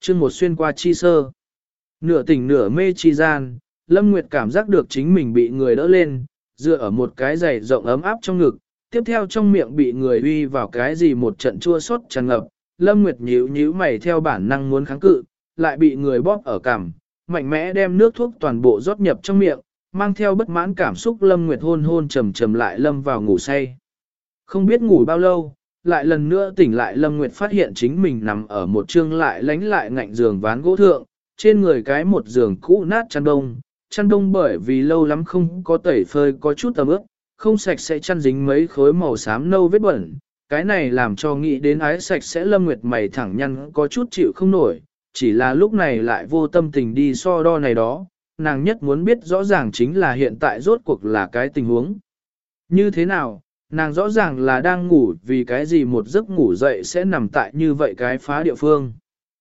chương một xuyên qua chi sơ. Nửa tỉnh nửa mê chi gian, Lâm Nguyệt cảm giác được chính mình bị người đỡ lên, dựa ở một cái giày rộng ấm áp trong ngực, tiếp theo trong miệng bị người uy vào cái gì một trận chua xót tràn ngập. Lâm Nguyệt nhíu mày theo bản năng muốn kháng cự, lại bị người bóp ở cằm, mạnh mẽ đem nước thuốc toàn bộ rót nhập trong miệng, mang theo bất mãn cảm xúc Lâm Nguyệt hôn trầm trầm lại lâm vào ngủ say. Không biết ngủ bao lâu, lại lần nữa tỉnh lại Lâm Nguyệt phát hiện chính mình nằm ở một trương lại lánh lại ngạnh giường ván gỗ thượng, trên người cái một giường cũ nát chăn đông bởi vì lâu lắm không có tẩy phơi có chút tầm ướt, không sạch sẽ chăn dính mấy khối màu xám nâu vết bẩn, cái này làm cho nghĩ đến ái sạch sẽ Lâm Nguyệt mày thẳng nhăn có chút chịu không nổi, chỉ là lúc này lại vô tâm tình đi so đo này đó, nàng nhất muốn biết rõ ràng chính là hiện tại rốt cuộc là cái tình huống như thế nào. Nàng rõ ràng là đang ngủ vì cái gì một giấc ngủ dậy sẽ nằm tại như vậy cái phá địa phương.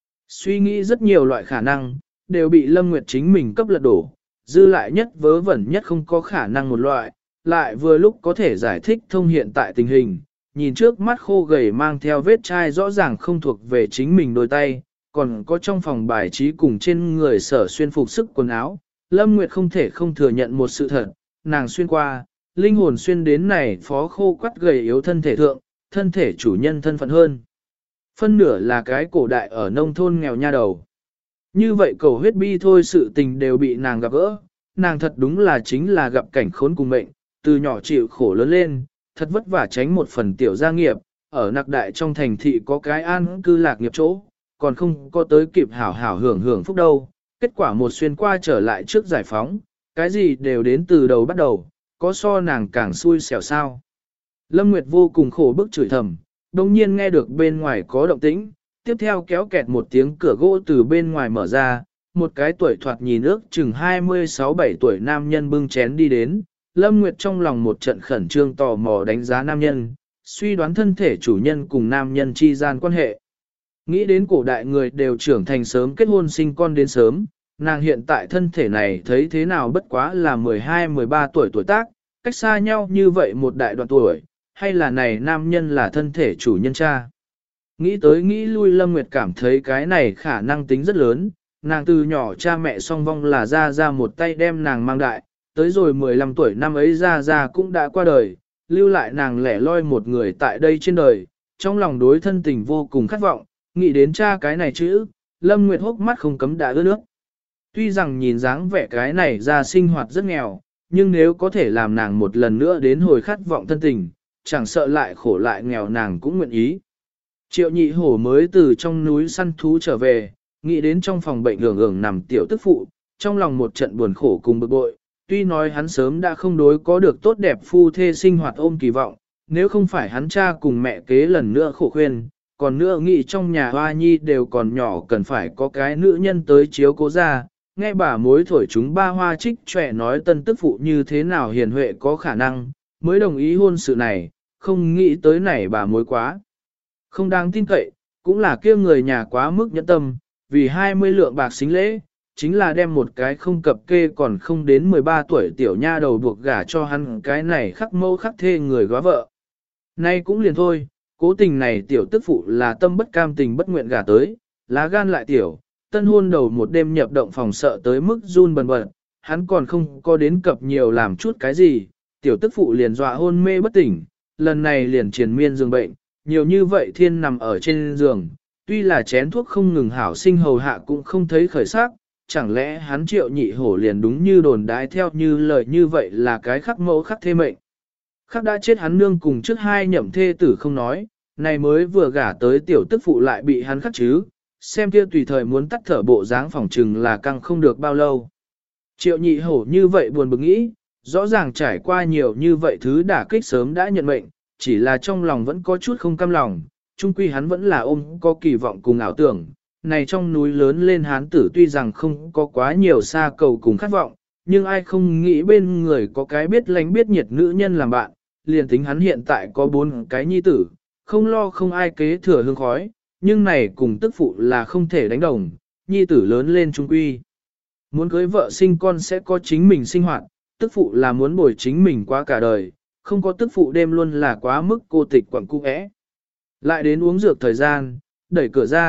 Suy nghĩ rất nhiều loại khả năng, đều bị Lâm Nguyệt chính mình cấp lật đổ, dư lại nhất vớ vẩn nhất không có khả năng một loại, lại vừa lúc có thể giải thích thông hiện tại tình hình. Nhìn trước mắt khô gầy mang theo vết chai rõ ràng không thuộc về chính mình đôi tay, còn có trong phòng bài trí cùng trên người sở xuyên phục sức quần áo, Lâm Nguyệt không thể không thừa nhận một sự thật, nàng xuyên qua, linh hồn xuyên đến này phó khô quắt gầy yếu thân thể thượng, thân thể chủ nhân thân phận hơn. Phân nửa là cái cổ đại ở nông thôn nghèo nha đầu. Như vậy cầu huyết bi thôi sự tình đều bị nàng gặp gỡ, nàng thật đúng là chính là gặp cảnh khốn cùng mệnh, từ nhỏ chịu khổ lớn lên, thật vất vả tránh một phần tiểu gia nghiệp, ở nặc đại trong thành thị có cái an cư lạc nghiệp chỗ, còn không có tới kịp hảo hảo hưởng phúc đâu. Kết quả một xuyên qua trở lại trước giải phóng, cái gì đều đến từ đầu bắt đầu, có so nàng càng xui xẻo sao. Lâm Nguyệt vô cùng khổ bức chửi thầm, đồng nhiên nghe được bên ngoài có động tĩnh, tiếp theo kéo kẹt một tiếng cửa gỗ từ bên ngoài mở ra, một cái tuổi thoạt nhìn ước chừng 26-7 tuổi nam nhân bưng chén đi đến. Lâm Nguyệt trong lòng một trận khẩn trương tò mò đánh giá nam nhân, suy đoán thân thể chủ nhân cùng nam nhân chi gian quan hệ. Nghĩ đến cổ đại người đều trưởng thành sớm kết hôn sinh con đến sớm, nàng hiện tại thân thể này thấy thế nào bất quá là 12-13 tuổi tuổi tác, cách xa nhau như vậy một đại đoạn tuổi, hay là này nam nhân là thân thể chủ nhân cha. Nghĩ tới nghĩ lui Lâm Nguyệt cảm thấy cái này khả năng tính rất lớn, nàng từ nhỏ cha mẹ song vong là ra một tay đem nàng mang đại, tới rồi 15 tuổi năm ấy ra cũng đã qua đời, lưu lại nàng lẻ loi một người tại đây trên đời, trong lòng đối thân tình vô cùng khát vọng, nghĩ đến cha cái này chữ, Lâm Nguyệt hốc mắt không cấm đã ướt nước. Tuy rằng nhìn dáng vẻ cái này ra sinh hoạt rất nghèo, nhưng nếu có thể làm nàng một lần nữa đến hồi khát vọng thân tình, chẳng sợ lại khổ lại nghèo nàng cũng nguyện ý. Triệu nhị hổ mới từ trong núi săn thú trở về, nghĩ đến trong phòng bệnh ưởng nằm tiểu tức phụ, trong lòng một trận buồn khổ cùng bực bội, tuy nói hắn sớm đã không đối có được tốt đẹp phu thê sinh hoạt ôm kỳ vọng, nếu không phải hắn cha cùng mẹ kế lần nữa khổ khuyên, còn nữa nghĩ trong nhà hoa nhi đều còn nhỏ cần phải có cái nữ nhân tới chiếu cố ra, nghe bà mối thổi chúng ba hoa trích trẻ nói tân tức phụ như thế nào hiền huệ có khả năng, mới đồng ý hôn sự này, không nghĩ tới này bà mối quá. Không đáng tin cậy, cũng là kia người nhà quá mức nhẫn tâm, vì 20 lượng bạc xính lễ, chính là đem một cái không cập kê còn không đến 13 tuổi tiểu nha đầu buộc gả cho hắn cái này khắc mẫu khắc thê người góa vợ. Nay cũng liền thôi, cố tình này tiểu tức phụ là tâm bất cam tình bất nguyện gả tới, lá gan lại tiểu, tân hôn đầu một đêm nhập động phòng sợ tới mức run bần bật, hắn còn không có đến cập nhiều làm chút cái gì, tiểu tức phụ liền dọa hôn mê bất tỉnh, lần này liền triền miên giường bệnh, nhiều như vậy thiên nằm ở trên giường, tuy là chén thuốc không ngừng hảo sinh hầu hạ cũng không thấy khởi sắc, chẳng lẽ hắn Triệu nhị hổ liền đúng như đồn đái theo như lời như vậy là cái khắc mẫu khắc thê mệnh. Khắc đã chết hắn nương cùng trước hai nhậm thê tử không nói, này mới vừa gả tới tiểu tức phụ lại bị hắn khắc chứ, xem kia tùy thời muốn tắt thở bộ dáng phỏng trừng là căng không được bao lâu. Triệu nhị hổ như vậy buồn bực nghĩ, rõ ràng trải qua nhiều như vậy thứ đả kích sớm đã nhận mệnh, chỉ là trong lòng vẫn có chút không cam lòng, chung quy hắn vẫn là ôm có kỳ vọng cùng ảo tưởng. Này trong núi lớn lên hán tử tuy rằng không có quá nhiều xa cầu cùng khát vọng, nhưng ai không nghĩ bên người có cái biết lánh biết nhiệt nữ nhân làm bạn, liền tính hắn hiện tại có 4 cái nhi tử, không lo không ai kế thừa hương khói, nhưng này cùng tức phụ là không thể đánh đồng, nhi tử lớn lên chung quy. Muốn cưới vợ sinh con sẽ có chính mình sinh hoạt, tức phụ là muốn bồi chính mình qua cả đời, không có tức phụ đêm luôn là quá mức cô tịch quặng cung ẽ. Lại đến uống dược thời gian, đẩy cửa ra,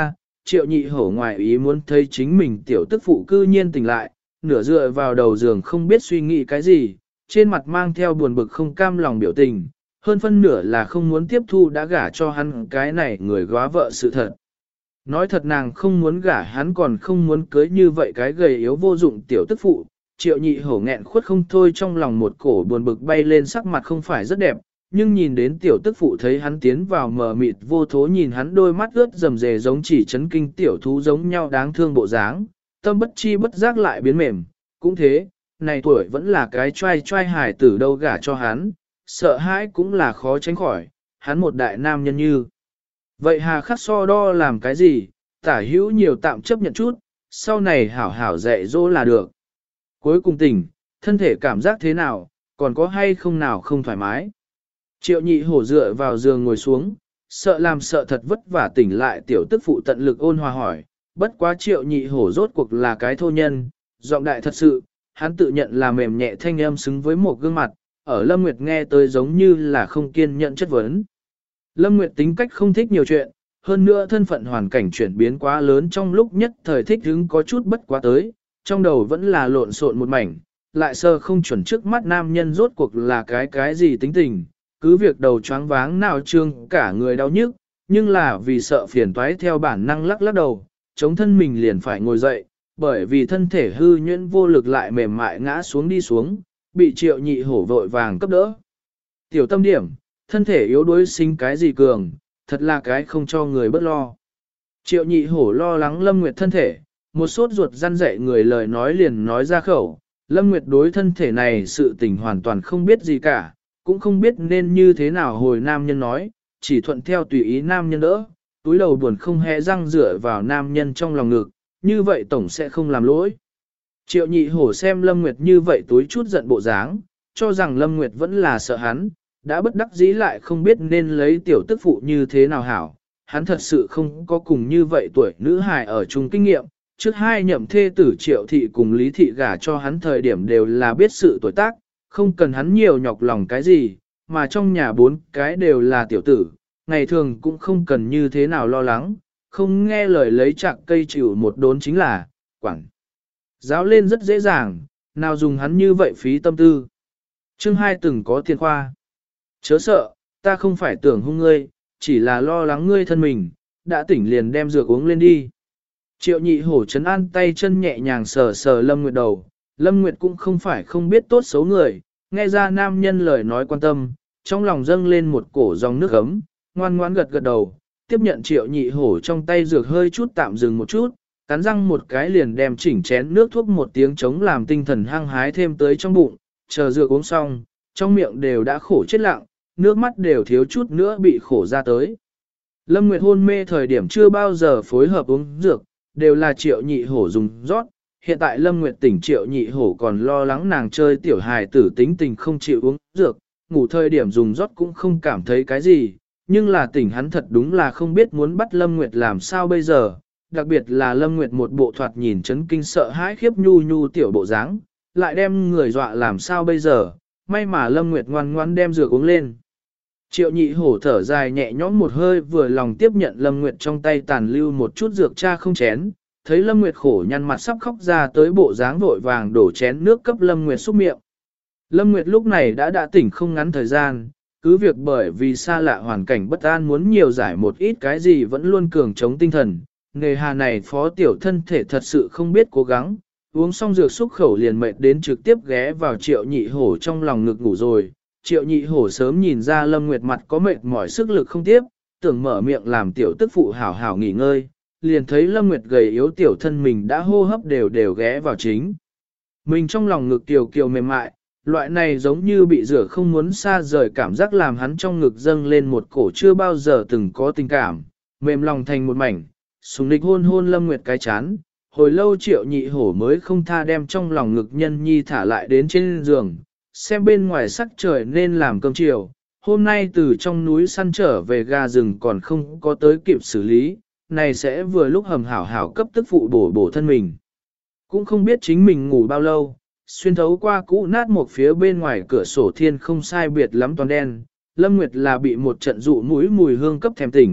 Triệu Nhị Hổ ngoài ý muốn thấy chính mình tiểu tức phụ cư nhiên tỉnh lại, nửa dựa vào đầu giường không biết suy nghĩ cái gì, trên mặt mang theo buồn bực không cam lòng biểu tình, hơn phân nửa là không muốn tiếp thu đã gả cho hắn cái này người góa vợ sự thật. Nói thật nàng không muốn gả hắn còn không muốn cưới như vậy cái gầy yếu vô dụng tiểu tức phụ, Triệu Nhị Hổ nghẹn khuất không thôi trong lòng một cổ buồn bực bay lên, sắc mặt không phải rất đẹp, nhưng nhìn đến tiểu tức phụ thấy hắn tiến vào mờ mịt vô thố nhìn hắn đôi mắt ướt rầm rề giống chỉ chấn kinh tiểu thú giống nhau đáng thương bộ dáng, tâm bất chi bất giác lại biến mềm, cũng thế, này tuổi vẫn là cái trai trai hài tử đâu gả cho hắn, sợ hãi cũng là khó tránh khỏi, hắn một đại nam nhân như. Vậy hà khắc so đo làm cái gì, tả hữu nhiều tạm chấp nhận chút, sau này hảo hảo dạy dỗ là được. Cuối cùng tỉnh, thân thể cảm giác thế nào, còn có hay không nào không thoải mái. Triệu Nhị Hổ dựa vào giường ngồi xuống, sợ làm sợ thật vất vả tỉnh lại tiểu tức phụ tận lực ôn hòa hỏi, bất quá Triệu Nhị Hổ rốt cuộc là cái thô nhân, giọng đại thật sự, hắn tự nhận là mềm nhẹ thanh âm xứng với một gương mặt, ở Lâm Nguyệt nghe tới giống như là không kiên nhẫn chất vấn. Lâm Nguyệt tính cách không thích nhiều chuyện, hơn nữa thân phận hoàn cảnh chuyển biến quá lớn trong lúc nhất thời thích hứng có chút bất quá tới, trong đầu vẫn là lộn xộn một mảnh, lại sơ không chuẩn trước mắt nam nhân rốt cuộc là cái gì tính tình, cứ việc đầu choáng váng nào trương cả người đau nhức, nhưng là vì sợ phiền toái theo bản năng lắc lắc đầu, chống thân mình liền phải ngồi dậy, bởi vì thân thể hư nhuyễn vô lực lại mềm mại ngã xuống đi xuống, bị Triệu Nhị Hổ vội vàng cấp đỡ. Tiểu tâm điểm, thân thể yếu đuối sinh cái gì cường, thật là cái không cho người bất lo. Triệu Nhị Hổ lo lắng Lâm Nguyệt thân thể, một sốt ruột răn dạy người lời nói liền nói ra khẩu, Lâm Nguyệt đối thân thể này sự tình hoàn toàn không biết gì cả, cũng không biết nên như thế nào hồi nam nhân nói, chỉ thuận theo tùy ý nam nhân đỡ, túi đầu buồn không hề răng rửa vào nam nhân trong lòng ngực, như vậy tổng sẽ không làm lỗi. Triệu Nhị Hổ xem Lâm Nguyệt như vậy túi chút giận bộ dáng, cho rằng Lâm Nguyệt vẫn là sợ hắn, đã bất đắc dĩ lại không biết nên lấy tiểu tức phụ như thế nào hảo. Hắn thật sự không có cùng như vậy tuổi nữ hài ở chung kinh nghiệm, trước hai nhậm thê tử Triệu Thị cùng Lý Thị gả cho hắn thời điểm đều là biết sự tuổi tác, không cần hắn nhiều nhọc lòng cái gì, mà trong nhà bốn cái đều là tiểu tử, ngày thường cũng không cần như thế nào lo lắng, không nghe lời lấy chạc cây chịu một đốn chính là, quảng. Giáo lên rất dễ dàng, nào dùng hắn như vậy phí tâm tư. Chương 2 từng có tiền khoa. Chớ sợ, ta không phải tưởng hung ngươi, chỉ là lo lắng ngươi thân mình, đã tỉnh liền đem dược uống lên đi. Triệu Nhị Hổ trấn an tay chân nhẹ nhàng sờ sờ Lâm Nguyệt đầu, Lâm Nguyệt cũng không phải không biết tốt xấu người, nghe ra nam nhân lời nói quan tâm, trong lòng dâng lên một cổ dòng nước ấm, ngoan ngoãn gật gật đầu, tiếp nhận Triệu Nhị Hổ trong tay dược hơi chút tạm dừng một chút, cắn răng một cái liền đem chỉnh chén nước thuốc một tiếng chống làm tinh thần hăng hái thêm tới trong bụng, chờ dược uống xong, trong miệng đều đã khổ chết lặng, nước mắt đều thiếu chút nữa bị khổ ra tới. Lâm Nguyệt hôn mê thời điểm chưa bao giờ phối hợp uống dược, đều là Triệu Nhị Hổ dùng rót. Hiện tại Lâm Nguyệt tỉnh Triệu Nhị Hổ còn lo lắng nàng chơi tiểu hài tử tính tình không chịu uống dược, ngủ thời điểm dùng rót cũng không cảm thấy cái gì, nhưng là tỉnh hắn thật đúng là không biết muốn bắt Lâm Nguyệt làm sao bây giờ, đặc biệt là Lâm Nguyệt một bộ thoạt nhìn chấn kinh sợ hãi khiếp nhu nhu tiểu bộ dáng, lại đem người dọa làm sao bây giờ, may mà Lâm Nguyệt ngoan ngoan đem dược uống lên. Triệu Nhị Hổ thở dài nhẹ nhõm một hơi vừa lòng tiếp nhận Lâm Nguyệt trong tay tàn lưu một chút dược cha không chén, thấy Lâm Nguyệt khổ nhăn mặt sắp khóc ra tới bộ dáng vội vàng đổ chén nước cấp Lâm Nguyệt xúc miệng. Lâm Nguyệt lúc này đã tỉnh không ngắn thời gian, cứ việc bởi vì xa lạ hoàn cảnh bất an muốn nhiều giải một ít cái gì vẫn luôn cường chống tinh thần, nghề hà này phó tiểu thân thể thật sự không biết cố gắng, uống xong dược xúc khẩu liền mệt đến trực tiếp ghé vào Triệu Nhị Hổ trong lòng ngực ngủ rồi. Triệu Nhị Hổ sớm nhìn ra Lâm Nguyệt mặt có mệt mỏi sức lực không tiếp, tưởng mở miệng làm tiểu tức phụ hảo hảo nghỉ ngơi, liền thấy Lâm Nguyệt gầy yếu tiểu thân mình đã hô hấp đều ghé vào chính. Mình trong lòng ngực kiều kiều mềm mại, loại này giống như bị rửa không muốn xa rời cảm giác làm hắn trong ngực dâng lên một cổ chưa bao giờ từng có tình cảm, mềm lòng thành một mảnh, sùng nịch hôn hôn Lâm Nguyệt cái chán. Hồi lâu Triệu Nhị Hổ mới không tha đem trong lòng ngực nhân nhi thả lại đến trên giường, xem bên ngoài sắc trời nên làm cơm chiều, hôm nay từ trong núi săn trở về gà rừng còn không có tới kịp xử lý, này sẽ vừa lúc hầm hảo hảo cấp tức phụ bổ thân mình. Cũng không biết chính mình ngủ bao lâu, xuyên thấu qua cũ nát một phía bên ngoài cửa sổ thiên không sai biệt lắm toàn đen, Lâm Nguyệt là bị một trận dụ mũi mùi hương cấp thèm tỉnh,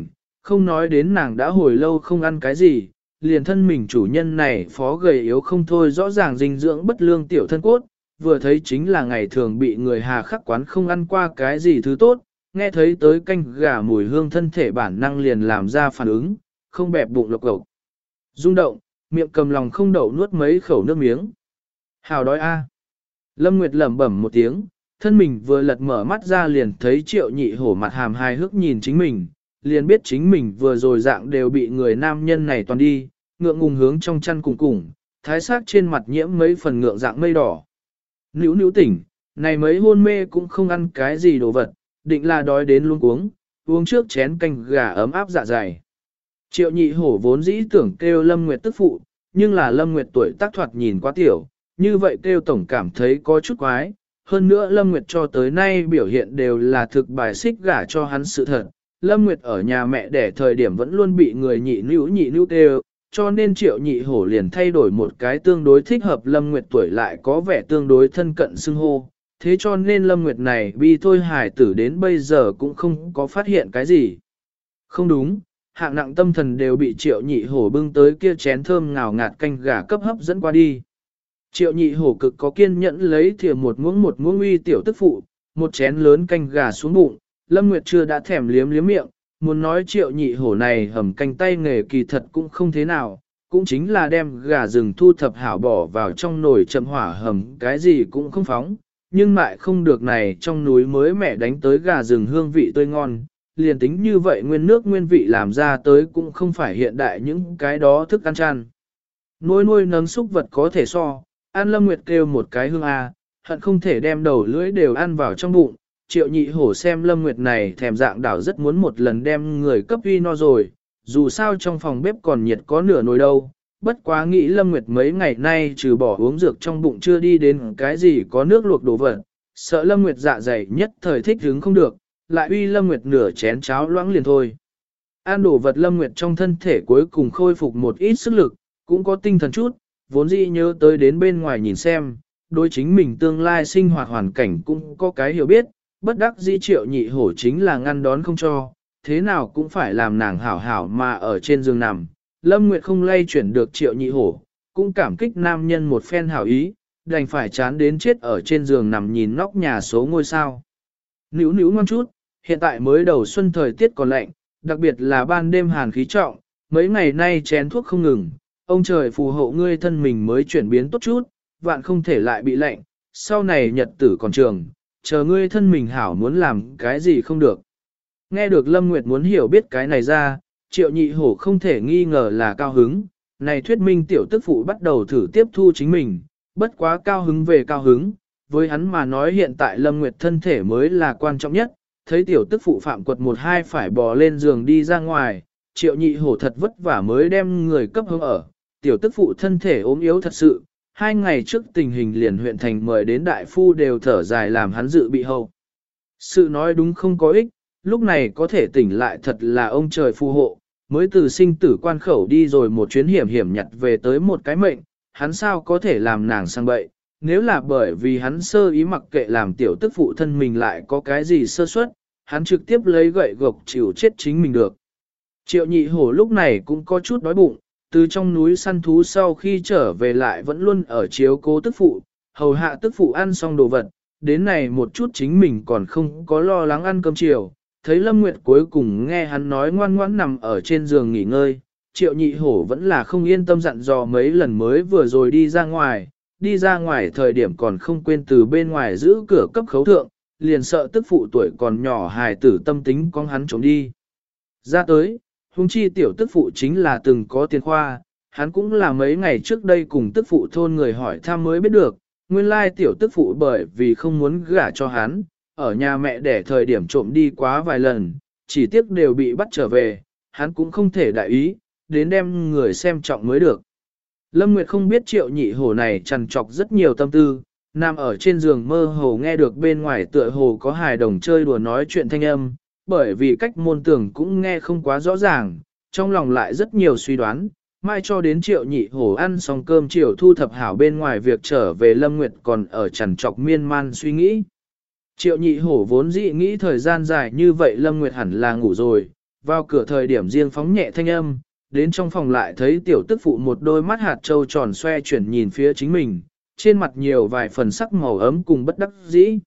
Không nói đến nàng đã hồi lâu không ăn cái gì, liền thân mình chủ nhân này phó gầy yếu không thôi rõ ràng dinh dưỡng bất lương tiểu thân cốt, vừa thấy chính là ngày thường bị người hà khắc quán không ăn qua cái gì thứ tốt, nghe thấy tới canh gà mùi hương thân thể bản năng liền làm ra phản ứng, không bẹp bụng lộc cộc. Rung động, miệng cầm lòng không đậu nuốt mấy khẩu nước miếng. Hào đói a. Lâm Nguyệt lẩm bẩm một tiếng, thân mình vừa lật mở mắt ra liền thấy Triệu Nhị Hổ mặt hàm hài hước nhìn chính mình, liền biết chính mình vừa rồi dạng đều bị người nam nhân này toàn đi, ngượng ngùng hướng trong chăn cùng cùng, thái sắc trên mặt nhiễm mấy phần ngượng dạng mây đỏ. Nữu nữu tỉnh, này mấy hôn mê cũng không ăn cái gì đồ vật, định là đói đến luôn uống trước chén canh gà ấm áp dạ dày. Triệu Nhị Hổ vốn dĩ tưởng kêu Lâm Nguyệt tức phụ, nhưng là Lâm Nguyệt tuổi tác thoạt nhìn quá tiểu, như vậy kêu tổng cảm thấy có chút quái. Hơn nữa Lâm Nguyệt cho tới nay biểu hiện đều là thực bài xích gả cho hắn sự thật. Lâm Nguyệt ở nhà mẹ đẻ thời điểm vẫn luôn bị người nhị nữu kêu, cho nên Triệu Nhị Hổ liền thay đổi một cái tương đối thích hợp Lâm Nguyệt tuổi lại có vẻ tương đối thân cận xưng hô. Thế cho nên Lâm Nguyệt này bi thôi hài tử đến bây giờ cũng không có phát hiện cái gì. Không đúng, hạng nặng tâm thần đều bị Triệu Nhị Hổ bưng tới kia chén thơm ngào ngạt canh gà cấp hấp dẫn qua đi. Triệu Nhị Hổ cực có kiên nhẫn lấy thìa một muỗng uy tiểu tức phụ, một chén lớn canh gà xuống bụng, Lâm Nguyệt chưa đã thèm liếm miệng, muốn nói Triệu Nhị Hổ này hầm canh tay nghề kỳ thật cũng không thế nào, cũng chính là đem gà rừng thu thập hảo bỏ vào trong nồi chậm hỏa hầm cái gì cũng không phóng, nhưng lại không được này trong núi mới mẹ đánh tới gà rừng hương vị tươi ngon, liền tính như vậy nguyên nước nguyên vị làm ra tới cũng không phải hiện đại những cái đó thức ăn chan. Nuôi nấng súc vật có thể so, An Lâm Nguyệt kêu một cái hương A, hận không thể đem đầu lưỡi đều ăn vào trong bụng. Triệu Nhị Hổ xem Lâm Nguyệt này thèm dạng đảo rất muốn một lần đem người cấp uy no rồi, dù sao trong phòng bếp còn nhiệt có nửa nồi đâu. Bất quá nghĩ Lâm Nguyệt mấy ngày nay trừ bỏ uống dược trong bụng chưa đi đến cái gì có nước luộc đồ vật, sợ Lâm Nguyệt dạ dày nhất thời thích hứng không được, lại uy Lâm Nguyệt nửa chén cháo loãng liền thôi. Ăn đồ vật Lâm Nguyệt trong thân thể cuối cùng khôi phục một ít sức lực, cũng có tinh thần chút, vốn dĩ nhớ tới đến bên ngoài nhìn xem, đối chính mình tương lai sinh hoạt hoàn cảnh cũng có cái hiểu biết, bất đắc dĩ Triệu Nhị Hổ chính là ngăn đón không cho, thế nào cũng phải làm nàng hảo hảo mà ở trên giường nằm. Lâm Nguyệt không lay chuyển được Triệu Nhị Hổ, cũng cảm kích nam nhân một phen hảo ý, đành phải chán đến chết ở trên giường nằm nhìn nóc nhà số ngôi sao. Nữu ngoan chút, hiện tại mới đầu xuân thời tiết còn lạnh, đặc biệt là ban đêm hàn khí trọng, mấy ngày nay chén thuốc không ngừng, ông trời phù hộ ngươi thân mình mới chuyển biến tốt chút, vạn không thể lại bị lạnh, sau này nhật tử còn trường, chờ ngươi thân mình hảo muốn làm cái gì không được. Nghe được Lâm Nguyệt muốn hiểu biết cái này ra, Triệu Nhị Hổ không thể nghi ngờ là cao hứng, này thuyết minh tiểu tức phụ bắt đầu thử tiếp thu chính mình, bất quá cao hứng về cao hứng, với hắn mà nói hiện tại Lâm Nguyệt thân thể mới là quan trọng nhất, thấy tiểu tức phụ phạm quật một hai phải bò lên giường đi ra ngoài, Triệu Nhị Hổ thật vất vả mới đem người cấp hướng ở, tiểu tức phụ thân thể ốm yếu thật sự, 2 ngày trước tình hình liền huyện thành mời đến đại phu đều thở dài làm hắn dự bị hậu. Sự nói đúng không có ích, lúc này có thể tỉnh lại thật là ông trời phù hộ, mới từ sinh tử quan khẩu đi rồi một chuyến hiểm nhặt về tới một cái mệnh, hắn sao có thể làm nàng sang bậy, nếu là bởi vì hắn sơ ý mặc kệ làm tiểu tức phụ thân mình lại có cái gì sơ suất, hắn trực tiếp lấy gậy gộc chịu chết chính mình được. Triệu Nhị Hổ lúc này cũng có chút đói bụng, từ trong núi săn thú sau khi trở về lại vẫn luôn ở chiếu cố tức phụ, hầu hạ tức phụ ăn xong đồ vật, đến này một chút chính mình còn không có lo lắng ăn cơm chiều. Thấy Lâm Nguyệt cuối cùng nghe hắn nói ngoan ngoãn nằm ở trên giường nghỉ ngơi, Triệu Nhị Hổ vẫn là không yên tâm dặn dò mấy lần mới vừa rồi đi ra ngoài thời điểm còn không quên từ bên ngoài giữ cửa cấp khấu thượng, liền sợ tức phụ tuổi còn nhỏ hài tử tâm tính con hắn trốn đi. Ra tới, huống chi tiểu tức phụ chính là từng có tiền khoa, hắn cũng là mấy ngày trước đây cùng tức phụ thôn người hỏi thăm mới biết được, nguyên lai tiểu tức phụ bởi vì không muốn gả cho hắn, ở nhà mẹ đẻ thời điểm trộm đi quá vài lần, chỉ tiếc đều bị bắt trở về, hắn cũng không thể đại ý, đến đem người xem trọng mới được. Lâm Nguyệt không biết Triệu Nhị Hổ này trằn trọc rất nhiều tâm tư, nằm ở trên giường mơ hồ nghe được bên ngoài tựa hồ có hài đồng chơi đùa nói chuyện thanh âm, bởi vì cách môn tưởng cũng nghe không quá rõ ràng, trong lòng lại rất nhiều suy đoán, mai cho đến Triệu Nhị Hổ ăn xong cơm chiều thu thập hảo bên ngoài việc trở về Lâm Nguyệt còn ở trằn trọc miên man suy nghĩ. Triệu Nhị Hổ vốn dĩ nghĩ thời gian dài như vậy Lâm Nguyệt hẳn là ngủ rồi, Vào cửa thời điểm riêng phóng nhẹ thanh âm, đến trong phòng lại thấy tiểu tức phụ một đôi mắt hạt trâu tròn xoe chuyển nhìn phía chính mình, trên mặt nhiều vài phần sắc màu ấm cùng bất đắc dĩ.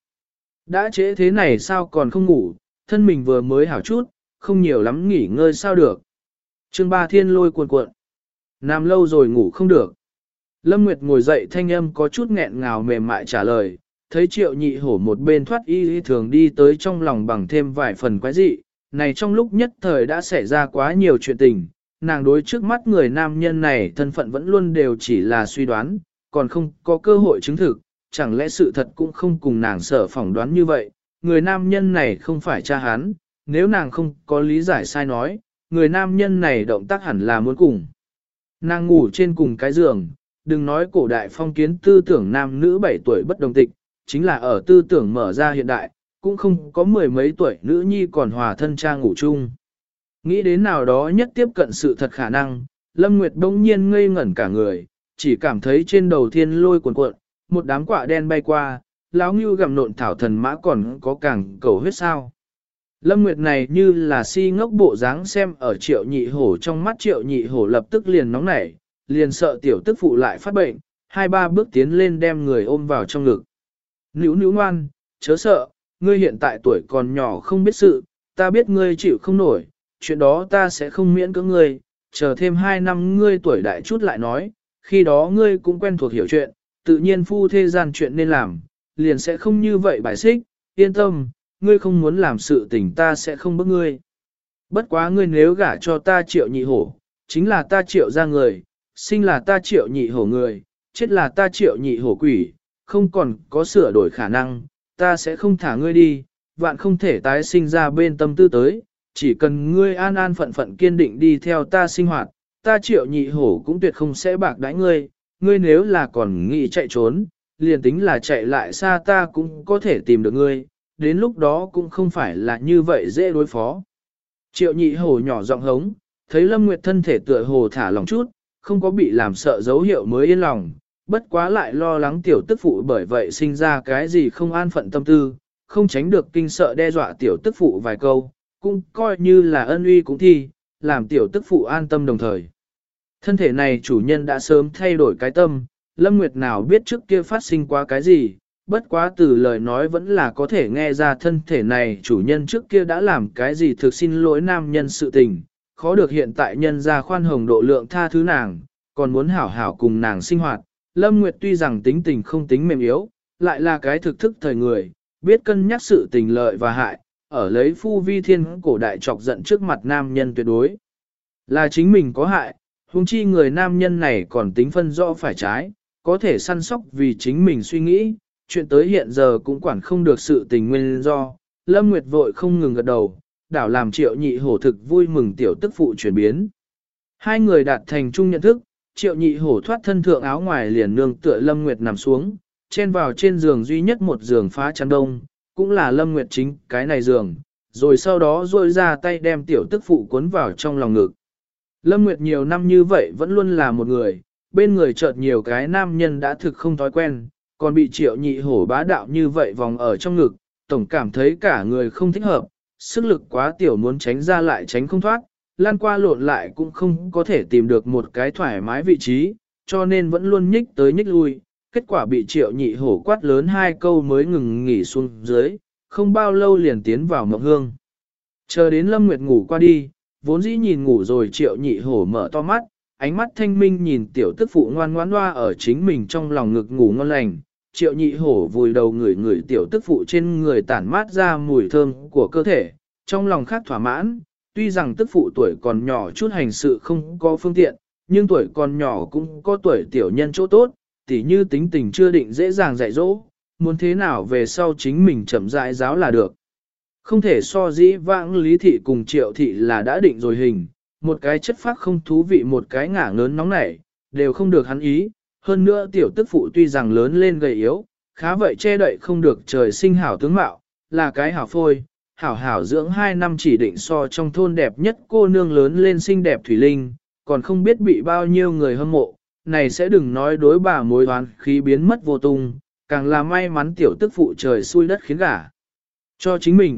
Đã trễ thế này sao còn không ngủ, thân mình vừa mới hảo chút, không nhiều lắm nghỉ ngơi sao được. Chương 3 thiên lôi cuồn cuộn. Nằm lâu rồi ngủ không được. Lâm Nguyệt ngồi dậy thanh âm có chút nghẹn ngào mềm mại trả lời, thấy Triệu Nhị Hổ một bên thoát y thường đi tới trong lòng bằng thêm vài phần quái dị, này trong lúc nhất thời đã xảy ra quá nhiều chuyện tình, nàng đối trước mắt người nam nhân này thân phận vẫn luôn đều chỉ là suy đoán, còn không có cơ hội chứng thực, chẳng lẽ sự thật cũng không cùng nàng sở phỏng đoán như vậy, người nam nhân này không phải cha hắn, nếu nàng không có lý giải sai nói, người nam nhân này động tác hẳn là muốn cùng. Nàng ngủ trên cùng cái giường, đừng nói cổ đại phong kiến tư tưởng nam nữ 7 tuổi bất đồng tịch, chính là ở tư tưởng mở ra hiện đại, cũng không có mười mấy tuổi nữ nhi còn hòa thân cha ngủ chung. Nghĩ đến nào đó nhất tiếp cận sự thật khả năng, Lâm Nguyệt bỗng nhiên ngây ngẩn cả người, chỉ cảm thấy trên đầu thiên lôi cuồn cuộn, một đám quạ đen bay qua, lão ngưu gặm nộn thảo thần mã còn có càng cầu huyết sao. Lâm Nguyệt này như là si ngốc bộ dáng xem ở Triệu Nhị Hổ trong mắt, Triệu Nhị Hổ lập tức liền nóng nảy, liền sợ tiểu tức phụ lại phát bệnh, 2-3 bước tiến lên đem người ôm vào trong ngực. Nữu nữu ngoan, chớ sợ, ngươi hiện tại tuổi còn nhỏ không biết sự, ta biết ngươi chịu không nổi, chuyện đó ta sẽ không miễn cưỡng ngươi, chờ thêm 2 năm ngươi tuổi đại chút lại nói, khi đó ngươi cũng quen thuộc hiểu chuyện, tự nhiên phu thê gian chuyện nên làm, liền sẽ không như vậy bài xích, yên tâm, ngươi không muốn làm sự tình ta sẽ không bức ngươi. Bất quá ngươi nếu gả cho ta Triệu Nhị Hổ, chính là ta Triệu ra người, sinh là ta Triệu Nhị Hổ người, chết là ta Triệu Nhị Hổ quỷ, không còn có sửa đổi khả năng, ta sẽ không thả ngươi đi, vạn không thể tái sinh ra bên tâm tư tới, chỉ cần ngươi an an phận phận kiên định đi theo ta sinh hoạt, ta Triệu Nhị Hổ cũng tuyệt không sẽ bạc đãi ngươi, ngươi nếu là còn nghĩ chạy trốn, liền tính là chạy lại xa ta cũng có thể tìm được ngươi, đến lúc đó cũng không phải là như vậy dễ đối phó. Triệu Nhị Hổ nhỏ giọng hống, thấy Lâm Nguyệt thân thể tựa hồ thả lòng chút, không có bị làm sợ dấu hiệu mới yên lòng, bất quá lại lo lắng tiểu tức phụ bởi vậy sinh ra cái gì không an phận tâm tư, không tránh được kinh sợ đe dọa tiểu tức phụ vài câu, cũng coi như là ân uy cũng thi, làm tiểu tức phụ an tâm đồng thời. Thân thể này chủ nhân đã sớm thay đổi cái tâm, Lâm Nguyệt nào biết trước kia phát sinh qua cái gì, bất quá từ lời nói vẫn là có thể nghe ra thân thể này chủ nhân trước kia đã làm cái gì thực xin lỗi nam nhân sự tình, khó được hiện tại nhân ra khoan hồng độ lượng tha thứ nàng, còn muốn hảo hảo cùng nàng sinh hoạt. Lâm Nguyệt tuy rằng tính tình không tính mềm yếu, lại là cái thực thức thời người, biết cân nhắc sự tình lợi và hại, ở lấy phu vi thiên cổ đại chọc giận trước mặt nam nhân tuyệt đối. Là chính mình có hại, huống chi người nam nhân này còn tính phân rõ phải trái, có thể săn sóc vì chính mình suy nghĩ, chuyện tới hiện giờ cũng quản không được sự tình nguyên do. Lâm Nguyệt vội không ngừng gật đầu, đảo làm Triệu Nhị Hổ thực vui mừng tiểu tức phụ chuyển biến. Hai người đạt thành chung nhận thức, Triệu Nhị Hổ thoát thân thượng áo ngoài liền nương tựa Lâm Nguyệt nằm xuống, chen vào trên giường duy nhất một giường phá chăn đông, cũng là Lâm Nguyệt chính cái này giường, rồi sau đó rôi ra tay đem tiểu tức phụ cuốn vào trong lòng ngực. Lâm Nguyệt nhiều năm như vậy vẫn luôn là một người, bên người chợt nhiều cái nam nhân đã thực không thói quen, còn bị Triệu Nhị Hổ bá đạo như vậy vòng ở trong ngực, tổng cảm thấy cả người không thích hợp, sức lực quá tiểu muốn tránh ra lại tránh không thoát, lan qua lộn lại cũng không có thể tìm được một cái thoải mái vị trí, cho nên vẫn luôn nhích tới nhích lui, kết quả bị Triệu Nhị Hổ quát lớn 2 câu mới ngừng nghỉ xuống dưới, không bao lâu liền tiến vào mộng hương. Chờ đến Lâm Nguyệt ngủ qua đi, vốn dĩ nhìn ngủ rồi Triệu Nhị Hổ mở to mắt, ánh mắt thanh minh nhìn tiểu tức phụ ngoan ngoãn loa ở chính mình trong lòng ngực ngủ ngon lành. Triệu Nhị Hổ vùi đầu ngửi tiểu tức phụ trên người tản mát ra mùi thơm của cơ thể, trong lòng khác thỏa mãn, tuy rằng tức phụ tuổi còn nhỏ chút hành sự không có phương tiện, nhưng tuổi còn nhỏ cũng có tuổi tiểu nhân chỗ tốt, tỉ như tính tình chưa định dễ dàng dạy dỗ, muốn thế nào về sau chính mình chậm rãi giáo là được. Không thể so dĩ vãng Lý Thị cùng Triệu Thị là đã định rồi hình, một cái chất phác không thú vị một cái ngả ngớn nóng nảy, đều không được hắn ý, hơn nữa tiểu tức phụ tuy rằng lớn lên gầy yếu, khá vậy che đậy không được trời sinh hảo tướng mạo, là cái hảo phôi, hảo dưỡng 2 năm chỉ định so trong thôn đẹp nhất cô nương lớn lên xinh đẹp Thủy Linh, còn không biết bị bao nhiêu người hâm mộ, này sẽ đừng nói đối bà mối oán khí biến mất vô tung, càng là may mắn tiểu tức phụ trời xui đất khiến gả cho chính mình,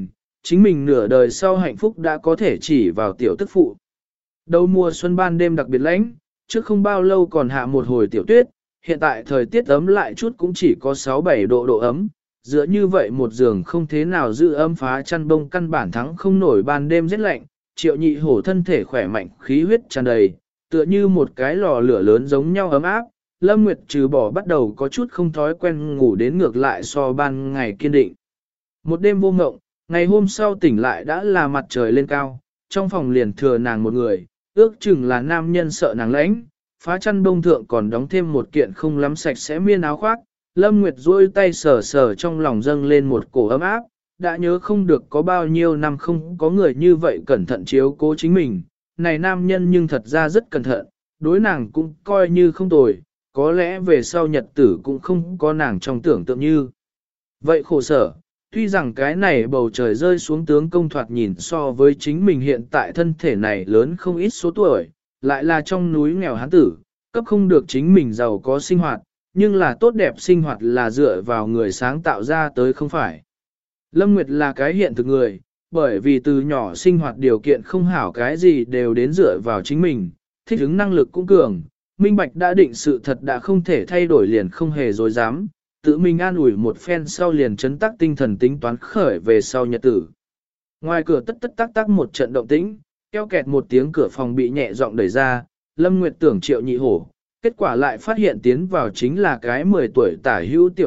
chính mình nửa đời sau hạnh phúc đã có thể chỉ vào tiểu tức phụ. Đầu mùa xuân ban đêm đặc biệt lạnh, trước không bao lâu còn hạ một hồi tiểu tuyết, hiện tại thời tiết ấm lại chút cũng chỉ có 6-7 độ ấm, giữa như vậy một giường không thế nào giữ ấm phá chăn bông căn bản thắng không nổi ban đêm rét lạnh, Triệu Nhị Hổ thân thể khỏe mạnh, khí huyết tràn đầy, tựa như một cái lò lửa lớn giống nhau ấm áp. Lâm Nguyệt trừ bỏ bắt đầu có chút không thói quen ngủ đến ngược lại so ban ngày kiên định. Một đêm vô ngộng, ngày hôm sau tỉnh lại đã là mặt trời lên cao, trong phòng liền thừa nàng một người, ước chừng là nam nhân sợ nàng lãnh, phá chăn bông thượng còn đóng thêm một kiện không lắm sạch sẽ miên áo khoác. Lâm Nguyệt duỗi tay sờ sờ trong lòng dâng lên một cổ ấm áp, đã nhớ không được có bao nhiêu năm không có người như vậy cẩn thận chiếu cố chính mình. Này nam nhân nhưng thật ra rất cẩn thận, đối nàng cũng coi như không tồi, có lẽ về sau nhật tử cũng không có nàng trong tưởng tượng như. Vậy khổ sở, tuy rằng cái này bầu trời rơi xuống tướng công thoạt nhìn so với chính mình hiện tại thân thể này lớn không ít số tuổi, lại là trong núi nghèo hán tử, cấp không được chính mình giàu có sinh hoạt, nhưng là tốt đẹp sinh hoạt là dựa vào người sáng tạo ra tới không phải. Lâm Nguyệt là cái hiện thực người, bởi vì từ nhỏ sinh hoạt điều kiện không hảo cái gì đều đến dựa vào chính mình, thích ứng năng lực cũng cường, minh bạch đã định sự thật đã không thể thay đổi liền không hề dối dám, tự mình an ủi một phen sau liền chấn tác tinh thần tính toán khởi về sau nhật tử. Ngoài cửa tất tất tác tác một trận động tĩnh, keo kẹt một tiếng cửa phòng bị nhẹ giọng đẩy ra, Lâm Nguyệt tưởng Triệu Nhị Hổ, kết quả lại phát hiện tiến vào chính là cái 10 tuổi tả hữu tiểu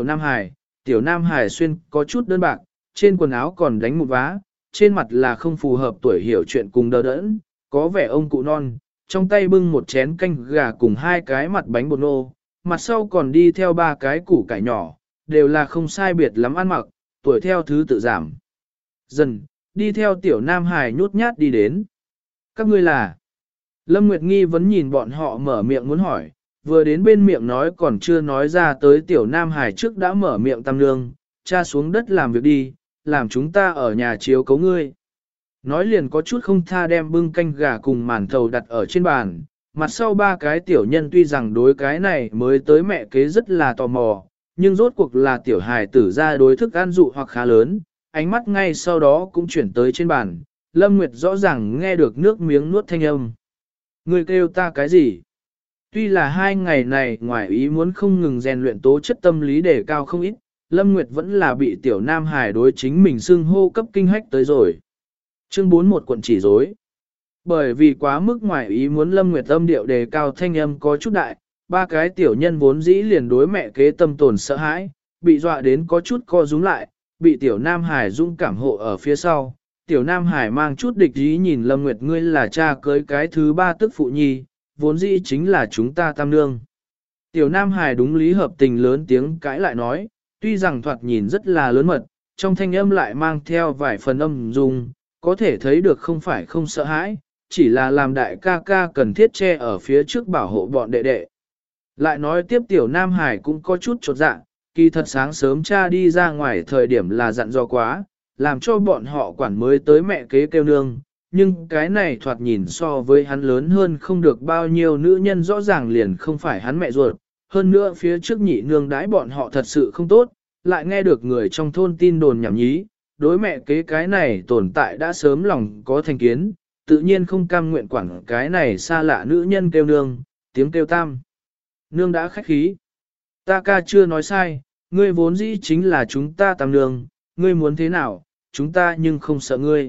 Nam Hải xuyên có chút đơn bạc, trên quần áo còn đánh một vá, trên mặt là không phù hợp tuổi hiểu chuyện cùng đờ đẫn, có vẻ ông cụ non, trong tay bưng một chén canh gà cùng 2 cái mặt bánh bột nô, mặt sau còn đi theo 3 cái củ cải nhỏ, đều là không sai biệt lắm ăn mặc, tuổi theo thứ tự giảm. Dần, đi theo tiểu Nam Hải nhút nhát đi đến. Các ngươi là? Lâm Nguyệt nghi vẫn nhìn bọn họ mở miệng muốn hỏi, vừa đến bên miệng nói còn chưa nói ra tới tiểu Nam Hải trước đã mở miệng tam nương, cha xuống đất làm việc đi, làm chúng ta ở nhà chiếu cấu ngươi. Nói liền có chút không tha đem bưng canh gà cùng màn thầu đặt ở trên bàn, mặt sau 3 cái tiểu nhân tuy rằng đối cái này mới tới mẹ kế rất là tò mò, nhưng rốt cuộc là tiểu hài tử ra đối thức ăn dụ hoặc khá lớn, ánh mắt ngay sau đó cũng chuyển tới trên bàn, Lâm Nguyệt rõ ràng nghe được nước miếng nuốt thanh âm. Ngươi kêu ta cái gì? Tuy là 2 ngày này ngoài ý muốn không ngừng rèn luyện tố chất tâm lý để cao không ít, Lâm Nguyệt vẫn là bị tiểu Nam Hải đối chính mình xưng hô cấp kinh hách tới rồi. Chương 4 một cuộn chỉ rối. Bởi vì quá mức ngoài ý muốn Lâm Nguyệt âm điệu đề cao thanh âm có chút đại, 3 cái tiểu nhân vốn dĩ liền đối mẹ kế tâm tồn sợ hãi, bị dọa đến có chút co rúm lại, bị tiểu Nam Hải dung cảm hộ ở phía sau. Tiểu Nam Hải mang chút địch ý nhìn Lâm Nguyệt ngươi là cha cưới cái thứ 3 tức phụ nhi, vốn dĩ chính là chúng ta tam nương. Tiểu Nam Hải đúng lý hợp tình lớn tiếng cãi lại nói, tuy rằng thoạt nhìn rất là lớn mật, trong thanh âm lại mang theo vài phần âm dung, có thể thấy được không phải không sợ hãi, chỉ là làm đại ca ca cần thiết che ở phía trước bảo hộ bọn đệ đệ. Lại nói tiếp tiểu Nam Hải cũng có chút chột dạ, kỳ thật sáng sớm cha đi ra ngoài thời điểm là dặn dò quá, làm cho bọn họ quản mới tới mẹ kế kêu nương, nhưng cái này thoạt nhìn so với hắn lớn hơn không được bao nhiêu nữ nhân rõ ràng liền không phải hắn mẹ ruột, hơn nữa phía trước nhị nương đãi bọn họ thật sự không tốt, lại nghe được người trong thôn tin đồn nhảm nhí, đối mẹ kế cái này tồn tại đã sớm lòng có thành kiến, tự nhiên không cam nguyện quản cái này xa lạ nữ nhân kêu nương, tiếng kêu tam. Nương đã khách khí. Ta ca chưa nói sai, ngươi vốn dĩ chính là chúng ta tam nương, ngươi muốn thế nào, chúng ta nhưng không sợ ngươi.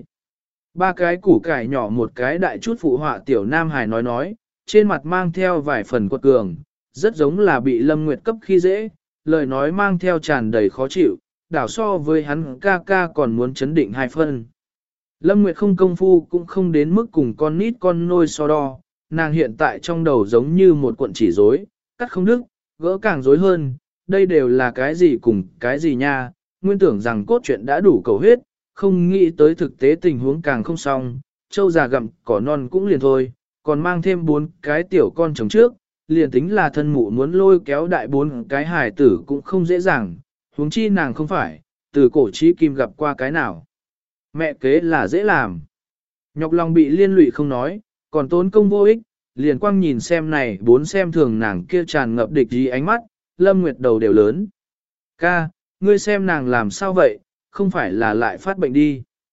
3 cái củ cải nhỏ một cái đại chút phụ họa tiểu Nam Hải nói, trên mặt mang theo vài phần quật cường, rất giống là bị Lâm Nguyệt cấp khi dễ, lời nói mang theo tràn đầy khó chịu, đảo so với hắn ca ca còn muốn chấn định 2 phân. Lâm Nguyệt không công phu cũng không đến mức cùng con nít con nôi so đo, nàng hiện tại trong đầu giống như một cuộn chỉ rối, cắt không đứt, gỡ càng rối hơn, đây đều là cái gì cùng cái gì nha, nguyên tưởng rằng cốt truyện đã đủ cầu huyết, không nghĩ tới thực tế tình huống càng không xong, châu già gặm cỏ non cũng liền thôi, còn mang thêm 4 cái tiểu con chồng trước, liền tính là thân mụ muốn lôi kéo đại 4 cái hài tử cũng không dễ dàng, huống chi nàng không phải, từ cổ chí kim gặp qua cái nào. Mẹ kế là dễ làm. Nhọc lòng bị liên lụy không nói, còn tốn công vô ích, liền quang nhìn xem này 4 xem thường nàng kia tràn ngập địch ý ánh mắt, Lâm Nguyệt đầu đều lớn. Ca, ngươi xem nàng làm sao vậy, không phải là lại phát bệnh đi.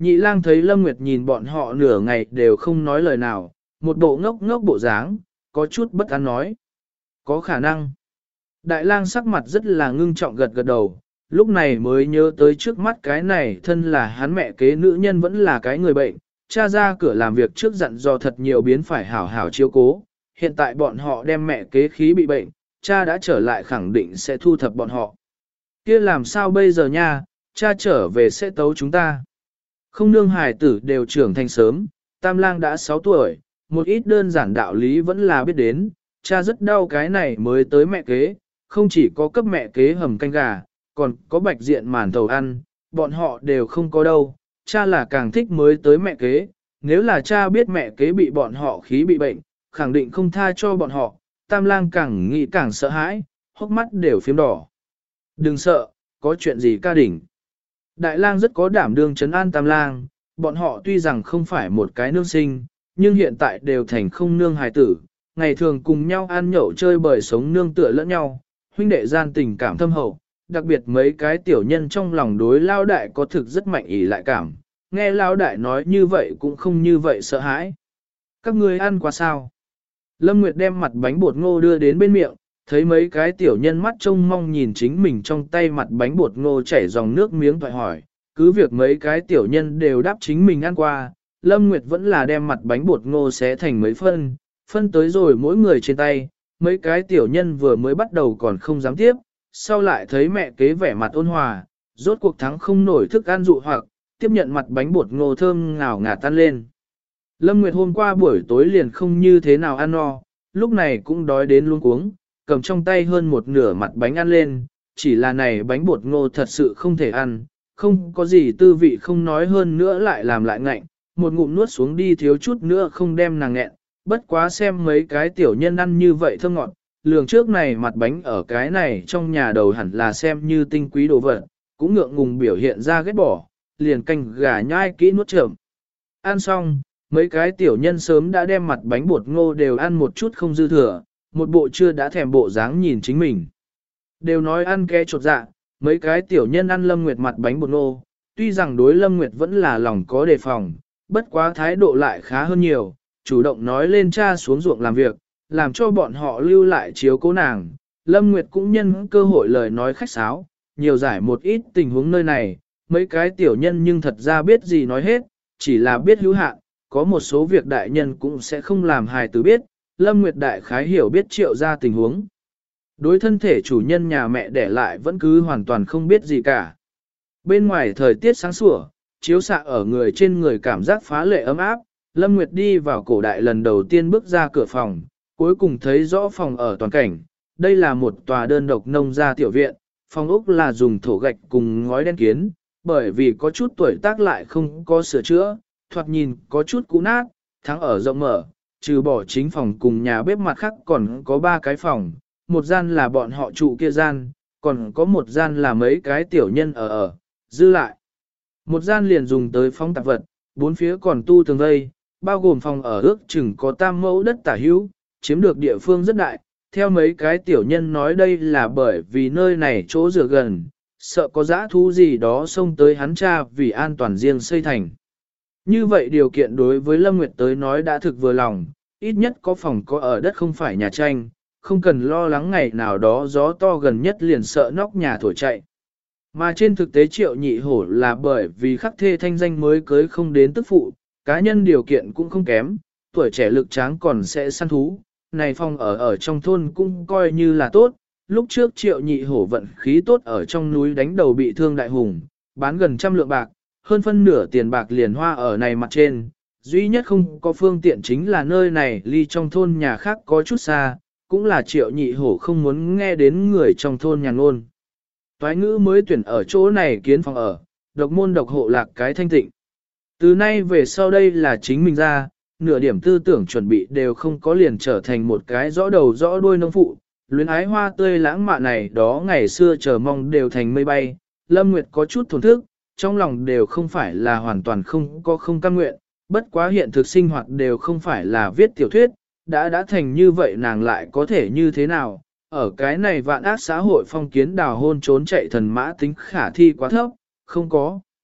Nhị lang thấy Lâm Nguyệt nhìn bọn họ nửa ngày đều không nói lời nào, một bộ ngốc ngốc bộ dáng, có chút bất an nói. Có khả năng. Đại lang sắc mặt rất là ngưng trọng gật gật đầu, lúc này mới nhớ tới trước mắt cái này thân là hắn mẹ kế nữ nhân vẫn là cái người bệnh, cha ra cửa làm việc trước dặn dò thật nhiều biến phải hảo hảo chiếu cố, hiện tại bọn họ đem mẹ kế khí bị bệnh, cha đã trở lại khẳng định sẽ thu thập bọn họ. Kia làm sao bây giờ nha, cha trở về sẽ tấu chúng ta. Không nương hài tử đều trưởng thành sớm, tam lang đã 6 tuổi, một ít đơn giản đạo lý vẫn là biết đến, cha rất đau cái này mới tới mẹ kế, không chỉ có cấp mẹ kế hầm canh gà, còn có bạch diện màn thầu ăn, bọn họ đều không có đâu, cha là càng thích mới tới mẹ kế, nếu là cha biết mẹ kế bị bọn họ khí bị bệnh, khẳng định không tha cho bọn họ, tam lang càng nghĩ càng sợ hãi, hốc mắt đều phiếm đỏ. Đừng sợ, có chuyện gì ca đỉnh. Đại lang rất có đảm đương trấn an tam lang, bọn họ tuy rằng không phải một cái nương sinh, nhưng hiện tại đều thành không nương hài tử, ngày thường cùng nhau ăn nhậu chơi bời sống nương tựa lẫn nhau, huynh đệ gian tình cảm thâm hậu, đặc biệt mấy cái tiểu nhân trong lòng đối lao đại có thực rất mạnh ỷ lại cảm, nghe lao đại nói như vậy cũng không như vậy sợ hãi. Các ngươi ăn qua sao? Lâm Nguyệt đem mặt bánh bột ngô đưa đến bên miệng, thấy mấy cái tiểu nhân mắt trông mong nhìn chính mình trong tay mặt bánh bột ngô chảy dòng nước miếng thoại hỏi, cứ việc mấy cái tiểu nhân đều đáp chính mình ăn qua, Lâm Nguyệt vẫn là đem mặt bánh bột ngô xé thành mấy phân tới rồi mỗi người trên tay, mấy cái tiểu nhân vừa mới bắt đầu còn không dám tiếp, sau lại thấy mẹ kế vẻ mặt ôn hòa, rốt cuộc thắng không nổi thức ăn dụ hoặc, tiếp nhận mặt bánh bột ngô thơm ngào ngạt tan lên. Lâm Nguyệt hôm qua buổi tối liền không như thế nào ăn no, lúc này cũng đói đến luống cuống, cầm trong tay hơn một nửa mặt bánh ăn lên, chỉ là này bánh bột ngô thật sự không thể ăn, không có gì tư vị không nói hơn nữa lại làm lại ngạnh, một ngụm nuốt xuống đi thiếu chút nữa không đem nàng nghẹn, bất quá xem mấy cái tiểu nhân ăn như vậy thơm ngọt, lường trước này mặt bánh ở cái này trong nhà đầu hẳn là xem như tinh quý đồ vật, cũng ngượng ngùng biểu hiện ra ghét bỏ, liền canh gà nhai kỹ nuốt chậm. Ăn xong, mấy cái tiểu nhân sớm đã đem mặt bánh bột ngô đều ăn một chút không dư thừa, một bộ chưa đã thèm bộ dáng nhìn chính mình. Đều nói ăn ké chột dạ, mấy cái tiểu nhân ăn Lâm Nguyệt mặt bánh bột ngô, tuy rằng đối Lâm Nguyệt vẫn là lòng có đề phòng, bất quá thái độ lại khá hơn nhiều, chủ động nói lên cha xuống ruộng làm việc, làm cho bọn họ lưu lại chiếu cố nàng. Lâm Nguyệt cũng nhân cơ hội lời nói khách sáo, nhiều giải một ít tình huống nơi này, mấy cái tiểu nhân nhưng thật ra biết gì nói hết, chỉ là biết hữu hạn, có một số việc đại nhân cũng sẽ không làm hài tử biết, Lâm Nguyệt đại khái hiểu biết triệu ra tình huống. Đối thân thể chủ nhân nhà mẹ để lại vẫn cứ hoàn toàn không biết gì cả. Bên ngoài thời tiết sáng sủa, chiếu xạ ở người trên người cảm giác phá lệ ấm áp, Lâm Nguyệt đi vào cổ đại lần đầu tiên bước ra cửa phòng, cuối cùng thấy rõ phòng ở toàn cảnh. Đây là một tòa đơn độc nông gia tiểu viện, phòng ốc là dùng thổ gạch cùng ngói đen kiến, bởi vì có chút tuổi tác lại không có sửa chữa, thoạt nhìn có chút cũ nát, thắng ở rộng mở, trừ bỏ chính phòng cùng nhà bếp mặt khác còn có 3 cái phòng, một gian là bọn họ trụ kia gian, còn có một gian là mấy cái tiểu nhân ở, dư lại. Một gian liền dùng tới phóng tạp vật, 4 phía còn tu tường vây, bao gồm phòng ở ước chừng có 3 mẫu đất tả hữu, chiếm được địa phương rất đại. Theo mấy cái tiểu nhân nói đây là bởi vì nơi này chỗ rửa gần, sợ có dã thú gì đó xông tới hắn cha vì an toàn riêng xây thành. Như vậy điều kiện đối với Lâm Nguyệt tới nói đã thực vừa lòng, ít nhất có phòng có ở đất không phải nhà tranh, không cần lo lắng ngày nào đó gió to gần nhất liền sợ nóc nhà thổi chạy. Mà trên thực tế Triệu Nhị Hổ là bởi vì khắc thê thanh danh mới cưới không đến tức phụ, cá nhân điều kiện cũng không kém, tuổi trẻ lực tráng còn sẽ săn thú, này phòng ở trong thôn cũng coi như là tốt, lúc trước Triệu Nhị Hổ vận khí tốt ở trong núi đánh đầu bị thương đại hùng, bán gần 100 lượng bạc, hơn phân nửa tiền bạc liền hoa ở này mặt trên, duy nhất không có phương tiện chính là nơi này ly trong thôn nhà khác có chút xa, cũng là Triệu Nhị Hổ không muốn nghe đến người trong thôn nhàn ngôn. Toái ngữ mới tuyển ở chỗ này kiến phòng ở, độc môn độc hộ lạc cái thanh tịnh. Từ nay về sau đây là chính mình ra, nửa điểm tư tưởng chuẩn bị đều không có liền trở thành một cái rõ đầu rõ đuôi nông phụ, luyến ái hoa tươi lãng mạn này đó ngày xưa chờ mong đều thành mây bay. Lâm Nguyệt có chút thổn thức, trong lòng đều không phải là hoàn toàn không cam nguyện, bất quá hiện thực sinh hoạt đều không phải là viết tiểu thuyết, đã thành như vậy nàng lại có thể như thế nào, ở cái này vạn ác xã hội phong kiến đào hôn trốn chạy thần mã tính khả thi quá thấp, không có.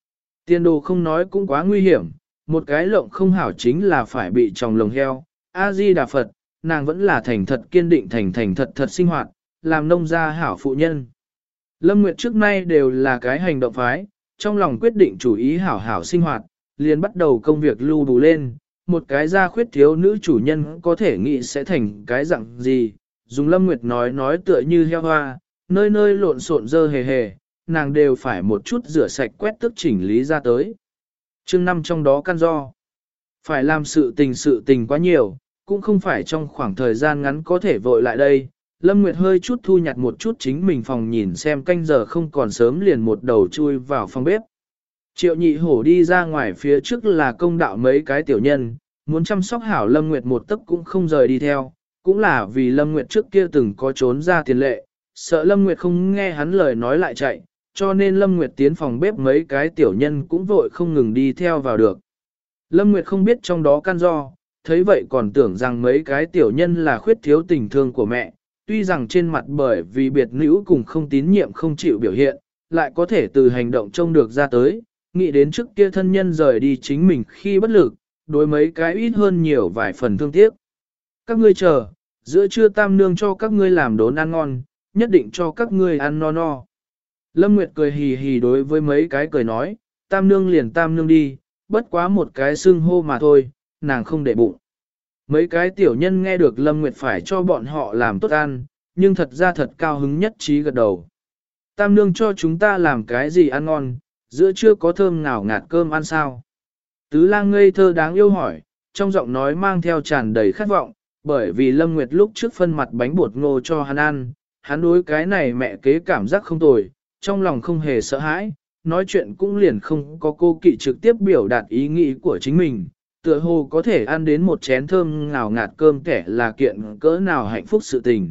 Tiền đồ không nói cũng quá nguy hiểm, một cái lộng không hảo chính là phải bị tròng lồng heo. A-di-đà Phật, nàng vẫn là thành thật kiên định thành thật thật sinh hoạt, làm nông gia hảo phụ nhân. Lâm Nguyệt trước nay đều là cái hành động phái, trong lòng quyết định chủ ý hảo hảo sinh hoạt, liền bắt đầu công việc lưu đủ lên, một cái gia khuyết thiếu nữ chủ nhân có thể nghĩ sẽ thành cái dạng gì, dùng Lâm Nguyệt nói tựa như heo hoa, nơi nơi lộn xộn dơ hề hề, nàng đều phải một chút rửa sạch quét tức chỉnh lý ra tới. Chương 5 trong đó căn do, phải làm sự tình quá nhiều, cũng không phải trong khoảng thời gian ngắn có thể vội lại đây. Lâm Nguyệt hơi chút thu nhặt một chút chính mình phòng nhìn xem canh giờ không còn sớm liền một đầu chui vào phòng bếp. Triệu nhị hổ đi ra ngoài phía trước là công đạo mấy cái tiểu nhân, muốn chăm sóc hảo Lâm Nguyệt một tấc cũng không rời đi theo, cũng là vì Lâm Nguyệt trước kia từng có trốn ra tiền lệ, sợ Lâm Nguyệt không nghe hắn lời nói lại chạy, cho nên Lâm Nguyệt tiến phòng bếp mấy cái tiểu nhân cũng vội không ngừng đi theo vào được. Lâm Nguyệt không biết trong đó căn do, thấy vậy còn tưởng rằng mấy cái tiểu nhân là khuyết thiếu tình thương của mẹ, tuy rằng trên mặt bởi vì biệt nữ cùng không tín nhiệm không chịu biểu hiện, lại có thể từ hành động trông được ra tới, nghĩ đến trước kia thân nhân rời đi chính mình khi bất lực, đối mấy cái ít hơn nhiều vài phần thương tiếc. Các ngươi chờ, giữa trưa tam nương cho các ngươi làm đốn ăn ngon, nhất định cho các ngươi ăn no no. Lâm Nguyệt cười hì hì đối với mấy cái cười nói, tam nương liền tam nương đi, bất quá một cái xưng hô mà thôi, nàng không để bụng. Mấy cái tiểu nhân nghe được Lâm Nguyệt phải cho bọn họ làm tốt ăn, nhưng thật ra thật cao hứng nhất trí gật đầu. Tam nương cho chúng ta làm cái gì ăn ngon, giữa trưa có thơm ngào ngạt cơm ăn sao? Tứ lang ngây thơ đáng yêu hỏi, trong giọng nói mang theo tràn đầy khát vọng, bởi vì Lâm Nguyệt lúc trước phân mặt bánh bột ngô cho hắn ăn, hắn đối cái này mẹ kế cảm giác không tồi, trong lòng không hề sợ hãi, nói chuyện cũng liền không có cô kỵ trực tiếp biểu đạt ý nghĩ của chính mình, tựa hồ có thể ăn đến một chén thơm ngào ngạt cơm kẻ là kiện cỡ nào hạnh phúc sự tình.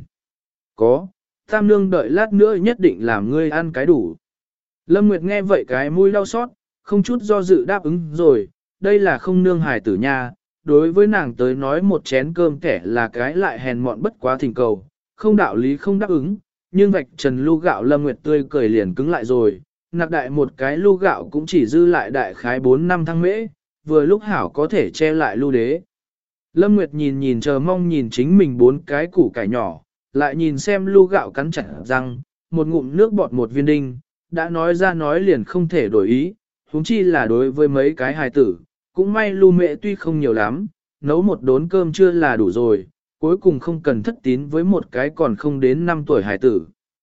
Có, tam nương đợi lát nữa nhất định làm ngươi ăn cái đủ. Lâm Nguyệt nghe vậy cái mũi đau xót, không chút do dự đáp ứng rồi, đây là không nương hài tử nha, đối với nàng tới nói một chén cơm kẻ là cái lại hèn mọn bất quá thỉnh cầu, không đạo lý không đáp ứng, nhưng vạch trần lu gạo Lâm Nguyệt tươi cười liền cứng lại rồi, nạc đại một cái lu gạo cũng chỉ dư lại đại khái 4 năm thăng mễ, vừa lúc hảo có thể che lại lu đế. Lâm Nguyệt nhìn nhìn chờ mong nhìn chính mình 4 cái củ cải nhỏ, lại nhìn xem lu gạo cắn chặt răng, một ngụm nước bọt một viên đinh, đã nói ra nói liền không thể đổi ý, huống chi là đối với mấy cái hài tử, cũng may lu mẹ tuy không nhiều lắm, nấu một đốn cơm chưa là đủ rồi, cuối cùng không cần thất tín với một cái còn không đến 5 tuổi hài tử.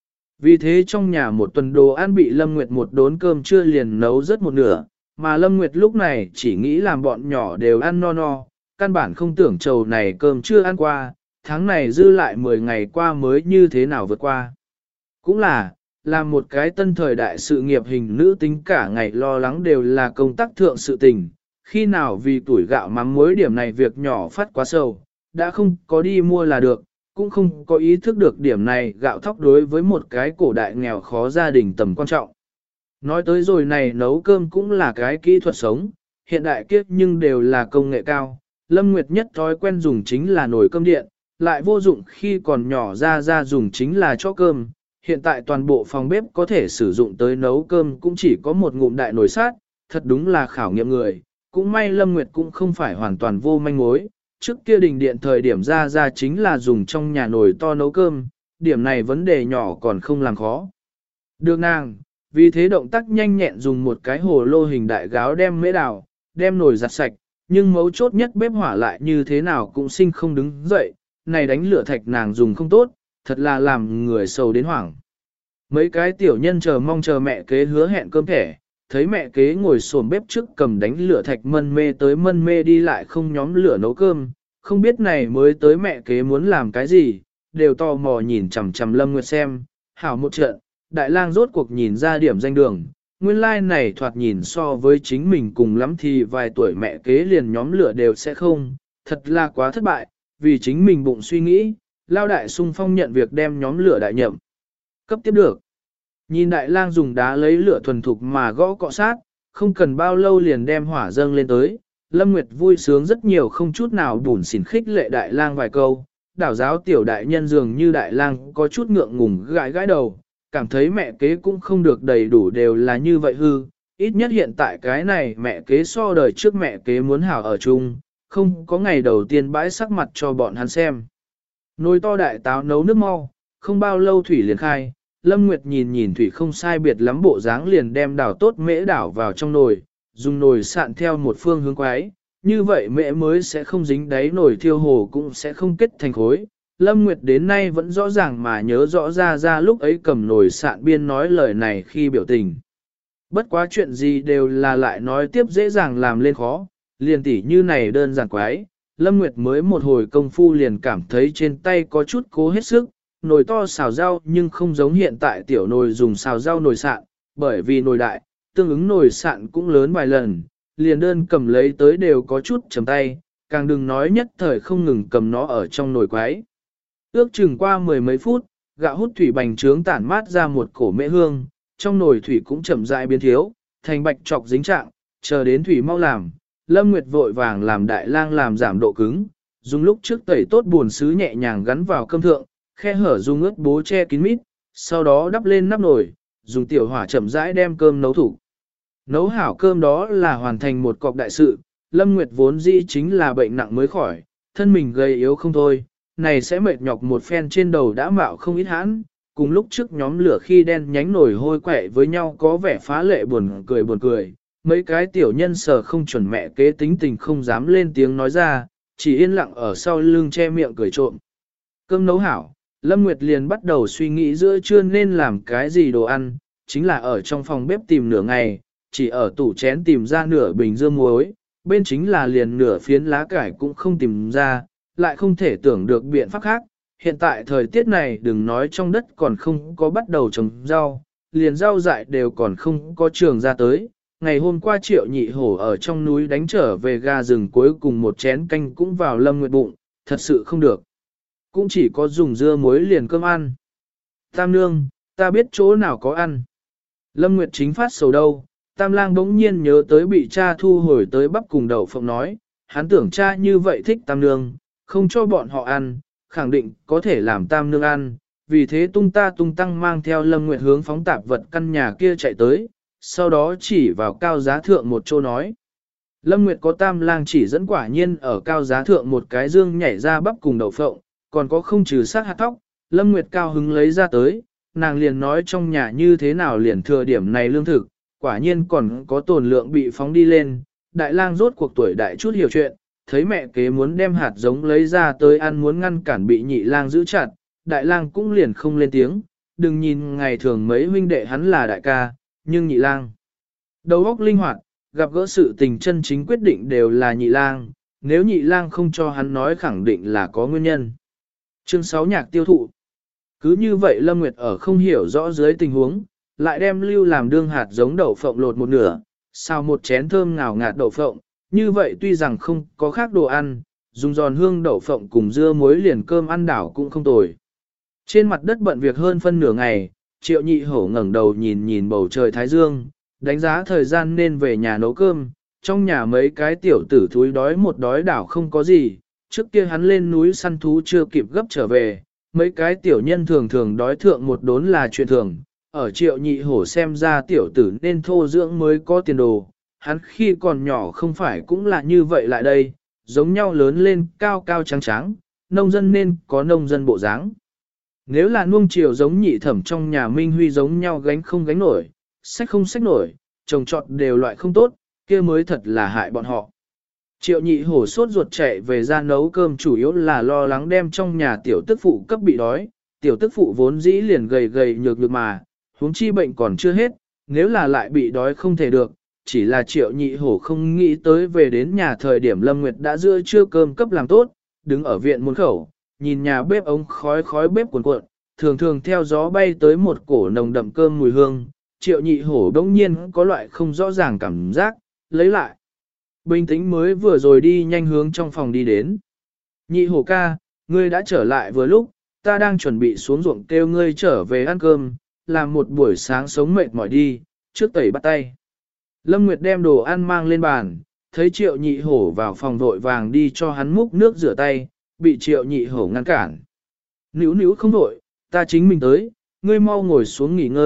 Vì thế trong nhà một tuần đồ ăn bị Lâm Nguyệt một đốn cơm trưa liền nấu rất một nửa, mà Lâm Nguyệt lúc này chỉ nghĩ làm bọn nhỏ đều ăn no no, căn bản không tưởng trầu này cơm chưa ăn qua, tháng này dư lại 10 ngày qua mới như thế nào vượt qua. Cũng là một cái tân thời đại sự nghiệp hình nữ tính cả ngày lo lắng đều là công tác thượng sự tình, khi nào vì tuổi gạo mắm muối điểm này việc nhỏ phát quá sâu, đã không có đi mua là được, cũng không có ý thức được điểm này gạo thóc đối với một cái cổ đại nghèo khó gia đình tầm quan trọng. Nói tới rồi này nấu cơm cũng là cái kỹ thuật sống, hiện đại kiếp nhưng đều là công nghệ cao. Lâm Nguyệt nhất thói quen dùng chính là nồi cơm điện, lại vô dụng khi còn nhỏ ra dùng chính là cho cơm. Hiện tại toàn bộ phòng bếp có thể sử dụng tới nấu cơm cũng chỉ có một ngụm đại nồi sát, thật đúng là khảo nghiệm người. Cũng may Lâm Nguyệt cũng không phải hoàn toàn vô manh mối, trước kia đình điện thời điểm ra chính là dùng trong nhà nồi to nấu cơm, điểm này vấn đề nhỏ còn không làm khó. Được nàng, vì thế động tác nhanh nhẹn dùng một cái hồ lô hình đại gáo đem mễ đào, đem nồi giặt sạch, nhưng mấu chốt nhất bếp hỏa lại như thế nào cũng sinh không đứng dậy, này đánh lửa thạch nàng dùng không tốt, thật là làm người sầu đến hoảng. Mấy cái tiểu nhân chờ mong chờ mẹ kế hứa hẹn cơm thẻ, thấy mẹ kế ngồi xổm bếp trước cầm đánh lửa thạch mân mê tới mân mê đi lại không nhóm lửa nấu cơm, không biết này mới tới mẹ kế muốn làm cái gì, đều tò mò nhìn chằm chằm Lâm Nguyệt xem, hảo một trận, đại lang rốt cuộc nhìn ra điểm danh đường, nguyên lai like này thoạt nhìn so với chính mình cùng lắm thì vài tuổi mẹ kế liền nhóm lửa đều sẽ không, thật là quá thất bại, vì chính mình bụng suy nghĩ, lao đại sung phong nhận việc đem nhóm lửa đại nhậm, cấp tiếp được. Nhìn đại lang dùng đá lấy lửa thuần thục mà gõ cọ sát, không cần bao lâu liền đem hỏa dâng lên tới. Lâm Nguyệt vui sướng rất nhiều không chút nào bùn xỉn khích lệ đại lang vài câu. Đảo giáo tiểu đại nhân dường như đại lang có chút ngượng ngùng gãi gãi đầu, cảm thấy mẹ kế cũng không được đầy đủ đều là như vậy hư. ít nhất hiện tại cái này mẹ kế so đời trước mẹ kế muốn hảo ở chung, không có ngày đầu tiên bãi sắc mặt cho bọn hắn xem. Nồi to đại táo nấu nước mau, không bao lâu thủy liền khai, Lâm Nguyệt nhìn nhìn thủy không sai biệt lắm bộ dáng liền đem đảo tốt mễ đảo vào trong nồi, dùng nồi sạn theo một phương hướng quái, như vậy mễ mới sẽ không dính đáy nồi thiêu hồ cũng sẽ không kết thành khối. Lâm Nguyệt đến nay vẫn rõ ràng mà nhớ rõ ra lúc ấy cầm nồi sạn biên nói lời này khi biểu tình. Bất quá chuyện gì đều là lại nói tiếp dễ dàng làm lên khó, liền tỉ như này đơn giản quái. Lâm Nguyệt mới một hồi công phu liền cảm thấy trên tay có chút cố hết sức, nồi to xào rau nhưng không giống hiện tại tiểu nồi dùng xào rau nồi sạn, bởi vì nồi đại, tương ứng nồi sạn cũng lớn vài lần, liền đơn cầm lấy tới đều có chút chấm tay, càng đừng nói nhất thời không ngừng cầm nó ở trong nồi quái. Ước chừng qua mười mấy phút, gạo hút thủy bành trướng tản mát ra một cổ mễ hương, trong nồi thủy cũng chậm rãi biến thiếu, thành bạch trọc dính trạng, chờ đến thủy mau làm, Lâm Nguyệt vội vàng làm đại lang làm giảm độ cứng, dùng lúc trước tẩy tốt buồn sứ nhẹ nhàng gắn vào cơm thượng, khe hở dùng ướt bố che kín mít, sau đó đắp lên nắp nồi, dùng tiểu hỏa chậm rãi đem cơm nấu thủ. Nấu hảo cơm đó là hoàn thành một cọc đại sự, Lâm Nguyệt vốn dĩ chính là bệnh nặng mới khỏi, thân mình gầy yếu không thôi, này sẽ mệt nhọc một phen trên đầu đã mạo không ít hãn, cùng lúc trước nhóm lửa khi đen nhánh nổi hôi quẹ với nhau có vẻ phá lệ buồn cười. Mấy cái tiểu nhân sở không chuẩn mẹ kế tính tình không dám lên tiếng nói ra, chỉ yên lặng ở sau lưng che miệng cười trộm. Cơm nấu hảo, Lâm Nguyệt liền bắt đầu suy nghĩ giữa trưa nên làm cái gì đồ ăn, chính là ở trong phòng bếp tìm nửa ngày, chỉ ở tủ chén tìm ra nửa bình dưa muối, bên chính là liền nửa phiến lá cải cũng không tìm ra, lại không thể tưởng được biện pháp khác. Hiện tại thời tiết này đừng nói trong đất còn không có bắt đầu trồng rau, liền rau dại đều còn không có trường ra tới. Ngày hôm qua Triệu Nhị Hổ ở trong núi đánh trở về gà rừng cuối cùng một chén canh cũng vào Lâm Nguyệt bụng, thật sự không được. Cũng chỉ có dùng dưa muối liền cơm ăn. Tam nương, ta biết chỗ nào có ăn. Lâm Nguyệt chính phát sầu đâu, Tam lang bỗng nhiên nhớ tới bị cha thu hồi tới bắp cùng đậu phộng nói, hắn tưởng cha như vậy thích Tam nương, không cho bọn họ ăn, khẳng định có thể làm Tam nương ăn, vì thế tung ta tung tăng mang theo Lâm Nguyệt hướng phóng tạp vật căn nhà kia chạy tới, sau đó chỉ vào cao giá thượng một chỗ nói. Lâm Nguyệt có Tam lang chỉ dẫn quả nhiên ở cao giá thượng một cái dương nhảy ra bắp cùng đậu phộng, còn có không trừ sát hạt thóc, Lâm Nguyệt cao hứng lấy ra tới, nàng liền nói trong nhà như thế nào liền thừa điểm này lương thực, quả nhiên còn có tồn lượng bị phóng đi lên, đại lang rốt cuộc tuổi đại chút hiểu chuyện, thấy mẹ kế muốn đem hạt giống lấy ra tới ăn muốn ngăn cản bị nhị lang giữ chặt, đại lang cũng liền không lên tiếng, đừng nhìn ngày thường mấy huynh đệ hắn là đại ca, nhưng nhị lang đầu óc linh hoạt, gặp gỡ sự tình chân chính quyết định đều là nhị lang, nếu nhị lang không cho hắn nói khẳng định là có nguyên nhân. Chương 6 nhạc tiêu thụ. Cứ như vậy Lâm Nguyệt ở không hiểu rõ dưới tình huống, lại đem lưu làm đương hạt giống đậu phộng lột một nửa, xào một chén thơm ngào ngạt đậu phộng, như vậy tuy rằng không có khác đồ ăn, dùng giòn hương đậu phộng cùng dưa muối liền cơm ăn đảo cũng không tồi. Trên mặt đất bận việc hơn phân nửa ngày, Triệu Nhị Hổ ngẩng đầu nhìn nhìn bầu trời thái dương, đánh giá thời gian nên về nhà nấu cơm, trong nhà mấy cái tiểu tử thúi đói một đói đảo không có gì, trước kia hắn lên núi săn thú chưa kịp gấp trở về, mấy cái tiểu nhân thường thường đói thượng một đốn là chuyện thường, ở Triệu Nhị Hổ xem ra tiểu tử nên thô dưỡng mới có tiền đồ, hắn khi còn nhỏ không phải cũng là như vậy lại đây, giống nhau lớn lên cao cao trắng trắng, nông dân nên có nông dân bộ dáng. Nếu là nuông chiều giống nhị thẩm trong nhà Minh Huy giống nhau gánh không gánh nổi, sách không sách nổi, trồng trọt đều loại không tốt, kia mới thật là hại bọn họ. Triệu Nhị Hổ sốt ruột chạy về ra nấu cơm chủ yếu là lo lắng đem trong nhà tiểu tức phụ cấp bị đói, tiểu tức phụ vốn dĩ liền gầy gầy nhược nhược mà, huống chi bệnh còn chưa hết, nếu là lại bị đói không thể được, chỉ là Triệu Nhị Hổ không nghĩ tới về đến nhà thời điểm Lâm Nguyệt đã giữa trưa cơm cấp làm tốt, đứng ở viện môn khẩu, nhìn nhà bếp ống khói bếp cuồn cuộn, thường thường theo gió bay tới một cổ nồng đậm cơm mùi hương, Triệu Nhị Hổ đống nhiên có loại không rõ ràng cảm giác, lấy lại. Bình tĩnh mới vừa rồi đi nhanh hướng trong phòng đi đến. Nhị Hổ ca, ngươi đã trở lại vừa lúc, ta đang chuẩn bị xuống ruộng kêu ngươi trở về ăn cơm, làm một buổi sáng sống mệt mỏi đi, trước tẩy bắt tay. Lâm Nguyệt đem đồ ăn mang lên bàn, thấy Triệu Nhị Hổ vào phòng vội vàng đi cho hắn múc nước rửa tay, bị Triệu Nhị Hổ ngăn cản. Níu không vội, ta chính mình tới, ngươi mau ngồi xuống nghỉ ngơi,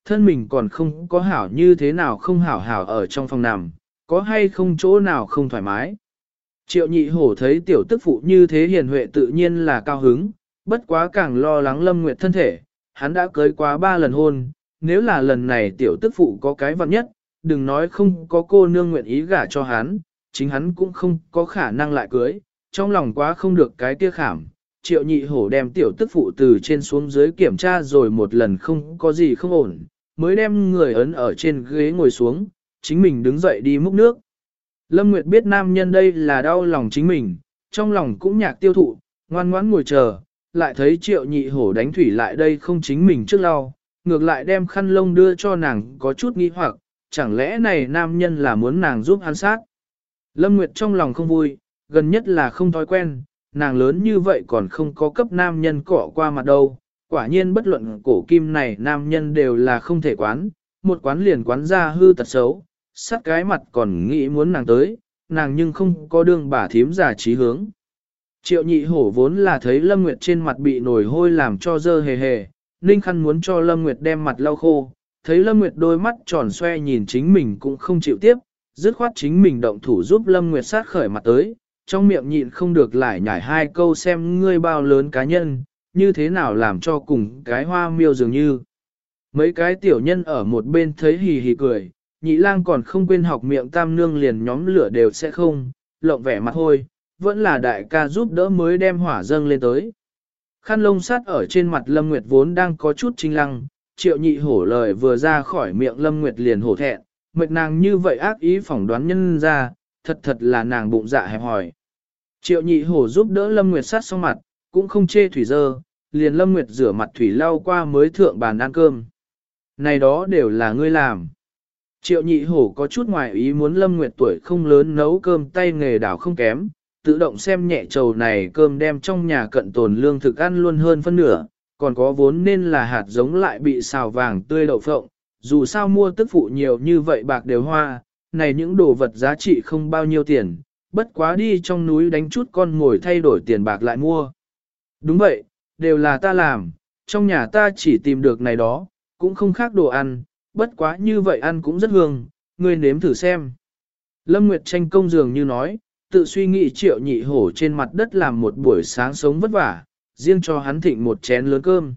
thân mình còn không có hảo như thế nào không hảo hảo ở trong phòng nằm, có hay không chỗ nào không thoải mái. Triệu nhị hổ thấy tiểu tức phụ như thế hiền huệ tự nhiên là cao hứng, bất quá càng lo lắng Lâm Nguyệt thân thể, hắn đã cưới quá 3 lần hôn, nếu là lần này tiểu tức phụ có cái vặn nhất, đừng nói không có cô nương nguyện ý gả cho hắn, chính hắn cũng không có khả năng lại cưới, trong lòng quá không được cái kia khảm. Triệu nhị hổ đem tiểu tức phụ từ trên xuống dưới kiểm tra rồi một lần không có gì không ổn, mới đem người ấn ở trên ghế ngồi xuống, chính mình đứng dậy đi múc nước. Lâm Nguyệt biết nam nhân đây là đau lòng chính mình, trong lòng cũng nhạc tiêu thụ, ngoan ngoãn ngồi chờ, lại thấy triệu nhị hổ đánh thủy lại đây không chính mình trước lau, ngược lại đem khăn lông đưa cho nàng có chút nghi hoặc, chẳng lẽ này nam nhân là muốn nàng giúp hắn sát. Lâm Nguyệt trong lòng không vui, gần nhất là không thói quen, nàng lớn như vậy còn không có cấp nam nhân cọ qua mặt đâu, quả nhiên bất luận cổ kim này nam nhân đều là không thể quán, một quán liền quán ra hư tật xấu, sát cái mặt còn nghĩ muốn nàng tới, nàng nhưng không có đương bà thím giả trí hướng. Triệu nhị hổ vốn là thấy Lâm Nguyệt trên mặt bị nổi hôi làm cho dơ hề hề, ninh khăn muốn cho Lâm Nguyệt đem mặt lau khô, thấy Lâm Nguyệt đôi mắt tròn xoe nhìn chính mình cũng không chịu tiếp, dứt khoát chính mình động thủ giúp Lâm Nguyệt sát khởi mặt tới, trong miệng nhịn không được lại nhảy 2 câu xem ngươi bao lớn cá nhân, như thế nào làm cho cùng cái hoa miêu dường như. Mấy cái tiểu nhân ở một bên thấy hì hì cười, nhị lang còn không quên học miệng tam nương liền nhóm lửa đều sẽ không, lộng vẻ mặt hôi, vẫn là đại ca giúp đỡ mới đem hỏa dâng lên tới. Khăn lông sát ở trên mặt Lâm Nguyệt vốn đang có chút trinh lăng, triệu nhị hổ lời vừa ra khỏi miệng Lâm Nguyệt liền hổ thẹn, mệt nàng như vậy ác ý phỏng đoán nhân ra, thật là nàng bụng dạ hẹp hỏi. Triệu nhị hổ giúp đỡ Lâm Nguyệt sát xong mặt, cũng không chê thủy dơ, liền Lâm Nguyệt rửa mặt thủy lau qua mới thượng bàn ăn cơm. Này đó đều là ngươi làm. Triệu nhị hổ có chút ngoài ý muốn Lâm Nguyệt tuổi không lớn nấu cơm tay nghề đảo không kém, tự động xem nhẹ trầu này cơm đem trong nhà cận tồn lương thực ăn luôn hơn phân nửa, còn có vốn nên là hạt giống lại bị xào vàng tươi đậu phộng, dù sao mua tức phụ nhiều như vậy bạc đều hoa, này những đồ vật giá trị không bao nhiêu tiền, bất quá đi trong núi đánh chút con ngồi thay đổi tiền bạc lại mua. Đúng vậy, đều là ta làm, trong nhà ta chỉ tìm được này đó, cũng không khác đồ ăn, bất quá như vậy ăn cũng rất hương, ngươi nếm thử xem. Lâm Nguyệt tranh công dường như nói, tự suy nghĩ triệu nhị hổ trên mặt đất làm một buổi sáng sống vất vả, riêng cho hắn thịnh một chén lớn cơm.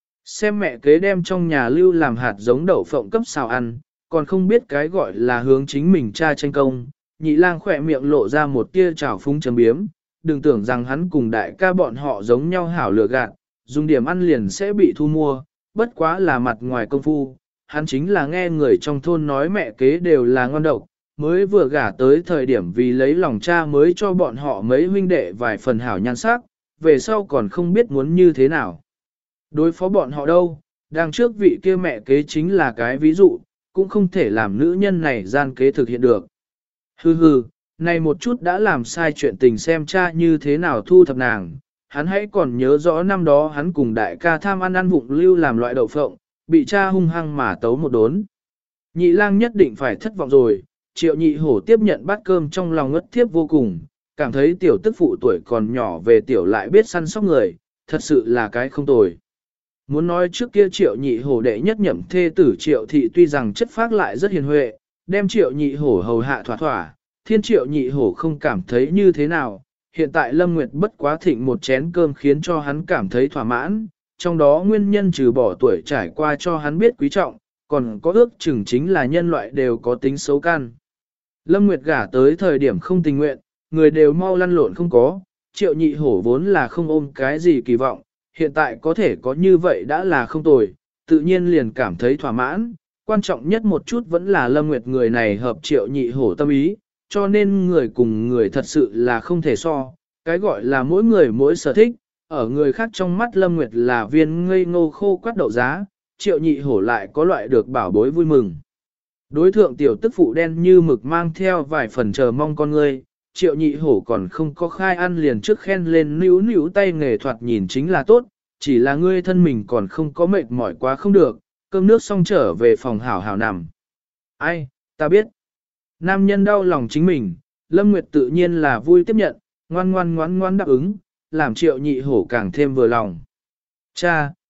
Xem mẹ kế đem trong nhà lưu làm hạt giống đậu phộng cấp xào ăn, còn không biết cái gọi là hướng chính mình cha tranh công, nhị lang khỏe miệng lộ ra một tia trào phúng chấm biếm, đừng tưởng rằng hắn cùng đại ca bọn họ giống nhau hảo lừa gạt, dùng điểm ăn liền sẽ bị thu mua, bất quá là mặt ngoài công phu, hắn chính là nghe người trong thôn nói mẹ kế đều là ngon độc, mới vừa gả tới thời điểm vì lấy lòng cha mới cho bọn họ mấy huynh đệ vài phần hảo nhan sắc, về sau còn không biết muốn như thế nào. Đối phó bọn họ đâu, đang trước vị kia mẹ kế chính là cái ví dụ, cũng không thể làm nữ nhân này gian kế thực hiện được. Hừ hừ, này một chút đã làm sai chuyện tình xem cha như thế nào thu thập nàng, hắn hãy còn nhớ rõ năm đó hắn cùng đại ca tham ăn vụng lưu làm loại đậu phộng, bị cha hung hăng mà tấu một đốn. Nhị lang nhất định phải thất vọng rồi, triệu nhị hổ tiếp nhận bát cơm trong lòng ngất thiếp vô cùng, cảm thấy tiểu tức phụ tuổi còn nhỏ về tiểu lại biết săn sóc người, thật sự là cái không tồi. Muốn nói trước kia triệu nhị hổ đệ nhất nhậm thê tử triệu thị tuy rằng chất phác lại rất hiền huệ, đem triệu nhị hổ hầu hạ thỏa thỏa, thiên triệu nhị hổ không cảm thấy như thế nào, hiện tại Lâm Nguyệt bất quá thịnh một chén cơm khiến cho hắn cảm thấy thỏa mãn, trong đó nguyên nhân trừ bỏ tuổi trải qua cho hắn biết quý trọng, còn có ước chừng chính là nhân loại đều có tính xấu can. Lâm Nguyệt gả tới thời điểm không tình nguyện, người đều mau lăn lộn không có, triệu nhị hổ vốn là không ôm cái gì kỳ vọng, hiện tại có thể có như vậy đã là không tồi, tự nhiên liền cảm thấy thỏa mãn, quan trọng nhất một chút vẫn là Lâm Nguyệt người này hợp triệu nhị hổ tâm ý, cho nên người cùng người thật sự là không thể so, cái gọi là mỗi người mỗi sở thích, ở người khác trong mắt Lâm Nguyệt là viên ngây ngô khô quát đậu giá, triệu nhị hổ lại có loại được bảo bối vui mừng. Đối thượng tiểu tức phụ đen như mực mang theo vài phần chờ mong con ngươi, triệu nhị hổ còn không có khai ăn liền trước khen lên níu níu tay nghề thoạt nhìn chính là tốt, chỉ là ngươi thân mình còn không có mệt mỏi quá không được, cơm nước xong trở về phòng hảo hảo nằm. Ai, ta biết. Nam nhân đau lòng chính mình, Lâm Nguyệt tự nhiên là vui tiếp nhận, ngoan ngoan ngoan ngoan đáp ứng, làm triệu nhị hổ càng thêm vừa lòng. Cha,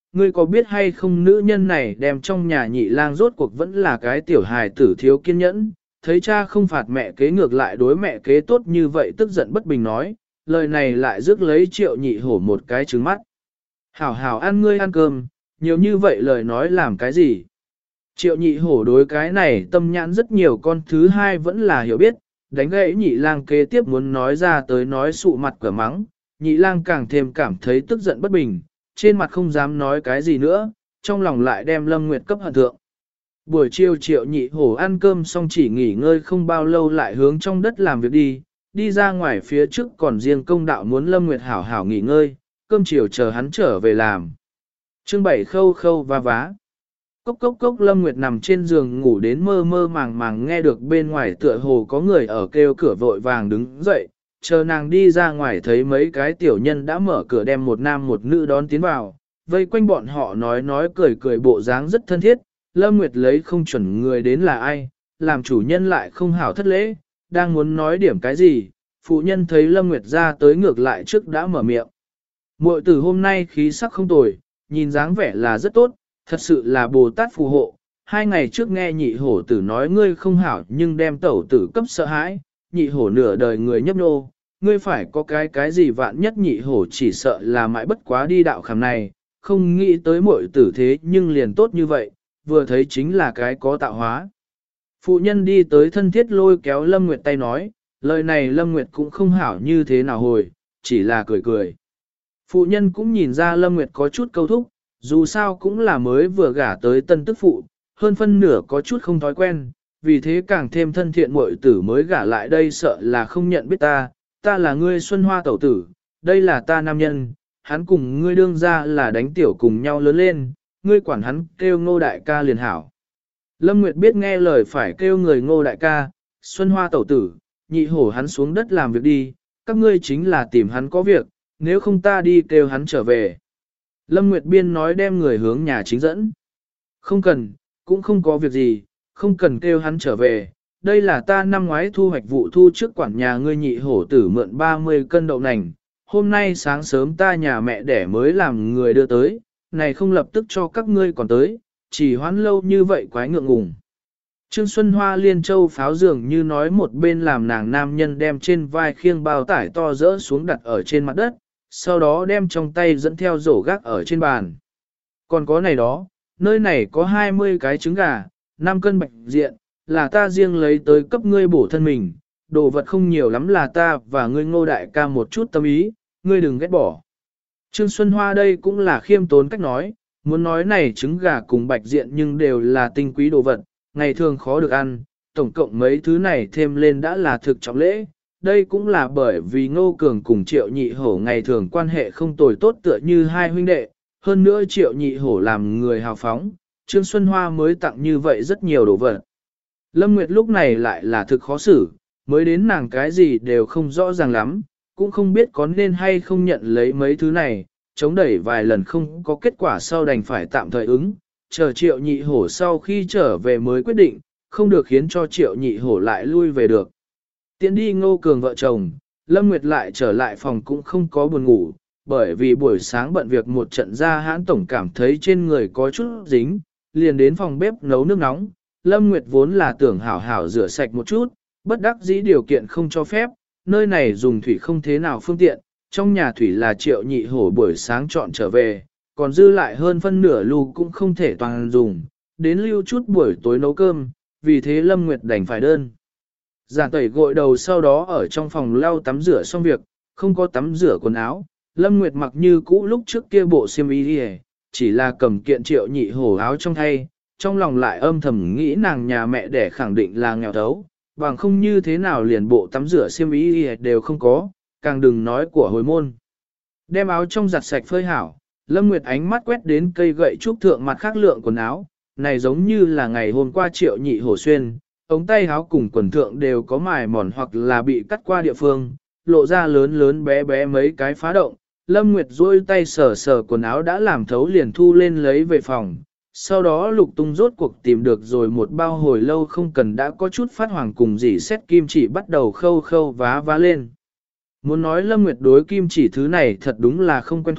ngươi có biết hay không nữ nhân này đem trong nhà nhị lang rốt cuộc vẫn là cái tiểu hài tử thiếu kiên nhẫn, thấy cha không phạt mẹ kế ngược lại đối mẹ kế tốt như vậy tức giận bất bình nói, lời này lại rước lấy Triệu Nhị Hổ một cái trứng mắt. Hảo hảo ăn ngươi ăn cơm, nhiều như vậy lời nói làm cái gì? Triệu Nhị Hổ đối cái này tâm nhãn rất nhiều, con thứ hai vẫn là hiểu biết, đánh gãy nhị lang kế tiếp muốn nói ra tới nói sụ mặt cửa mắng, nhị lang càng thêm cảm thấy tức giận bất bình, trên mặt không dám nói cái gì nữa, trong lòng lại đem Lâm Nguyệt cấp hận thượng. Buổi chiều Triệu Nhị Hổ ăn cơm xong chỉ nghỉ ngơi không bao lâu lại hướng trong đất làm việc đi ra ngoài phía trước còn riêng công đạo muốn Lâm Nguyệt hảo hảo nghỉ ngơi, cơm chiều chờ hắn trở về làm. Chương 7 khâu khâu va vá. Cốc cốc cốc Lâm Nguyệt nằm trên giường ngủ đến mơ mơ màng màng nghe được bên ngoài tựa hồ có người ở kêu cửa vội vàng đứng dậy, chờ nàng đi ra ngoài thấy mấy cái tiểu nhân đã mở cửa đem một nam một nữ đón tiến vào, vây quanh bọn họ nói cười cười bộ dáng rất thân thiết, Lâm Nguyệt lấy không chuẩn người đến là ai, làm chủ nhân lại không hảo thất lễ, đang muốn nói điểm cái gì, phụ nhân thấy Lâm Nguyệt ra tới ngược lại trước đã mở miệng. Muội tử hôm nay khí sắc không tồi, nhìn dáng vẻ là rất tốt, thật sự là Bồ Tát phù hộ. 2 ngày trước nghe nhị hổ tử nói ngươi không hảo nhưng đem tẩu tử cấp sợ hãi, nhị hổ nửa đời người nhấp nô, ngươi phải có cái gì vạn nhất nhị hổ chỉ sợ là mãi bất quá đi đạo khảm này, không nghĩ tới muội tử thế nhưng liền tốt như vậy, vừa thấy chính là cái có tạo hóa. Phụ nhân đi tới thân thiết lôi kéo Lâm Nguyệt tay nói, lời này Lâm Nguyệt cũng không hảo như thế nào hồi, chỉ là cười cười. Phụ nhân cũng nhìn ra Lâm Nguyệt có chút câu thúc, dù sao cũng là mới vừa gả tới tân tức phụ, hơn phân nửa có chút không thói quen, vì thế càng thêm thân thiện muội tử mới gả lại đây sợ là không nhận biết ta là ngươi Xuân Hoa tẩu tử, đây là ta nam nhân, hắn cùng ngươi đương ra là đánh tiểu cùng nhau lớn lên, ngươi quản hắn kêu Ngô đại ca liền hảo. Lâm Nguyệt biết nghe lời phải kêu người Ngô đại ca, Xuân Hoa tẩu tử, nhị hổ hắn xuống đất làm việc đi, các ngươi chính là tìm hắn có việc, nếu không ta đi kêu hắn trở về. Lâm Nguyệt Biên nói đem người hướng nhà chính dẫn. Không cần, cũng không có việc gì, không cần kêu hắn trở về. Đây là ta năm ngoái thu hoạch vụ thu trước quản nhà ngươi nhị hổ tử mượn 30 cân đậu nành. Hôm nay sáng sớm ta nhà mẹ đẻ mới làm người đưa tới, này không lập tức cho các ngươi còn tới, chỉ hoãn lâu như vậy quái ngượng ngùng. Trương Xuân Hoa liên châu pháo dường như nói một bên làm nàng nam nhân đem trên vai khiêng bao tải to dỡ xuống đặt ở trên mặt đất, sau đó đem trong tay dẫn theo rổ gác ở trên bàn. Còn có này đó, nơi này có 20 cái trứng gà, 5 cân bạch diện, là ta riêng lấy tới cấp ngươi bổ thân mình, đồ vật không nhiều lắm là ta và ngươi Ngô đại ca một chút tâm ý, ngươi đừng ghét bỏ. Trương Xuân Hoa đây cũng là khiêm tốn cách nói, muốn nói này trứng gà cùng bạch diện nhưng đều là tinh quý đồ vật, ngày thường khó được ăn, tổng cộng mấy thứ này thêm lên đã là thực trọng lễ. Đây cũng là bởi vì Ngô Cường cùng Triệu Nhị Hổ ngày thường quan hệ không tồi tốt tựa như hai huynh đệ, hơn nữa Triệu Nhị Hổ làm người hào phóng, Trương Xuân Hoa mới tặng như vậy rất nhiều đồ vật. Lâm Nguyệt lúc này lại là thực khó xử, mới đến nàng cái gì đều không rõ ràng lắm, cũng không biết có nên hay không nhận lấy mấy thứ này, chống đẩy vài lần không có kết quả sau đành phải tạm thời ứng, chờ Triệu Nhị Hổ sau khi trở về mới quyết định, không được khiến cho Triệu Nhị Hổ lại lui về được. Tiến đi Ngô Cường vợ chồng, Lâm Nguyệt lại trở lại phòng cũng không có buồn ngủ, bởi vì buổi sáng bận việc một trận ra hãn tổng cảm thấy trên người có chút dính, liền đến phòng bếp nấu nước nóng. Lâm Nguyệt vốn là tưởng hảo hảo rửa sạch một chút, bất đắc dĩ điều kiện không cho phép, nơi này dùng thủy không thế nào phương tiện, trong nhà thủy là Triệu Nhị Hổ buổi sáng chọn trở về, còn dư lại hơn phân nửa lu cũng không thể toàn dùng, đến lưu chút buổi tối nấu cơm, vì thế Lâm Nguyệt đành phải đơn. Giản tẩy gội đầu sau đó ở trong phòng lau tắm rửa xong việc, không có tắm rửa quần áo, Lâm Nguyệt mặc như cũ lúc trước kia bộ xiêm y đi, chỉ là cầm kiện Triệu Nhị Hổ áo trong thay, trong lòng lại âm thầm nghĩ nàng nhà mẹ đẻ khẳng định là nghèo thấu, bằng không như thế nào liền bộ tắm rửa xiêm y đều không có, càng đừng nói của hồi môn. Đem áo trong giặt sạch phơi hảo, Lâm Nguyệt ánh mắt quét đến cây gậy trúc thượng mặt khác lượng quần áo, này giống như là ngày hôm qua Triệu Nhị Hổ xuyên, ống tay áo cùng quần thượng đều có mài mòn hoặc là bị cắt qua địa phương, lộ ra lớn lớn bé bé mấy cái phá động. Lâm Nguyệt duỗi tay sờ sờ quần áo đã làm thấu liền thu lên lấy về phòng, sau đó lục tung rốt cuộc tìm được rồi một bao hồi lâu không cần đã có chút phát hoàng cùng dỉ xét kim chỉ bắt đầu khâu khâu vá vá lên. Muốn nói Lâm Nguyệt đối kim chỉ thứ này thật đúng là không quen thuộc,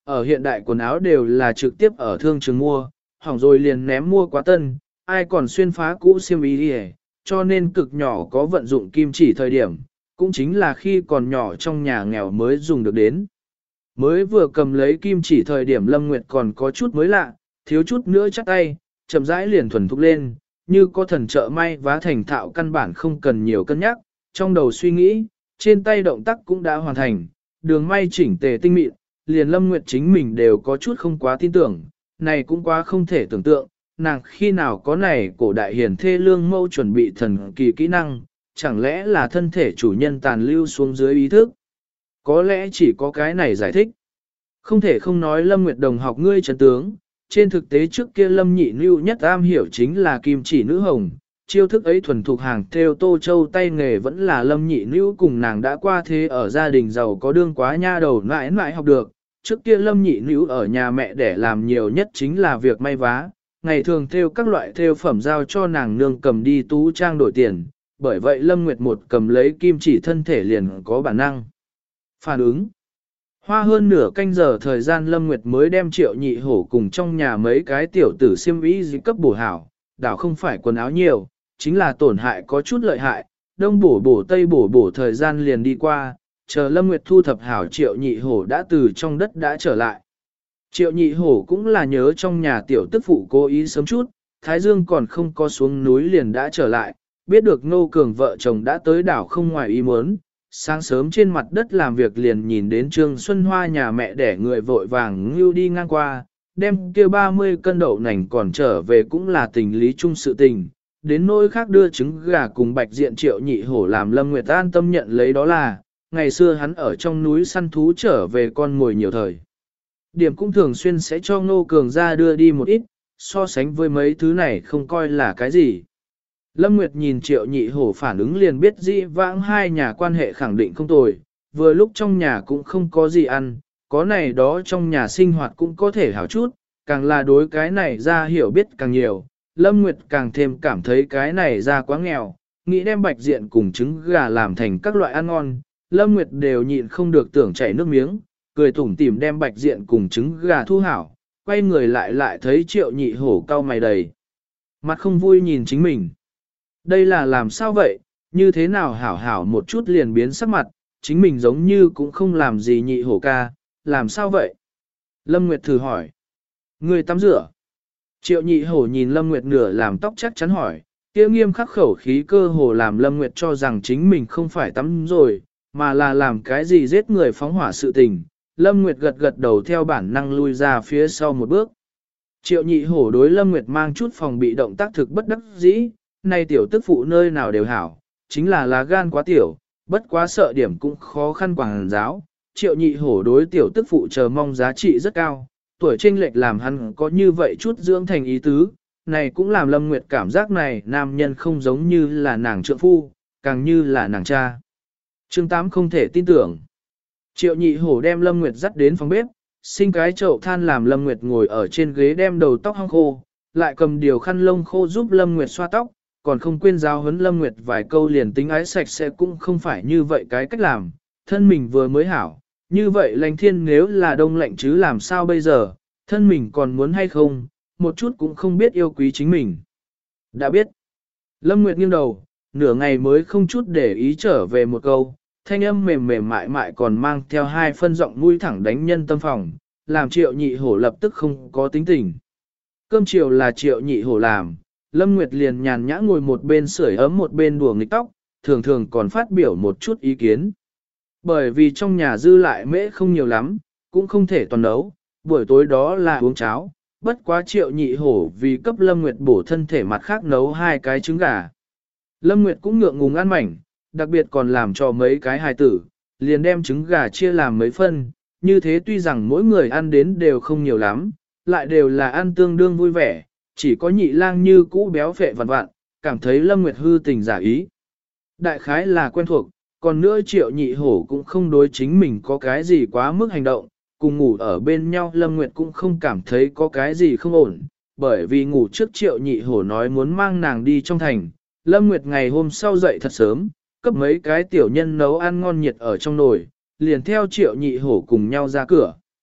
ở hiện đại quần áo đều là trực tiếp ở thương trường mua, hỏng rồi liền ném mua quá tân, ai còn xuyên phá cũ xiêm y đi, cho nên cực nhỏ có vận dụng kim chỉ thời điểm, cũng chính là khi còn nhỏ trong nhà nghèo mới dùng được đến. Mới vừa cầm lấy kim chỉ thời điểm Lâm Nguyệt còn có chút mới lạ, thiếu chút nữa chắc tay, chậm rãi liền thuần thục lên, như có thần trợ may vá thành thạo căn bản không cần nhiều cân nhắc, trong đầu suy nghĩ, trên tay động tác cũng đã hoàn thành, đường may chỉnh tề tinh mịn, liền Lâm Nguyệt chính mình đều có chút không quá tin tưởng, này cũng quá không thể tưởng tượng, nàng khi nào có này cổ đại hiền thê lương mâu chuẩn bị thần kỳ kỹ năng, chẳng lẽ là thân thể chủ nhân tàn lưu xuống dưới ý thức? Có lẽ chỉ có cái này giải thích. Không thể không nói Lâm Nguyệt đồng học ngươi trấn tướng, trên thực tế trước kia Lâm Nhị Nưu nhất am hiểu chính là kim chỉ nữ hồng, chiêu thức ấy thuần thục hàng theo Tô Châu tay nghề vẫn là Lâm Nhị Nưu cùng nàng đã qua thế ở gia đình giàu có đương quá nha đầu mãi mãi học được. Trước kia Lâm Nhị Nữu ở nhà mẹ để làm nhiều nhất chính là việc may vá, ngày thường theo các loại theo phẩm giao cho nàng nương cầm đi tú trang đổi tiền, bởi vậy Lâm Nguyệt một cầm lấy kim chỉ thân thể liền có bản năng phản ứng. Hoa hơn nửa canh giờ thời gian Lâm Nguyệt mới đem Triệu Nhị Hổ cùng trong nhà mấy cái tiểu tử xiêm y dị cấp bổ hảo, đảo không phải quần áo nhiều, chính là tổn hại có chút lợi hại, đông bổ tây bổ thời gian liền đi qua, chờ Lâm Nguyệt thu thập hảo Triệu Nhị Hổ đã từ trong đất đã trở lại. Triệu Nhị Hổ cũng là nhớ trong nhà tiểu tức phụ cố ý sớm chút, Thái Dương còn không có xuống núi liền đã trở lại, biết được Ngô Cường vợ chồng đã tới đảo không ngoài ý muốn. Sáng sớm trên mặt đất làm việc liền nhìn đến Trương Xuân Hoa nhà mẹ để người vội vàng ngưu đi ngang qua, đem kia 30 cân đậu nành còn trở về cũng là tình lý chung sự tình. Đến nỗi khác đưa trứng gà cùng bạch diện Triệu Nhị Hổ làm Lâm Nguyệt an tâm nhận lấy đó là, ngày xưa hắn ở trong núi săn thú trở về con ngồi nhiều thời. Điểm cũng thường xuyên sẽ cho Ngô Cường ra đưa đi một ít, so sánh với mấy thứ này không coi là cái gì. Lâm Nguyệt nhìn Triệu Nhị Hổ phản ứng liền biết dĩ vãng hai nhà quan hệ khẳng định không tồi, vừa lúc trong nhà cũng không có gì ăn, có này đó trong nhà sinh hoạt cũng có thể hảo chút, càng là đối cái này ra hiểu biết càng nhiều, Lâm Nguyệt càng thêm cảm thấy cái này ra quá nghèo, nghĩ đem bạch diện cùng trứng gà làm thành các loại ăn ngon, Lâm Nguyệt đều nhịn không được tưởng chảy nước miếng, cười tủm tỉm đem bạch diện cùng trứng gà thu hảo, quay người lại thấy Triệu Nhị Hổ cau mày đầy. Mặt không vui nhìn chính mình. Đây là làm sao vậy, như thế nào hảo hảo một chút liền biến sắc mặt, chính mình giống như cũng không làm gì Nhị Hổ ca, làm sao vậy? Lâm Nguyệt thử hỏi. Người tắm rửa. Triệu Nhị Hổ nhìn Lâm Nguyệt nửa làm tóc chắc chắn hỏi, kia nghiêm khắc khẩu khí cơ hồ làm Lâm Nguyệt cho rằng chính mình không phải tắm rồi, mà là làm cái gì giết người phóng hỏa sự tình. Lâm Nguyệt gật gật đầu theo bản năng lui ra phía sau một bước. Triệu Nhị Hổ đối Lâm Nguyệt mang chút phòng bị động tác thực bất đắc dĩ, nay tiểu tức phụ nơi nào đều hảo, chính là lá gan quá tiểu, bất quá sợ điểm cũng khó khăn quảng giáo. Triệu Nhị Hổ đối tiểu tức phụ chờ mong giá trị rất cao, tuổi chênh lệch làm hắn có như vậy chút dưỡng thành ý tứ, này cũng làm Lâm Nguyệt cảm giác này nam nhân không giống như là nàng trượng phu, càng như là nàng cha. Chương 8 không thể tin tưởng. Triệu Nhị Hổ đem Lâm Nguyệt dắt đến phòng bếp, sinh cái chậu than làm Lâm Nguyệt ngồi ở trên ghế đem đầu tóc hong khô, lại cầm điều khăn lông khô giúp Lâm Nguyệt xoa tóc, còn không quên giáo huấn Lâm Nguyệt vài câu liền tính ái sạch sẽ cũng không phải như vậy cái cách làm, thân mình vừa mới hảo, như vậy lành thiên nếu là đông lạnh chứ làm sao bây giờ, thân mình còn muốn hay không, một chút cũng không biết yêu quý chính mình. Đã biết. Lâm Nguyệt nghiêng đầu, nửa ngày mới không chút để ý trở về một câu, thanh âm mềm mềm mại mại còn mang theo hai phân giọng mũi thẳng đánh nhân tâm phòng, làm Triệu Nhị Hổ lập tức không có tính tình. Cơm chiều là Triệu Nhị Hổ làm, Lâm Nguyệt liền nhàn nhã ngồi một bên sưởi ấm một bên đùa nghịch tóc, thường thường còn phát biểu một chút ý kiến. Bởi vì trong nhà dư lại mễ không nhiều lắm, cũng không thể toàn nấu, buổi tối đó là uống cháo, bất quá Triệu Nhị Hổ vì cấp Lâm Nguyệt bổ thân thể mặt khác nấu hai cái trứng gà. Lâm Nguyệt cũng ngượng ngùng ăn mảnh, đặc biệt còn làm cho mấy cái hài tử, liền đem trứng gà chia làm mấy phân, như thế tuy rằng mỗi người ăn đến đều không nhiều lắm, lại đều là ăn tương đương vui vẻ, chỉ có Nhị Lang như cũ béo phệ vặn vặn, cảm thấy Lâm Nguyệt hư tình giả ý. Đại khái là quen thuộc, còn nữa Triệu Nhị Hổ cũng không đối chính mình có cái gì quá mức hành động, cùng ngủ ở bên nhau Lâm Nguyệt cũng không cảm thấy có cái gì không ổn, bởi vì ngủ trước Triệu Nhị Hổ nói muốn mang nàng đi trong thành, Lâm Nguyệt ngày hôm sau dậy thật sớm, cấp mấy cái tiểu nhân nấu ăn ngon nhiệt ở trong nồi, liền theo Triệu Nhị Hổ cùng nhau ra cửa.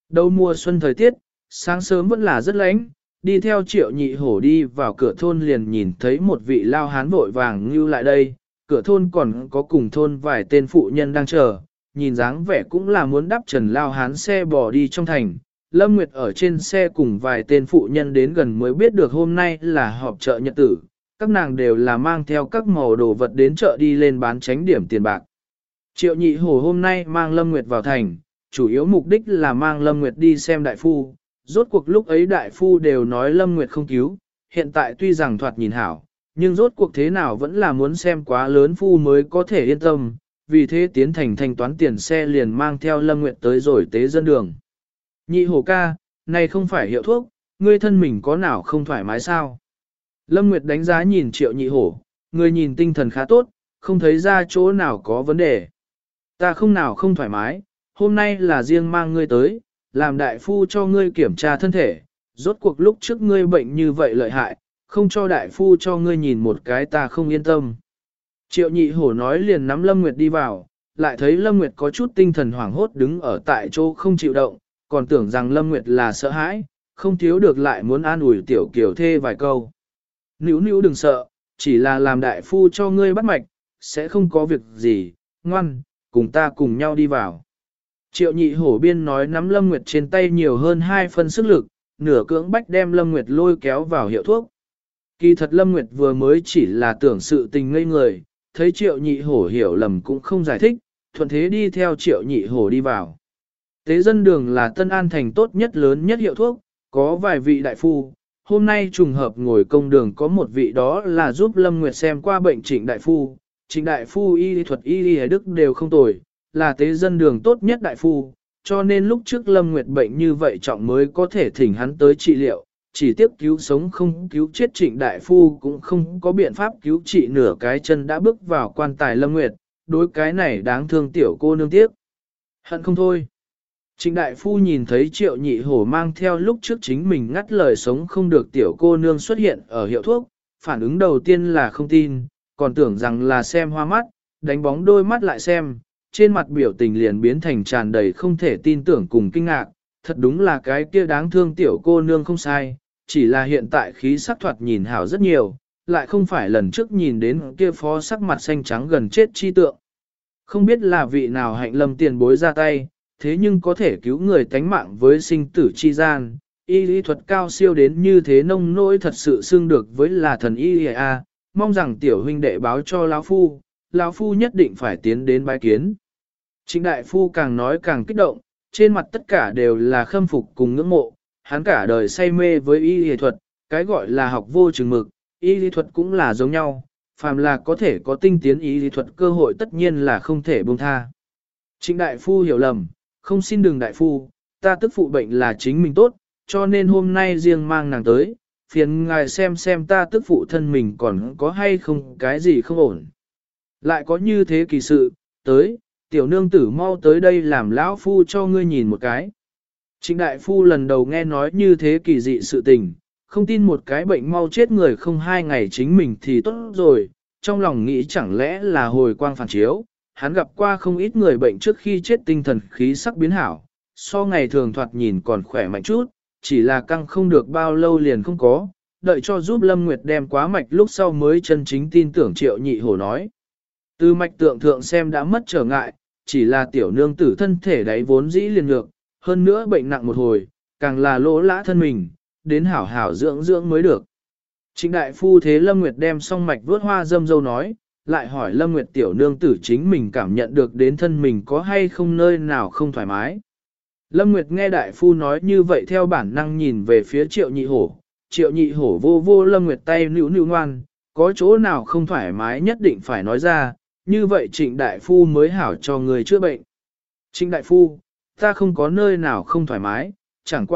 Đầu mùa xuân thời tiết, sáng sớm vẫn là rất lạnh, đi theo Triệu Nhị Hổ đi vào cửa thôn liền nhìn thấy một vị lao hán vội vàng như lại đây, cửa thôn còn có cùng thôn vài tên phụ nhân đang chờ, nhìn dáng vẻ cũng là muốn đắp trần lao hán xe bò đi trong thành. Lâm Nguyệt ở trên xe cùng vài tên phụ nhân đến gần mới biết được hôm nay là họp chợ nhật tử, các nàng đều là mang theo các màu đồ vật đến chợ đi lên bán tránh điểm tiền bạc. Triệu Nhị Hổ hôm nay mang Lâm Nguyệt vào thành, chủ yếu mục đích là mang Lâm Nguyệt đi xem đại phu, rốt cuộc lúc ấy đại phu đều nói Lâm Nguyệt không cứu, hiện tại tuy rằng thoạt nhìn hảo, nhưng rốt cuộc thế nào vẫn là muốn xem quá lớn phu mới có thể yên tâm, vì thế tiến thành thanh toán tiền xe liền mang theo Lâm Nguyệt tới rồi tế dân đường. Nhị Hổ ca, này không phải hiệu thuốc, ngươi thân mình có nào không thoải mái sao? Lâm Nguyệt đánh giá nhìn Triệu Nhị Hổ, người nhìn tinh thần khá tốt, không thấy ra chỗ nào có vấn đề. Ta không nào không thoải mái, hôm nay là riêng mang ngươi tới, làm đại phu cho ngươi kiểm tra thân thể, rốt cuộc lúc trước ngươi bệnh như vậy lợi hại, không cho đại phu cho ngươi nhìn một cái ta không yên tâm. Triệu Nhị Hổ nói liền nắm Lâm Nguyệt đi vào, lại thấy Lâm Nguyệt có chút tinh thần hoảng hốt đứng ở tại chỗ không chịu động, còn tưởng rằng Lâm Nguyệt là sợ hãi, không thiếu được lại muốn an ủi tiểu kiều thê vài câu. Níu níu đừng sợ, chỉ là làm đại phu cho ngươi bắt mạch, sẽ không có việc gì, ngoan, cùng ta cùng nhau đi vào. Triệu Nhị Hổ biên nói nắm Lâm Nguyệt trên tay nhiều hơn 2 phân sức lực, nửa cưỡng bách đem Lâm Nguyệt lôi kéo vào hiệu thuốc. Kỳ thật Lâm Nguyệt vừa mới chỉ là tưởng sự tình ngây người, thấy Triệu Nhị Hổ hiểu lầm cũng không giải thích, thuận thế đi theo Triệu Nhị Hổ đi vào. Tế dân đường là Tân An thành tốt nhất lớn nhất hiệu thuốc, có vài vị đại phu, hôm nay trùng hợp ngồi công đường có một vị đó là giúp Lâm Nguyệt xem qua bệnh Trịnh đại phu. Trịnh đại phu y lý thuật y lý đức đều không tồi, là tế dân đường tốt nhất đại phu, cho nên lúc trước Lâm Nguyệt bệnh như vậy trọng mới có thể thỉnh hắn tới trị liệu, chỉ tiếp cứu sống không cứu chết Trịnh đại phu cũng không có biện pháp cứu trị nửa cái chân đã bước vào quan tài Lâm Nguyệt, đối cái này đáng thương tiểu cô nương tiếc. Hận không thôi. Trịnh đại phu nhìn thấy Triệu Nhị Hổ mang theo lúc trước chính mình ngắt lời sống không được tiểu cô nương xuất hiện ở hiệu thuốc, phản ứng đầu tiên là không tin, còn tưởng rằng là xem hoa mắt, đánh bóng đôi mắt lại xem, trên mặt biểu tình liền biến thành tràn đầy không thể tin tưởng cùng kinh ngạc, thật đúng là cái kia đáng thương tiểu cô nương không sai, chỉ là hiện tại khí sắc thoạt nhìn hảo rất nhiều, lại không phải lần trước nhìn đến kia phó sắc mặt xanh trắng gần chết chi tượng. Không biết là vị nào hạnh lâm tiền bối ra tay, thế nhưng có thể cứu người tánh mạng với sinh tử chi gian, y lý thuật cao siêu đến như thế nông nỗi thật sự xưng được với là thần y a. Mong rằng tiểu huynh đệ báo cho lão phu nhất định phải tiến đến bái kiến. Trịnh đại phu càng nói càng kích động, trên mặt tất cả đều là khâm phục cùng ngưỡng mộ, hắn cả đời say mê với y lý thuật, cái gọi là học vô chừng mực, y lý thuật cũng là giống nhau, phàm là có thể có tinh tiến y lý thuật cơ hội tất nhiên là không thể buông tha. Trịnh đại phu hiểu lầm, không xin đừng đại phu, ta tức phụ bệnh là chính mình tốt, cho nên hôm nay riêng mang nàng tới, phiền ngài xem ta tức phụ thân mình còn có hay không cái gì không ổn. Lại có như thế kỳ sự, tới, tiểu nương tử mau tới đây làm lão phu cho ngươi nhìn một cái. Trịnh đại phu lần đầu nghe nói như thế kỳ dị sự tình, không tin một cái bệnh mau chết người không 2 ngày chính mình thì tốt rồi, trong lòng nghĩ chẳng lẽ là hồi quang phản chiếu, hắn gặp qua không ít người bệnh trước khi chết tinh thần khí sắc biến hảo, so ngày thường thoạt nhìn còn khỏe mạnh chút, chỉ là căng không được bao lâu liền không có, đợi cho giúp Lâm Nguyệt đem quá mạch lúc sau mới chân chính tin tưởng Triệu Nhị Hổ nói. Từ mạch tượng thượng xem đã mất trở ngại, chỉ là tiểu nương tử thân thể đấy vốn dĩ liền nhược, hơn nữa bệnh nặng một hồi, càng là lỗ lã thân mình, đến hảo hảo dưỡng dưỡng mới được. Trịnh đại phu thế Lâm Nguyệt đem xong mạch vuốt hoa dâm dâu nói, lại hỏi Lâm Nguyệt tiểu nương tử chính mình cảm nhận được đến thân mình có hay không nơi nào không thoải mái. Lâm Nguyệt nghe đại phu nói như vậy theo bản năng nhìn về phía Triệu Nhị Hổ, Triệu Nhị Hổ vô vô Lâm Nguyệt tay nữu nữu ngoan, có chỗ nào không thoải mái nhất định phải nói ra, như vậy Trịnh đại phu mới hảo cho người chữa bệnh. Trịnh đại phu, ta không có nơi nào không thoải mái, chẳng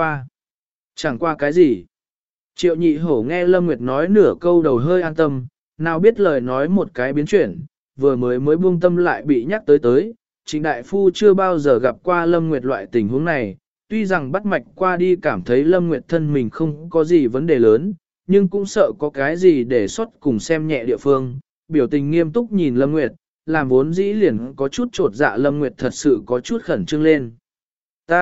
qua cái gì. Triệu Nhị Hổ nghe Lâm Nguyệt nói nửa câu đầu hơi an tâm, nào biết lời nói một cái biến chuyển, vừa mới buông tâm lại bị nhắc tới. Trịnh đại phu chưa bao giờ gặp qua Lâm Nguyệt loại tình huống này, tuy rằng bắt mạch qua đi cảm thấy Lâm Nguyệt thân mình không có gì vấn đề lớn, nhưng cũng sợ có cái gì để xuất cùng xem nhẹ địa phương, biểu tình nghiêm túc nhìn Lâm Nguyệt, làm vốn dĩ liền có chút trột dạ Lâm Nguyệt thật sự có chút khẩn trương lên.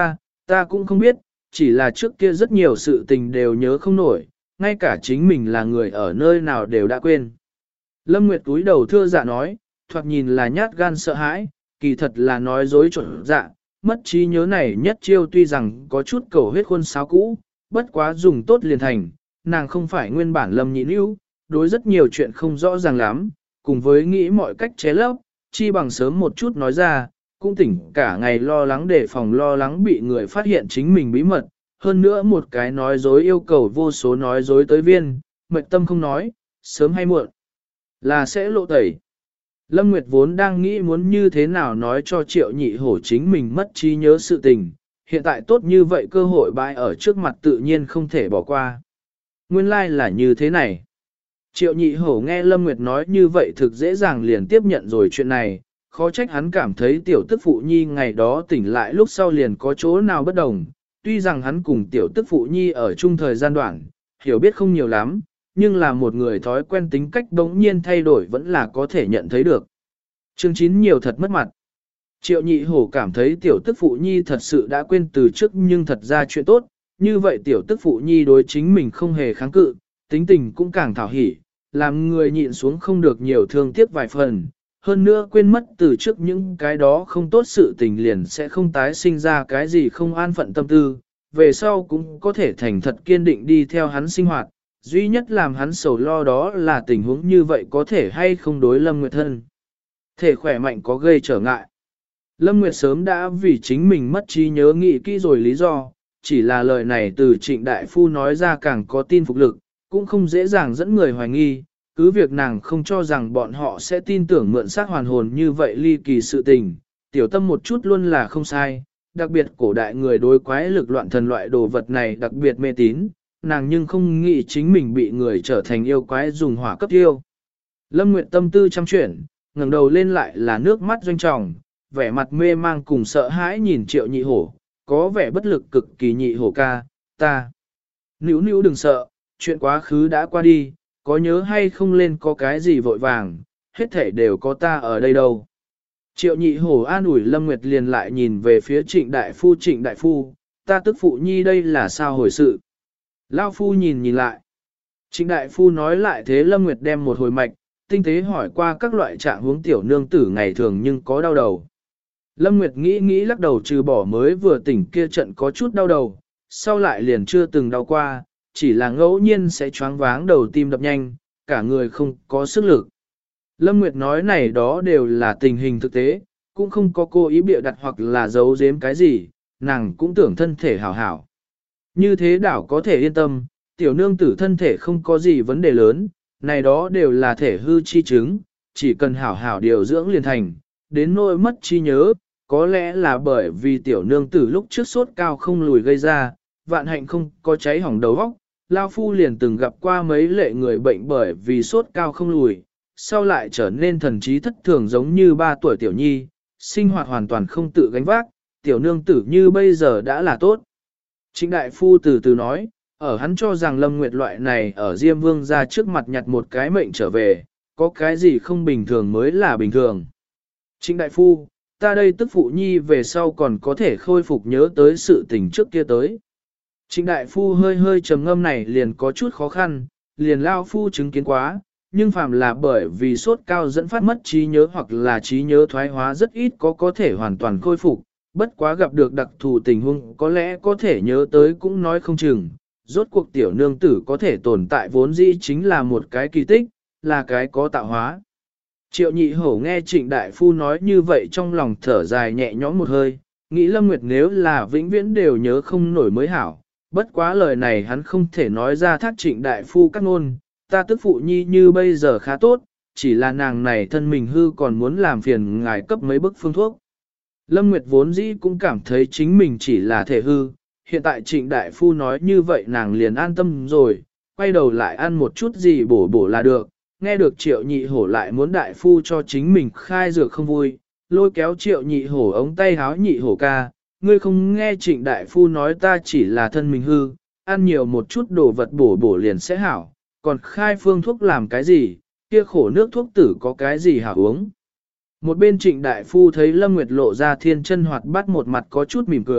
Ta cũng không biết, chỉ là trước kia rất nhiều sự tình đều nhớ không nổi, ngay cả chính mình là người ở nơi nào đều đã quên. Lâm Nguyệt túi đầu thưa dạ nói, thoạt nhìn là nhát gan sợ hãi, kỳ thật là nói dối trộn dạ, mất trí nhớ này nhất chiêu tuy rằng có chút cầu huyết khuôn sáo cũ, bất quá dùng tốt liền thành, nàng không phải nguyên bản Lâm Nhị Nữu, đối rất nhiều chuyện không rõ ràng lắm, cùng với nghĩ mọi cách chế lấp, chi bằng sớm một chút nói ra, cũng tỉnh cả ngày lo lắng đề phòng lo lắng bị người phát hiện chính mình bí mật, hơn nữa một cái nói dối yêu cầu vô số nói dối tới viên, mệt tâm không nói, sớm hay muộn là sẽ lộ tẩy. Lâm Nguyệt vốn đang nghĩ muốn như thế nào nói cho Triệu Nhị Hổ chính mình mất trí nhớ sự tình, hiện tại tốt như vậy cơ hội bãi ở trước mặt tự nhiên không thể bỏ qua. Nguyên lai là như thế này. Triệu Nhị Hổ nghe Lâm Nguyệt nói như vậy thực dễ dàng liền tiếp nhận rồi chuyện này, khó trách hắn cảm thấy tiểu tức phụ nhi ngày đó tỉnh lại lúc sau liền có chỗ nào bất đồng, tuy rằng hắn cùng tiểu tức phụ nhi ở chung thời gian đoạn, hiểu biết không nhiều lắm, nhưng là một người thói quen tính cách đống nhiên thay đổi vẫn là có thể nhận thấy được. Chương 9 nhiều thật mất mặt. Triệu Nhị Hổ cảm thấy tiểu tức phụ nhi thật sự đã quên từ trước nhưng thật ra chuyện tốt, như vậy tiểu tức phụ nhi đối chính mình không hề kháng cự, tính tình cũng càng thảo hỉ, làm người nhịn xuống không được nhiều thương tiếc vài phần. Hơn nữa quên mất từ trước những cái đó không tốt sự tình liền sẽ không tái sinh ra cái gì không an phận tâm tư, về sau cũng có thể thành thật kiên định đi theo hắn sinh hoạt, duy nhất làm hắn sầu lo đó là tình huống như vậy có thể hay không đối Lâm Nguyệt thân. Thể khỏe mạnh có gây trở ngại. Lâm Nguyệt sớm đã vì chính mình mất trí nhớ nghĩ kỹ rồi lý do, chỉ là lời này từ Trịnh Đại Phu nói ra càng có tin phục lực, cũng không dễ dàng dẫn người hoài nghi, cứ việc nàng không cho rằng bọn họ sẽ tin tưởng mượn xác hoàn hồn như vậy ly kỳ sự tình, tiểu tâm một chút luôn là không sai, đặc biệt cổ đại người đối quái lực loạn thần loại đồ vật này đặc biệt mê tín, nàng nhưng không nghĩ chính mình bị người trở thành yêu quái dùng hỏa cấp tiêu. Lâm Nguyệt tâm tư chăm chuyển, ngẩng đầu lên lại là nước mắt doanh trọng, vẻ mặt mê mang cùng sợ hãi nhìn Triệu Nhị Hổ, có vẻ bất lực cực kỳ. Nhị Hổ ca, ta. Níu níu đừng sợ, chuyện quá khứ đã qua đi, có nhớ hay không lên có cái gì vội vàng, hết thể đều có ta ở đây đâu. Triệu Nhị Hổ an ủi Lâm Nguyệt liền lại nhìn về phía Trịnh Đại Phu, ta tức phụ nhi đây là sao hồi sự. Lao Phu nhìn lại. Trịnh Đại Phu nói lại thế Lâm Nguyệt đem một hồi mạch, tinh tế hỏi qua các loại trạng huống tiểu nương tử ngày thường nhưng có đau đầu. Lâm Nguyệt nghĩ lắc đầu trừ bỏ mới vừa tỉnh kia trận có chút đau đầu, sau lại liền chưa từng đau qua, chỉ là ngẫu nhiên sẽ choáng váng đầu tim đập nhanh, cả người không có sức lực. Lâm Nguyệt nói này đó đều là tình hình thực tế, cũng không có cố ý bịa đặt hoặc là giấu giếm cái gì, nàng cũng tưởng thân thể hảo hảo. Như thế đảo có thể yên tâm, tiểu nương tử thân thể không có gì vấn đề lớn, này đó đều là thể hư chi chứng, chỉ cần hảo hảo điều dưỡng liền thành, đến nỗi mất trí nhớ, có lẽ là bởi vì tiểu nương tử lúc trước sốt cao không lùi gây ra, vạn hạnh không có cháy hỏng đầu óc. Lao Phu liền từng gặp qua mấy lệ người bệnh bởi vì sốt cao không lùi, sau lại trở nên thần trí thất thường giống như 3 tuổi tiểu nhi, sinh hoạt hoàn toàn không tự gánh vác, tiểu nương tử như bây giờ đã là tốt. Trịnh Đại Phu từ từ nói, ở hắn cho rằng Lâm Nguyệt loại này ở Diêm Vương ra trước mặt nhặt một cái mệnh trở về, có cái gì không bình thường mới là bình thường. Trịnh Đại Phu, ta đây tức phụ nhi về sau còn có thể khôi phục nhớ tới sự tình trước kia tới. Trịnh Đại Phu hơi trầm ngâm này liền có chút khó khăn, liền Lao Phu chứng kiến quá, nhưng phàm là bởi vì sốt cao dẫn phát mất trí nhớ hoặc là trí nhớ thoái hóa rất ít có thể hoàn toàn khôi phục, bất quá gặp được đặc thù tình huống có lẽ có thể nhớ tới cũng nói không chừng, rốt cuộc tiểu nương tử có thể tồn tại vốn dĩ chính là một cái kỳ tích, là cái có tạo hóa. Triệu Nhị Hổ nghe Trịnh Đại Phu nói như vậy trong lòng thở dài nhẹ nhõm một hơi, nghĩ Lâm Nguyệt nếu là vĩnh viễn đều nhớ không nổi mới hảo, bất quá lời này hắn không thể nói ra thác Trịnh Đại Phu các ngôn, ta tức phụ nhi như bây giờ khá tốt, chỉ là nàng này thân mình hư còn muốn làm phiền ngài cấp mấy bức phương thuốc. Lâm Nguyệt vốn dĩ cũng cảm thấy chính mình chỉ là thể hư, hiện tại Trịnh Đại Phu nói như vậy nàng liền an tâm rồi, quay đầu lại ăn một chút gì bổ là được, nghe được Triệu Nhị Hổ lại muốn Đại Phu cho chính mình khai dược không vui, lôi kéo Triệu Nhị Hổ ống tay háo Nhị Hổ ca, ngươi không nghe Trịnh Đại Phu nói ta chỉ là thân mình hư, ăn nhiều một chút đồ vật bổ liền sẽ hảo, còn khai phương thuốc làm cái gì, kia khổ nước thuốc tử có cái gì hảo uống. Một bên Trịnh Đại Phu thấy Lâm Nguyệt lộ ra thiên chân hoạt bát một mặt có chút mỉm cười,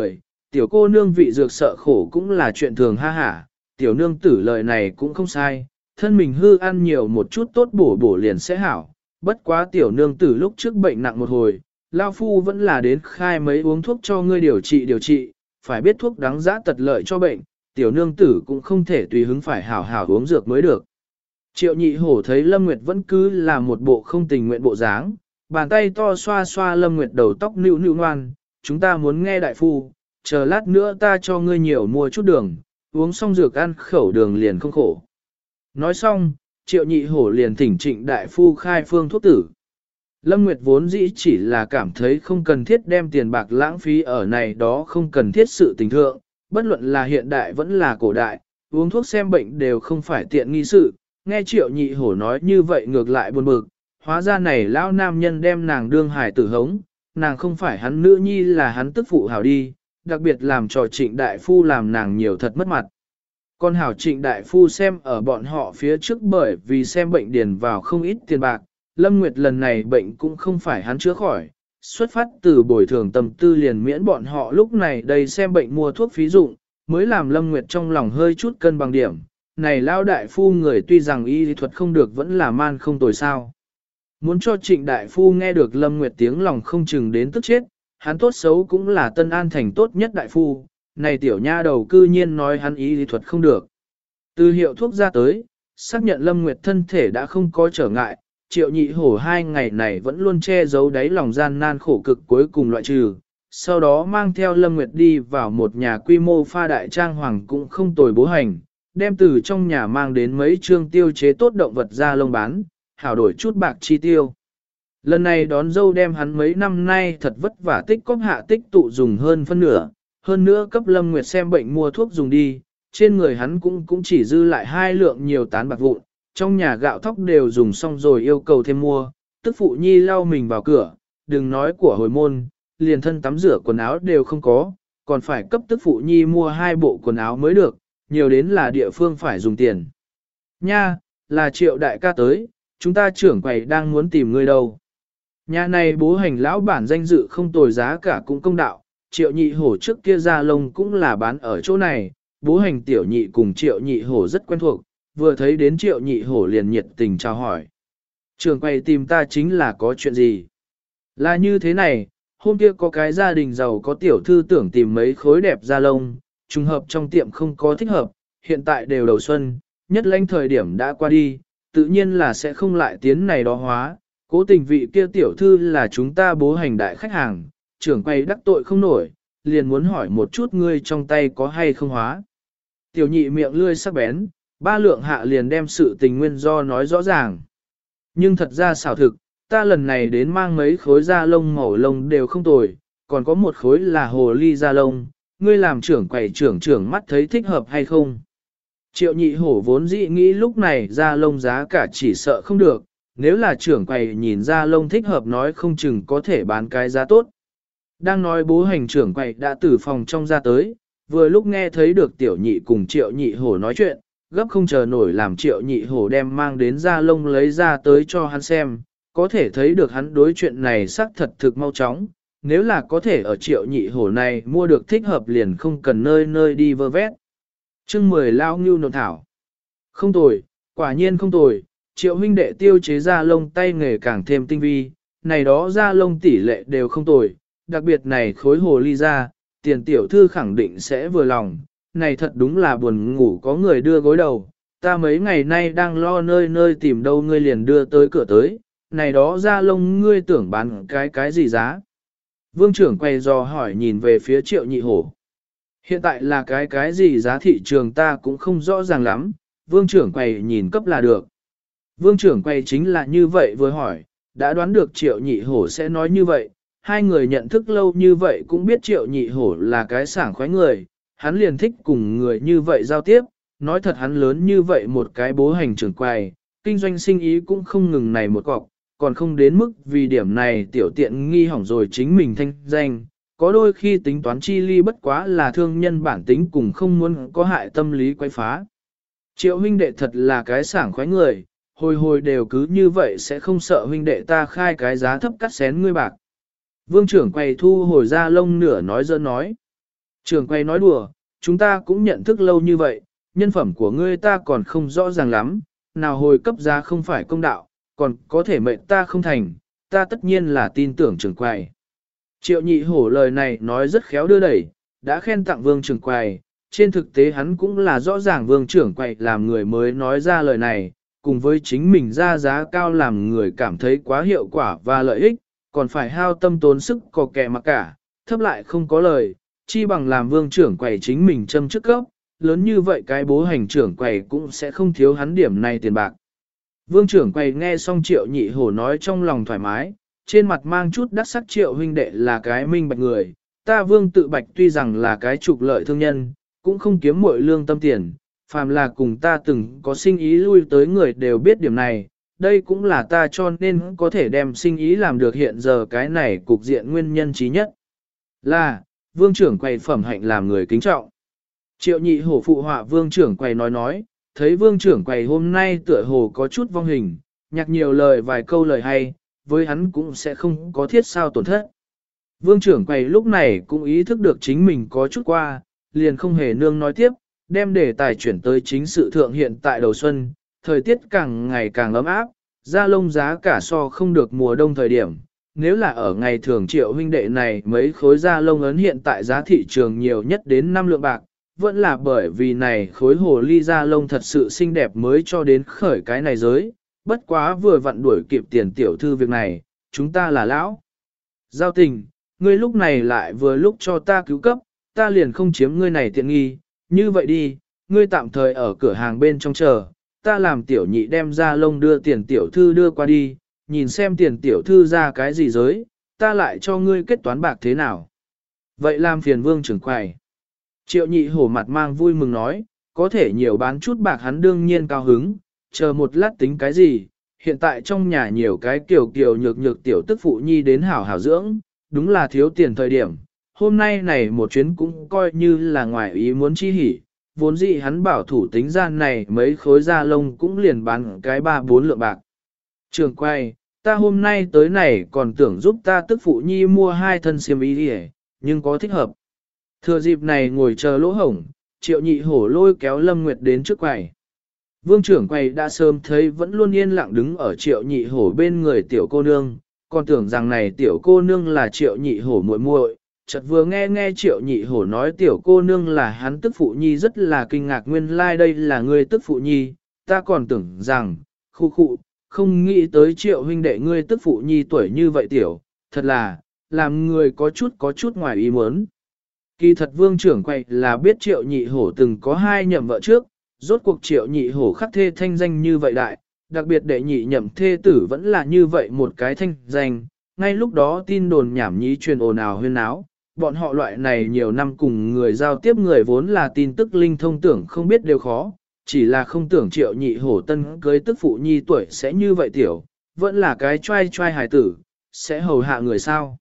tiểu cô nương vị dược sợ khổ cũng là chuyện thường ha hả, tiểu nương tử lời này cũng không sai, thân mình hư ăn nhiều một chút tốt bổ bổ liền sẽ hảo, bất quá tiểu nương tử lúc trước bệnh nặng một hồi, lao phu vẫn là đến khai mấy uống thuốc cho ngươi điều trị, phải biết thuốc đáng giá tật lợi cho bệnh, tiểu nương tử cũng không thể tùy hứng phải hảo hảo uống dược mới được. Triệu nhị hổ thấy Lâm Nguyệt vẫn cứ là một bộ không tình nguyện bộ dáng, bàn tay to xoa xoa Lâm Nguyệt đầu tóc nịu nịu ngoan, chúng ta muốn nghe đại phu, chờ lát nữa ta cho ngươi nhiều mua chút đường, uống xong dược ăn khẩu đường liền không khổ. Nói xong, triệu nhị hổ liền thỉnh trịnh đại phu khai phương thuốc tử. Lâm Nguyệt vốn dĩ chỉ là cảm thấy không cần thiết đem tiền bạc lãng phí ở này đó không cần thiết sự tình thượng, bất luận là hiện đại vẫn là cổ đại, uống thuốc xem bệnh đều không phải tiện nghi sự, nghe triệu nhị hổ nói như vậy ngược lại buồn bực, hóa ra này lão nam nhân đem nàng đương hài tử hống, nàng không phải hắn nữ nhi là hắn tức phụ hảo đi, đặc biệt làm cho trịnh đại phu làm nàng nhiều thật mất mặt. Còn hảo trịnh đại phu xem ở bọn họ phía trước bởi vì xem bệnh điền vào không ít tiền bạc, Lâm Nguyệt lần này bệnh cũng không phải hắn chữa khỏi, xuất phát từ bồi thường tâm tư liền miễn bọn họ lúc này đây xem bệnh mua thuốc phí dụng, mới làm Lâm Nguyệt trong lòng hơi chút cân bằng điểm. Này lao đại phu người tuy rằng y thuật không được vẫn là man không tồi sao. Muốn cho trịnh đại phu nghe được Lâm Nguyệt tiếng lòng không chừng đến tức chết, hắn tốt xấu cũng là Tân An thành tốt nhất đại phu, này tiểu nha đầu cư nhiên nói hắn y thuật không được. Từ hiệu thuốc ra tới, xác nhận Lâm Nguyệt thân thể đã không có trở ngại, triệu nhị hổ 2 ngày này vẫn luôn che giấu đáy lòng gian nan khổ cực cuối cùng loại trừ. Sau đó mang theo Lâm Nguyệt đi vào một nhà quy mô pha đại trang hoàng cũng không tồi bố hành, đem từ trong nhà mang đến mấy trương tiêu chế tốt động vật ra lông bán, hảo đổi chút bạc chi tiêu. Lần này đón dâu đem hắn mấy năm nay thật vất vả tích cóp hạ tích tụ dùng hơn phân nửa, hơn nữa cấp Lâm Nguyệt xem bệnh mua thuốc dùng đi, trên người hắn cũng chỉ dư lại 2 lượng nhiều tán bạc vụn, trong nhà gạo thóc đều dùng xong rồi yêu cầu thêm mua, tức phụ nhi lau mình vào cửa, đừng nói của hồi môn, liền thân tắm rửa quần áo đều không có, còn phải cấp tức phụ nhi mua 2 bộ quần áo mới được, nhiều đến là địa phương phải dùng tiền. Nha, là Triệu đại ca tới, chúng ta trưởng quầy đang muốn tìm người đâu. Nhà này bố hành lão bản danh dự không tồi giá cả cũng công đạo, Triệu nhị hổ trước kia ra lông cũng là bán ở chỗ này, bố hành tiểu nhị cùng Triệu nhị hổ rất quen thuộc, vừa thấy đến Triệu nhị hổ liền nhiệt tình chào hỏi. Trưởng quầy tìm ta chính là có chuyện gì? Là như thế này, hôm kia có cái gia đình giàu có tiểu thư tưởng tìm mấy khối đẹp da lông, trùng hợp trong tiệm không có thích hợp, hiện tại đều đầu xuân, nhất lãnh thời điểm đã qua đi, tự nhiên là sẽ không lại tiến này đó hóa. Cố tình vị kia tiểu thư là chúng ta bố hành đại khách hàng, trưởng quầy đắc tội không nổi, liền muốn hỏi một chút ngươi trong tay có hay không hóa. Tiểu nhị miệng lươi sắc bén, 3 lượng hạ liền đem sự tình nguyên do nói rõ ràng. Nhưng thật ra xảo thực, ta lần này đến mang mấy khối da lông màu lông đều không tồi, còn có một khối là hồ ly da lông, ngươi làm trưởng quầy trưởng mắt thấy thích hợp hay không. Triệu nhị hổ vốn dĩ nghĩ lúc này da lông giá cả chỉ sợ không được, nếu là trưởng quầy nhìn da lông thích hợp nói không chừng có thể bán cái giá tốt. Đang nói bố hành trưởng quầy đã từ phòng trong ra tới, vừa lúc nghe thấy được tiểu nhị cùng triệu nhị hổ nói chuyện, gấp không chờ nổi làm triệu nhị hổ đem mang đến da lông lấy ra tới cho hắn xem, có thể thấy được hắn đối chuyện này xác thật thực mau chóng, nếu là có thể ở triệu nhị hổ này mua được thích hợp liền không cần nơi nơi đi vơ vét. Chương 10 lao ngưu nộn thảo. Không tồi, quả nhiên không tồi, triệu huynh đệ tiêu chế da lông tay nghề càng thêm tinh vi, này đó da lông tỷ lệ đều không tồi, đặc biệt này khối hồ ly da, tiền tiểu thư khẳng định sẽ vừa lòng, này thật đúng là buồn ngủ có người đưa gối đầu, ta mấy ngày nay đang lo nơi nơi tìm đâu ngươi liền đưa tới cửa tới, này đó da lông ngươi tưởng bán cái gì giá. Vương trưởng quay dò hỏi nhìn về phía triệu nhị hổ. Hiện tại là cái gì giá thị trường ta cũng không rõ ràng lắm, vương trưởng quay nhìn cấp là được. Vương trưởng quay chính là như vậy vừa hỏi, đã đoán được triệu nhị hổ sẽ nói như vậy, hai người nhận thức lâu như vậy cũng biết triệu nhị hổ là cái sảng khoái người, hắn liền thích cùng người như vậy giao tiếp, nói thật hắn lớn như vậy một cái bố hành trưởng quầy, kinh doanh sinh ý cũng không ngừng này một cọc, còn không đến mức vì điểm này tiểu tiện nghi hỏng rồi chính mình thanh danh, có đôi khi tính toán chi ly bất quá là thương nhân bản tính cùng không muốn có hại tâm lý quay phá. Triệu huynh đệ thật là cái sảng khoái người, hồi hồi đều cứ như vậy sẽ không sợ huynh đệ ta khai cái giá thấp cắt xén ngươi bạc. Vương trưởng quầy thu hồi ra lông nửa nói dơ nói. Trưởng quay nói đùa, chúng ta cũng nhận thức lâu như vậy, nhân phẩm của ngươi ta còn không rõ ràng lắm, nào hồi cấp giá không phải công đạo, còn có thể mệnh ta không thành, ta tất nhiên là tin tưởng trưởng quầy. Triệu nhị hổ lời này nói rất khéo đưa đẩy, đã khen tặng vương trưởng quầy, trên thực tế hắn cũng là rõ ràng vương trưởng quầy làm người mới nói ra lời này, cùng với chính mình ra giá cao làm người cảm thấy quá hiệu quả và lợi ích, còn phải hao tâm tốn sức có kẻ mặc cả, thấp lại không có lời, chi bằng làm vương trưởng quầy chính mình châm chức cấp, lớn như vậy cái bố hành trưởng quầy cũng sẽ không thiếu hắn điểm này tiền bạc. Vương trưởng quầy nghe xong Triệu nhị hổ nói trong lòng thoải mái, trên mặt mang chút đắc sắc Triệu huynh đệ là cái minh bạch người, ta Vương tự bạch tuy rằng là cái trục lợi thương nhân, cũng không kiếm muội lương tâm tiền, phàm là cùng ta từng có sinh ý lui tới người đều biết điểm này, đây cũng là ta cho nên có thể đem sinh ý làm được hiện giờ cái này cục diện nguyên nhân trí nhất. Là, Vương trưởng quầy phẩm hạnh làm người kính trọng. Triệu nhị hổ phụ họa Vương trưởng quầy nói, thấy Vương trưởng quầy hôm nay tựa hồ có chút vong hình, nhạc nhiều lời vài câu lời hay, với hắn cũng sẽ không có thiết sao tổn thất. Vương trưởng quầy lúc này cũng ý thức được chính mình có chút qua, liền không hề nương nói tiếp, đem đề tài chuyển tới chính sự thượng hiện tại đầu xuân, thời tiết càng ngày càng ấm áp, da lông giá cả so không được mùa đông thời điểm. Nếu là ở ngày thường Triệu huynh đệ này mấy khối da lông ấn hiện tại giá thị trường nhiều nhất đến 5 lượng bạc, vẫn là bởi vì này khối hồ ly da lông thật sự xinh đẹp mới cho đến khởi cái này giới, bất quá vừa vặn đuổi kịp tiền tiểu thư việc này, chúng ta là lão. Giao tình, ngươi lúc này lại vừa lúc cho ta cứu cấp, ta liền không chiếm ngươi này tiện nghi, như vậy đi, ngươi tạm thời ở cửa hàng bên trong chờ, ta làm tiểu nhị đem da lông đưa tiền tiểu thư đưa qua đi, nhìn xem tiền tiểu thư ra cái gì giới, ta lại cho ngươi kết toán bạc thế nào. Vậy làm phiền Vương trưởng quầy. Triệu nhị hổ mặt mang vui mừng nói, có thể nhiều bán chút bạc hắn đương nhiên cao hứng, chờ một lát tính cái gì, hiện tại trong nhà nhiều cái kiều nhược tiểu tức phụ nhi đến hảo hảo dưỡng, đúng là thiếu tiền thời điểm. Hôm nay này một chuyến cũng coi như là ngoài ý muốn chi hỉ, vốn dĩ hắn bảo thủ tính gian này mấy khối da lông cũng liền bán cái 3-4 lượng bạc. Trường quay, ta hôm nay tới này còn tưởng giúp ta tức phụ nhi mua 2 thân xiêm y đi, nhưng có thích hợp. Thừa dịp này ngồi chờ lỗ hổng, Triệu nhị hổ lôi kéo Lâm Nguyệt đến trước quầy. Vương trưởng quầy đã sớm thấy vẫn luôn yên lặng đứng ở Triệu nhị hổ bên người tiểu cô nương, còn tưởng rằng này tiểu cô nương là Triệu nhị hổ muội muội, chợt vừa nghe Triệu nhị hổ nói tiểu cô nương là hắn tức phụ nhi rất là kinh ngạc, nguyên lai đây là người tức phụ nhi, ta còn tưởng rằng, không nghĩ tới Triệu huynh đệ ngươi tức phụ nhi tuổi như vậy tiểu, thật là, làm người có chút ngoài ý muốn. Kỳ thật Vương trưởng quầy là biết Triệu nhị hổ từng có 2 nhậm vợ trước, rốt cuộc Triệu nhị hổ khắc thê thanh danh như vậy đại, đặc biệt đệ nhị nhậm thê tử vẫn là như vậy một cái thanh danh, ngay lúc đó tin đồn nhảm nhí truyền ồn ào huyên náo, bọn họ loại này nhiều năm cùng người giao tiếp người vốn là tin tức linh thông tưởng không biết đều khó, chỉ là không tưởng Triệu nhị hổ tân cưới tức phụ nhi tuổi sẽ như vậy tiểu, vẫn là cái trai hài tử, sẽ hầu hạ người sao.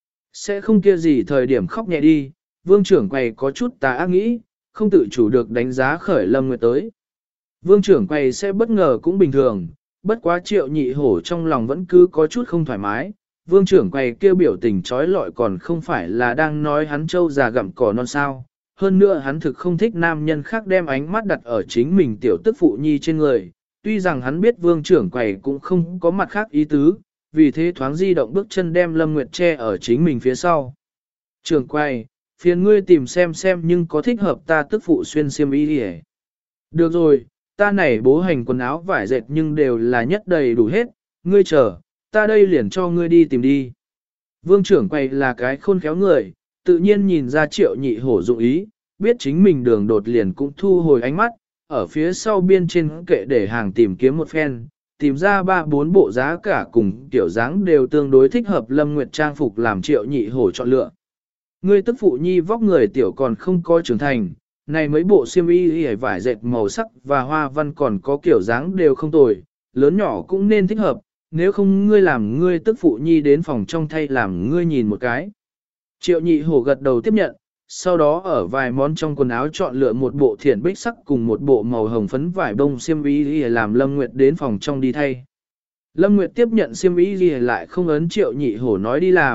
Sẽ không kia gì thời điểm khóc nhẹ đi, Vương trưởng quầy có chút tà ác nghĩ, không tự chủ được đánh giá khởi Lâm Nguyệt tới. Vương trưởng quầy sẽ bất ngờ cũng bình thường, bất quá Triệu nhị hổ trong lòng vẫn cứ có chút không thoải mái. Vương trưởng quầy kêu biểu tình trói lọi còn không phải là đang nói hắn trâu già gặm cỏ non sao. Hơn nữa hắn thực không thích nam nhân khác đem ánh mắt đặt ở chính mình tiểu tức phụ nhi trên người. Tuy rằng hắn biết vương trưởng quầy cũng không có mặt khác ý tứ, vì thế thoáng di động bước chân đem Lâm Nguyệt che ở chính mình phía sau. Trưởng quầy, phiền ngươi tìm xem nhưng có thích hợp ta tức phụ xuyên xiêm y đi. Được rồi, ta này bố hành quần áo vải dệt nhưng đều là nhất đầy đủ hết, ngươi chờ, ta đây liền cho ngươi đi tìm đi. Vương trưởng quầy là cái khôn khéo người, tự nhiên nhìn ra Triệu nhị hổ dụng ý, biết chính mình đường đột liền cũng thu hồi ánh mắt, ở phía sau biên trên kệ để hàng tìm kiếm một phen, tìm ra 3-4 bộ giá cả cùng kiểu dáng đều tương đối thích hợp Lâm Nguyệt trang phục làm Triệu nhị hổ chọn lựa. Ngươi tức phụ nhi vóc người tiểu còn không có trưởng thành, này mấy bộ xiêm y hề vải dệt màu sắc và hoa văn còn có kiểu dáng đều không tồi, lớn nhỏ cũng nên thích hợp, nếu không ngươi làm ngươi tức phụ nhi đến phòng trong thay làm ngươi nhìn một cái. Triệu nhị hổ gật đầu tiếp nhận, sau đó ở vài món trong quần áo chọn lựa một bộ thiển bích sắc cùng một bộ màu hồng phấn vải bông xiêm y để làm Lâm Nguyệt đến phòng trong đi thay. Lâm Nguyệt tiếp nhận xiêm y lại không ấn Triệu nhị hổ nói đi làm,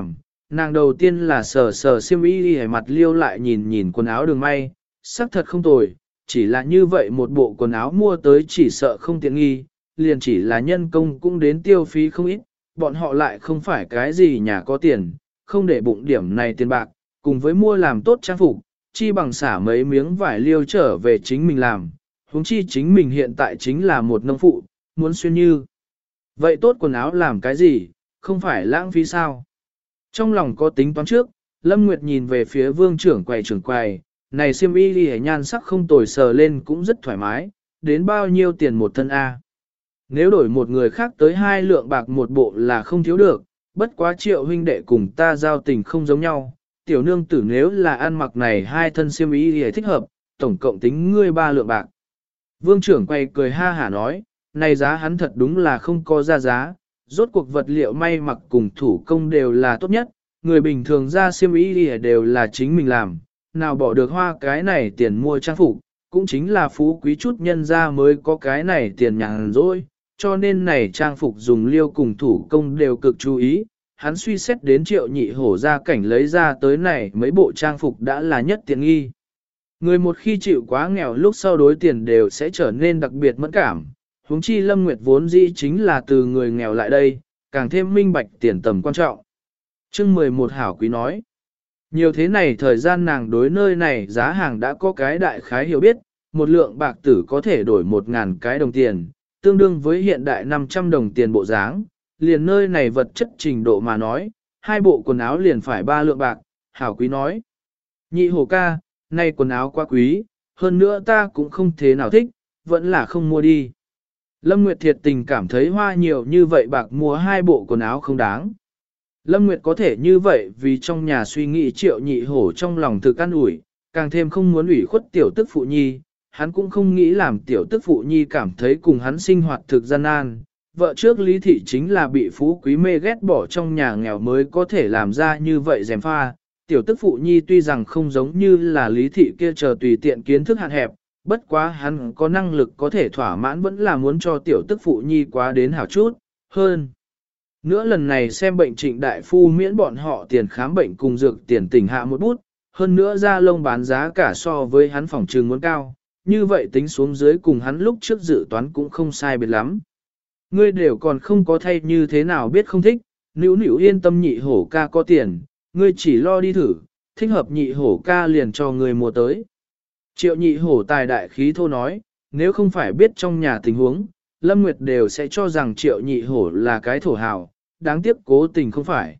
nàng đầu tiên là sờ sờ xiêm y đi mặt liêu lại nhìn nhìn quần áo đường may, sắc thật không tồi, chỉ là như vậy một bộ quần áo mua tới chỉ sợ không tiện nghi, liền chỉ là nhân công cũng đến tiêu phí không ít, bọn họ lại không phải cái gì nhà có tiền, không để bụng điểm này tiền bạc, cùng với mua làm tốt trang phục, chi bằng xả mấy miếng vải liêu trở về chính mình làm, huống chi chính mình hiện tại chính là một nông phụ, muốn xuyên như. Vậy tốt quần áo làm cái gì, không phải lãng phí sao? Trong lòng có tính toán trước, Lâm Nguyệt nhìn về phía vương trưởng quầy, này xiêm y đi nhan sắc không tồi sờ lên cũng rất thoải mái, đến bao nhiêu tiền một thân A. Nếu đổi một người khác tới 2 lượng bạc một bộ là không thiếu được, bất quá Triệu huynh đệ cùng ta giao tình không giống nhau, tiểu nương tử nếu là ăn mặc này 2 thân xiêm y thì thích hợp, tổng cộng tính ngươi 3 lượng bạc. Vương trưởng quay cười ha hả nói, này giá hắn thật đúng là không có ra giá, rốt cuộc vật liệu may mặc cùng thủ công đều là tốt nhất, người bình thường ra xiêm y thì đều là chính mình làm, nào bỏ được hoa cái này tiền mua trang phục, cũng chính là phú quý chút nhân ra mới có cái này tiền nhàn rỗi, cho nên này trang phục dùng liêu cùng thủ công đều cực chú ý, hắn suy xét đến Triệu Nhị Hổ ra cảnh lấy ra tới này mấy bộ trang phục đã là nhất tiện nghi. Người một khi chịu quá nghèo lúc sau đối tiền đều sẽ trở nên đặc biệt mẫn cảm, huống chi Lâm Nguyệt vốn dĩ chính là từ người nghèo lại đây, càng thêm minh bạch tiền tầm quan trọng. Chương 11 Hảo Quý nói, nhiều thế này thời gian nàng đối nơi này giá hàng đã có cái đại khái hiểu biết, một lượng bạc tử có thể đổi 1.000 cái đồng tiền, tương đương với hiện đại 500 đồng tiền bộ dáng, liền nơi này vật chất trình độ mà nói, 2 bộ quần áo liền phải 3 lượng bạc, Hảo Quý nói. Nhị Hổ ca, nay quần áo quá quý, hơn nữa ta cũng không thế nào thích, vẫn là không mua đi. Lâm Nguyệt thiệt tình cảm thấy hoa nhiều như vậy bạc mua 2 bộ quần áo không đáng. Lâm Nguyệt có thể như vậy vì trong nhà suy nghĩ Triệu Nhị Hổ trong lòng thực an ủi, càng thêm không muốn ủy khuất tiểu tức phụ nhi, hắn cũng không nghĩ làm tiểu tức phụ nhi cảm thấy cùng hắn sinh hoạt thực gian nan. Vợ trước Lý Thị chính là bị phú quý mê ghét bỏ trong nhà nghèo mới có thể làm ra như vậy dèm pha. Tiểu tức phụ nhi tuy rằng không giống như là Lý Thị kia chờ tùy tiện kiến thức hạn hẹp, bất quá hắn có năng lực có thể thỏa mãn vẫn là muốn cho tiểu tức phụ nhi quá đến hảo chút, hơn. Nữa lần này xem bệnh Trịnh đại phu miễn bọn họ tiền khám bệnh cùng dược tiền tỉnh hạ một bút, hơn nữa ra lông bán giá cả so với hắn phòng trường muốn cao, như vậy tính xuống dưới cùng hắn lúc trước dự toán cũng không sai biệt lắm. Ngươi đều còn không có thay như thế nào biết không thích, nữu nữu yên tâm Nhị Hổ ca có tiền, ngươi chỉ lo đi thử, thích hợp Nhị Hổ ca liền cho ngươi mua tới. Triệu Nhị Hổ tài đại khí thô nói, nếu không phải biết trong nhà tình huống, Lâm Nguyệt đều sẽ cho rằng Triệu Nhị Hổ là cái thổ hào, đáng tiếc cố tình không phải.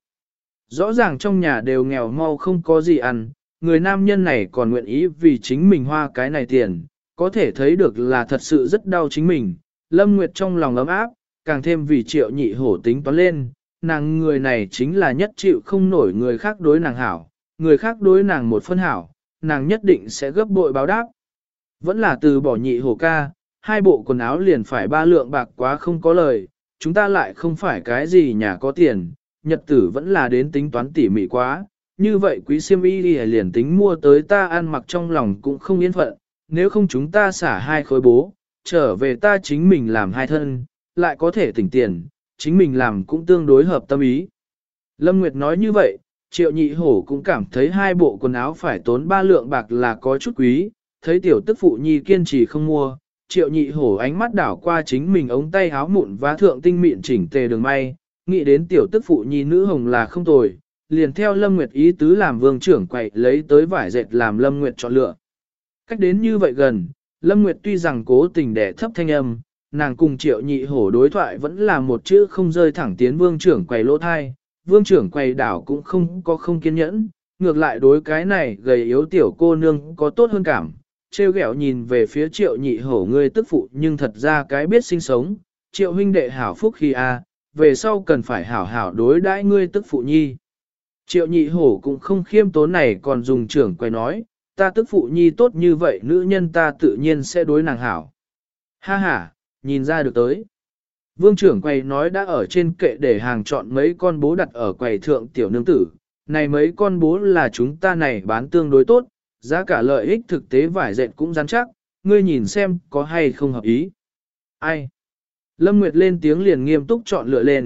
Rõ ràng trong nhà đều nghèo mau không có gì ăn, người nam nhân này còn nguyện ý vì chính mình hoa cái này tiền, có thể thấy được là thật sự rất đau chính mình. Lâm Nguyệt trong lòng ấm áp, càng thêm vì Triệu Nhị Hổ tính toán lên, nàng người này chính là nhất chịu không nổi người khác đối nàng hảo, người khác đối nàng một phân hảo, nàng nhất định sẽ gấp bội báo đáp. Vẫn là từ bỏ Nhị Hổ ca, 2 bộ quần áo liền phải 3 lượng bạc quá không có lời, chúng ta lại không phải cái gì nhà có tiền, nhật tử vẫn là đến tính toán tỉ mỉ quá, như vậy quý xiêm y liền tính mua tới ta ăn mặc trong lòng cũng không yên phận, nếu không chúng ta xả 2 khối bố, trở về ta chính mình làm 2 thân, lại có thể tỉnh tiền, chính mình làm cũng tương đối hợp tâm ý. Lâm Nguyệt nói như vậy, Triệu Nhị Hổ cũng cảm thấy 2 bộ quần áo phải tốn 3 lượng bạc là có chút quý, thấy tiểu tức phụ nhi kiên trì không mua, Triệu Nhị Hổ ánh mắt đảo qua chính mình ống tay áo mụn vá thượng tinh mịn chỉnh tề đường may, nghĩ đến tiểu tức phụ nhi nữ hồng là không tồi, liền theo Lâm Nguyệt ý tứ làm vương trưởng quậy lấy tới vải dệt làm Lâm Nguyệt chọn lựa. Cách đến như vậy gần, Lâm Nguyệt tuy rằng cố tình đẻ thấp thanh âm, nàng cùng Triệu Nhị Hổ đối thoại vẫn là một chữ không rơi thẳng tiến vương trưởng quầy lỗ thai, vương trưởng quầy đảo cũng không kiên nhẫn, ngược lại đối cái này gầy yếu tiểu cô nương có tốt hơn cảm, trêu ghẹo nhìn về phía Triệu Nhị Hổ ngươi tức phụ nhưng thật ra cái biết sinh sống, Triệu huynh đệ hảo phúc khi a, về sau cần phải hảo hảo đối đãi ngươi tức phụ nhi. Triệu Nhị Hổ cũng không khiêm tốn này còn dùng trưởng quầy nói, ta tức phụ nhi tốt như vậy nữ nhân ta tự nhiên sẽ đối nàng hảo. Ha ha, nhìn ra được tới. Vương trưởng quầy nói đã ở trên kệ để hàng chọn mấy con bố đặt ở quầy thượng tiểu nương tử, này mấy con bố là chúng ta này bán tương đối tốt, giá cả lợi ích thực tế vải dệt cũng rắn chắc, ngươi nhìn xem có hay không hợp ý. Ai? Lâm Nguyệt lên tiếng liền nghiêm túc chọn lựa lên,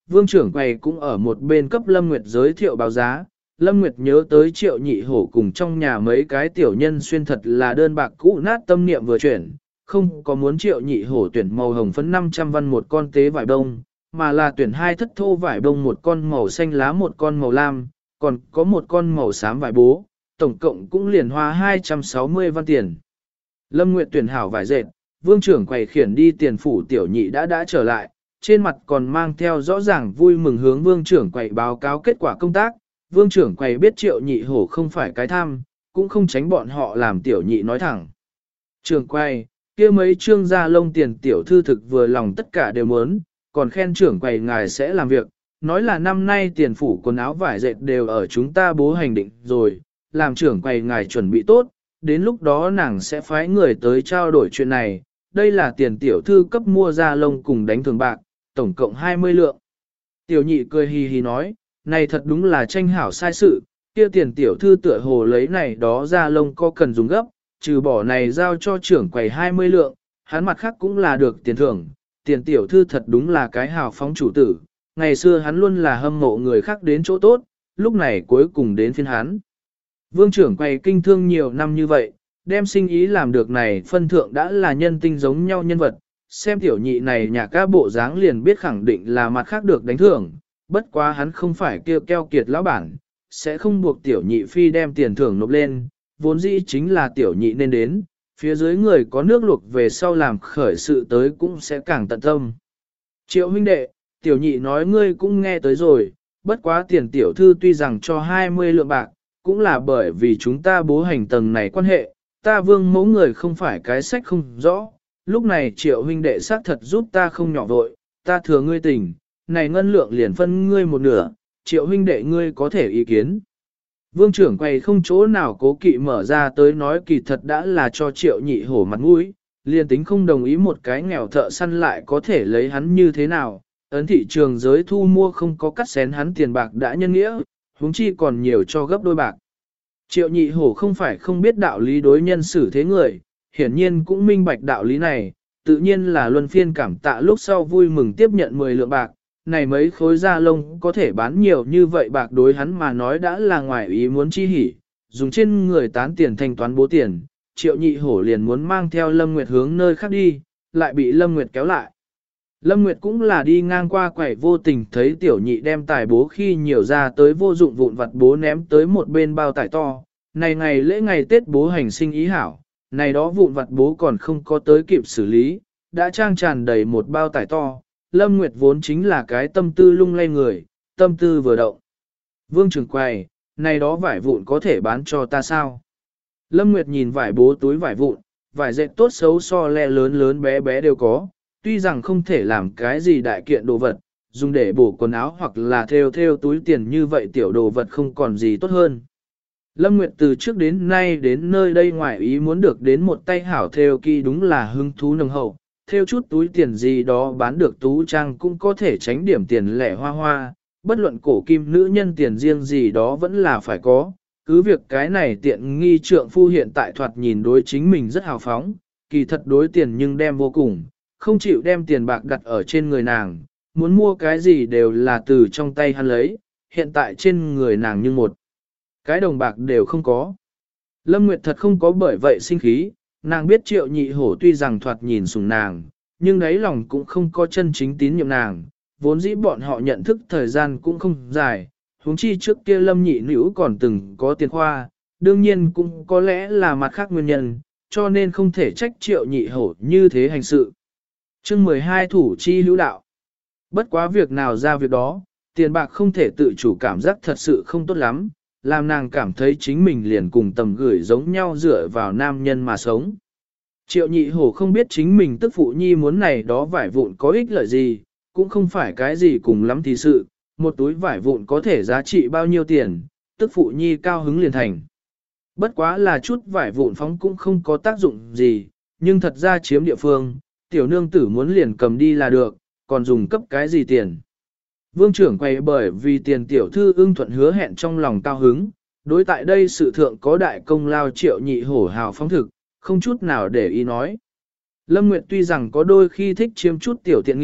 vương trưởng quầy cũng ở một bên cấp Lâm Nguyệt giới thiệu báo giá. Lâm Nguyệt nhớ tới Triệu Nhị Hổ cùng trong nhà mấy cái tiểu nhân xuyên thật là đơn bạc cũ nát, tâm niệm vừa chuyển, không có muốn Triệu Nhị Hổ tuyển màu hồng phấn 500 văn một con tế vải bông, mà là tuyển 2 thất thô vải bông, một con màu xanh lá một con màu lam, còn có một con màu xám vải bố, tổng cộng cũng liền hoa 260 văn tiền. Lâm Nguyệt tuyển hảo vải dệt, vương trưởng quầy khiển đi tiền phủ tiểu nhị đã trở lại, trên mặt còn mang theo rõ ràng vui mừng hướng vương trưởng quầy báo cáo kết quả công tác. Vương trưởng quầy biết Triệu Nhị Hổ không phải cái tham, cũng không tránh bọn họ làm tiểu nhị nói thẳng. Trưởng quầy, kia mấy trương gia lông tiền tiểu thư thực vừa lòng tất cả đều muốn, còn khen trưởng quầy ngài sẽ làm việc, nói là năm nay tiền phủ quần áo vải dệt đều ở chúng ta bố hành định rồi, làm trưởng quầy ngài chuẩn bị tốt, đến lúc đó nàng sẽ phái người tới trao đổi chuyện này, đây là tiền tiểu thư cấp mua gia lông cùng đánh thường bạc, tổng cộng 20 lượng. Tiểu nhị cười hì hì nói, này thật đúng là tranh hảo sai sự, kia tiền tiểu thư tựa hồ lấy này đó gia lông có cần dùng gấp, trừ bỏ này giao cho trưởng quầy 20 lượng, hắn mặt khác cũng là được tiền thưởng, tiền tiểu thư thật đúng là cái hào phóng chủ tử, ngày xưa hắn luôn là hâm mộ người khác đến chỗ tốt, lúc này cuối cùng đến phiên hắn. Vương trưởng quầy kinh thương nhiều năm như vậy, đem sinh ý làm được này phân thượng đã là nhân tinh giống nhau nhân vật, xem tiểu nhị này nhà ca bộ dáng liền biết khẳng định là mặt khác được đánh thưởng, bất quá hắn không phải kêu keo kiệt lão bản, sẽ không buộc tiểu nhị phi đem tiền thưởng nộp lên, vốn dĩ chính là tiểu nhị nên đến, phía dưới người có nước luộc về sau làm khởi sự tới cũng sẽ càng tận tâm. Triệu huynh đệ, tiểu nhị nói ngươi cũng nghe tới rồi, bất quá tiền tiểu thư tuy rằng cho 20 lượng bạc, cũng là bởi vì chúng ta bố hành tầng này quan hệ, ta vương mẫu người không phải cái sách không rõ, lúc này triệu huynh đệ xác thật giúp ta không nhỏ vội, ta thừa ngươi tình, này ngân lượng liền phân ngươi một nửa, triệu huynh đệ ngươi có thể ý kiến. Vương trưởng quầy không chỗ nào cố kỵ mở ra tới nói kỳ thật đã là cho Triệu Nhị Hổ mặt mũi, liền tính không đồng ý một cái nghèo thợ săn lại có thể lấy hắn như thế nào, ấn thị trường giới thu mua không có cắt xén hắn tiền bạc đã nhân nghĩa, huống chi còn nhiều cho gấp đôi bạc. Triệu Nhị Hổ không phải không biết đạo lý đối nhân xử thế người, hiển nhiên cũng minh bạch đạo lý này, tự nhiên là luân phiên cảm tạ lúc sau vui mừng tiếp nhận 10 lượng bạc. Này mấy khối da lông có thể bán nhiều như vậy bạc đối hắn mà nói đã là ngoài ý muốn chi hỉ, dùng trên người tán tiền thanh toán bố tiền, Triệu Nhị Hổ liền muốn mang theo Lâm Nguyệt hướng nơi khác đi, lại bị Lâm Nguyệt kéo lại. Lâm Nguyệt cũng là đi ngang qua quầy vô tình thấy tiểu nhị đem tài bố khi nhiều ra tới vô dụng vụn vặt bố ném tới một bên bao tải to, này ngày lễ ngày Tết bố hành sinh ý hảo, này đó vụn vặt bố còn không có tới kịp xử lý, đã trang tràn đầy một bao tải to. Lâm Nguyệt vốn chính là cái tâm tư lung lay người, tâm tư vừa động. Vương trưởng quầy, này đó vải vụn có thể bán cho ta sao? Lâm Nguyệt nhìn vải bố túi vải vụn, vải dệt tốt xấu so le lớn lớn bé bé đều có, tuy rằng không thể làm cái gì đại kiện đồ vật, dùng để bổ quần áo hoặc là theo túi tiền như vậy tiểu đồ vật không còn gì tốt hơn. Lâm Nguyệt từ trước đến nay đến nơi đây ngoài ý muốn được đến một tay hảo theo kỳ đúng là hứng thú nồng hậu. Theo chút túi tiền gì đó bán được tú trang cũng có thể tránh điểm tiền lẻ hoa hoa, bất luận cổ kim nữ nhân tiền riêng gì đó vẫn là phải có, cứ việc cái này tiện nghi trượng phu hiện tại thoạt nhìn đối chính mình rất hào phóng, kỳ thật đối tiền nhưng đem vô cùng, không chịu đem tiền bạc đặt ở trên người nàng, muốn mua cái gì đều là từ trong tay hắn lấy, hiện tại trên người nàng nhưng một cái đồng bạc đều không có. Lâm Nguyệt thật không có bởi vậy sinh khí. Nàng biết Triệu Nhị Hổ tuy rằng thoạt nhìn sủng nàng, nhưng đáy lòng cũng không có chân chính tín nhiệm nàng, vốn dĩ bọn họ nhận thức thời gian cũng không dài, huống chi trước kia Lâm Nhị Nữ còn từng có tiền khoa, đương nhiên cũng có lẽ là mặt khác nguyên nhân, cho nên không thể trách Triệu Nhị Hổ như thế hành sự. Chương 12 thủ chi hữu đạo. Bất quá việc nào ra việc đó, tiền bạc không thể tự chủ cảm giác thật sự không tốt lắm, làm nàng cảm thấy chính mình liền cùng tầm gửi giống nhau dựa vào nam nhân mà sống. Triệu Nhị Hổ không biết chính mình tức phụ nhi muốn này đó vải vụn có ích lợi gì, cũng không phải cái gì cùng lắm thì sự, một túi vải vụn có thể giá trị bao nhiêu tiền, tức phụ nhi cao hứng liền thành. Bất quá là chút vải vụn phóng cũng không có tác dụng gì, nhưng thật ra chiếm địa phương, tiểu nương tử muốn liền cầm đi là được, còn dùng cấp cái gì tiền. Vương trưởng quay bởi vì tiền tiểu thư ưng thuận hứa hẹn trong lòng cao hứng, đối tại đây sự thượng có đại công lao Triệu Nhị Hổ hào phóng thực, không chút nào để ý nói. Lâm Nguyệt tuy rằng có đôi khi thích chiếm chút tiểu tiện nghi,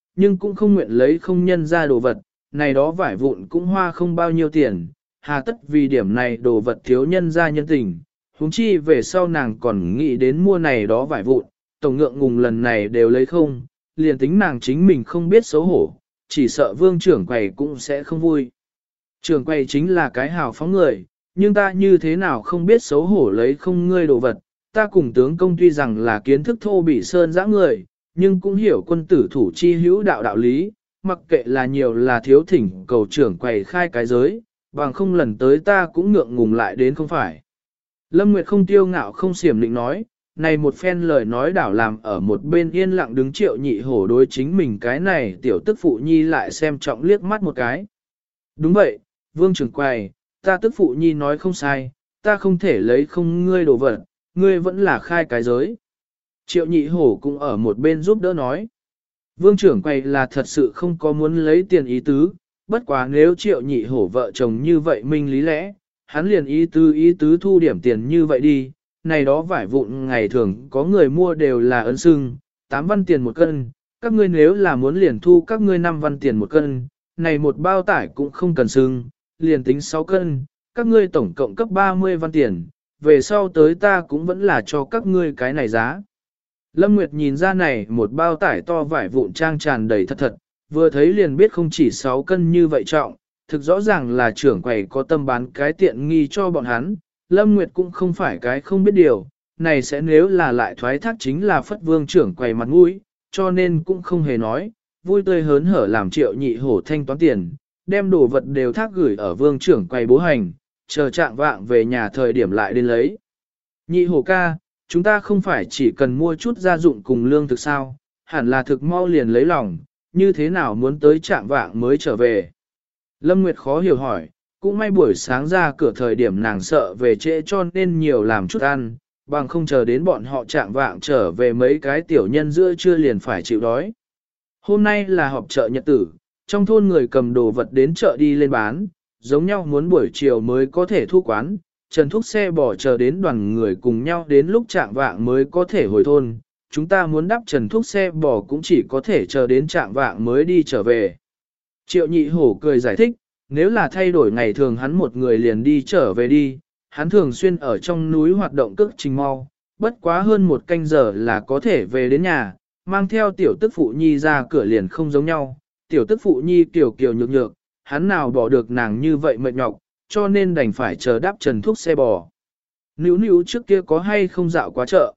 nhưng cũng không nguyện lấy không nhân ra đồ vật, này đó vải vụn cũng hoa không bao nhiêu tiền, hà tất vì điểm này đồ vật thiếu nhân ra nhân tình, huống chi về sau nàng còn nghĩ đến mua này đó vải vụn, tổng ngượng ngùng lần này đều lấy không, liền tính nàng chính mình không biết xấu hổ, chỉ sợ vương trưởng quầy cũng sẽ không vui. Trưởng quầy chính là cái hào phóng người, nhưng ta như thế nào không biết xấu hổ lấy không ngươi đồ vật, ta cùng tướng công tuy rằng là kiến thức thô bỉ sơn dã người, nhưng cũng hiểu quân tử thủ chi hữu đạo đạo lý, mặc kệ là nhiều là thiếu thỉnh cầu trưởng quầy khai cái giới, bằng không lần tới ta cũng ngượng ngùng lại đến không phải. Lâm Nguyệt không tiêu ngạo không xiểm định nói, này một phen lời nói đảo làm ở một bên yên lặng đứng Triệu Nhị Hổ đối chính mình cái này tiểu tức phụ nhi lại xem trọng liếc mắt một cái. Đúng vậy, vương trưởng quầy, ta tức phụ nhi nói không sai, ta không thể lấy không ngươi đồ vật, ngươi vẫn là khai cái giới. Triệu Nhị Hổ cũng ở một bên giúp đỡ nói. Vương trưởng quầy là thật sự không có muốn lấy tiền ý tứ, bất quá nếu Triệu Nhị Hổ vợ chồng như vậy minh lý lẽ, hắn liền ý tứ thu điểm tiền như vậy đi, này đó vải vụn ngày thường có người mua đều là ấn sưng, 8 văn tiền một cân, các ngươi nếu là muốn liền thu các ngươi 5 văn tiền một cân, này một bao tải cũng không cần sưng, liền tính 6 cân, các ngươi tổng cộng cấp 30 văn tiền, về sau tới ta cũng vẫn là cho các ngươi cái này giá. Lâm Nguyệt nhìn ra này một bao tải to vải vụn trang tràn đầy thật thật, vừa thấy liền biết không chỉ 6 cân như vậy trọng, thực rõ ràng là trưởng quầy có tâm bán cái tiện nghi cho bọn hắn, Lâm Nguyệt cũng không phải cái không biết điều, này sẽ nếu là lại thoái thác chính là phất vương trưởng quầy mặt mũi, cho nên cũng không hề nói, vui tươi hớn hở làm Triệu Nhị Hổ thanh toán tiền, đem đồ vật đều thác gửi ở vương trưởng quầy bố hành, chờ trạng vạng về nhà thời điểm lại đến lấy. Nhị Hổ ca, chúng ta không phải chỉ cần mua chút gia dụng cùng lương thực sao, hẳn là thực mau liền lấy lòng, như thế nào muốn tới trạng vạng mới trở về. Lâm Nguyệt khó hiểu hỏi, cũng may buổi sáng ra cửa thời điểm nàng sợ về trễ cho nên nhiều làm chút ăn, bằng không chờ đến bọn họ trạng vạng trở về mấy cái tiểu nhân giữa trưa liền phải chịu đói. Hôm nay là họp chợ nhật tử, trong thôn người cầm đồ vật đến chợ đi lên bán, giống nhau muốn buổi chiều mới có thể thu quán, Trần Thúc xe bỏ chờ đến đoàn người cùng nhau đến lúc trạng vạng mới có thể hồi thôn, chúng ta muốn đắp Trần Thúc xe bỏ cũng chỉ có thể chờ đến trạng vạng mới đi trở về. Triệu Nhị Hổ cười giải thích, nếu là thay đổi ngày thường hắn một người liền đi trở về đi, hắn thường xuyên ở trong núi hoạt động cước trình mau, bất quá hơn một canh giờ là có thể về đến nhà, mang theo tiểu tức phụ nhi ra cửa liền không giống nhau, tiểu tức phụ nhi kiểu kiểu nhược nhược, hắn nào bỏ được nàng như vậy mệt nhọc, cho nên đành phải chờ đáp Trần Thúc xe bò. Níu níu trước kia có hay không dạo quá chợ?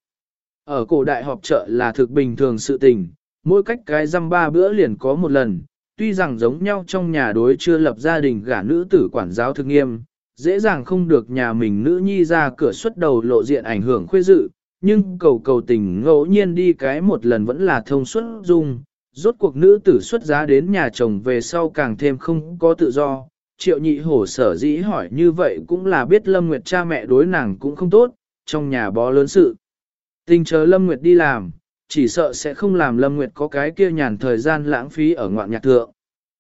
Ở cổ đại họp chợ là thực bình thường sự tình, mỗi cách cái dăm ba bữa liền có một lần, tuy rằng giống nhau trong nhà đối chưa lập gia đình gả nữ tử quản giáo thực nghiêm, dễ dàng không được nhà mình nữ nhi ra cửa xuất đầu lộ diện ảnh hưởng khuê dự, nhưng cầu tình ngẫu nhiên đi cái một lần vẫn là thông suốt dung, rốt cuộc nữ tử xuất giá đến nhà chồng về sau càng thêm không có tự do. Triệu Nhị Hổ sở dĩ hỏi như vậy cũng là biết Lâm Nguyệt cha mẹ đối nàng cũng không tốt, trong nhà bó lớn sự. Tình chờ Lâm Nguyệt đi làm, chỉ sợ sẽ không làm Lâm Nguyệt có cái kia nhàn thời gian lãng phí ở ngoạn nhạc thượng.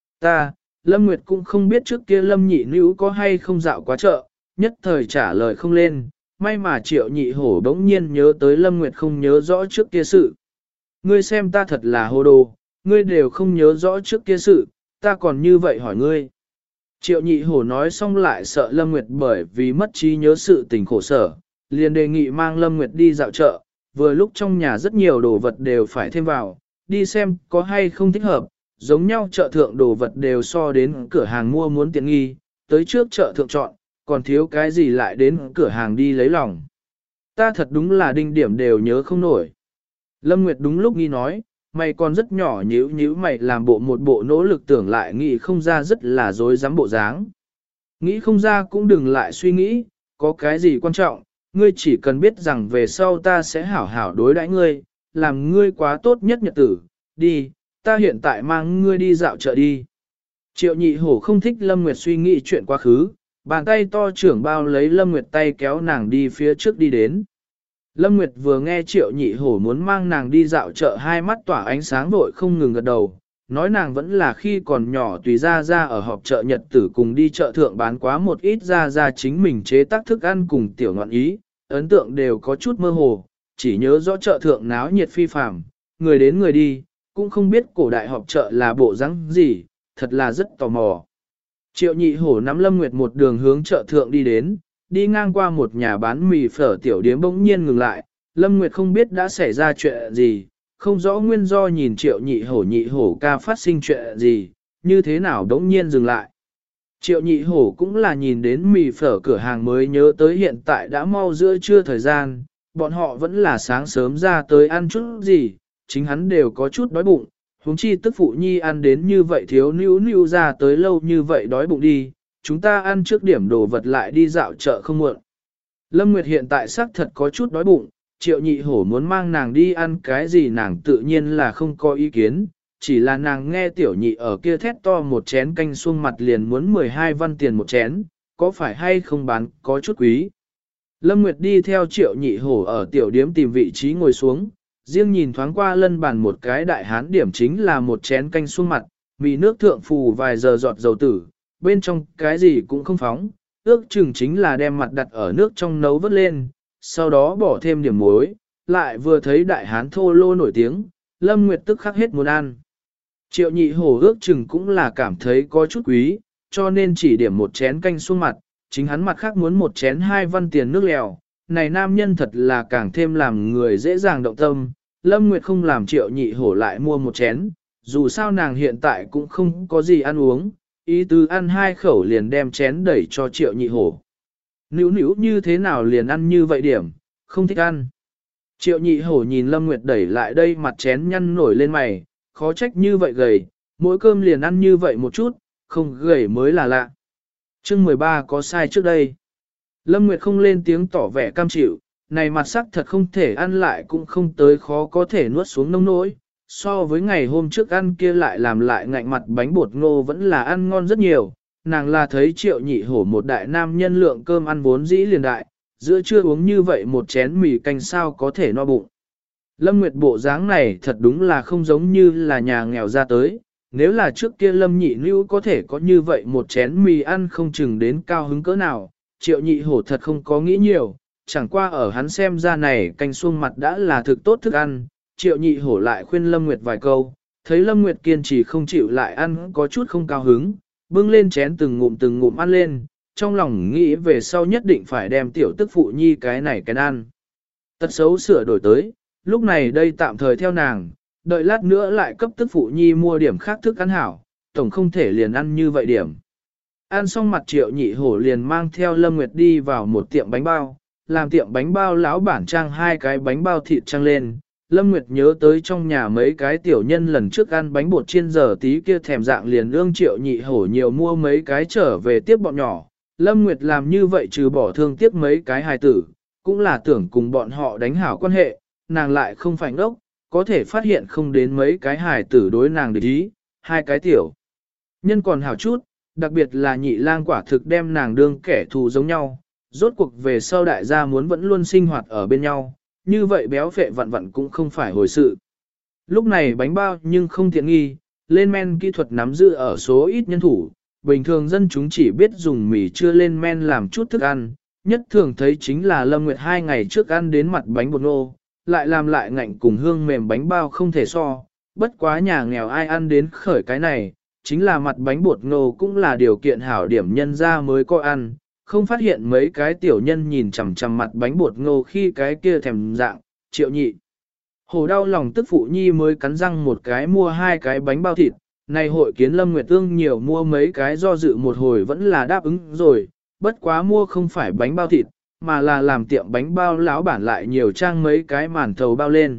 Lâm Nguyệt cũng không biết trước kia Lâm Nhị Nữ có hay không dạo quá chợ, nhất thời trả lời không lên, may mà Triệu Nhị Hổ đống nhiên nhớ tới Lâm Nguyệt không nhớ rõ trước kia sự. Ngươi xem ta thật là hồ đồ, ngươi đều không nhớ rõ trước kia sự, ta còn như vậy hỏi ngươi. Triệu Nhị Hổ nói xong lại sợ Lâm Nguyệt bởi vì mất trí nhớ sự tình khổ sở, liền đề nghị mang Lâm Nguyệt đi dạo chợ, vừa lúc trong nhà rất nhiều đồ vật đều phải thêm vào, đi xem có hay không thích hợp, giống nhau chợ thượng đồ vật đều so đến cửa hàng mua muốn tiện nghi, tới trước chợ thượng chọn, còn thiếu cái gì lại đến cửa hàng đi lấy lòng. Ta thật đúng là đinh điểm đều nhớ không nổi. Lâm Nguyệt đúng lúc nghi nói, mày còn rất nhỏ nhíu mày làm một bộ nỗ lực tưởng lại nghĩ không ra rất là dối dám bộ dáng. Nghĩ không ra cũng đừng lại suy nghĩ, có cái gì quan trọng, ngươi chỉ cần biết rằng về sau ta sẽ hảo hảo đối đãi ngươi, làm ngươi quá tốt nhất nhật tử, đi, ta hiện tại mang ngươi đi dạo chợ đi. Triệu Nhị Hổ không thích Lâm Nguyệt suy nghĩ chuyện quá khứ, bàn tay to trưởng bao lấy Lâm Nguyệt tay kéo nàng đi phía trước đi đến. Lâm Nguyệt vừa nghe Triệu Nhị Hổ muốn mang nàng đi dạo chợ hai mắt tỏa ánh sáng vội không ngừng gật đầu, nói nàng vẫn là khi còn nhỏ tùy ra ở họp chợ nhật tử cùng đi chợ thượng bán quá một ít ra chính mình chế tác thức ăn cùng tiểu ngọn ý, ấn tượng đều có chút mơ hồ, chỉ nhớ rõ chợ thượng náo nhiệt phi phàm, người đến người đi, cũng không biết cổ đại họp chợ là bộ dáng gì, thật là rất tò mò. Triệu nhị hổ nắm Lâm Nguyệt một đường hướng chợ thượng đi đến, đi ngang qua một nhà bán mì phở tiểu điếm bỗng nhiên ngừng lại, Lâm Nguyệt không biết đã xảy ra chuyện gì, không rõ nguyên do nhìn triệu nhị hổ ca phát sinh chuyện gì, như thế nào bỗng nhiên dừng lại. Triệu nhị hổ cũng là nhìn đến mì phở cửa hàng mới nhớ tới hiện tại đã mau giữa trưa thời gian, bọn họ vẫn là sáng sớm ra tới ăn chút gì, chính hắn đều có chút đói bụng, huống chi tức phụ nhi ăn đến như vậy thiếu níu ra tới lâu như vậy đói bụng đi, chúng ta ăn trước điểm đồ vật lại đi dạo chợ không muộn. Lâm Nguyệt hiện tại xác thật có chút đói bụng, triệu nhị hổ muốn mang nàng đi ăn cái gì nàng tự nhiên là không có ý kiến, chỉ là nàng nghe tiểu nhị ở kia thét to một chén canh xuông mặt liền muốn 12 văn tiền một chén, có phải hay không bán có chút quý. Lâm Nguyệt đi theo triệu nhị hổ ở tiểu điếm tìm vị trí ngồi xuống, riêng nhìn thoáng qua lân bàn một cái đại hán điểm chính là một chén canh xuông mặt, mì nước thượng phù vài giờ giọt dầu tử, bên trong cái gì cũng không phóng, ước chừng chính là đem mặt đặt ở nước trong nấu vớt lên, sau đó bỏ thêm điểm muối, lại vừa thấy đại hán thô lô nổi tiếng, Lâm Nguyệt tức khắc hết muốn ăn. Triệu nhị hổ ước chừng cũng là cảm thấy có chút quý, cho nên chỉ điểm một chén canh xuông mặt, chính hắn mặt khác muốn một chén 2 văn tiền nước lèo, này nam nhân thật là càng thêm làm người dễ dàng động tâm, Lâm Nguyệt không làm triệu nhị hổ lại mua một chén, dù sao nàng hiện tại cũng không có gì ăn uống, ý tứ ăn 2 khẩu liền đem chén đẩy cho triệu nhị hổ. Níu như thế nào liền ăn như vậy điểm, không thích ăn. Triệu nhị hổ nhìn Lâm Nguyệt đẩy lại đây mặt chén nhăn nổi lên mày, khó trách như vậy gầy, mỗi cơm liền ăn như vậy một chút, không gầy mới là lạ. Chương 13 có sai trước đây. Lâm Nguyệt không lên tiếng tỏ vẻ cam chịu, này mặt sắc thật không thể ăn lại cũng không tới khó có thể nuốt xuống nông nỗi. So với ngày hôm trước ăn kia lại làm lại ngạnh mặt bánh bột ngô vẫn là ăn ngon rất nhiều. Nàng là thấy triệu nhị hổ một đại nam nhân lượng cơm ăn vốn dĩ liền đại, giữa trưa uống như vậy một chén mì canh sao có thể no bụng. Lâm Nguyệt bộ dáng này thật đúng là không giống như là nhà nghèo ra tới, nếu là trước kia Lâm nhị lưu có thể có như vậy một chén mì ăn không chừng đến cao hứng cỡ nào, triệu nhị hổ thật không có nghĩ nhiều, chẳng qua ở hắn xem ra này canh xuông mặt đã là thực tốt thức ăn, triệu nhị hổ lại khuyên Lâm Nguyệt vài câu, thấy Lâm Nguyệt kiên trì không chịu lại ăn có chút không cao hứng, bưng lên chén từng ngụm ăn lên, trong lòng nghĩ về sau nhất định phải đem tiểu tức phụ nhi cái này cái ăn. Tật xấu sửa đổi tới, lúc này đây tạm thời theo nàng, đợi lát nữa lại cấp tức phụ nhi mua điểm khác thức ăn hảo, tổng không thể liền ăn như vậy điểm. Ăn xong mặt triệu nhị hổ liền mang theo Lâm Nguyệt đi vào một tiệm bánh bao, làm tiệm bánh bao lão bản trang 2 cái bánh bao thịt trang lên. Lâm Nguyệt nhớ tới trong nhà mấy cái tiểu nhân lần trước ăn bánh bột chiên giờ tí kia thèm dạng liền ương triệu nhị hổ nhiều mua mấy cái trở về tiếp bọn nhỏ. Lâm Nguyệt làm như vậy trừ bỏ thương tiếc mấy cái hài tử, cũng là tưởng cùng bọn họ đánh hảo quan hệ, nàng lại không phải ngốc, có thể phát hiện không đến mấy cái hài tử đối nàng địch ý, 2 cái tiểu. Nhân còn hảo chút, đặc biệt là nhị lang quả thực đem nàng đương kẻ thù giống nhau, rốt cuộc về sau đại gia muốn vẫn luôn sinh hoạt ở bên nhau, như vậy béo phệ vặn vặn cũng không phải hồi sự. Lúc này bánh bao nhưng không tiện nghi, lên men kỹ thuật nắm giữ ở số ít nhân thủ, bình thường dân chúng chỉ biết dùng mì chưa lên men làm chút thức ăn, nhất thường thấy chính là Lâm Nguyệt 2 ngày trước ăn đến mặt bánh bột ngô, lại làm lại ngạnh cùng hương mềm bánh bao không thể so, bất quá nhà nghèo ai ăn đến khởi cái này, chính là mặt bánh bột ngô cũng là điều kiện hảo điểm nhân ra mới có ăn, không phát hiện mấy cái tiểu nhân nhìn chằm chằm mặt bánh bột ngô khi cái kia thèm dạng, triệu nhị. Hổ đau lòng tức phụ nhi mới cắn răng một cái mua 2 cái bánh bao thịt, này hội kiến Lâm Nguyệt Tương nhiều mua mấy cái do dự một hồi vẫn là đáp ứng rồi, bất quá mua không phải bánh bao thịt, mà là làm tiệm bánh bao lão bản lại nhiều trang mấy cái màn thầu bao lên.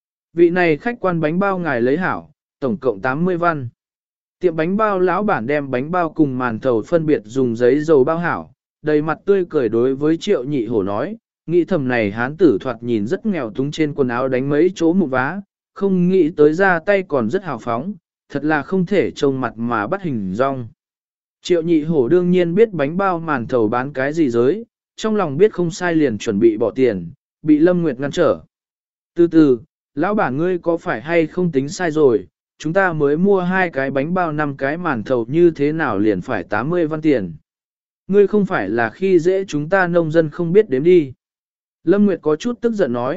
Vị này khách quan bánh bao ngài lấy hảo, tổng cộng 80 văn. Tiệm bánh bao lão bản đem bánh bao cùng màn thầu phân biệt dùng giấy dầu bao hảo, đầy mặt tươi cười đối với triệu nhị hổ nói, nghĩ thầm này hán tử thoạt nhìn rất nghèo túng trên quần áo đánh mấy chỗ mụn vá, không nghĩ tới ra tay còn rất hào phóng, thật là không thể trông mặt mà bắt hình rong. Triệu nhị hổ đương nhiên biết bánh bao màn thầu bán cái gì giới, trong lòng biết không sai liền chuẩn bị bỏ tiền, bị Lâm Nguyệt ngăn trở. Từ từ, lão bản ngươi có phải hay không tính sai rồi, chúng ta mới mua 2 cái bánh bao 5 cái màn thầu như thế nào liền phải 80 văn tiền. Ngươi không phải là khi dễ chúng ta nông dân không biết đếm đi. Lâm Nguyệt có chút tức giận nói,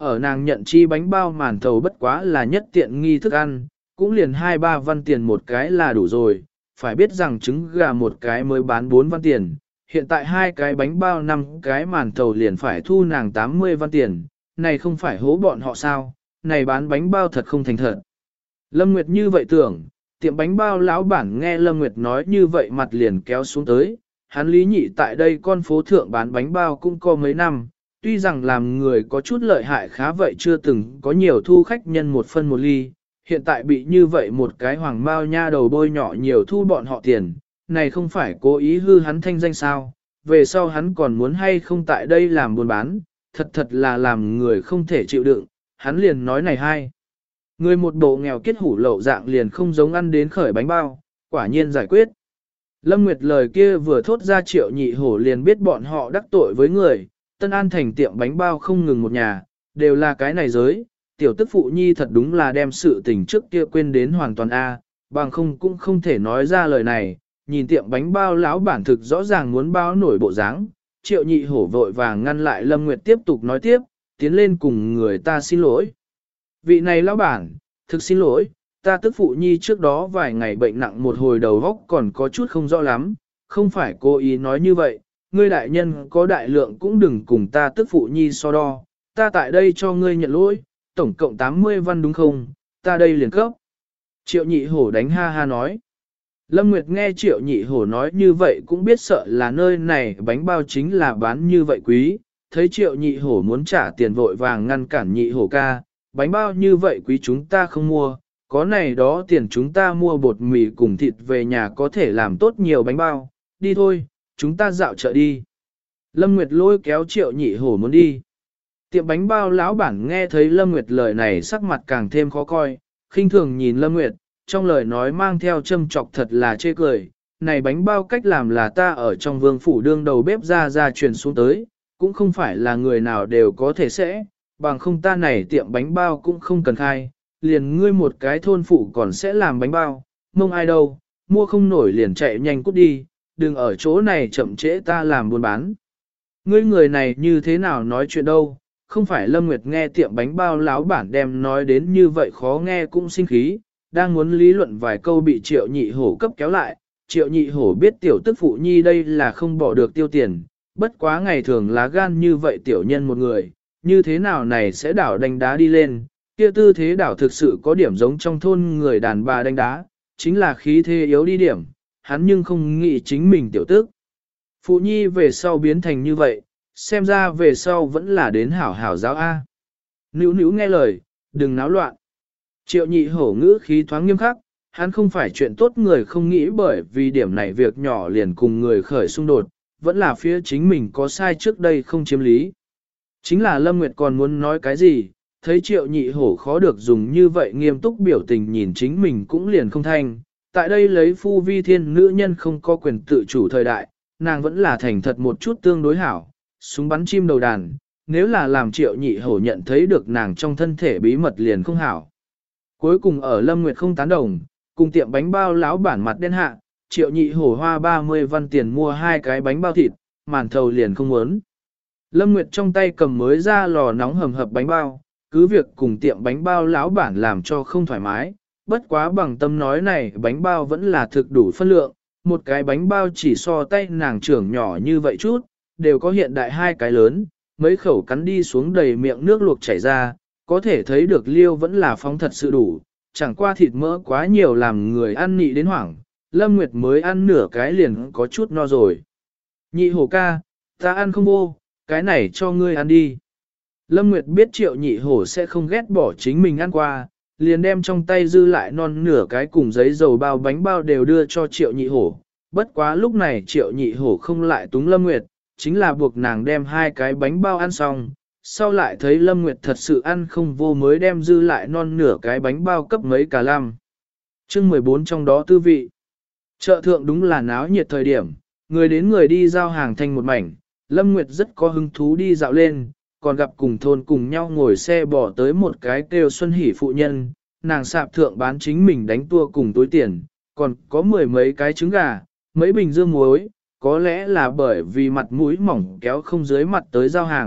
ở nàng nhận chi bánh bao màn thầu bất quá là nhất tiện nghi thức ăn, cũng liền 2-3 văn tiền một cái là đủ rồi, phải biết rằng trứng gà một cái mới bán 4 văn tiền, hiện tại 2 cái bánh bao 5 cái màn thầu liền phải thu nàng 80 văn tiền, này không phải hố bọn họ sao, này bán bánh bao thật không thành thật. Lâm Nguyệt như vậy tưởng, tiệm bánh bao lão bản nghe Lâm Nguyệt nói như vậy mặt liền kéo xuống tới, hắn Lý Nhị tại đây con phố thượng bán bánh bao cũng có mấy năm, tuy rằng làm người có chút lợi hại khá vậy chưa từng có nhiều thu khách nhân một phân một ly, hiện tại bị như vậy một cái hoàng bao nha đầu bôi nhỏ nhiều thu bọn họ tiền, này không phải cố ý hư hắn thanh danh sao, về sau hắn còn muốn hay không tại đây làm buôn bán, thật thật là làm người không thể chịu đựng, hắn liền nói này hay. Người một bộ nghèo kiết hủ lậu dạng liền không giống ăn đến khởi bánh bao, quả nhiên giải quyết. Lâm Nguyệt lời kia vừa thốt ra Triệu Nhị Hổ liền biết bọn họ đắc tội với người, Tân An thành tiệm bánh bao không ngừng một nhà, đều là cái này giới, tiểu tức phụ nhi thật đúng là đem sự tình trước kia quên đến hoàn toàn A, bằng không cũng không thể nói ra lời này, nhìn tiệm bánh bao lão bản thực rõ ràng muốn bao nổi bộ dáng. Triệu Nhị Hổ vội vàng ngăn lại Lâm Nguyệt tiếp tục nói tiếp, tiến lên cùng người ta xin lỗi. Vị này lão bản, thực xin lỗi, ta tức phụ nhi trước đó vài ngày bệnh nặng một hồi đầu óc còn có chút không rõ lắm, không phải cố ý nói như vậy, ngươi đại nhân có đại lượng cũng đừng cùng ta tức phụ nhi so đo, ta tại đây cho ngươi nhận lỗi, tổng cộng 80 văn đúng không, ta đây liền cấp. Triệu Nhị Hổ đánh ha ha nói. Lâm Nguyệt nghe Triệu Nhị Hổ nói như vậy cũng biết sợ là nơi này bánh bao chính là bán như vậy quý, thấy Triệu Nhị Hổ muốn trả tiền vội vàng ngăn cản Nhị Hổ ca, bánh bao như vậy quý chúng ta không mua, có này đó tiền chúng ta mua bột mì cùng thịt về nhà có thể làm tốt nhiều bánh bao, đi thôi, chúng ta dạo chợ đi. Lâm Nguyệt lôi kéo Triệu Nhị Hổ muốn đi. Tiệm bánh bao lão bản nghe thấy Lâm Nguyệt lời này sắc mặt càng thêm khó coi, khinh thường nhìn Lâm Nguyệt, trong lời nói mang theo châm chọc thật là chê cười, này bánh bao cách làm là ta ở trong vương phủ đương đầu bếp ra truyền xuống tới, cũng không phải là người nào đều có thể sẽ, bằng không ta này tiệm bánh bao cũng không cần khai, liền ngươi một cái thôn phụ còn sẽ làm bánh bao, mông ai đâu, mua không nổi liền chạy nhanh cút đi, đừng ở chỗ này chậm trễ ta làm buôn bán. Ngươi người này như thế nào nói chuyện đâu, không phải Lâm Nguyệt nghe tiệm bánh bao láo bản đem nói đến như vậy khó nghe cũng sinh khí, đang muốn lý luận vài câu bị Triệu Nhị Hổ cấp kéo lại, Triệu Nhị Hổ biết tiểu tức phụ nhi đây là không bỏ được tiêu tiền, bất quá ngày thường lá gan như vậy tiểu nhân một người, như thế nào này sẽ đảo đánh đá đi lên, kia tư thế đảo thực sự có điểm giống trong thôn người đàn bà đánh đá, chính là khí thế yếu đi điểm, hắn nhưng không nghĩ chính mình tiểu tức. Phụ nhi về sau biến thành như vậy, xem ra về sau vẫn là đến hảo hảo giáo A. Nữu nữu nghe lời, đừng náo loạn. Triệu Nhị Hổ ngữ khí thoáng nghiêm khắc, hắn không phải chuyện tốt người không nghĩ bởi vì điểm này việc nhỏ liền cùng người khởi xung đột, vẫn là phía chính mình có sai trước đây không chiếm lý. Chính là Lâm Nguyệt còn muốn nói cái gì, thấy Triệu Nhị Hổ khó được dùng như vậy nghiêm túc biểu tình nhìn chính mình cũng liền không thanh. Tại đây lấy phu vi thiên nữ nhân không có quyền tự chủ thời đại, nàng vẫn là thành thật một chút tương đối hảo, súng bắn chim đầu đàn, nếu là làm Triệu Nhị Hổ nhận thấy được nàng trong thân thể bí mật liền không hảo. Cuối cùng ở Lâm Nguyệt không tán đồng, cùng tiệm bánh bao lão bản mặt đen hạ, Triệu Nhị Hổ hoa 30 văn tiền mua 2 cái bánh bao thịt, màn thầu liền không muốn. Lâm Nguyệt trong tay cầm mới ra lò nóng hầm hập bánh bao, cứ việc cùng tiệm bánh bao lão bản làm cho không thoải mái, bất quá bằng tâm nói này bánh bao vẫn là thực đủ phân lượng, một cái bánh bao chỉ so tay nàng trưởng nhỏ như vậy chút, đều có hiện đại 2 cái lớn, mấy khẩu cắn đi xuống đầy miệng nước luộc chảy ra, có thể thấy được liêu vẫn là phóng thật sự đủ, chẳng qua thịt mỡ quá nhiều làm người ăn nị đến hoảng, Lâm Nguyệt mới ăn nửa cái liền có chút no rồi. Nhị Hổ ca, ta ăn không vô, cái này cho ngươi ăn đi. Lâm Nguyệt biết Triệu Nhị Hổ sẽ không ghét bỏ chính mình ăn qua, liền đem trong tay dư lại non nửa cái cùng giấy dầu bao bánh bao đều đưa cho Triệu Nhị Hổ. Bất quá lúc này Triệu Nhị Hổ không lại túng Lâm Nguyệt, chính là buộc nàng đem 2 cái bánh bao ăn xong, sau lại thấy Lâm Nguyệt thật sự ăn không vô mới đem dư lại non nửa cái bánh bao cấp mấy cả lăm. Chương 14 trong đó tư vị. Chợ thượng đúng là náo nhiệt thời điểm, người đến người đi giao hàng thành một mảnh, Lâm Nguyệt rất có hứng thú đi dạo lên, còn gặp cùng thôn cùng nhau ngồi xe bỏ tới một cái kêu Xuân Hỷ phụ nhân, nàng sạp thượng bán chính mình đánh tua cùng túi tiền, còn có 10 mấy cái trứng gà, mấy bình dương muối, có lẽ là bởi vì mặt mũi mỏng kéo không dưới mặt tới giao hàng,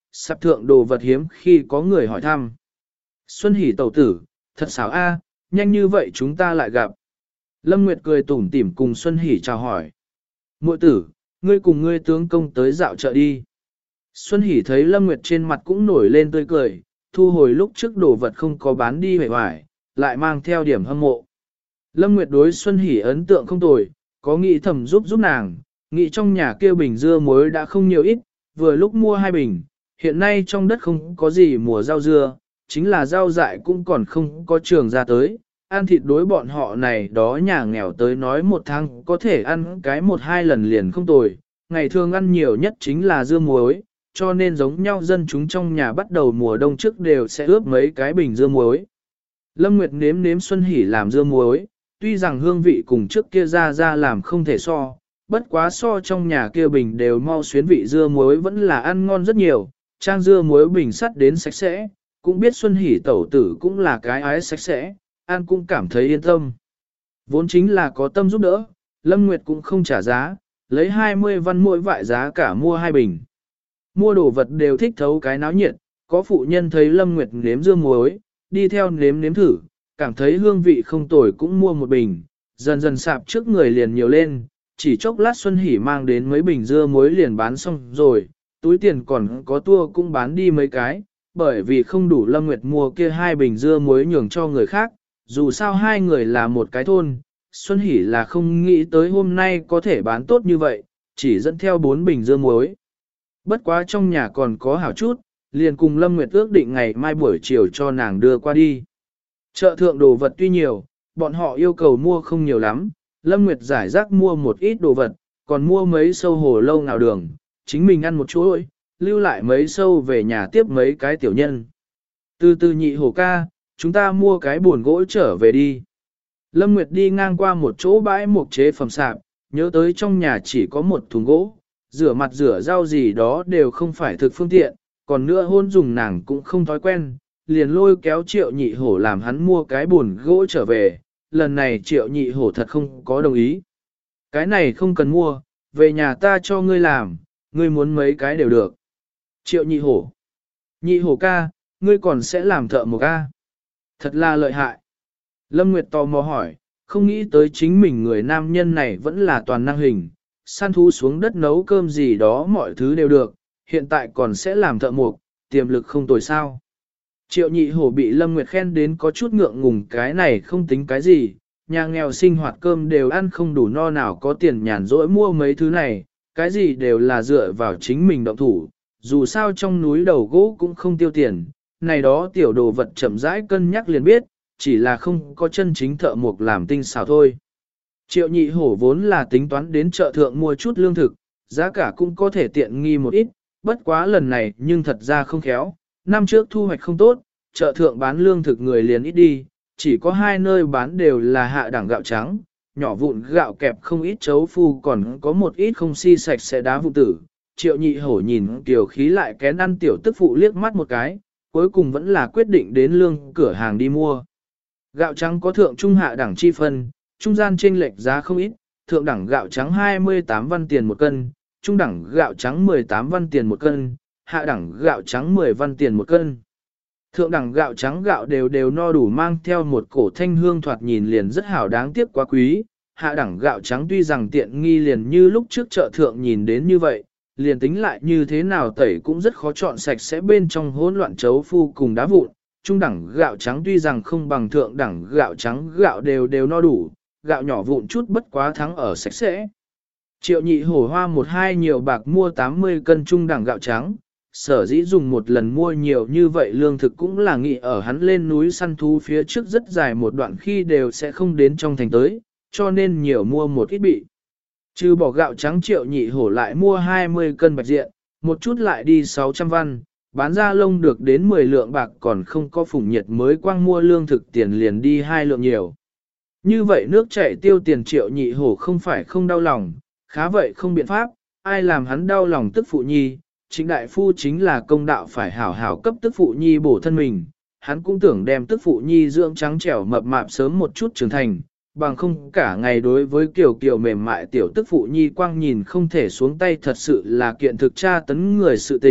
sạp thượng đồ vật hiếm khi có người hỏi thăm. Xuân Hỷ tẩu tử, thật xảo a, nhanh như vậy chúng ta lại gặp. Lâm Nguyệt cười tủm tỉm cùng Xuân Hỷ chào hỏi. Muội tử, ngươi cùng ngươi tướng công tới dạo chợ đi. Xuân Hỷ thấy Lâm Nguyệt trên mặt cũng nổi lên tươi cười, thu hồi lúc trước đồ vật không có bán đi hề hoài, lại mang theo điểm hâm mộ. Lâm Nguyệt đối Xuân Hỷ ấn tượng không tồi, có nghĩ thầm giúp nàng, nghĩ trong nhà kia bình dưa muối đã không nhiều ít, vừa lúc mua 2 bình, hiện nay trong đất không có gì mùa rau dưa, chính là rau dại cũng còn không có trường ra tới, ăn thịt đối bọn họ này đó nhà nghèo tới nói một tháng có thể ăn cái 1-2 lần liền không tồi, ngày thường ăn nhiều nhất chính là dưa muối, cho nên giống nhau dân chúng trong nhà bắt đầu mùa đông trước đều sẽ ướp mấy cái bình dưa muối. Lâm Nguyệt nếm nếm Xuân Hỷ làm dưa muối, tuy rằng hương vị cùng trước kia ra làm không thể so, bất quá so trong nhà kia bình đều mau xuyến vị dưa muối vẫn là ăn ngon rất nhiều, trang dưa muối bình sắt đến sạch sẽ, cũng biết Xuân Hỷ tẩu tử cũng là cái ái sạch sẽ, ăn cũng cảm thấy yên tâm. Vốn chính là có tâm giúp đỡ, Lâm Nguyệt cũng không trả giá, lấy 20 văn mỗi vại giá cả mua 2 bình. Mua đồ vật đều thích thấu cái náo nhiệt, có phụ nhân thấy Lâm Nguyệt nếm dưa muối, đi theo nếm thử, cảm thấy hương vị không tồi cũng mua một bình, dần dần sạp trước người liền nhiều lên, chỉ chốc lát Xuân Hỷ mang đến mấy bình dưa muối liền bán xong rồi, túi tiền còn có tour cũng bán đi mấy cái, bởi vì không đủ Lâm Nguyệt mua kia 2 bình dưa muối nhường cho người khác, dù sao hai người là một cái thôn, Xuân Hỷ là không nghĩ tới hôm nay có thể bán tốt như vậy, chỉ dẫn theo 4 bình dưa muối. Bất quá trong nhà còn có hảo chút, liền cùng Lâm Nguyệt ước định ngày mai buổi chiều cho nàng đưa qua đi. Chợ thượng đồ vật tuy nhiều, bọn họ yêu cầu mua không nhiều lắm, Lâm Nguyệt giải rác mua một ít đồ vật, còn mua mấy sâu hồ lâu nào đường, chính mình ăn một chuỗi, lưu lại mấy sâu về nhà tiếp mấy cái tiểu nhân. Từ từ nhị hổ ca, chúng ta mua cái buồn gỗ trở về đi. Lâm Nguyệt đi ngang qua một chỗ bãi mục chế phẩm sạp, nhớ tới trong nhà chỉ có một thùng gỗ, rửa mặt rửa rau gì đó đều không phải thực phương tiện, còn nữa hôn dùng nàng cũng không thói quen, liền lôi kéo Triệu Nhị Hổ làm hắn mua cái buồn gỗ trở về, lần này Triệu Nhị Hổ thật không có đồng ý. Cái này không cần mua, về nhà ta cho ngươi làm, ngươi muốn mấy cái đều được. Triệu Nhị Hổ. Nhị Hổ ca, ngươi còn sẽ làm thợ một ca. Thật là lợi hại. Lâm Nguyệt tò mò hỏi, không nghĩ tới chính mình người nam nhân này vẫn là toàn năng hình, săn thú xuống đất nấu cơm gì đó mọi thứ đều được, hiện tại còn sẽ làm thợ mộc, tiềm lực không tồi sao. Triệu Nhị Hổ bị Lâm Nguyệt khen đến có chút ngượng ngùng, cái này không tính cái gì, nhà nghèo sinh hoạt cơm đều ăn không đủ no, nào có tiền nhàn rỗi mua mấy thứ này, cái gì đều là dựa vào chính mình động thủ, dù sao trong núi đầu gỗ cũng không tiêu tiền, này đó tiểu đồ vật chậm rãi cân nhắc liền biết, chỉ là không có chân chính thợ mộc làm tinh xảo thôi. Triệu Nhị Hổ vốn là tính toán đến chợ thượng mua chút lương thực, giá cả cũng có thể tiện nghi một ít, bất quá lần này nhưng thật ra không khéo, năm trước thu hoạch không tốt, chợ thượng bán lương thực người liền ít đi, chỉ có 2 nơi bán đều là hạ đẳng gạo trắng, nhỏ vụn gạo kẹp không ít chấu phu, còn có một ít không si sạch sẽ đá vụ tử. Triệu Nhị Hổ nhìn tiểu khí lại kén ăn tiểu tức phụ liếc mắt một cái, cuối cùng vẫn là quyết định đến lương cửa hàng đi mua. Gạo trắng có thượng trung hạ đẳng chi phân, trung gian chênh lệch giá không ít, thượng đẳng gạo trắng 28 văn tiền một cân, trung đẳng gạo trắng 18 văn tiền một cân, hạ đẳng gạo trắng 10 văn tiền một cân. Thượng đẳng gạo trắng gạo đều no đủ, mang theo một cổ thanh hương, thoạt nhìn liền rất hảo, đáng tiếc quá quý. Hạ đẳng gạo trắng tuy rằng tiện nghi liền như lúc trước chợ thượng nhìn đến như vậy, liền tính lại như thế nào tẩy cũng rất khó chọn sạch sẽ, bên trong hỗn loạn chấu phu cùng đá vụn. Trung đẳng gạo trắng tuy rằng không bằng thượng đẳng gạo trắng gạo đều no đủ, gạo nhỏ vụn chút bất quá thắng ở sạch sẽ. Triệu Nhị Hổ hoa 1-2 nhiều bạc mua 80 cân trung đẳng gạo trắng, sở dĩ dùng một lần mua nhiều như vậy lương thực cũng là nghĩ ở hắn lên núi săn thú phía trước rất dài một đoạn khi đều sẽ không đến trong thành tới, cho nên nhiều mua một ít bị. Trừ bỏ gạo trắng, Triệu Nhị Hổ lại mua 20 cân bạch diện, một chút lại đi 600 văn, bán ra lông được đến 10 lượng bạc, còn không có phủng nhiệt mới quang mua lương thực tiền liền đi 2 lượng nhiều. Như vậy nước chảy tiêu tiền, Triệu Nhị Hổ không phải không đau lòng, khá vậy không biện pháp, ai làm hắn đau lòng tức phụ nhi, chính đại phu chính là công đạo phải hảo hảo cấp tức phụ nhi bổ thân mình, hắn cũng tưởng đem tức phụ nhi dưỡng trắng trẻo mập mạp sớm một chút trưởng thành, bằng không cả ngày đối với kiểu mềm mại tiểu tức phụ nhi quang nhìn không thể xuống tay, thật sự là kiện thực tra tấn người sự tình,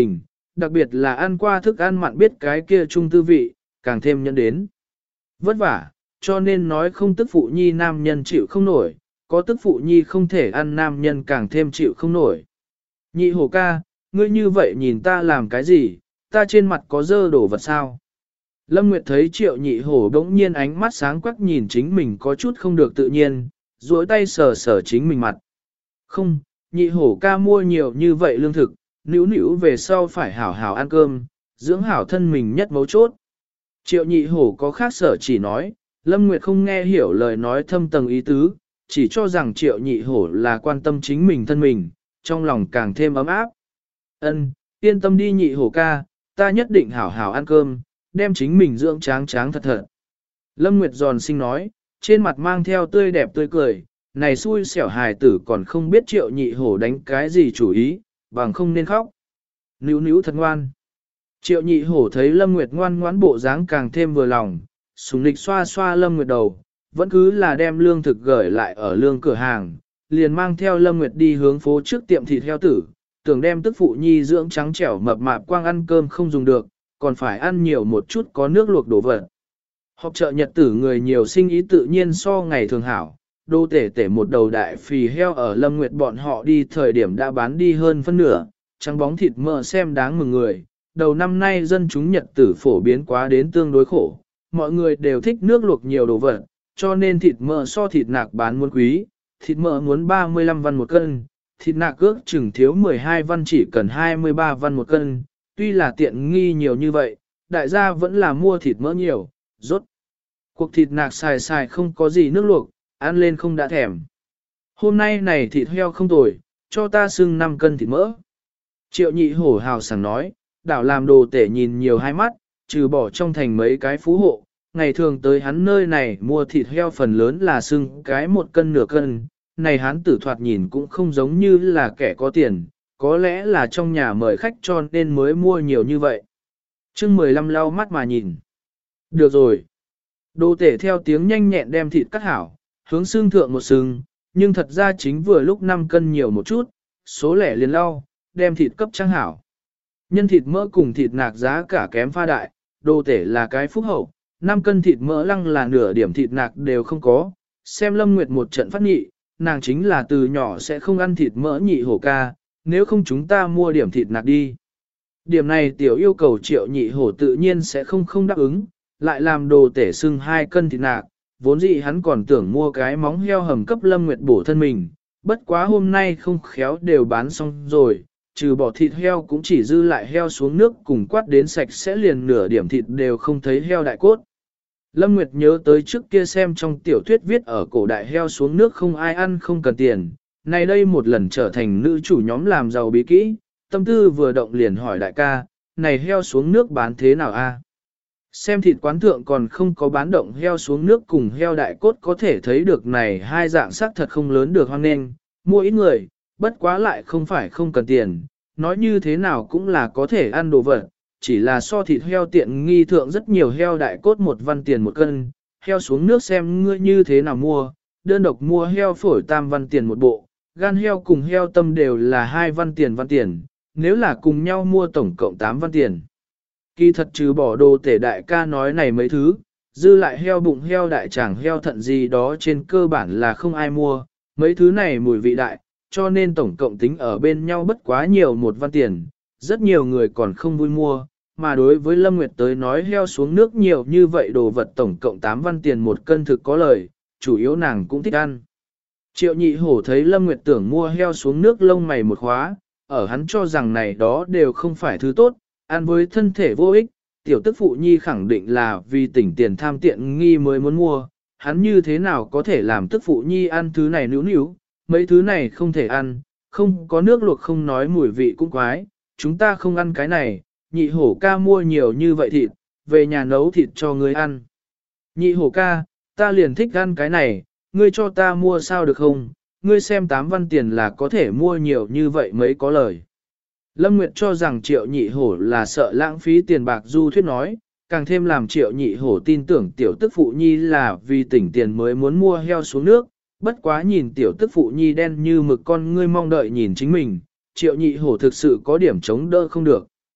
đặc biệt là ăn qua thức ăn mặn biết cái kia chung tư vị, càng thêm nhẫn đến. Vất vả, cho nên nói không tức phụ nhi nam nhân chịu không nổi, có tức phụ nhi không thể ăn nam nhân càng thêm chịu không nổi. Nhị hổ ca, ngươi như vậy nhìn ta làm cái gì, ta trên mặt có dơ đổ vật sao? Lâm Nguyệt thấy triệu nhị hổ đống nhiên ánh mắt sáng quắc nhìn chính mình có chút không được tự nhiên, duỗi tay sờ sờ chính mình mặt. Không, nhị hổ ca mua nhiều như vậy lương thực, nữu nữu về sau phải hảo hảo ăn cơm, dưỡng hảo thân mình nhất mấu chốt. Triệu nhị hổ có khác sở chỉ nói, Lâm Nguyệt không nghe hiểu lời nói thâm tầng ý tứ, chỉ cho rằng triệu nhị hổ là quan tâm chính mình thân mình, trong lòng càng thêm ấm áp. Ân, yên tâm đi nhị hổ ca, ta nhất định hảo hảo ăn cơm, đem chính mình dưỡng tráng tráng thật thật. Lâm Nguyệt giòn xinh nói, trên mặt mang theo tươi đẹp tươi cười, này xui xẻo hài tử còn không biết triệu nhị hổ đánh cái gì chủ ý, bằng không nên khóc. Níu níu thật ngoan. Triệu nhị hổ thấy Lâm Nguyệt ngoan ngoãn bộ dáng càng thêm vừa lòng, sùng lịch xoa xoa Lâm Nguyệt đầu, vẫn cứ là đem lương thực gửi lại ở lương cửa hàng, liền mang theo Lâm Nguyệt đi hướng phố trước tiệm thịt heo tử, tưởng đem tức phụ nhi dưỡng trắng trẻo mập mạp quang ăn cơm không dùng được, còn phải ăn nhiều một chút có nước luộc đổ vật. Họp chợ nhật tử người nhiều sinh ý tự nhiên so ngày thường hảo, đô tể tể một đầu đại phì heo ở Lâm Nguyệt bọn họ đi thời điểm đã bán đi hơn phân nửa, trắng bóng thịt mỡ xem đáng mừng người. Đầu năm nay dân chúng nhật tử phổ biến quá đến tương đối khổ, mọi người đều thích nước luộc nhiều đồ vật, cho nên thịt mỡ so thịt nạc bán muốn quý, thịt mỡ muốn 35 văn một cân, thịt nạc ước chừng thiếu 12 văn chỉ cần 23 văn một cân, tuy là tiện nghi nhiều như vậy, đại gia vẫn là mua thịt mỡ nhiều, rốt. Cuộc thịt nạc xài xài không có gì nước luộc, ăn lên không đã thèm. Hôm nay này thịt heo không tồi, cho ta xưng 5 cân thịt mỡ. Triệu nhị hổ hào sảng nói, đảo làm đồ tể nhìn nhiều hai mắt, trừ bỏ trong thành mấy cái phú hộ, ngày thường tới hắn nơi này mua thịt heo phần lớn là xưng cái 1 cân nửa cân, này hắn tử thoạt nhìn cũng không giống như là kẻ có tiền, có lẽ là trong nhà mời khách cho nên mới mua nhiều như vậy. Chương 15 lau mắt mà nhìn. Được rồi. Đồ tể theo tiếng nhanh nhẹn đem thịt cắt hảo, hướng xương thượng một sừng, nhưng thật ra chính vừa lúc 5 cân nhiều một chút, số lẻ liền lau, đem thịt cấp trang hảo. Nhân thịt mỡ cùng thịt nạc giá cả kém pha đại, đồ tể là cái phúc hậu, 5 cân thịt mỡ lăng là nửa điểm thịt nạc đều không có, xem Lâm Nguyệt một trận phát nhị, nàng chính là từ nhỏ sẽ không ăn thịt mỡ nhị hổ ca, nếu không chúng ta mua điểm thịt nạc đi. Điểm này tiểu yêu cầu triệu nhị hổ tự nhiên sẽ không đáp ứng, lại làm đồ tể xưng 2 cân thịt nạc, vốn dĩ hắn còn tưởng mua cái móng heo hầm cấp Lâm Nguyệt bổ thân mình, bất quá hôm nay không khéo đều bán xong rồi, trừ bỏ thịt heo cũng chỉ dư lại heo xuống nước cùng quát đến sạch sẽ liền nửa điểm thịt đều không thấy heo đại cốt. Lâm Nguyệt nhớ tới trước kia xem trong tiểu thuyết viết ở cổ đại heo xuống nước không ai ăn không cần tiền, nay đây một lần trở thành nữ chủ nhóm làm giàu bí kỹ, tâm tư vừa động liền hỏi đại ca, này heo xuống nước bán thế nào a? Xem thịt quán thượng còn không có bán động heo xuống nước cùng heo đại cốt có thể thấy được này hai dạng sắc thật không lớn được hoang nên, mua ít người, bất quá lại không phải không cần tiền, nói như thế nào cũng là có thể ăn đồ vật, chỉ là so thịt heo tiện nghi thượng rất nhiều heo đại cốt 1 văn tiền 1 cân, heo xuống nước xem ngươi như thế nào mua, đơn độc mua heo phổi 3 văn tiền một bộ, gan heo cùng heo tâm đều là 2 văn tiền, nếu là cùng nhau mua tổng cộng 8 văn tiền. Kỳ thật trừ bỏ đồ tể đại ca nói này mấy thứ, dư lại heo bụng heo đại tràng heo thận gì đó trên cơ bản là không ai mua, mấy thứ này mùi vị đại, cho nên tổng cộng tính ở bên nhau bất quá nhiều 1 văn tiền, rất nhiều người còn không vui mua, mà đối với Lâm Nguyệt tới nói heo xuống nước nhiều như vậy đồ vật tổng cộng 8 văn tiền 1 cân thực có lời, chủ yếu nàng cũng thích ăn. Triệu nhị hổ thấy Lâm Nguyệt tưởng mua heo xuống nước lông mày một khóa, ở hắn cho rằng này đó đều không phải thứ tốt, ăn với thân thể vô ích, tiểu tức phụ nhi khẳng định là vì tỉnh tiền tham tiện nghi mới muốn mua, hắn như thế nào có thể làm tức phụ nhi ăn thứ này níu níu, mấy thứ này không thể ăn, không có nước luộc không nói mùi vị cũng quái, chúng ta không ăn cái này, nhị hổ ca mua nhiều như vậy thịt, về nhà nấu thịt cho ngươi ăn. Nhị hổ ca, ta liền thích ăn cái này, ngươi cho ta mua sao được không, ngươi xem 8 văn tiền là có thể mua nhiều như vậy mới có lời. Lâm Nguyệt cho rằng triệu nhị hổ là sợ lãng phí tiền bạc du thuyết nói, càng thêm làm triệu nhị hổ tin tưởng tiểu tức phụ nhi là vì tỉnh tiền mới muốn mua heo xuống nước, bất quá nhìn tiểu tức phụ nhi đen như mực con ngươi mong đợi nhìn chính mình, triệu nhị hổ thực sự có điểm chống đỡ không được.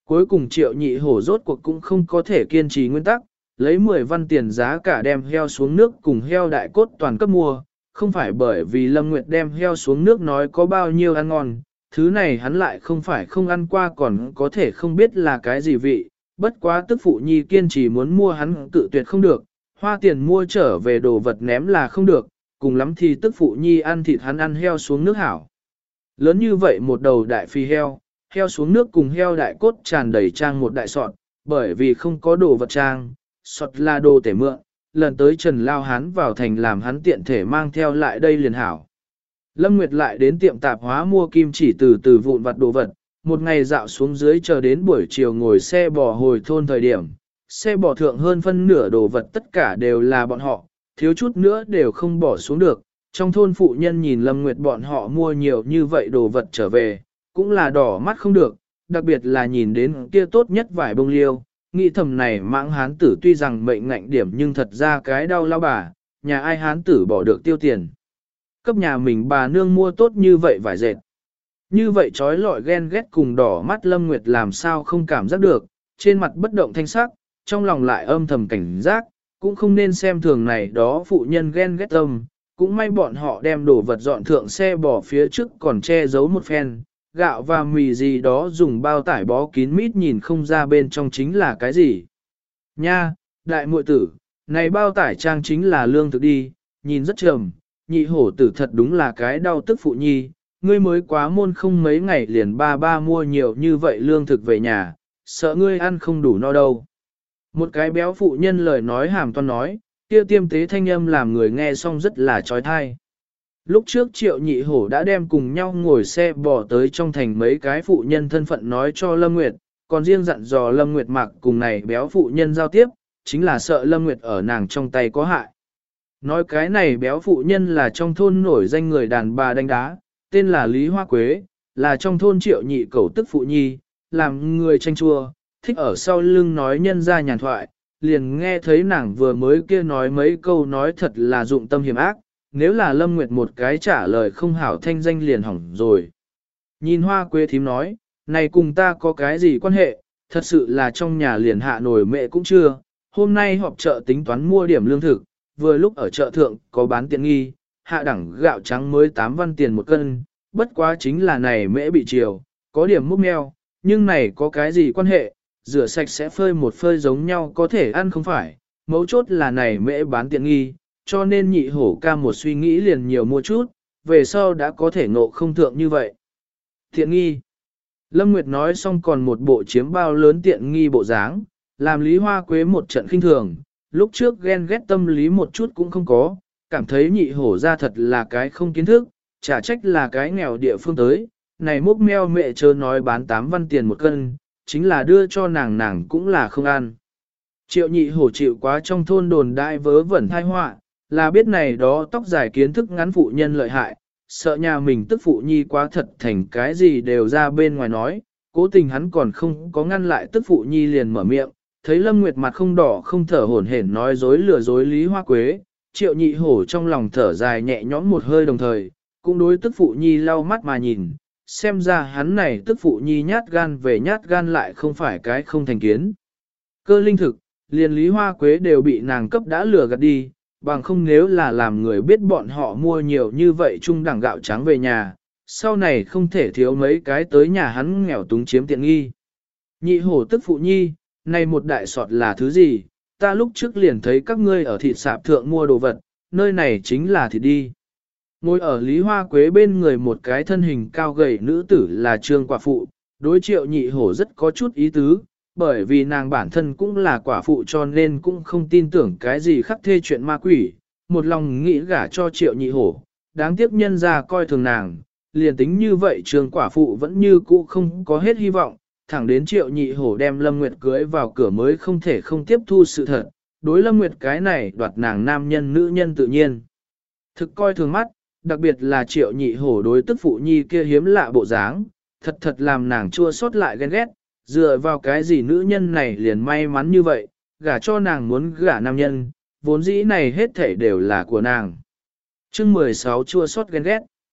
Cuối cùng Triệu Nhị Hổ rốt cuộc cũng không có thể kiên trì nguyên tắc, lấy 10 văn tiền giá cả đem heo xuống nước cùng heo đại cốt toàn cấp mua, không phải bởi vì Lâm Nguyệt đem heo xuống nước nói có bao nhiêu ăn ngon, thứ này hắn lại không phải không ăn qua còn có thể không biết là cái gì vị, bất quá tức phụ nhi kiên trì muốn mua hắn tự tuyệt không được, hoa tiền mua trở về đồ vật ném là không được, cùng lắm thì tức phụ nhi ăn thịt hắn ăn heo xuống nước hảo. Lớn như vậy một đầu đại phi heo, heo xuống nước cùng heo đại cốt tràn đầy trang một đại sọt, bởi vì không có đồ vật trang, sọt là đồ tể mượn, lần tới Trần Lao hắn vào thành làm hắn tiện thể mang theo lại đây liền hảo. Lâm Nguyệt lại đến tiệm tạp hóa mua kim chỉ từ vụn vặt đồ vật, một ngày dạo xuống dưới chờ đến buổi chiều ngồi xe bò hồi thôn thời điểm, xe bò thượng hơn phân nửa đồ vật tất cả đều là bọn họ, thiếu chút nữa đều không bỏ xuống được. Trong thôn phụ nhân nhìn Lâm Nguyệt bọn họ mua nhiều như vậy đồ vật trở về, cũng là đỏ mắt không được, đặc biệt là nhìn đến kia tốt nhất vải bông liêu, nghĩ thầm này mãng hán tử tuy rằng mệnh ngạnh điểm nhưng thật ra cái đau lao bà, nhà ai hán tử bỏ được tiêu tiền. Cấp nhà mình bà nương mua tốt như vậy vải dệt. Như vậy trói lọi ghen ghét cùng đỏ mắt Lâm Nguyệt làm sao không cảm giác được, trên mặt bất động thanh sắc, trong lòng lại âm thầm cảnh giác, cũng không nên xem thường này đó phụ nhân ghen ghét tâm, cũng may bọn họ đem đồ vật dọn thượng xe bỏ phía trước còn che giấu một phen, gạo và mì gì đó dùng bao tải bó kín mít nhìn không ra bên trong chính là cái gì. Nha, đại muội tử, này bao tải trang chính là lương thực đi, nhìn rất trầm, nhị hổ tử thật đúng là cái đau tức phụ nhi, ngươi mới quá môn không mấy ngày liền ba mua nhiều như vậy lương thực về nhà, sợ ngươi ăn không đủ no đâu. Một cái béo phụ nhân lời nói hàm toan nói, kia tiêm tế thanh âm làm người nghe xong rất là trói thai. Lúc trước Triệu Nhị Hổ đã đem cùng nhau ngồi xe bò tới trong thành mấy cái phụ nhân thân phận nói cho Lâm Nguyệt, còn riêng dặn dò Lâm Nguyệt mặc cùng này béo phụ nhân giao tiếp, chính là sợ Lâm Nguyệt ở nàng trong tay có hại. Nói cái này béo phụ nhân là trong thôn nổi danh người đàn bà đánh đá, tên là Lý Hoa Quế, là trong thôn Triệu Nhị Cẩu tức phụ nhi, làm người tranh chua, thích ở sau lưng nói nhân ra nhàn thoại, liền nghe thấy nàng vừa mới kia nói mấy câu nói thật là dụng tâm hiểm ác, nếu là Lâm Nguyệt một cái trả lời không hảo thanh danh liền hỏng rồi. Nhìn Hoa Quế thím nói, này cùng ta có cái gì quan hệ, thật sự là trong nhà liền hạ nổi mẹ cũng chưa, hôm nay họp chợ tính toán mua điểm lương thực, vừa lúc ở chợ thượng có bán tiện nghi, hạ đẳng gạo trắng mới 8 văn tiền một cân, bất quá chính là này mễ bị chiều, có điểm múc meo, nhưng này có cái gì quan hệ, rửa sạch sẽ phơi một phơi giống nhau có thể ăn không phải, mấu chốt là này mễ bán tiện nghi, cho nên nhị hổ ca một suy nghĩ liền nhiều mua chút, về sau đã có thể ngộ không thượng như vậy. Tiện nghi. Lâm Nguyệt nói xong còn một bộ chiếm bao lớn tiện nghi bộ dáng, làm Lý Hoa Quế một trận khinh thường, lúc trước ghen ghét tâm lý một chút cũng không có, cảm thấy nhị hổ ra thật là cái không kiến thức, chả trách là cái nghèo địa phương tới, này múc meo mẹ chớ nói bán 8 văn tiền một cân, chính là đưa cho nàng cũng là không ăn. Triệu nhị hổ chịu quá trong thôn đồn đại vớ vẩn thai họa, là biết này đó tóc dài kiến thức ngắn phụ nhân lợi hại, sợ nhà mình tức phụ nhi quá thật thành cái gì đều ra bên ngoài nói, cố tình hắn còn không có ngăn lại tức phụ nhi liền mở miệng, thấy Lâm Nguyệt mặt không đỏ không thở hổn hển nói dối lừa dối Lý Hoa Quế, Triệu nhị hổ trong lòng thở dài nhẹ nhõm một hơi đồng thời, cũng đối tức phụ nhi lau mắt mà nhìn, xem ra hắn này tức phụ nhi nhát gan về nhát gan lại không phải cái không thành kiến. Cơ linh thực, liền Lý Hoa Quế đều bị nàng cấp đã lừa gạt đi, bằng không nếu là làm người biết bọn họ mua nhiều như vậy chung đẳng gạo trắng về nhà, sau này không thể thiếu mấy cái tới nhà hắn nghèo túng chiếm tiện nghi. Nhị hổ tức phụ nhi, này một đại sọt là thứ gì, ta lúc trước liền thấy các ngươi ở thịt sạp thượng mua đồ vật, nơi này chính là thịt đi. Ngồi ở Lý Hoa Quế bên người một cái thân hình cao gầy nữ tử là Trương quả phụ, đối Triệu nhị hổ rất có chút ý tứ, bởi vì nàng bản thân cũng là quả phụ cho nên cũng không tin tưởng cái gì khắc thê chuyện ma quỷ, một lòng nghĩ gả cho Triệu nhị hổ, đáng tiếc nhân ra coi thường nàng, liền tính như vậy Trương quả phụ vẫn như cũ không có hết hy vọng, thẳng đến Triệu nhị hổ đem Lâm Nguyệt cưới vào cửa mới không thể không tiếp thu sự thật, đối Lâm Nguyệt cái này đoạt nàng nam nhân nữ nhân tự nhiên. Thực coi thường mắt, đặc biệt là Triệu nhị hổ đối tức phụ nhi kia hiếm lạ bộ dáng, thật thật làm nàng chua xót lại ghen ghét, dựa vào cái gì nữ nhân này liền may mắn như vậy, gả cho nàng muốn gả nam nhân, vốn dĩ này hết thảy đều là của nàng. Chương 16 chua xót ghen ghét.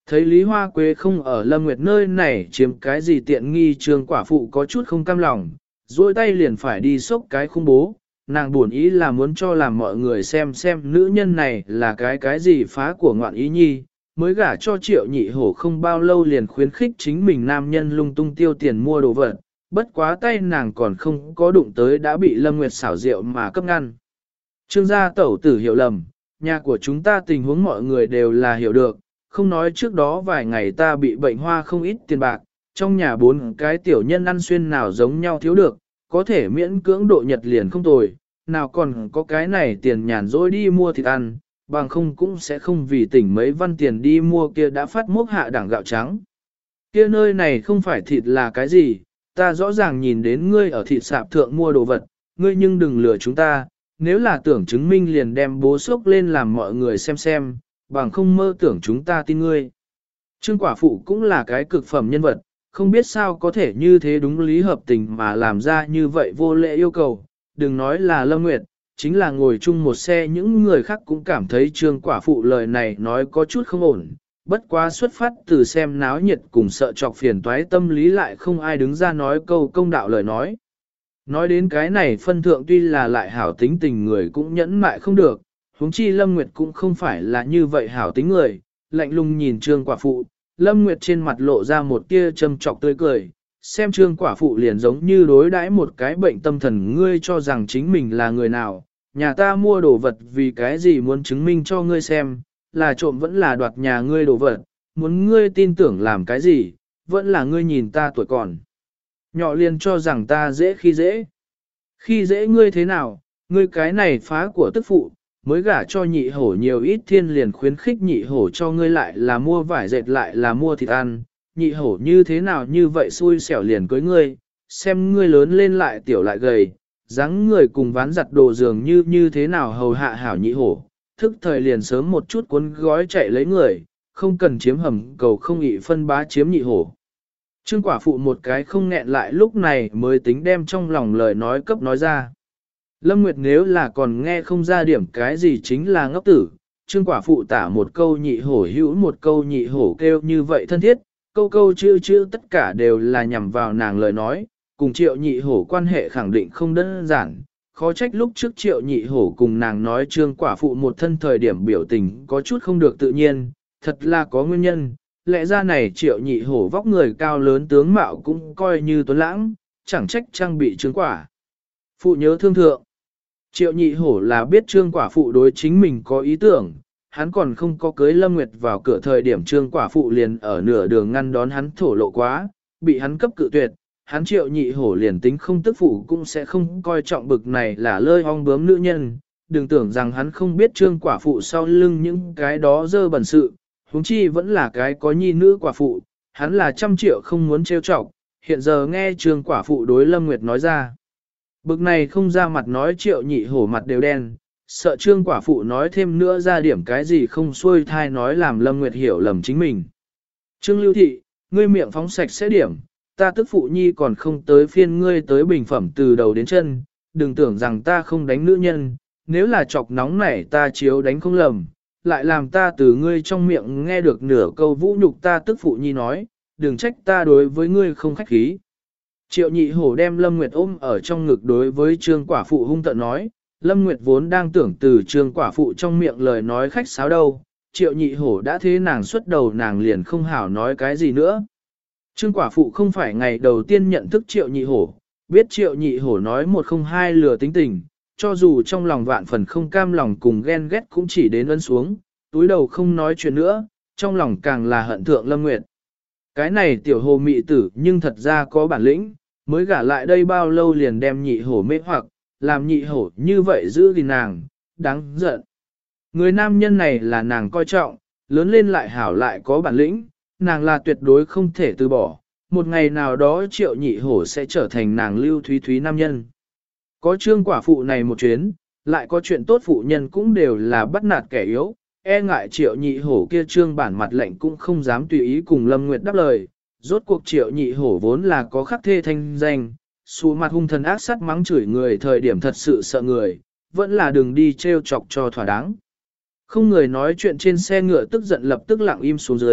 Thấy Lý Hoa Quế không ở Lâm Nguyệt nơi này chiếm cái gì tiện nghi, Trương quả phụ có chút không cam lòng, duỗi tay liền phải đi xốc cái khung bố, nàng buồn ý là muốn cho làm mọi người xem nữ nhân này là cái gì phá của ngoạn ý nhi, mới gả cho Triệu Nhị Hổ không bao lâu liền khuyến khích chính mình nam nhân lung tung tiêu tiền mua đồ vật, bất quá tay nàng còn không có đụng tới đã bị Lâm Nguyệt xảo diệu mà cấp ngăn. Trương gia tẩu tử hiểu lầm, nhà của chúng ta tình huống mọi người đều là hiểu được, không nói trước đó vài ngày ta bị bệnh hoa không ít tiền bạc, trong nhà 4 cái tiểu nhân ăn xuyên nào giống nhau thiếu được, có thể miễn cưỡng độ nhật liền không tồi, nào còn có cái này tiền nhàn rỗi đi mua thịt ăn, bằng không cũng sẽ không vì tỉnh mấy văn tiền đi mua kia đã phát mốc hạ đẳng gạo trắng. Kia nơi này không phải thịt là cái gì, ta rõ ràng nhìn đến ngươi ở thịt sạp thượng mua đồ vật, ngươi nhưng đừng lừa chúng ta, nếu là tưởng chứng minh liền đem bố sốc lên làm mọi người xem, bằng không mơ tưởng chúng ta tin ngươi. Trương quả phụ cũng là cái cực phẩm nhân vật, không biết sao có thể như thế đúng lý hợp tình mà làm ra như vậy vô lễ yêu cầu, đừng nói là Lâm Nguyệt, chính là ngồi chung một xe những người khác cũng cảm thấy trương quả phụ lời này nói có chút không ổn, bất quá xuất phát từ xem náo nhiệt cùng sợ chọc phiền toái tâm lý lại không ai đứng ra nói câu công đạo lời nói. Nói đến cái này phân thượng tuy là lại hảo tính tình người cũng nhẫn mại không được, huống chi Lâm Nguyệt cũng không phải là như vậy hảo tính người, lạnh lùng nhìn trương quả phụ, Lâm Nguyệt trên mặt lộ ra một tia châm trọc tươi cười, xem trương quả phụ liền giống như đối đãi một cái bệnh tâm thần, ngươi cho rằng chính mình là người nào, nhà ta mua đồ vật vì cái gì muốn chứng minh cho ngươi xem, là trộm vẫn là đoạt nhà ngươi đồ vật, muốn ngươi tin tưởng làm cái gì, vẫn là ngươi nhìn ta tuổi còn. Nhỏ liền cho rằng ta dễ khi dễ. Khi dễ ngươi thế nào, ngươi cái này phá của tức phụ, mới gả cho nhị hổ nhiều ít thiên liền khuyến khích nhị hổ cho ngươi lại là mua vải dệt lại là mua thịt ăn, nhị hổ như thế nào như vậy xui xẻo liền cưới ngươi, xem ngươi lớn lên lại tiểu lại gầy, dáng người cùng ván giặt đồ dường như thế nào hầu hạ hảo nhị hổ, thức thời liền sớm một chút cuốn gói chạy lấy người, không cần chiếm hầm cầu không ị phân bá chiếm nhị hổ. Trương quả phụ một cái không nghẹn lại lúc này mới tính đem trong lòng lời nói cấp nói ra. Lâm Nguyệt nếu là còn nghe không ra điểm cái gì chính là ngốc tử, Trương quả phụ tả một câu nhị hổ hữu một câu nhị hổ kêu như vậy thân thiết, câu chữ tất cả đều là nhằm vào nàng lời nói, cùng Triệu nhị hổ quan hệ khẳng định không đơn giản, khó trách lúc trước Triệu nhị hổ cùng nàng nói Trương quả phụ một thân thời điểm biểu tình có chút không được tự nhiên, thật là có nguyên nhân, lẽ ra này Triệu nhị hổ vóc người cao lớn tướng mạo cũng coi như tuấn lãng, chẳng trách trang bị Trương quả phụ nhớ thương thượng. Triệu nhị hổ là biết Trương quả phụ đối chính mình có ý tưởng, hắn còn không có cưới Lâm Nguyệt vào cửa thời điểm Trương quả phụ liền ở nửa đường ngăn đón hắn thổ lộ quá, bị hắn cấp cự tuyệt, hắn Triệu nhị hổ liền tính không tức phụ cũng sẽ không coi trọng bực này là lơi ong bướm nữ nhân, đừng tưởng rằng hắn không biết Trương quả phụ sau lưng những cái đó dơ bẩn sự, huống chi vẫn là cái có nhi nữ quả phụ, hắn là 100 triệu không muốn trêu chọc, hiện giờ nghe Trương quả phụ đối Lâm Nguyệt nói ra. Bực này không ra mặt nói Triệu nhị hổ mặt đều đen, sợ Trương quả phụ nói thêm nữa ra điểm cái gì không xuôi thai nói làm Lâm Nguyệt hiểu lầm chính mình. Trương Lưu Thị, ngươi miệng phóng sạch sẽ điểm, ta tức phụ nhi còn không tới phiên ngươi tới bình phẩm từ đầu đến chân, đừng tưởng rằng ta không đánh nữ nhân, nếu là chọc nóng nảy ta chiếu đánh không lầm, lại làm ta từ ngươi trong miệng nghe được nửa câu vũ nhục ta tức phụ nhi nói, đừng trách ta đối với ngươi không khách khí. Triệu nhị hổ đem Lâm Nguyệt ôm ở trong ngực đối với Trương quả phụ hung tợn nói, Lâm Nguyệt vốn đang tưởng từ Trương quả phụ trong miệng lời nói khách sáo đâu, Triệu nhị hổ đã thế nàng xuất đầu nàng liền không hảo nói cái gì nữa. Trương quả phụ không phải ngày đầu tiên nhận thức Triệu nhị hổ, biết Triệu nhị hổ nói một không hai lừa tính tình, cho dù trong lòng vạn phần không cam lòng cùng ghen ghét cũng chỉ đến ấn xuống, túi đầu không nói chuyện nữa, trong lòng càng là hận thượng Lâm Nguyệt. Cái này tiểu hồ mị tử nhưng thật ra có bản lĩnh, mới gả lại đây bao lâu liền đem nhị hổ mê hoặc, làm nhị hổ như vậy giữ gìn nàng, đáng giận. Người nam nhân này là nàng coi trọng, lớn lên lại hảo lại có bản lĩnh, nàng là tuyệt đối không thể từ bỏ, một ngày nào đó Triệu nhị hổ sẽ trở thành nàng lưu thúy thúy nam nhân. Có Trương quả phụ này một chuyến, lại có chuyện tốt phụ nhân cũng đều là bắt nạt kẻ yếu, e ngại Triệu nhị hổ kia Trương bản mặt lệnh cũng không dám tùy ý cùng Lâm Nguyệt đáp lời, rốt cuộc Triệu nhị hổ vốn là có khắc thê thanh danh, xù mặt hung thần ác sát mắng chửi người thời điểm thật sự sợ người, vẫn là đừng đi trêu chọc cho thỏa đáng. Không người nói chuyện trên xe ngựa tức giận lập tức lặng im xuống dưới,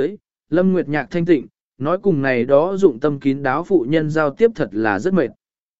Lâm Nguyệt Nhạc thanh tịnh, nói cùng này đó dụng tâm kín đáo phụ nhân giao tiếp thật là rất mệt.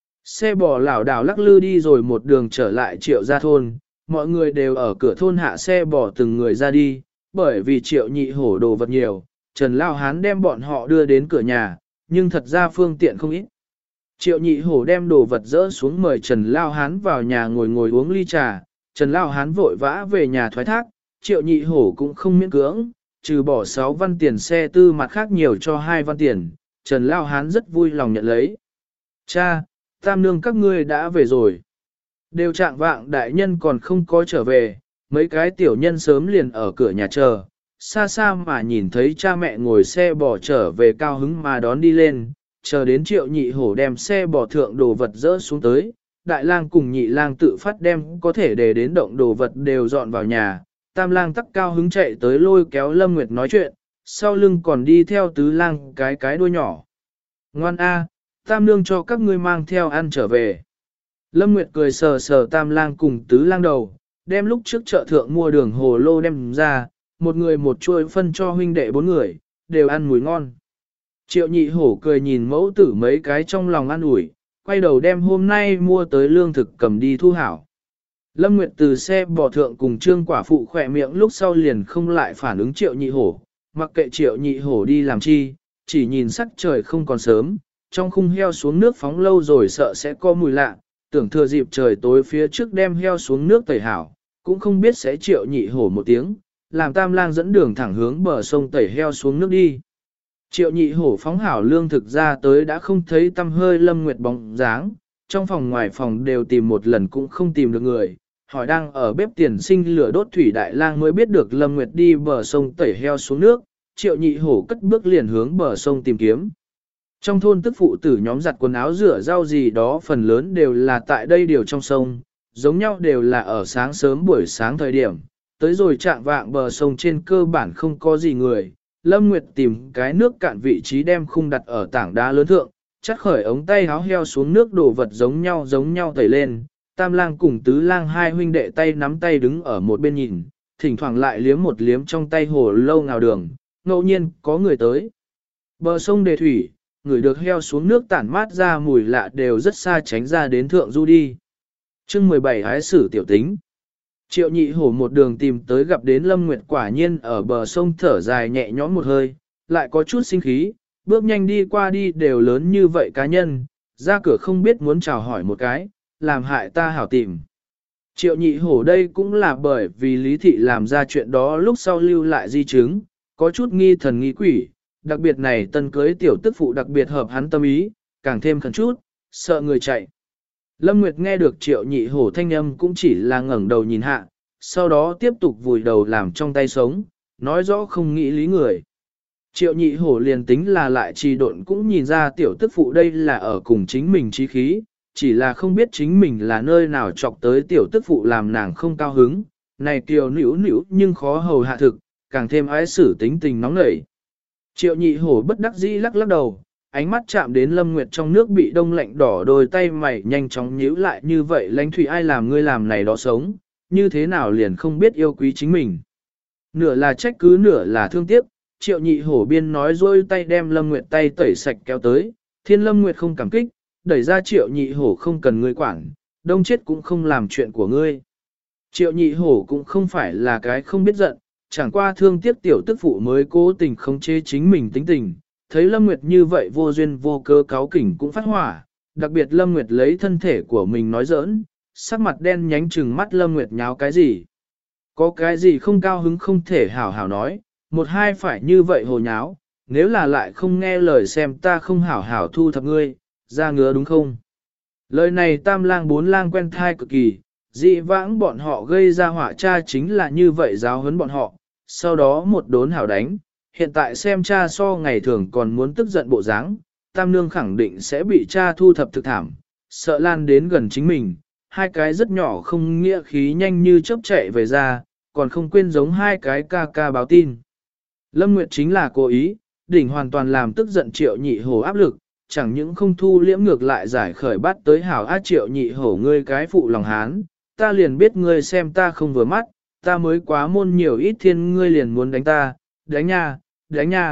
Xe bò lảo đảo lắc lư đi rồi một đường trở lại Triệu gia thôn, mọi người đều ở cửa thôn hạ xe bò từng người ra đi, bởi vì Triệu Nhị Hổ đồ vật nhiều, Trần Lao Hán đem bọn họ đưa đến cửa nhà, nhưng thật ra phương tiện không ít. Triệu Nhị Hổ đem đồ vật dỡ xuống mời Trần Lao Hán vào nhà ngồi uống ly trà, Trần Lao Hán vội vã về nhà thoái thác, Triệu Nhị Hổ cũng không miễn cưỡng, trừ bỏ 6 văn tiền xe tư mặt khác nhiều cho 2 văn tiền, Trần Lao Hán rất vui lòng nhận lấy. Cha, tam nương các ngươi đã về rồi. Đều trạng vạng đại nhân còn không có trở về, mấy cái tiểu nhân sớm liền ở cửa nhà chờ, xa xa mà nhìn thấy cha mẹ ngồi xe bò trở về cao hứng mà đón đi lên, chờ đến Triệu Nhị Hổ đem xe bò thượng đồ vật dỡ xuống tới, đại lang cùng nhị lang tự phát đem có thể để đến động đồ vật đều dọn vào nhà, tam lang tắc cao hứng chạy tới lôi kéo Lâm Nguyệt nói chuyện, sau lưng còn đi theo tứ lang cái đuôi nhỏ. Ngoan a, tam nương cho các ngươi mang theo ăn trở về. Lâm Nguyệt cười sờ sờ tam lang cùng tứ lang đầu, đem lúc trước chợ thượng mua đường hồ lô đem ra, một người một chuôi phân cho huynh đệ 4 người, đều ăn mùi ngon. Triệu Nhị Hổ cười nhìn mẫu tử mấy cái trong lòng ăn ủi, quay đầu đem hôm nay mua tới lương thực cầm đi thu hảo. Lâm Nguyệt từ xe bò thượng cùng Trương quả phụ khỏe miệng lúc sau liền không lại phản ứng Triệu Nhị Hổ, mặc kệ Triệu Nhị Hổ đi làm chi, chỉ nhìn sắc trời không còn sớm, trong khung heo xuống nước phóng lâu rồi sợ sẽ có mùi lạ, tưởng thừa dịp trời tối phía trước đem heo xuống nước tẩy hảo, cũng không biết sẽ Triệu Nhị Hổ một tiếng, làm tam lang dẫn đường thẳng hướng bờ sông tẩy heo xuống nước đi. Triệu Nhị Hổ phóng hảo lương thực ra tới đã không thấy tăm hơi Lâm Nguyệt bóng dáng, trong phòng ngoài phòng đều tìm một lần cũng không tìm được người, hỏi đang ở bếp tiền sinh lửa đốt thủy đại lang mới biết được Lâm Nguyệt đi bờ sông tẩy heo xuống nước, Triệu Nhị Hổ cất bước liền hướng bờ sông tìm kiếm. Trong thôn tức phụ tử nhóm giặt quần áo rửa rau gì đó phần lớn đều là tại đây điều trong sông, giống nhau đều là ở sáng sớm buổi sáng thời điểm, tới rồi chạng vạng bờ sông trên cơ bản không có gì người. Lâm Nguyệt tìm cái nước cạn vị trí đem khung đặt ở tảng đá lớn thượng, chắc khởi ống tay háo heo xuống nước đổ vật giống nhau tẩy lên, tam lang cùng tứ lang hai huynh đệ tay nắm tay đứng ở một bên nhìn, thỉnh thoảng lại liếm một liếm trong tay hồ lâu ngào đường, ngẫu nhiên có người tới. Bờ sông đề thủy, người được heo xuống nước tản mát ra mùi lạ đều rất xa tránh ra đến thượng du đi. Chương 17 hái sử tiểu tính. Triệu Nhị Hổ một đường tìm tới gặp đến Lâm Nguyệt quả nhiên ở bờ sông thở dài nhẹ nhõm một hơi, lại có chút sinh khí, bước nhanh đi qua đi đều lớn như vậy cá nhân, ra cửa không biết muốn chào hỏi một cái, làm hại ta hảo tìm. Triệu Nhị Hổ đây cũng là bởi vì Lý Thị làm ra chuyện đó lúc sau lưu lại di chứng, có chút nghi thần nghi quỷ, đặc biệt này tân cưới tiểu tức phụ đặc biệt hợp hắn tâm ý, càng thêm khẩn chút, sợ người chạy. Lâm Nguyệt nghe được Triệu Nhị Hổ thanh âm cũng chỉ là ngẩng đầu nhìn hạ, sau đó tiếp tục vùi đầu làm trong tay sống, nói rõ không nghĩ lý người. Triệu Nhị Hổ liền tính là lại trì độn cũng nhìn ra tiểu tức phụ đây là ở cùng chính mình trí khí, chỉ là không biết chính mình là nơi nào chọc tới tiểu tức phụ làm nàng không cao hứng, này kiều nữu nhưng khó hầu hạ thực, càng thêm ái xử tính tình nóng nảy. Triệu Nhị Hổ bất đắc dĩ lắc lắc đầu, ánh mắt chạm đến Lâm Nguyệt trong nước bị đông lạnh đỏ đôi tay mày nhanh chóng nhíu lại như vậy lãnh thủy ai làm ngươi làm này đó sống, như thế nào liền không biết yêu quý chính mình. Nửa là trách cứ nửa là thương tiếc, Triệu Nhị Hổ biên nói dôi tay đem Lâm Nguyệt tay tẩy sạch kéo tới, Thiên Lâm Nguyệt không cảm kích, đẩy ra Triệu Nhị Hổ không cần ngươi quản, đông chết cũng không làm chuyện của ngươi. Triệu Nhị Hổ cũng không phải là cái không biết giận, chẳng qua thương tiếc tiểu tức phụ mới cố tình khống chế chính mình tính tình, thấy Lâm Nguyệt như vậy vô duyên vô cớ cáu kỉnh cũng phát hỏa, đặc biệt Lâm Nguyệt lấy thân thể của mình nói giỡn, sắc mặt đen nhánh trừng mắt Lâm Nguyệt nháo cái gì. Có cái gì không cao hứng không thể hảo hảo nói, một hai phải như vậy hồ nháo, nếu là lại không nghe lời xem ta không hảo hảo thu thập ngươi, ra ngứa đúng không? Lời này tam lang bốn lang quen thai cực kỳ, dị vãng bọn họ gây ra họa cha chính là như vậy giáo huấn bọn họ, sau đó một đốn hảo đánh, hiện tại xem cha so ngày thường còn muốn tức giận bộ dáng, tam nương khẳng định sẽ bị cha thu thập thực thảm, sợ lan đến gần chính mình, hai cái rất nhỏ không nghĩa khí nhanh như chớp chạy về ra, còn không quên giống hai cái ca ca báo tin. Lâm Nguyệt chính là cố ý, đỉnh hoàn toàn làm tức giận Triệu Nhị Hổ áp lực, chẳng những không thu liễm ngược lại giải khởi bắt tới hảo ác Triệu Nhị Hổ ngươi cái phụ lòng hán, ta liền biết ngươi xem ta không vừa mắt, ta mới quá môn nhiều ít thiên ngươi liền muốn đánh ta, đánh nha,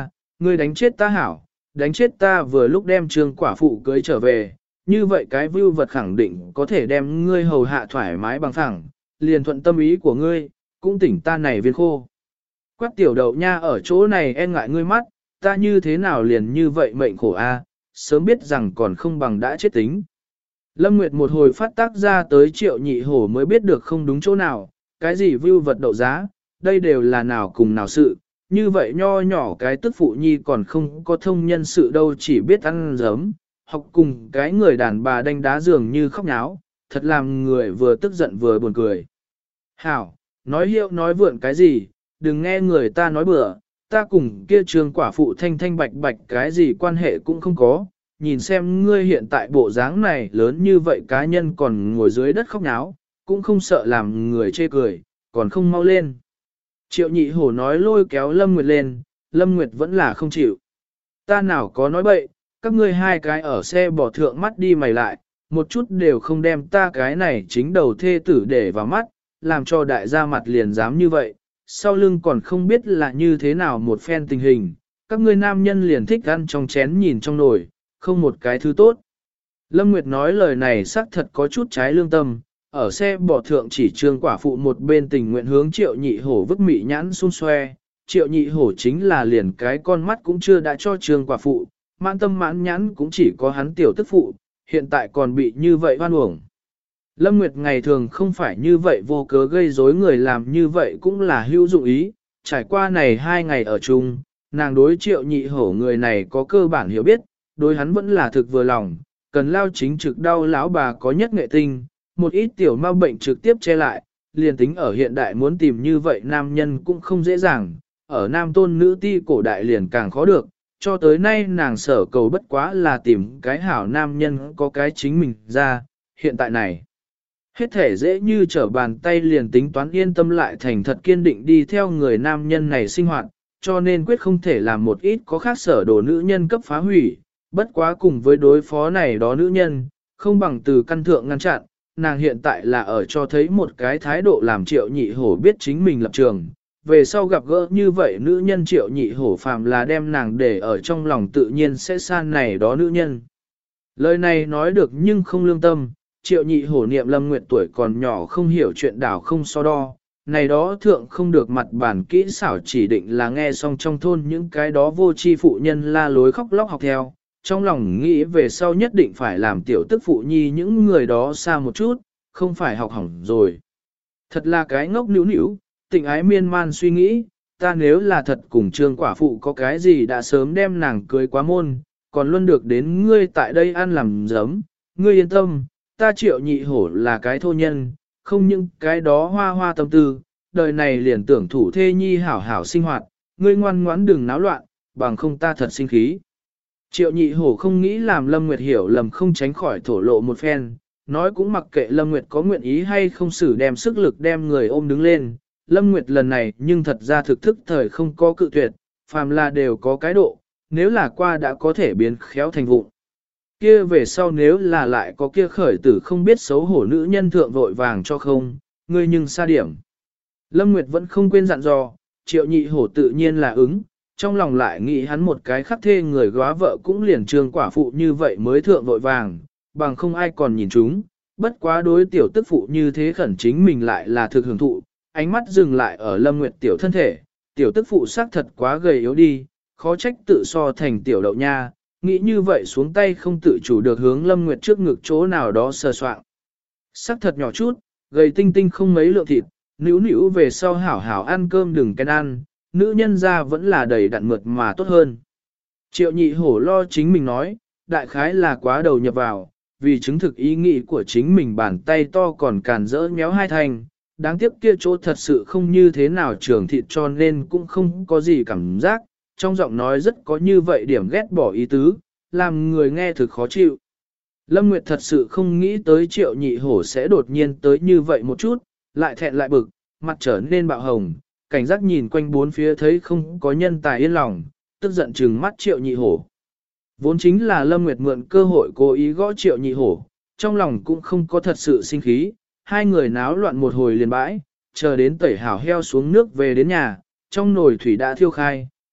ngươi đánh chết ta hảo, đánh chết ta vừa lúc đem trương quả phụ cưới trở về, như vậy cái view vật khẳng định có thể đem ngươi hầu hạ thoải mái bằng phẳng, liền thuận tâm ý của ngươi, cũng tỉnh ta này viên khô. Quát tiểu đậu nha ở chỗ này e ngại ngươi mắt, ta như thế nào liền như vậy mệnh khổ a, sớm biết rằng còn không bằng đã chết tính. Lâm Nguyệt một hồi phát tác ra tới Triệu Nhị Hổ mới biết được không đúng chỗ nào, cái gì view vật đậu giá, đây đều là nào cùng nào sự, như vậy nho nhỏ cái tức phụ nhi còn không có thông nhân sự đâu, chỉ biết ăn giấm, học cùng cái người đàn bà đánh đá dường như khóc náo, thật làm người vừa tức giận vừa buồn cười. Hảo, nói hiệu nói vượn cái gì, đừng nghe người ta nói bừa, ta cùng kia trường quả phụ thanh thanh bạch bạch cái gì quan hệ cũng không có, nhìn xem ngươi hiện tại bộ dáng này lớn như vậy cá nhân còn ngồi dưới đất khóc náo, cũng không sợ làm người chê cười, còn không mau lên. Triệu Nhị Hổ nói lôi kéo Lâm Nguyệt lên, Lâm Nguyệt vẫn là không chịu. Ta nào có nói bậy, các ngươi hai cái ở xe bỏ thượng mắt đi mày lại, một chút đều không đem ta cái này chính đầu thê tử để vào mắt, làm cho đại gia mặt liền dám như vậy, sau lưng còn không biết là như thế nào một phen tình hình, các ngươi nam nhân liền thích ăn trong chén nhìn trong nồi, không một cái thứ tốt. Lâm Nguyệt nói lời này xác thật có chút trái lương tâm, ở xe bỏ thượng chỉ trương quả phụ một bên tình nguyện hướng Triệu Nhị Hổ vứt mị nhãn xung xoe, Triệu Nhị Hổ chính là liền cái con mắt cũng chưa đã cho trương quả phụ, mãn tâm mãn nhãn cũng chỉ có hắn tiểu tức phụ, hiện tại còn bị như vậy hoan uổng. Lâm Nguyệt ngày thường không phải như vậy vô cớ gây rối người làm như vậy cũng là hữu dụng ý, trải qua này 2 ngày ở chung, nàng đối Triệu Nhị Hổ người này có cơ bản hiểu biết, đối hắn vẫn là thực vừa lòng, cần lao chính trực đau lão bà có nhất nghệ tinh, một ít tiểu ma bệnh trực tiếp che lại, liền tính ở hiện đại muốn tìm như vậy nam nhân cũng không dễ dàng, ở nam tôn nữ ti cổ đại liền càng khó được, cho tới nay nàng sở cầu bất quá là tìm cái hảo nam nhân có cái chính mình ra, hiện tại này. Hết thể dễ như trở bàn tay liền tính toán yên tâm lại thành thật kiên định đi theo người nam nhân này sinh hoạt, cho nên quyết không thể làm một ít có khác sở đồ nữ nhân cấp phá hủy, bất quá cùng với đối phó này đó nữ nhân, không bằng từ căn thượng ngăn chặn, nàng hiện tại là ở cho thấy một cái thái độ làm Triệu Nhị Hổ biết chính mình lập trường, về sau gặp gỡ như vậy nữ nhân Triệu Nhị Hổ phàm là đem nàng để ở trong lòng tự nhiên sẽ san này đó nữ nhân. Lời này nói được nhưng không lương tâm, Triệu Nhị Hổ niệm Lâm Nguyệt tuổi còn nhỏ không hiểu chuyện đảo không so đo, này đó thượng không được mặt bản kỹ xảo chỉ định là nghe xong trong thôn những cái đó vô tri phụ nhân la lối khóc lóc học theo, trong lòng nghĩ về sau nhất định phải làm tiểu tức phụ nhi những người đó xa một chút, không phải học hỏng rồi. Thật là cái ngốc níu níu, tình ái miên man suy nghĩ, ta nếu là thật cùng trương quả phụ có cái gì đã sớm đem nàng cưới quá môn, còn luôn được đến ngươi tại đây ăn làm giấm, ngươi yên tâm, ta Triệu Nhị Hổ là cái thô nhân, không những cái đó hoa hoa tâm tư, đời này liền tưởng thủ thê nhi hảo hảo sinh hoạt, ngươi ngoan ngoãn đừng náo loạn, bằng không ta thật sinh khí. Triệu Nhị Hổ không nghĩ làm Lâm Nguyệt hiểu lầm không tránh khỏi thổ lộ một phen, nói cũng mặc kệ Lâm Nguyệt có nguyện ý hay không xử đem sức lực đem người ôm đứng lên. Lâm Nguyệt lần này nhưng thật ra thực thức thời không có cự tuyệt, phàm là đều có cái độ, nếu là qua đã có thể biến khéo thành vụng. Kia về sau nếu là lại có kia khởi tử không biết xấu hổ nữ nhân thượng vội vàng cho không, ngươi nhưng xa điểm. Lâm Nguyệt vẫn không quên dặn dò, Triệu Nhị Hổ tự nhiên là ứng, trong lòng lại nghĩ hắn một cái khắc thê người góa vợ cũng liền trương quả phụ như vậy mới thượng vội vàng, bằng không ai còn nhìn chúng, bất quá đối tiểu tức phụ như thế khẩn chính mình lại là thực hưởng thụ, ánh mắt dừng lại ở Lâm Nguyệt tiểu thân thể, tiểu tức phụ xác thật quá gầy yếu đi, khó trách tự so thành tiểu đậu nha, nghĩ như vậy xuống tay không tự chủ được hướng Lâm Nguyệt trước ngực chỗ nào đó sờ soạng. Sắc thật nhỏ chút, gầy tinh tinh không mấy lượng thịt, nữu nữu về sau hảo hảo ăn cơm đừng kén ăn, nữ nhân ra vẫn là đầy đặn mượt mà tốt hơn. Triệu Nhị Hổ lo chính mình nói, đại khái là quá đầu nhập vào, vì chứng thực ý nghĩ của chính mình bàn tay to còn càn rỡ méo hai thành, đáng tiếc kia chỗ thật sự không như thế nào trường thịt cho nên cũng không có gì cảm giác, trong giọng nói rất có như vậy điểm ghét bỏ ý tứ, làm người nghe thực khó chịu. Lâm Nguyệt thật sự không nghĩ tới Triệu Nhị Hổ sẽ đột nhiên tới như vậy một chút, lại thẹn lại bực, mặt trở nên bạo hồng, cảnh giác nhìn quanh bốn phía thấy không có nhân tài yên lòng, tức giận trừng mắt Triệu Nhị Hổ. Vốn chính là Lâm Nguyệt mượn cơ hội cố ý gõ Triệu Nhị Hổ, trong lòng cũng không có thật sự sinh khí, hai người náo loạn một hồi liền bãi, chờ đến tẩy hảo heo xuống nước về đến nhà, trong nồi thủy đã thiêu khai,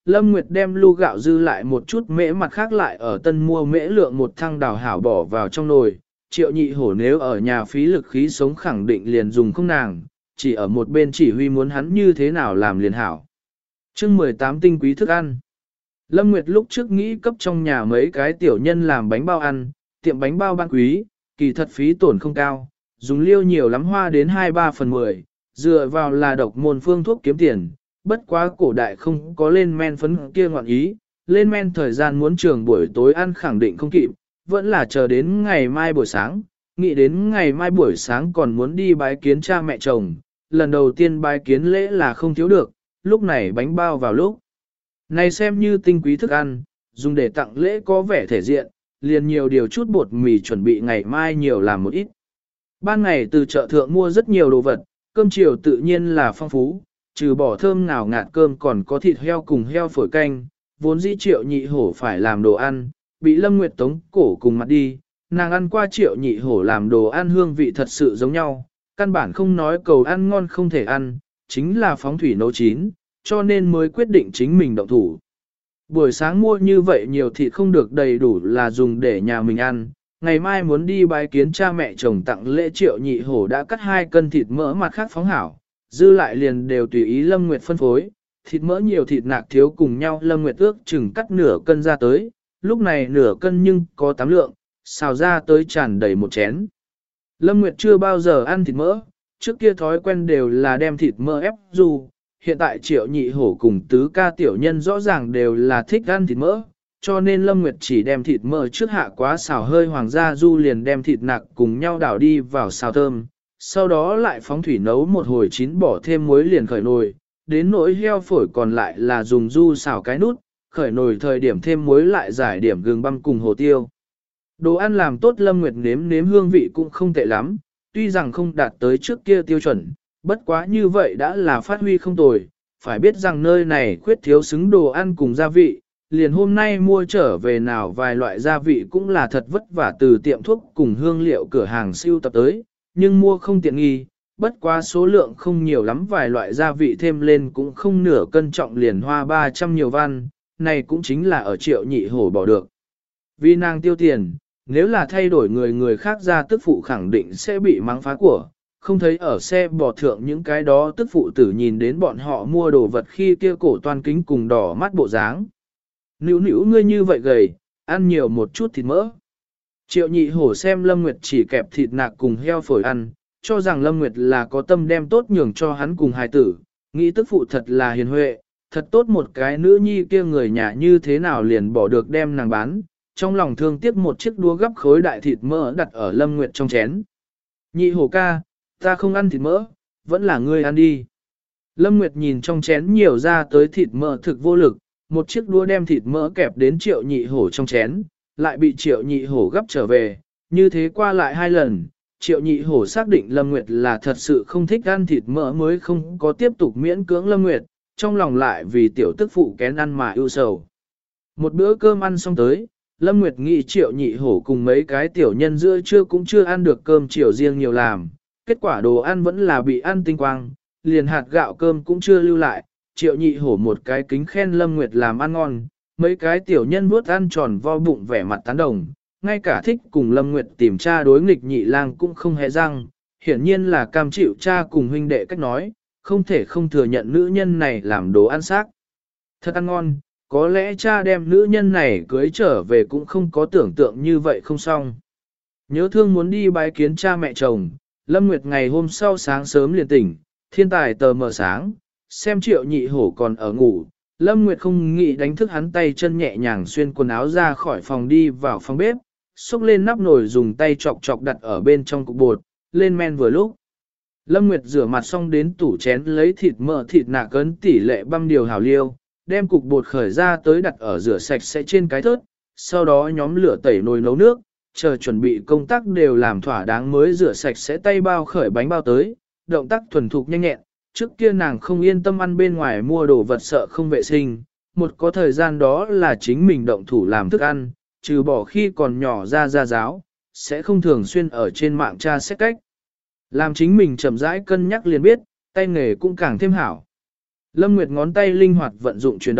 Lâm Nguyệt đem lu gạo dư lại một chút mễ mặt khác lại ở tân mua mễ lượng một thăng đào hảo bỏ vào trong nồi. Triệu nhị hổ nếu ở nhà phí lực khí sống khẳng định liền dùng không nàng, chỉ ở một bên chỉ huy muốn hắn như thế nào làm liền hảo. Chương 18 tinh quý thức ăn. Lâm Nguyệt lúc trước nghĩ cấp trong nhà mấy cái tiểu nhân làm bánh bao ăn, tiệm bánh bao ban quý, kỳ thật phí tổn không cao, dùng liêu nhiều lắm hoa đến 2/3/10, dựa vào là độc môn phương thuốc kiếm tiền, bất quá cổ đại không có lên men phấn kia ngoạn ý, lên men thời gian muốn trường buổi tối ăn khẳng định không kịp, vẫn là chờ đến ngày mai buổi sáng, nghĩ đến ngày mai buổi sáng còn muốn đi bái kiến cha mẹ chồng, lần đầu tiên bái kiến lễ là không thiếu được, lúc này bánh bao vào lúc. Này xem như tinh quý thức ăn, dùng để tặng lễ có vẻ thể diện, liền nhiều điều chút bột mì chuẩn bị ngày mai nhiều làm một ít. Ban ngày từ chợ thượng mua rất nhiều đồ vật, cơm chiều tự nhiên là phong phú, trừ bỏ thơm ngào ngạt cơm còn có thịt heo cùng heo phổi canh, vốn dĩ Triệu nhị hổ phải làm đồ ăn, bị Lâm Nguyệt tống cổ cùng mặt đi, nàng ăn qua Triệu nhị hổ làm đồ ăn hương vị thật sự giống nhau, căn bản không nói cầu ăn ngon không thể ăn, chính là phóng thủy nấu chín, cho nên mới quyết định chính mình động thủ. Buổi sáng mua như vậy nhiều thịt không được đầy đủ là dùng để nhà mình ăn, ngày mai muốn đi bái kiến cha mẹ chồng tặng lễ Triệu nhị hổ đã cắt 2 cân thịt mỡ mặt khác phóng hảo, dư lại liền đều tùy ý Lâm Nguyệt phân phối, thịt mỡ nhiều thịt nạc thiếu cùng nhau Lâm Nguyệt ước chừng cắt nửa cân ra tới, lúc này nửa cân nhưng có 8 lượng, xào ra tới tràn đầy một chén. Lâm Nguyệt chưa bao giờ ăn thịt mỡ, trước kia thói quen đều là đem thịt mỡ ép dù, hiện tại Triệu nhị hổ cùng tứ ca tiểu nhân rõ ràng đều là thích ăn thịt mỡ, cho nên Lâm Nguyệt chỉ đem thịt mỡ trước hạ quá xào hơi hoàng gia du liền đem thịt nạc cùng nhau đảo đi vào xào thơm, sau đó lại phóng thủy nấu một hồi chín bỏ thêm muối liền khởi nồi, đến nỗi heo phổi còn lại là dùng du xào cái nút, khởi nồi thời điểm thêm muối lại giải điểm gừng băm cùng hồ tiêu. Đồ ăn làm tốt Lâm Nguyệt nếm hương vị cũng không tệ lắm, tuy rằng không đạt tới trước kia tiêu chuẩn, bất quá như vậy đã là phát huy không tồi, phải biết rằng nơi này khuyết thiếu xứng đồ ăn cùng gia vị, liền hôm nay mua trở về nào vài loại gia vị cũng là thật vất vả từ tiệm thuốc cùng hương liệu cửa hàng siêu tập tới, nhưng mua không tiện nghi, bất quá số lượng không nhiều lắm vài loại gia vị thêm lên cũng không nửa cân trọng liền hoa 300 nhiều văn, này cũng chính là ở Triệu nhị hổ bỏ được. Vì nàng tiêu tiền, nếu là thay đổi người khác ra tức phụ khẳng định sẽ bị mắng phá của, không thấy ở xe bò thượng những cái đó tức phụ tử nhìn đến bọn họ mua đồ vật khi kia cổ toan kính cùng đỏ mắt bộ dáng. Nữu ngươi như vậy gầy, ăn nhiều một chút thịt mỡ. Triệu nhị hổ xem Lâm Nguyệt chỉ kẹp thịt nạc cùng heo phổi ăn, cho rằng Lâm Nguyệt là có tâm đem tốt nhường cho hắn cùng hài tử, nghĩ tức phụ thật là hiền huệ, thật tốt một cái nữ nhi kia người nhà như thế nào liền bỏ được đem nàng bán, trong lòng thương tiếc một chiếc đũa gấp khối đại thịt mỡ đặt ở Lâm Nguyệt trong chén. Nhị hổ ca, ta không ăn thịt mỡ, vẫn là ngươi ăn đi. Lâm Nguyệt nhìn trong chén nhiều ra tới thịt mỡ thực vô lực, một chiếc đũa đem thịt mỡ kẹp đến Triệu nhị hổ trong chén, lại bị Triệu nhị hổ gấp trở về, như thế qua lại 2 lần, Triệu nhị hổ xác định Lâm Nguyệt là thật sự không thích ăn thịt mỡ mới không có tiếp tục miễn cưỡng Lâm Nguyệt, trong lòng lại vì tiểu tức phụ kén ăn mà ưu sầu. Một bữa cơm ăn xong tới, Lâm Nguyệt nghĩ Triệu nhị hổ cùng mấy cái tiểu nhân giữa trưa cũng chưa ăn được cơm chiều riêng nhiều làm, kết quả đồ ăn vẫn là bị ăn tinh quang, liền hạt gạo cơm cũng chưa lưu lại, Triệu nhị hổ một cái kính khen Lâm Nguyệt làm ăn ngon, mấy cái tiểu nhân nuốt ăn tròn vo bụng vẻ mặt tán đồng, ngay cả thích cùng Lâm Nguyệt tìm cha đối nghịch nhị lang cũng không hề răng, hiển nhiên là cam chịu cha cùng huynh đệ cách nói, không thể không thừa nhận nữ nhân này làm đồ ăn xác. Thật ăn ngon, có lẽ cha đem nữ nhân này cưới trở về cũng không có tưởng tượng như vậy không xong. Nhớ thương muốn đi bái kiến cha mẹ chồng, Lâm Nguyệt ngày hôm sau sáng sớm liền tỉnh, thiên tài tờ mờ sáng, xem Triệu nhị hổ còn ở ngủ. Lâm Nguyệt không nghĩ đánh thức hắn, tay chân nhẹ nhàng xuyên quần áo ra khỏi phòng đi vào phòng bếp, xúc lên nắp nồi dùng tay chọc chọc đặt ở bên trong cục bột, lên men vừa lúc. Lâm Nguyệt rửa mặt xong đến tủ chén lấy thịt mỡ thịt nạc cấn tỷ lệ băm điều hảo liêu, đem cục bột khởi ra tới đặt ở rửa sạch sẽ trên cái thớt, sau đó nhóm lửa tẩy nồi nấu nước, chờ chuẩn bị công tác đều làm thỏa đáng mới rửa sạch sẽ tay bao khởi bánh bao tới, động tác thuần thục nhanh nhẹn. Trước kia nàng không yên tâm ăn bên ngoài mua đồ vật sợ không vệ sinh, một có thời gian đó là chính mình động thủ làm thức ăn, trừ bỏ khi còn nhỏ ra giáo, sẽ không thường xuyên ở trên mạng tra xét cách. Làm chính mình chậm rãi cân nhắc liền biết, tay nghề cũng càng thêm hảo. Lâm Nguyệt ngón tay linh hoạt vận dụng chuyển động,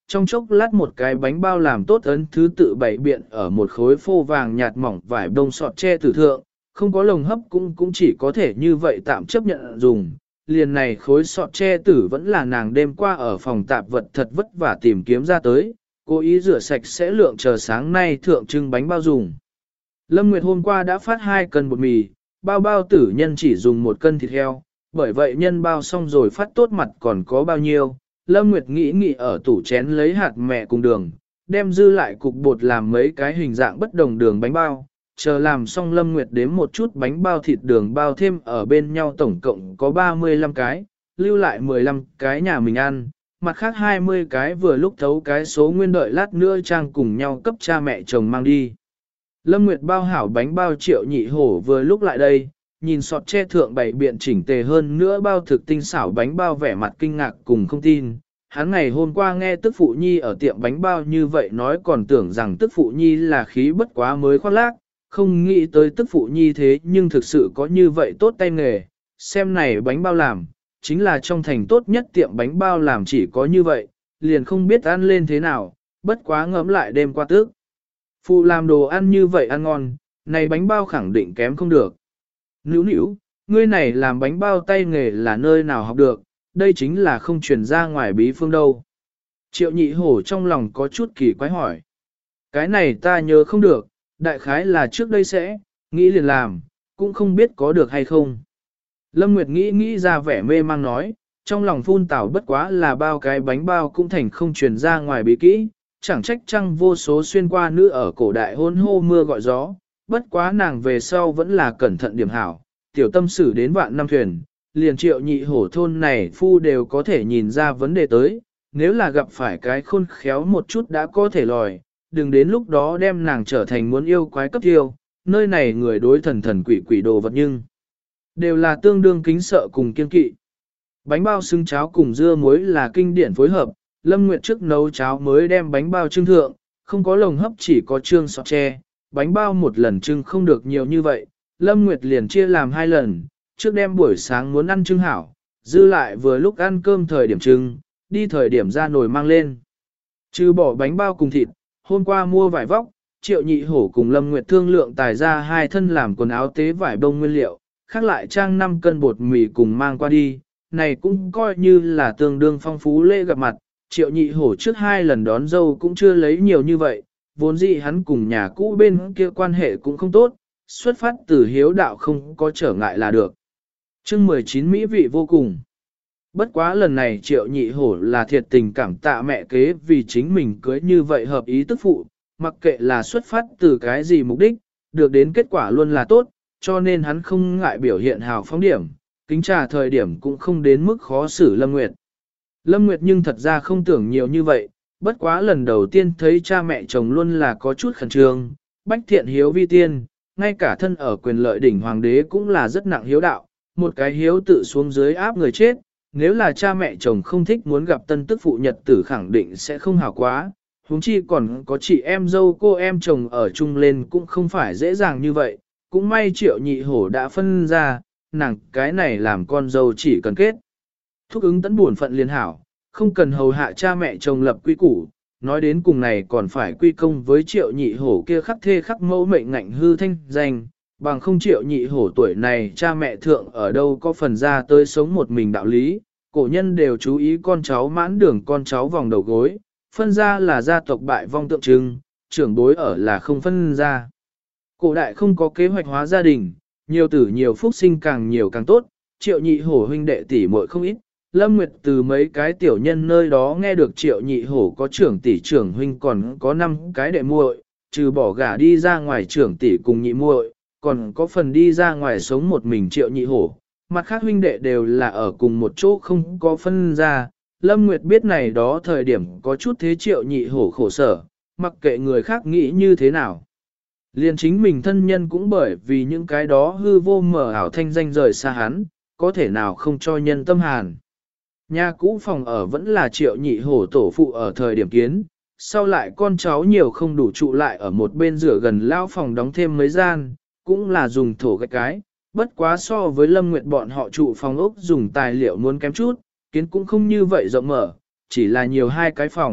Trong chốc lát một cái bánh bao làm tốt ấn thứ tự bày biện ở một khối phô vàng nhạt mỏng vải bông sọt tre tử thượng, không có lồng hấp cũng chỉ có thể như vậy tạm chấp nhận dùng. Liền này khối sọt tre tử vẫn là nàng đêm qua ở phòng tạp vật thật vất vả tìm kiếm ra tới, cố ý rửa sạch sẽ lượng chờ sáng nay thượng trưng bánh bao dùng. Lâm Nguyệt hôm qua đã phát 2 cân bột mì, bao bao tử nhân chỉ dùng 1 cân thịt heo, bởi vậy nhân bao xong rồi phát tốt mặt còn có bao nhiêu. Lâm Nguyệt nghĩ ở tủ chén lấy hạt mẹ cùng đường, đem dư lại cục bột làm mấy cái hình dạng bất đồng đường bánh bao. Chờ làm xong Lâm Nguyệt đếm một chút bánh bao thịt đường bao thêm ở bên nhau tổng cộng có 35 cái, lưu lại 15 cái nhà mình ăn, mặt khác 20 cái vừa lúc thấu cái số nguyên đợi lát nữa trang cùng nhau cấp cha mẹ chồng mang đi. Lâm Nguyệt bao hảo bánh bao Triệu Nhị Hổ vừa lúc lại đây, nhìn sọt tre thượng bày biện chỉnh tề hơn nữa bao thực tinh xảo bánh bao vẻ mặt kinh ngạc cùng không tin. Hắn ngày hôm qua nghe tức phụ nhi ở tiệm bánh bao như vậy nói còn tưởng rằng tức phụ nhi là khí bất quá mới khoác lác, không nghĩ tới tức phụ nhi thế nhưng thực sự có như vậy tốt tay nghề, xem này bánh bao làm, chính là trong thành tốt nhất tiệm bánh bao làm chỉ có như vậy, liền không biết ăn lên thế nào, bất quá ngẫm lại đêm qua tức. Phụ làm đồ ăn như vậy ăn ngon, này bánh bao khẳng định kém không được. Nữu nữu, ngươi này làm bánh bao tay nghề là nơi nào học được, đây chính là không truyền ra ngoài bí phương đâu. Triệu Nhị Hổ trong lòng có chút kỳ quái hỏi. Cái này ta nhớ không được, đại khái là trước đây sẽ, nghĩ liền làm, cũng không biết có được hay không. Lâm Nguyệt nghĩ ra vẻ mê mang nói, trong lòng phun tảo bất quá là bao cái bánh bao cũng thành không truyền ra ngoài bí kỹ, chẳng trách chăng vô số xuyên qua nữ ở cổ đại hôn hô mưa gọi gió, bất quá nàng về sau vẫn là cẩn thận điểm hảo, tiểu tâm xử đến vạn năm thuyền, liền Triệu Nhị Hổ thôn này phu đều có thể nhìn ra vấn đề tới, nếu là gặp phải cái khôn khéo một chút đã có thể lòi, đừng đến lúc đó đem nàng trở thành muốn yêu quái cấp tiêu, nơi này người đối thần thần quỷ quỷ đồ vật nhưng đều là tương đương kính sợ cùng kiên kỵ. Bánh bao xứng cháo cùng dưa muối là kinh điển phối hợp, Lâm Nguyệt trước nấu cháo mới đem bánh bao trưng thượng, không có lồng hấp chỉ có trương sọt tre, bánh bao một lần trưng không được nhiều như vậy, Lâm Nguyệt liền chia làm 2 lần, trước đem buổi sáng muốn ăn trưng hảo, dư lại vừa lúc ăn cơm thời điểm trưng, đi thời điểm ra nồi mang lên. Trừ bỏ bánh bao cùng thịt, hôm qua mua vải vóc, Triệu Nhị Hổ cùng Lâm Nguyệt thương lượng tài ra 2 thân làm quần áo tế vải bông nguyên liệu, khác lại trang 5 cân bột mì cùng mang qua đi, này cũng coi như là tương đương phong phú lễ gặp mặt. Triệu Nhị Hổ trước 2 lần đón dâu cũng chưa lấy nhiều như vậy, vốn dĩ hắn cùng nhà cũ bên kia quan hệ cũng không tốt, xuất phát từ hiếu đạo không có trở ngại là được. Chương 19 mỹ vị vô cùng. Bất quá lần này Triệu Nhị Hổ là thiệt tình cảm tạ mẹ kế vì chính mình cưới như vậy hợp ý tức phụ, mặc kệ là xuất phát từ cái gì mục đích, được đến kết quả luôn là tốt, cho nên hắn không ngại biểu hiện hào phóng điểm, kính trà thời điểm cũng không đến mức khó xử Lâm Nguyệt. Lâm Nguyệt nhưng thật ra không tưởng nhiều như vậy, bất quá lần đầu tiên thấy cha mẹ chồng luôn là có chút khẩn trương, bách thiện hiếu vi tiên, ngay cả thân ở quyền lợi đỉnh hoàng đế cũng là rất nặng hiếu đạo, một cái hiếu tự xuống dưới áp người chết, nếu là cha mẹ chồng không thích muốn gặp tân tức phụ nhật tử khẳng định sẽ không hảo quá, huống chi còn có chị em dâu cô em chồng ở chung lên cũng không phải dễ dàng như vậy, cũng may Triệu Nhị Hổ đã phân ra, nàng cái này làm con dâu chỉ cần kết. Thúc ứng tấn buồn phận liên hảo, không cần hầu hạ cha mẹ chồng lập quy củ, nói đến cùng này còn phải quy công với Triệu Nhị Hổ kia khắc thê khắc mẫu mệnh ngạnh hư thanh danh, bằng không Triệu Nhị Hổ tuổi này cha mẹ thượng ở đâu có phần ra tới sống một mình đạo lý, cổ nhân đều chú ý con cháu mãn đường con cháu vòng đầu gối, phân ra là gia tộc bại vong tượng trưng, trưởng bối ở là không phân ra. Cổ đại không có kế hoạch hóa gia đình, nhiều tử nhiều phúc sinh càng nhiều càng tốt, Triệu Nhị Hổ huynh đệ tỷ muội không ít. Lâm Nguyệt từ mấy cái tiểu nhân nơi đó nghe được Triệu Nhị Hổ có trưởng tỷ trưởng huynh còn có 5 cái đệ muội, trừ bỏ gả đi ra ngoài trưởng tỷ cùng nhị muội, còn có phần đi ra ngoài sống một mình Triệu Nhị Hổ. Mặt khác huynh đệ đều là ở cùng một chỗ không có phân ra. Lâm Nguyệt biết này đó thời điểm có chút thế Triệu Nhị Hổ khổ sở, mặc kệ người khác nghĩ như thế nào. Liền chính mình thân nhân cũng bởi vì những cái đó hư vô mở ảo thanh danh rời xa hắn, có thể nào không cho nhân tâm hàn. Nhà cũ phòng ở vẫn là Triệu Nhị Hổ tổ phụ ở thời điểm kiến, sau lại con cháu nhiều không đủ trụ lại ở một bên rửa gần lao phòng đóng thêm mấy gian, cũng là dùng thổ gạch cái, bất quá so với Lâm Nguyệt bọn họ trụ phòng ốc dùng tài liệu muốn kém chút, kiến cũng không như vậy rộng mở, chỉ là nhiều 2 cái phòng,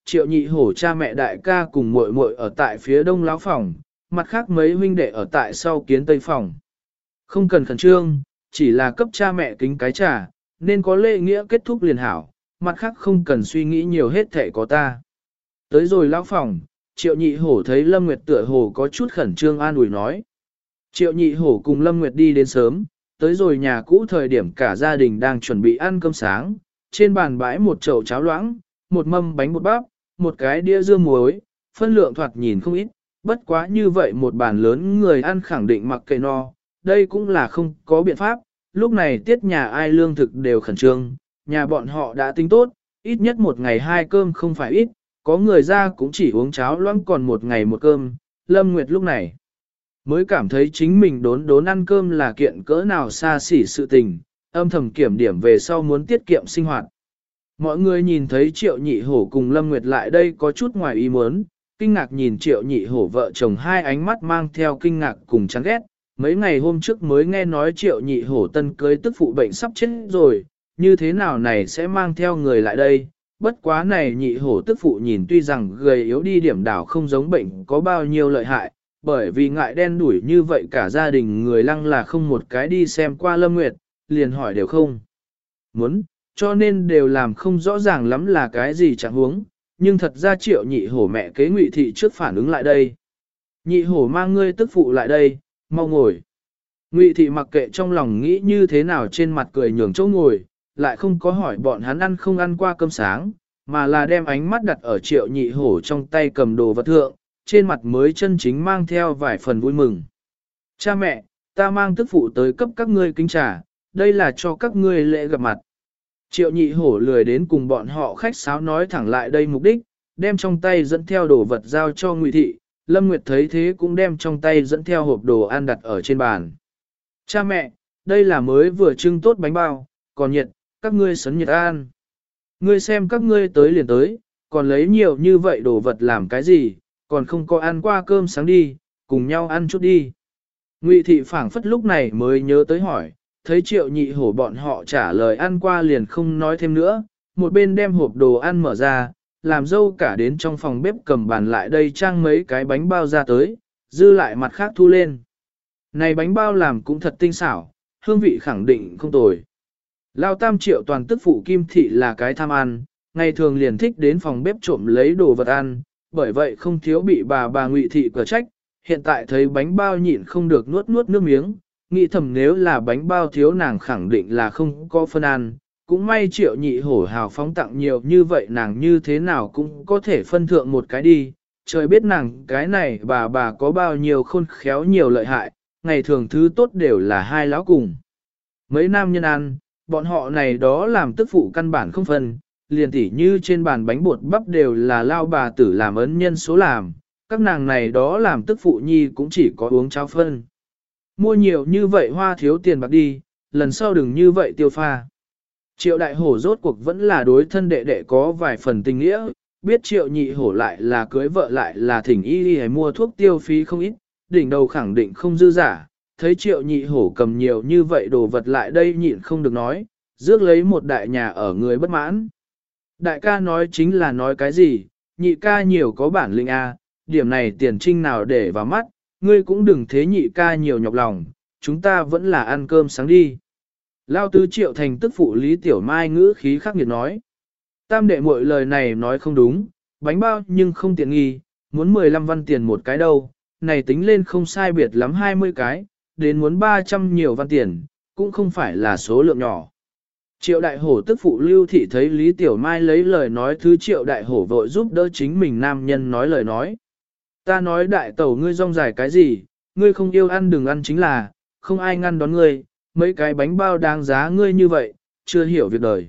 Triệu Nhị Hổ cha mẹ đại ca cùng muội muội ở tại phía đông lão phòng, mặt khác mấy huynh đệ ở tại sau kiến tây phòng. Không cần khẩn trương, chỉ là cấp cha mẹ kính cái trà, nên có lễ nghĩa kết thúc liền hảo, mặt khác không cần suy nghĩ nhiều hết thể có ta. Tới rồi lão phòng, Triệu Nhị Hổ thấy Lâm Nguyệt tựa hồ có chút khẩn trương an ủi nói. Triệu Nhị Hổ cùng Lâm Nguyệt đi đến sớm, tới rồi nhà cũ thời điểm cả gia đình đang chuẩn bị ăn cơm sáng, trên bàn bãi một chậu cháo loãng, một mâm bánh bột bắp, một cái đĩa dưa muối, phân lượng thoạt nhìn không ít, bất quá như vậy một bàn lớn người ăn khẳng định mặc kệ no, đây cũng là không có biện pháp, lúc này tiết nhà ai lương thực đều khẩn trương, nhà bọn họ đã tính tốt, ít nhất một ngày hai cơm không phải ít, có người ra cũng chỉ uống cháo loãng còn một ngày một cơm, Lâm Nguyệt lúc này mới cảm thấy chính mình đốn ăn cơm là kiện cỡ nào xa xỉ sự tình, âm thầm kiểm điểm về sau muốn tiết kiệm sinh hoạt. Mọi người nhìn thấy Triệu Nhị Hổ cùng Lâm Nguyệt lại đây có chút ngoài ý muốn, kinh ngạc nhìn Triệu Nhị Hổ vợ chồng hai ánh mắt mang theo kinh ngạc cùng chán ghét. Mấy ngày hôm trước mới nghe nói Triệu Nhị Hổ tân cưới tức phụ bệnh sắp chết rồi, như thế nào này sẽ mang theo người lại đây. Bất quá này Nhị Hổ tức phụ nhìn tuy rằng gầy yếu đi điểm đảo không giống bệnh có bao nhiêu lợi hại, bởi vì ngại đen đuổi như vậy cả gia đình người lăng là không một cái đi xem qua Lâm Nguyệt, liền hỏi đều không muốn, cho nên đều làm không rõ ràng lắm là cái gì chẳng huống, nhưng thật ra Triệu Nhị Hổ mẹ kế Ngụy Thị trước phản ứng lại đây. Nhị Hổ mang ngươi tức phụ lại đây, mau ngồi. Ngụy Thị mặc kệ trong lòng nghĩ như thế nào trên mặt cười nhường chỗ ngồi, lại không có hỏi bọn hắn ăn không ăn qua cơm sáng, mà là đem ánh mắt đặt ở Triệu Nhị Hổ trong tay cầm đồ vật thượng, trên mặt mới chân chính mang theo vài phần vui mừng. Cha mẹ, ta mang tức phụ tới cấp các ngươi kính trà, đây là cho các ngươi lễ gặp mặt. Triệu Nhị Hổ lười đến cùng bọn họ khách sáo nói thẳng lại đây mục đích, đem trong tay dẫn theo đồ vật giao cho Ngụy Thị, Lâm Nguyệt thấy thế cũng đem trong tay dẫn theo hộp đồ ăn đặt ở trên bàn. Cha mẹ, đây là mới vừa trưng tốt bánh bao, còn nhiệt, các ngươi sấn nhiệt ăn. Ngươi xem các ngươi tới liền tới, còn lấy nhiều như vậy đồ vật làm cái gì, còn không có ăn qua cơm sáng đi, cùng nhau ăn chút đi. Ngụy Thị phảng phất lúc này mới nhớ tới hỏi, thấy Triệu Nhị Hổ bọn họ trả lời ăn qua liền không nói thêm nữa, một bên đem hộp đồ ăn mở ra, làm dâu cả đến trong phòng bếp cầm bàn lại đây trang mấy cái bánh bao ra tới, dư lại mặt khác thu lên. Này bánh bao làm cũng thật tinh xảo, hương vị khẳng định không tồi. Lao Tam Triệu toàn tức phụ Kim Thị là cái tham ăn, ngày thường liền thích đến phòng bếp trộm lấy đồ vật ăn, bởi vậy không thiếu bị bà Ngụy Thị cửa trách, hiện tại thấy bánh bao nhịn không được nuốt nước miếng, nghĩ thầm nếu là bánh bao thiếu nàng khẳng định là không có phân ăn, cũng may Triệu Nhị Hổ hào phóng tặng nhiều như vậy nàng như thế nào cũng có thể phân thượng một cái đi, trời biết nàng cái này bà có bao nhiêu khôn khéo nhiều lợi hại, ngày thường thứ tốt đều là hai lão cùng. Mấy nam nhân ăn, bọn họ này đó làm tức phụ căn bản không phân, liền tỉ như trên bàn bánh bột bắp đều là lao bà tử làm ấn nhân số làm, các nàng này đó làm tức phụ nhi cũng chỉ có uống cháo phân. Mua nhiều như vậy hoa thiếu tiền bạc đi, lần sau đừng như vậy tiêu pha. Triệu Đại Hổ rốt cuộc vẫn là đối thân đệ đệ có vài phần tình nghĩa, biết Triệu Nhị Hổ lại là cưới vợ lại là thỉnh y đi hay mua thuốc tiêu phí không ít, đỉnh đầu khẳng định không dư giả, thấy Triệu Nhị Hổ cầm nhiều như vậy đồ vật lại đây nhịn không được nói, rước lấy một đại nhà ở người bất mãn. Đại ca nói chính là nói cái gì, nhị ca nhiều có bản lĩnh a, điểm này tiền trinh nào để vào mắt, ngươi cũng đừng thế nhị ca nhiều nhọc lòng, chúng ta vẫn là ăn cơm sáng đi. Lao tứ Triệu thành tức phụ Lý Tiểu Mai ngữ khí khắc nghiệt nói. Tam đệ muội lời này nói không đúng, bánh bao nhưng không tiện nghi, muốn 15 văn tiền một cái đâu, này tính lên không sai biệt lắm 20 cái, đến muốn 300 nhiều văn tiền, cũng không phải là số lượng nhỏ. Triệu Đại Hổ tức phụ Lưu Thị thấy Lý Tiểu Mai lấy lời nói thứ Triệu Đại Hổ vội giúp đỡ chính mình nam nhân nói lời nói. Ta nói đại tẩu ngươi rong dài cái gì, ngươi không yêu ăn đừng ăn chính là, không ai ngăn đón ngươi, mấy cái bánh bao đáng giá ngươi như vậy, chưa hiểu việc đời.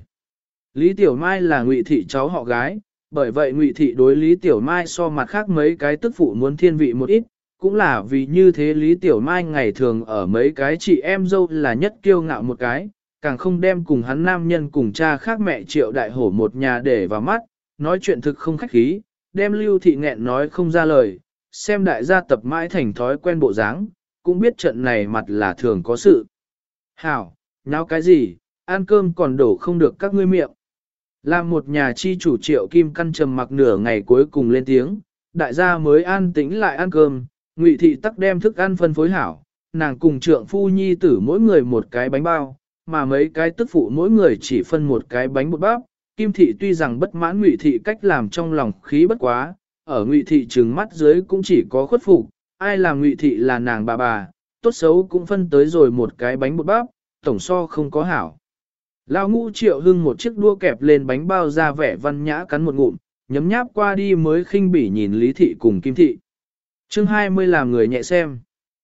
Lý Tiểu Mai là Ngụy Thị cháu họ gái, bởi vậy Ngụy Thị đối Lý Tiểu Mai so mặt khác mấy cái tức phụ muốn thiên vị một ít, cũng là vì như thế Lý Tiểu Mai ngày thường ở mấy cái chị em dâu là nhất kiêu ngạo một cái, càng không đem cùng hắn nam nhân cùng cha khác mẹ Triệu Đại Hổ một nhà để vào mắt, nói chuyện thực không khách khí, đem Lưu Thị nghẹn nói không ra lời, xem đại gia tập mãi thành thói quen bộ dáng, cũng biết trận này mặt là thường có sự. Hảo, nháo cái gì, ăn cơm còn đổ không được các ngươi miệng. Làm một nhà chi chủ Triệu Kim Căn trầm mặc nửa ngày cuối cùng lên tiếng, đại gia mới an tĩnh lại ăn cơm, Ngụy thị tắc đem thức ăn phân phối hảo, nàng cùng trượng phu nhi tử mỗi người một cái bánh bao, mà mấy cái tức phụ mỗi người chỉ phân một cái bánh bột bắp. Kim thị tuy rằng bất mãn Ngụy thị cách làm trong lòng khí bất quá, ở Ngụy thị trừng mắt dưới cũng chỉ có khuất phục, ai làm Ngụy thị là nàng bà, tốt xấu cũng phân tới rồi một cái bánh bột bắp, tổng so không có hảo. Lão Ngũ Triệu Hưng một chiếc đũa kẹp lên bánh bao ra vẻ văn nhã cắn một ngụm, nhấm nháp qua đi mới khinh bỉ nhìn Lý thị cùng Kim thị. Chương 20 làm người nhẹ xem.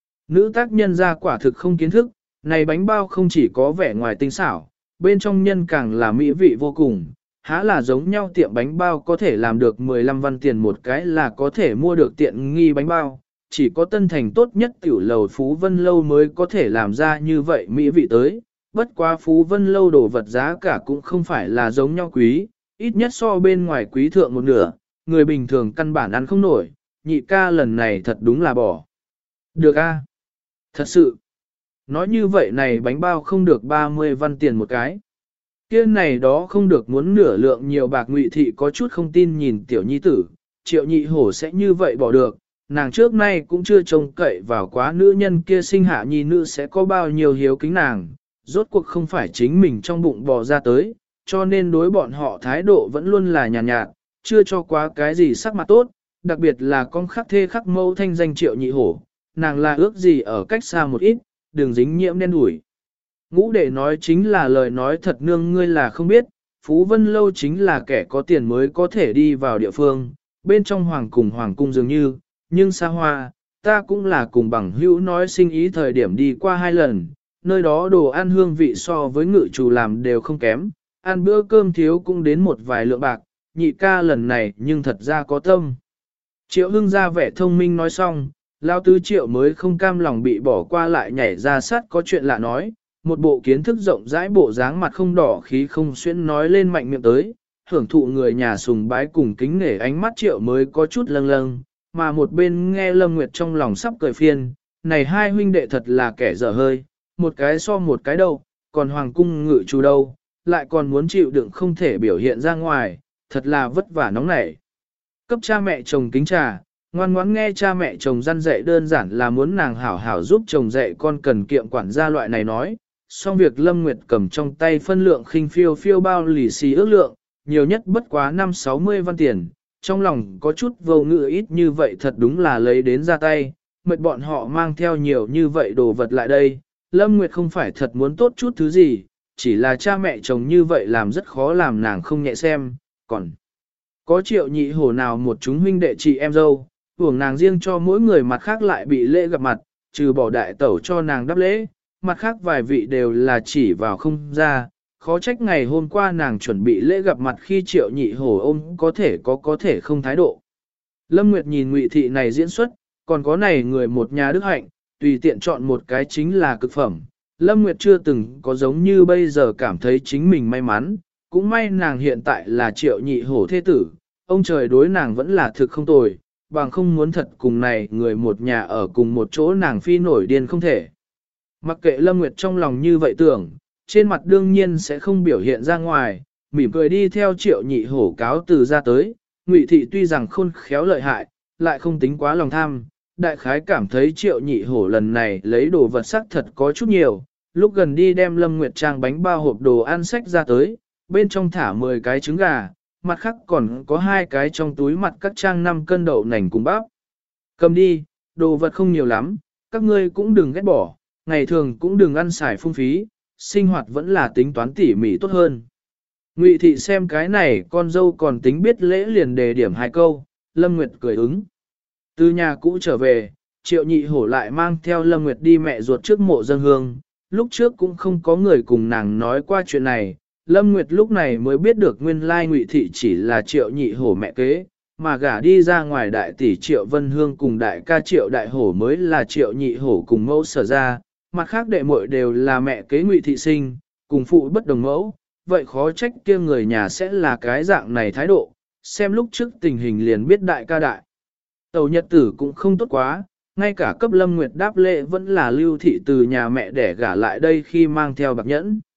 Nữ tác nhân ra quả thực không kiến thức, này bánh bao không chỉ có vẻ ngoài tinh xảo, bên trong nhân càng là mỹ vị vô cùng, há là giống nhau tiệm bánh bao có thể làm được 15 văn tiền một cái là có thể mua được tiện nghi bánh bao, chỉ có Tân Thành tốt nhất tiểu lầu Phú Vân Lâu mới có thể làm ra như vậy mỹ vị tới, bất quá Phú Vân Lâu đồ vật giá cả cũng không phải là giống nhau quý, ít nhất so bên ngoài quý thượng một nửa, người bình thường căn bản ăn không nổi, nhị ca lần này thật đúng là bỏ. Được a, thật sự. Nói như vậy này bánh bao không được 30 văn tiền một cái. Kia này đó không được muốn nửa lượng nhiều bạc. Ngụy thị có chút không tin nhìn tiểu nhi tử, Triệu Nhị Hổ sẽ như vậy bỏ được, nàng trước nay cũng chưa trông cậy vào quá nữ nhân kia sinh hạ nhi nữ sẽ có bao nhiêu hiếu kính nàng, rốt cuộc không phải chính mình trong bụng bò ra tới, cho nên đối bọn họ thái độ vẫn luôn là nhàn nhạt, chưa cho quá cái gì sắc mặt tốt, đặc biệt là con khắc thê khắc mâu thanh danh Triệu Nhị Hổ, nàng là ước gì ở cách xa một ít, đừng dính nhiễm đen đủi. Ngũ đệ nói chính là lời nói thật, nương ngươi là không biết, Phú Vân Lâu chính là kẻ có tiền mới có thể đi vào địa phương, bên trong hoàng cùng hoàng cung dường như, nhưng xa hoa, ta cũng là cùng bằng hữu nói sinh ý thời điểm đi qua 2 lần, nơi đó đồ ăn hương vị so với ngự chủ làm đều không kém, ăn bữa cơm thiếu cũng đến một vài lượng bạc, nhị ca lần này nhưng thật ra có tâm. Triệu Hưng ra vẻ thông minh nói xong, Lao Tứ Triệu mới không cam lòng bị bỏ qua lại nhảy ra sát có chuyện lạ nói, một bộ kiến thức rộng rãi bộ dáng mặt không đỏ khí không xuyên nói lên mạnh miệng tới, hưởng thụ người nhà sùng bái cùng kính nể ánh mắt Triệu mới có chút lâng lâng, mà một bên nghe Lâm Nguyệt trong lòng sắp cười phiền, này hai huynh đệ thật là kẻ dở hơi, một cái so một cái đâu, còn hoàng cung ngự chủ đâu, lại còn muốn chịu đựng không thể biểu hiện ra ngoài, thật là vất vả nóng nảy. Cấp cha mẹ chồng kính trà, ngoan ngoãn nghe cha mẹ chồng răn dạy, đơn giản là muốn nàng hảo hảo giúp chồng dạy con cần kiệm quản gia loại này nói. Xong việc Lâm Nguyệt cầm trong tay phân lượng khinh phiêu phiêu bao lì xì ước lượng, nhiều nhất bất quá 5-60 văn tiền, trong lòng có chút vô ngự, ít như vậy thật đúng là lấy đến ra tay, mệt bọn họ mang theo nhiều như vậy đồ vật lại đây. Lâm Nguyệt không phải thật muốn tốt chút thứ gì, chỉ là cha mẹ chồng như vậy làm rất khó làm nàng không nhẹ xem, còn có Triệu Nhị Hổ nào một chúng huynh đệ chị em dâu, hưởng nàng riêng cho mỗi người mặt khác lại bị lễ gặp mặt, trừ bỏ đại tẩu cho nàng đáp lễ, mặt khác vài vị đều là chỉ vào không ra, khó trách ngày hôm qua nàng chuẩn bị lễ gặp mặt khi Triệu Nhị Hổ ôm có thể không thái độ. Lâm Nguyệt nhìn Ngụy thị này diễn xuất, còn có này người một nhà đức hạnh, tùy tiện chọn một cái chính là cực phẩm. Lâm Nguyệt chưa từng có giống như bây giờ cảm thấy chính mình may mắn, cũng may nàng hiện tại là Triệu Nhị Hổ thế tử, ông trời đối nàng vẫn là thực không tồi, bằng không muốn thật cùng này người một nhà ở cùng một chỗ nàng phi nổi điên không thể. Mặc kệ Lâm Nguyệt trong lòng như vậy tưởng, trên mặt đương nhiên sẽ không biểu hiện ra ngoài, mỉm cười đi theo Triệu Nhị Hổ cáo từ ra tới. Ngụy thị tuy rằng khôn khéo lợi hại, lại không tính quá lòng tham, đại khái cảm thấy Triệu Nhị Hổ lần này lấy đồ vật sắc thật có chút nhiều, lúc gần đi đem Lâm Nguyệt trang bánh bao hộp đồ ăn sách ra tới, bên trong thả 10 cái trứng gà, mặt khác còn có 2 cái trong túi mặt các trang 5 cân đậu nành cùng bắp. Cầm đi, đồ vật không nhiều lắm, các ngươi cũng đừng ghét bỏ, ngày thường cũng đừng ăn xài phung phí, sinh hoạt vẫn là tính toán tỉ mỉ tốt hơn. Ngụy thị xem cái này con dâu còn tính biết lễ liền đề điểm 2 câu, Lâm Nguyệt cười ứng. Từ nhà cũ trở về, Triệu Nhị Hổ lại mang theo Lâm Nguyệt đi mẹ ruột trước mộ dân hương, lúc trước cũng không có người cùng nàng nói qua chuyện này. Lâm Nguyệt lúc này mới biết được nguyên lai Ngụy thị chỉ là Triệu Nhị Hổ mẹ kế, mà gả đi ra ngoài đại tỷ Triệu Vân Hương cùng đại ca Triệu Đại Hổ mới là Triệu Nhị Hổ cùng mẫu sở ra, mặt khác đệ muội đều là mẹ kế Ngụy thị sinh, cùng phụ bất đồng mẫu, vậy khó trách kia người nhà sẽ là cái dạng này thái độ, xem lúc trước tình hình liền biết đại ca đại. Tàu nhật tử cũng không tốt quá, ngay cả cấp Lâm Nguyệt đáp lễ vẫn là Lưu thị từ nhà mẹ để gả lại đây khi mang theo bạc nhẫn.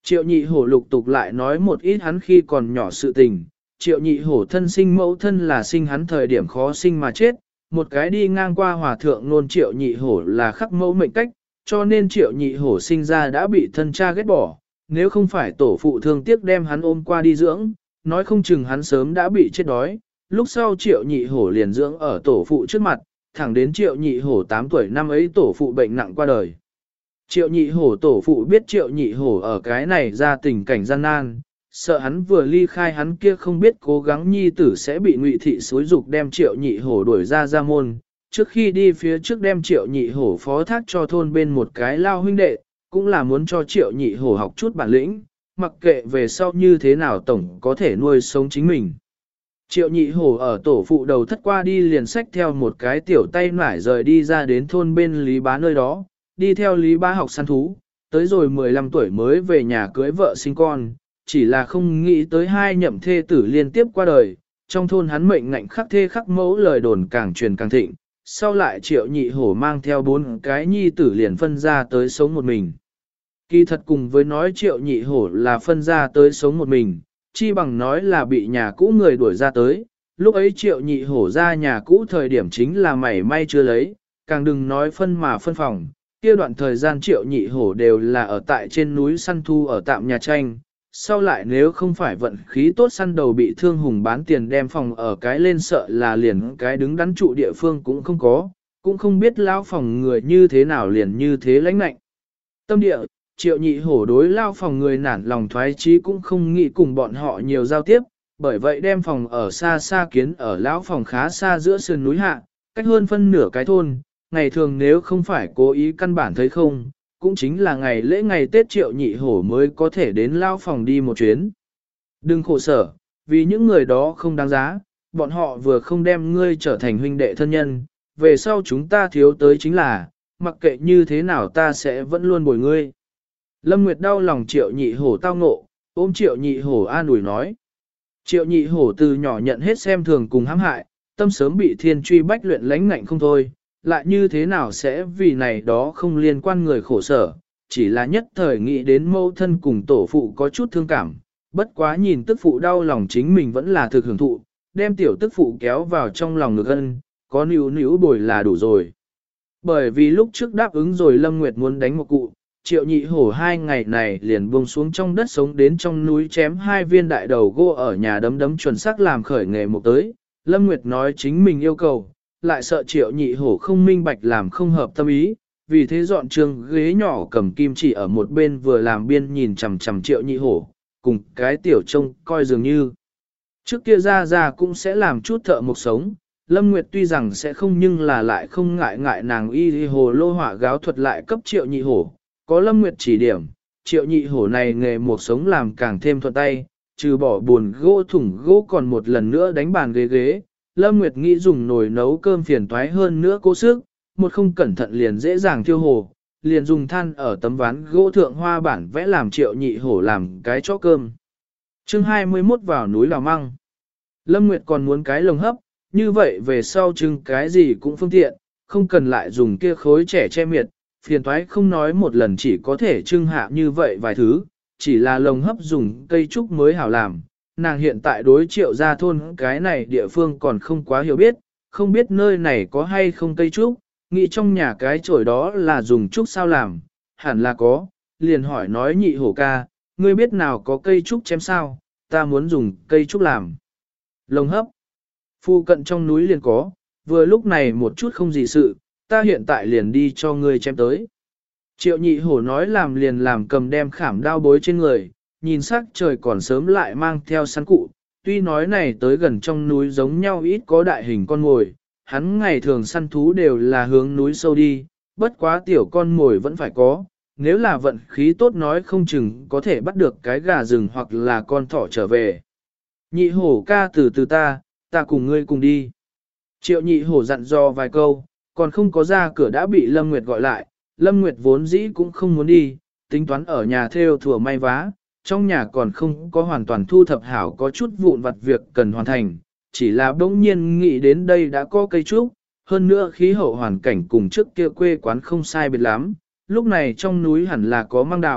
Triệu nhị hổ lục tục lại nói một ít hắn khi còn nhỏ sự tình. Triệu nhị hổ thân sinh mẫu thân là sinh hắn thời điểm khó sinh mà chết. Một cái đi ngang qua hòa thượng nôn triệu nhị hổ là khắc mẫu mệnh cách, cho nên triệu nhị hổ sinh ra đã bị thân cha ghét bỏ. Nếu không phải tổ phụ thương tiếc đem hắn ôm qua đi dưỡng, nói không chừng hắn sớm đã bị chết đói. Lúc sau triệu nhị hổ liền dưỡng ở tổ phụ trước mặt, thẳng đến triệu nhị hổ 8 tuổi năm ấy tổ phụ bệnh nặng qua đời. Triệu nhị hổ tổ phụ biết triệu nhị hổ ở cái này ra tình cảnh gian nan, sợ hắn vừa ly khai hắn kia không biết cố gắng nhi tử sẽ bị ngụy thị xúi dục đem triệu nhị hổ đuổi ra môn. Trước khi đi phía trước đem triệu nhị hổ phó thác cho thôn bên một cái lao huynh đệ, cũng là muốn cho triệu nhị hổ học chút bản lĩnh, mặc kệ về sau như thế nào tổng có thể nuôi sống chính mình. Triệu nhị hổ ở tổ phụ đầu thất qua đi liền xách theo một cái tiểu tay nải rời đi ra đến thôn bên Lý Bá nơi đó, đi theo Lý Bá học săn thú, tới rồi 15 tuổi mới về nhà cưới vợ sinh con, chỉ là không nghĩ tới hai nhậm thê tử liên tiếp qua đời, trong thôn hắn mệnh ngạnh khắc thê khắc mẫu lời đồn càng truyền càng thịnh, sau lại triệu nhị hổ mang theo 4 cái nhi tử liền phân ra tới sống một mình. Kỳ thật cùng với nói triệu nhị hổ là phân ra tới sống một mình, chi bằng nói là bị nhà cũ người đuổi ra tới, lúc ấy triệu nhị hổ ra nhà cũ thời điểm chính là mảy may chưa lấy, càng đừng nói phân mà phân phòng, kia đoạn thời gian triệu nhị hổ đều là ở tại trên núi săn thu ở tạm nhà tranh, sau lại nếu không phải vận khí tốt săn đầu bị thương hùng bán tiền đem phòng ở cái lên sợ là liền cái đứng đắn trụ địa phương cũng không có, cũng không biết lao phòng người như thế nào liền như thế lãnh lạnh. Tâm địa, triệu nhị hổ đối lao phòng người nản lòng thoái chí cũng không nghĩ cùng bọn họ nhiều giao tiếp, bởi vậy đem phòng ở xa xa kiến ở lão phòng khá xa giữa sườn núi hạ, cách hơn phân nửa cái thôn, ngày thường nếu không phải cố ý căn bản thấy không, cũng chính là ngày lễ ngày Tết triệu nhị hổ mới có thể đến lao phòng đi một chuyến. Đừng khổ sở, vì những người đó không đáng giá, bọn họ vừa không đem ngươi trở thành huynh đệ thân nhân, về sau chúng ta thiếu tới chính là, mặc kệ như thế nào ta sẽ vẫn luôn bồi ngươi. Lâm Nguyệt đau lòng triệu nhị hổ tao ngộ, ôm triệu nhị hổ an ủi nói. Triệu nhị hổ từ nhỏ nhận hết xem thường cùng hãm hại, tâm sớm bị thiên truy bách luyện lãnh ngạnh không thôi, lại như thế nào sẽ vì này đó không liên quan người khổ sở, chỉ là nhất thời nghĩ đến mâu thân cùng tổ phụ có chút thương cảm, bất quá nhìn tức phụ đau lòng chính mình vẫn là thực hưởng thụ, đem tiểu tức phụ kéo vào trong lòng ngực ân, có níu níu bồi là đủ rồi. Bởi vì lúc trước đáp ứng rồi Lâm Nguyệt muốn đánh một cụ, triệu nhị hổ 2 ngày này liền buông xuống trong đất sống đến trong núi chém 2 viên đại đầu gỗ ở nhà đấm đấm chuẩn xác làm khởi nghề một tới. Lâm Nguyệt nói chính mình yêu cầu, lại sợ triệu nhị hổ không minh bạch làm không hợp tâm ý, vì thế dọn trường ghế nhỏ cầm kim chỉ ở một bên vừa làm biên nhìn chằm chằm triệu nhị hổ, cùng cái tiểu trông coi dường như. Trước kia ra cũng sẽ làm chút thợ mộc sống, Lâm Nguyệt tuy rằng sẽ không nhưng là lại không ngại nàng y hồ lô hỏa gáo thuật lại cấp triệu nhị hổ. Có Lâm Nguyệt chỉ điểm, triệu nhị hổ này nghề mộc sống làm càng thêm thuận tay, trừ bỏ buồn gỗ thủng gỗ còn một lần nữa đánh bàn ghế. Lâm Nguyệt nghĩ dùng nồi nấu cơm phiền toái hơn nữa cố sức, một không cẩn thận liền dễ dàng thiêu hồ, liền dùng than ở tấm ván gỗ thượng hoa bản vẽ làm triệu nhị hổ làm cái chó cơm. Chương 21 vào núi Lào Măng. Lâm Nguyệt còn muốn cái lồng hấp, như vậy về sau trưng cái gì cũng phương tiện, không cần lại dùng kia khối trẻ che miệt, phiền toái không nói một lần chỉ có thể trưng hạ như vậy vài thứ, chỉ là lồng hấp dùng cây trúc mới hảo làm. Nàng hiện tại đối triệu gia thôn cái này địa phương còn không quá hiểu biết, không biết nơi này có hay không cây trúc, nghĩ trong nhà cái chổi đó là dùng trúc sao làm, hẳn là có, liền hỏi nói nhị hổ ca, ngươi biết nào có cây trúc chém sao, ta muốn dùng cây trúc làm. Lồng hấp, phu cận trong núi liền có, vừa lúc này một chút không gì sự, ta hiện tại liền đi cho ngươi chém tới. Triệu nhị hổ nói làm liền làm cầm đem khảm đao bối trên người, nhìn sắc trời còn sớm lại mang theo săn cụ, tuy nói này tới gần trong núi giống nhau ít có đại hình con mồi, hắn ngày thường săn thú đều là hướng núi sâu đi, bất quá tiểu con mồi vẫn phải có, nếu là vận khí tốt nói không chừng có thể bắt được cái gà rừng hoặc là con thỏ trở về. Nhị hổ ca từ từ ta cùng ngươi cùng đi. Triệu nhị hổ dặn dò vài câu, còn không có ra cửa đã bị Lâm Nguyệt gọi lại, Lâm Nguyệt vốn dĩ cũng không muốn đi, tính toán ở nhà theo thùa may vá, trong nhà còn không có hoàn toàn thu thập hảo có chút vụn vặt việc cần hoàn thành, chỉ là bỗng nhiên nghĩ đến đây đã có cây trúc, hơn nữa khí hậu hoàn cảnh cùng trước kia quê quán không sai biệt lắm, lúc này trong núi hẳn là có măng đào,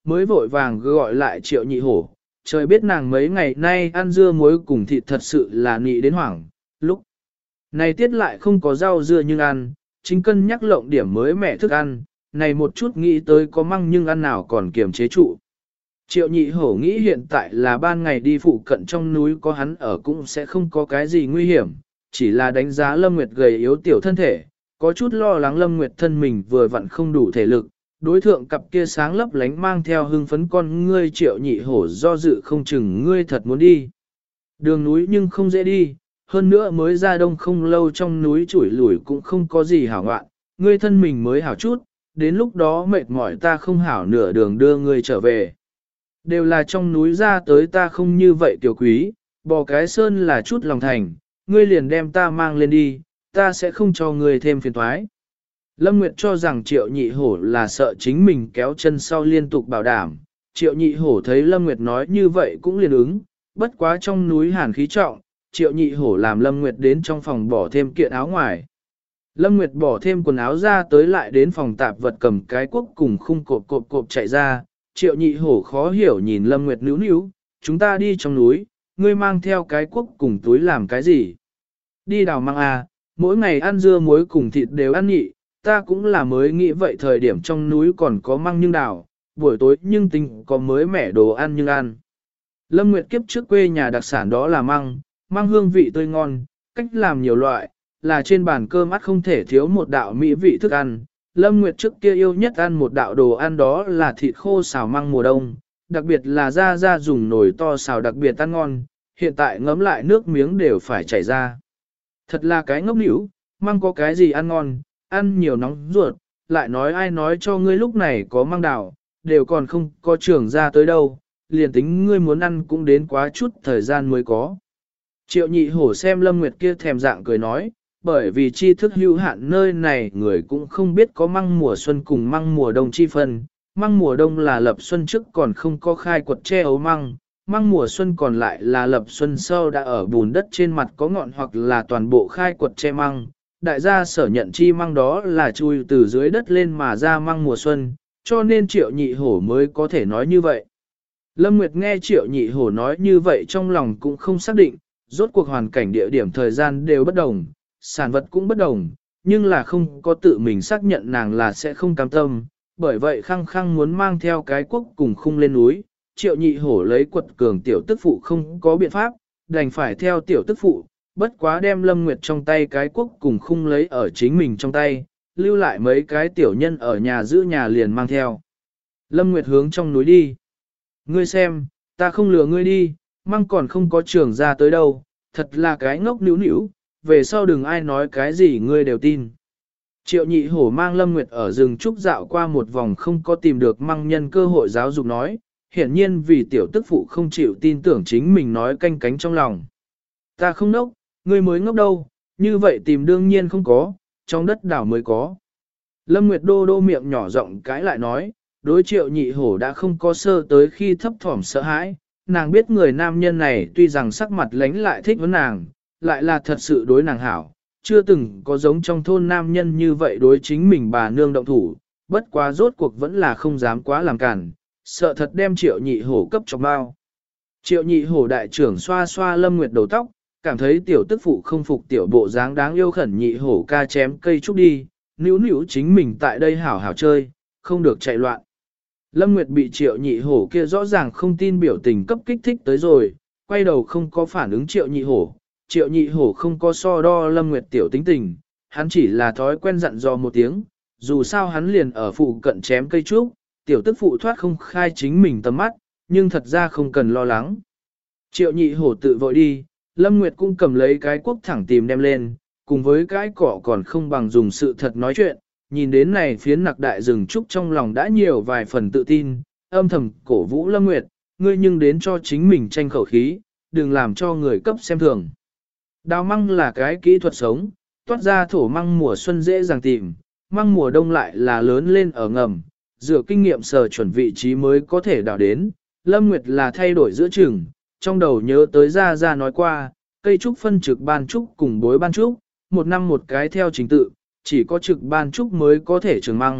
mới vội vàng gọi lại Triệu Nhị Hổ. Trời biết nàng mấy ngày nay ăn dưa muối cùng thịt thật sự là nị đến hoảng, lúc này tiết lại không có rau dưa nhưng ăn, chính cân nhắc lộng điểm mới mẻ thức ăn, này một chút nghĩ tới có măng nhưng ăn nào còn kiềm chế trụ. Triệu Nhị Hổ nghĩ hiện tại là ban ngày đi phụ cận trong núi có hắn ở cũng sẽ không có cái gì nguy hiểm, chỉ là đánh giá Lâm Nguyệt gầy yếu tiểu thân thể, có chút lo lắng Lâm Nguyệt thân mình vừa vặn không đủ thể lực. Đối thượng cặp kia sáng lấp lánh mang theo hưng phấn con ngươi Triệu Nhị Hổ do dự không chừng ngươi thật muốn đi. Đường núi nhưng không dễ đi, hơn nữa mới ra đông không lâu trong núi chủi lủi cũng không có gì hảo ngoạn, ngươi thân mình mới hảo chút, đến lúc đó mệt mỏi ta không hảo nửa đường đưa ngươi trở về. Đều là trong núi ra tới ta không như vậy tiểu quý, bò cái sơn là chút lòng thành, ngươi liền đem ta mang lên đi, ta sẽ không cho ngươi thêm phiền toái. Lâm Nguyệt cho rằng Triệu Nhị Hổ là sợ chính mình kéo chân sau liên tục bảo đảm, Triệu Nhị Hổ thấy Lâm Nguyệt nói như vậy cũng liền ứng, bất quá trong núi hàn khí trọng, Triệu Nhị Hổ làm Lâm Nguyệt đến trong phòng bỏ thêm kiện áo ngoài. Lâm Nguyệt bỏ thêm quần áo ra tới lại đến phòng tạp vật cầm cái cuốc cùng khung cộp chạy ra, Triệu Nhị Hổ khó hiểu nhìn Lâm Nguyệt níu níu, chúng ta đi trong núi, ngươi mang theo cái cuốc cùng túi làm cái gì? Đi đào măng à, mỗi ngày ăn dưa muối cùng thịt đều ăn nhị, ta cũng là mới nghĩ vậy thời điểm trong núi còn có măng nhưng đào, buổi tối nhưng tình có mới mẻ đồ ăn nhưng ăn. Lâm Nguyệt kiếp trước quê nhà đặc sản đó là măng, măng hương vị tươi ngon, cách làm nhiều loại, là trên bàn cơm ắt không thể thiếu một đạo mỹ vị thức ăn. Lâm Nguyệt trước kia yêu nhất ăn một đạo đồ ăn đó là thịt khô xào măng mùa đông, đặc biệt là ra dùng nồi to xào đặc biệt ăn ngon, hiện tại ngấm lại nước miếng đều phải chảy ra. Thật là cái ngốc nỉu, măng có cái gì ăn ngon, ăn nhiều nóng ruột, lại nói ai nói cho ngươi lúc này có măng đào, đều còn không có trưởng ra tới đâu, liền tính ngươi muốn ăn cũng đến quá chút thời gian mới có. Triệu Nhị Hổ xem Lâm Nguyệt kia thèm dạng cười nói, bởi vì tri thức hữu hạn nơi này người cũng không biết có măng mùa xuân cùng măng mùa đông chi phân. Măng mùa đông là lập xuân trước còn không có khai quật che ấu măng, măng mùa xuân còn lại là lập xuân sau đã ở bùn đất trên mặt có ngọn hoặc là toàn bộ khai quật che măng. Đại gia sở nhận chi măng đó là chui từ dưới đất lên mà ra măng mùa xuân, cho nên Triệu Nhị Hổ mới có thể nói như vậy. Lâm Nguyệt nghe Triệu Nhị Hổ nói như vậy trong lòng cũng không xác định, rốt cuộc hoàn cảnh địa điểm thời gian đều bất đồng, sản vật cũng bất đồng, nhưng là không có tự mình xác nhận nàng là sẽ không cam tâm, bởi vậy khăng khăng muốn mang theo cái cuốc cùng khung lên núi, Triệu Nhị Hổ lấy quật cường tiểu tức phụ không có biện pháp, đành phải theo tiểu tức phụ, bất quá đem Lâm Nguyệt trong tay cái cuốc cùng khung lấy ở chính mình trong tay, lưu lại mấy cái tiểu nhân ở nhà giữ nhà liền mang theo. Lâm Nguyệt hướng trong núi đi. Ngươi xem, ta không lừa ngươi đi, măng còn không có trường ra tới đâu, thật là cái ngốc níu níu, về sau đừng ai nói cái gì ngươi đều tin. Triệu Nhị Hổ mang Lâm Nguyệt ở rừng trúc dạo qua một vòng không có tìm được măng nhân cơ hội giáo dục nói, hiển nhiên vì tiểu tức phụ không chịu tin tưởng chính mình nói canh cánh trong lòng. Ta không ngốc, ngươi mới ngốc đâu, như vậy tìm đương nhiên không có, trong đất đảo mới có. Lâm Nguyệt đô đô miệng nhỏ giọng cãi lại nói, đối Triệu Nhị Hổ đã không có sơ tới khi thấp thỏm sợ hãi, nàng biết người nam nhân này tuy rằng sắc mặt lánh lại thích với nàng, lại là thật sự đối nàng hảo, chưa từng có giống trong thôn nam nhân như vậy đối chính mình bà nương động thủ, bất quá rốt cuộc vẫn là không dám quá làm cản, sợ thật đem Triệu Nhị Hổ cấp cho bao. Triệu Nhị Hổ đại trưởng xoa xoa Lâm Nguyệt đầu tóc, cảm thấy tiểu tức phụ không phục tiểu bộ dáng đáng yêu khẩn Nhị Hổ ca chém cây trúc đi, níu níu chính mình tại đây hảo hảo chơi, không được chạy loạn. Lâm Nguyệt bị Triệu Nhị Hổ kia rõ ràng không tin biểu tình cấp kích thích tới rồi, quay đầu không có phản ứng Triệu Nhị Hổ. Triệu Nhị Hổ không có so đo Lâm Nguyệt tiểu tính tình, hắn chỉ là thói quen dặn dò một tiếng, dù sao hắn liền ở phụ cận chém cây trúc, tiểu tức phụ thoát không khai chính mình tầm mắt, nhưng thật ra không cần lo lắng. Triệu Nhị Hổ tự vội đi, Lâm Nguyệt cũng cầm lấy cái cuốc thẳng tìm đem lên, cùng với cái cỏ còn không bằng dùng sự thật nói chuyện, nhìn đến này phiến nặc đại rừng trúc trong lòng đã nhiều vài phần tự tin, âm thầm cổ vũ Lâm Nguyệt, ngươi nhưng đến cho chính mình tranh khẩu khí, đừng làm cho người cấp xem thường. Đào măng là cái kỹ thuật sống, toát ra thổ măng mùa xuân dễ dàng tìm, măng mùa đông lại là lớn lên ở ngầm, dựa kinh nghiệm sờ chuẩn vị trí mới có thể đào đến. Lâm Nguyệt là thay đổi giữa chừng, trong đầu nhớ tới ra nói qua, cây trúc phân trực ban trúc cùng bối ban trúc, một năm một cái theo trình tự, chỉ có trực ban trúc mới có thể trường măng,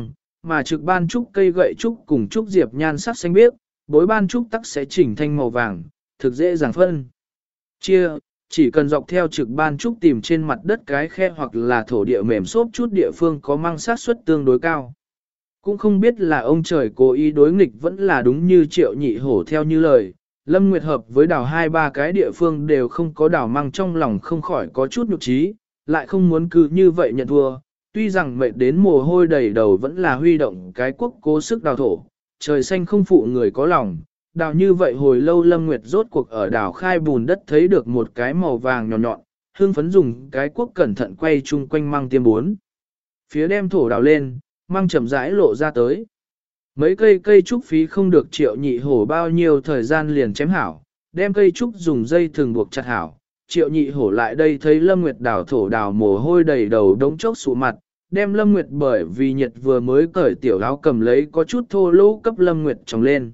mà trực ban trúc cây gậy trúc cùng trúc diệp nhan sắc xanh biếc, bối ban trúc tắc sẽ chỉnh thanh màu vàng, thực dễ dàng phân. Chia, chỉ cần dọc theo trực ban trúc tìm trên mặt đất cái khe hoặc là thổ địa mềm xốp chút địa phương có mang sát suất tương đối cao. Cũng không biết là ông trời cố ý đối nghịch vẫn là đúng như Triệu Nhị Hổ theo như lời, Lâm Nguyệt hợp với đào 2-3 cái địa phương đều không có đào mang, trong lòng không khỏi có chút nhục trí, lại không muốn cứ như vậy nhận thua, tuy rằng mệt đến mồ hôi đầy đầu vẫn là huy động cái quốc cố sức đào thổ, trời xanh không phụ người có lòng, đào như vậy hồi lâu Lâm Nguyệt rốt cuộc ở đào khai bùn đất thấy được một cái màu vàng nhọn nhọn, hương phấn dùng cái quốc cẩn thận quay chung quanh mang tiêm 4. Phía đem thổ đào lên, mang chậm rãi lộ ra tới. Mấy cây trúc phí không được Triệu Nhị Hổ bao nhiêu thời gian liền chém hảo, đem cây trúc dùng dây thường buộc chặt hảo. Triệu Nhị Hổ lại đây thấy Lâm Nguyệt đào thổ đào mồ hôi đầy đầu đống chốc sụ mặt, đem Lâm Nguyệt bởi vì nhiệt vừa mới cởi tiểu áo cầm lấy có chút thô lỗ cấp Lâm Nguyệt trồng lên.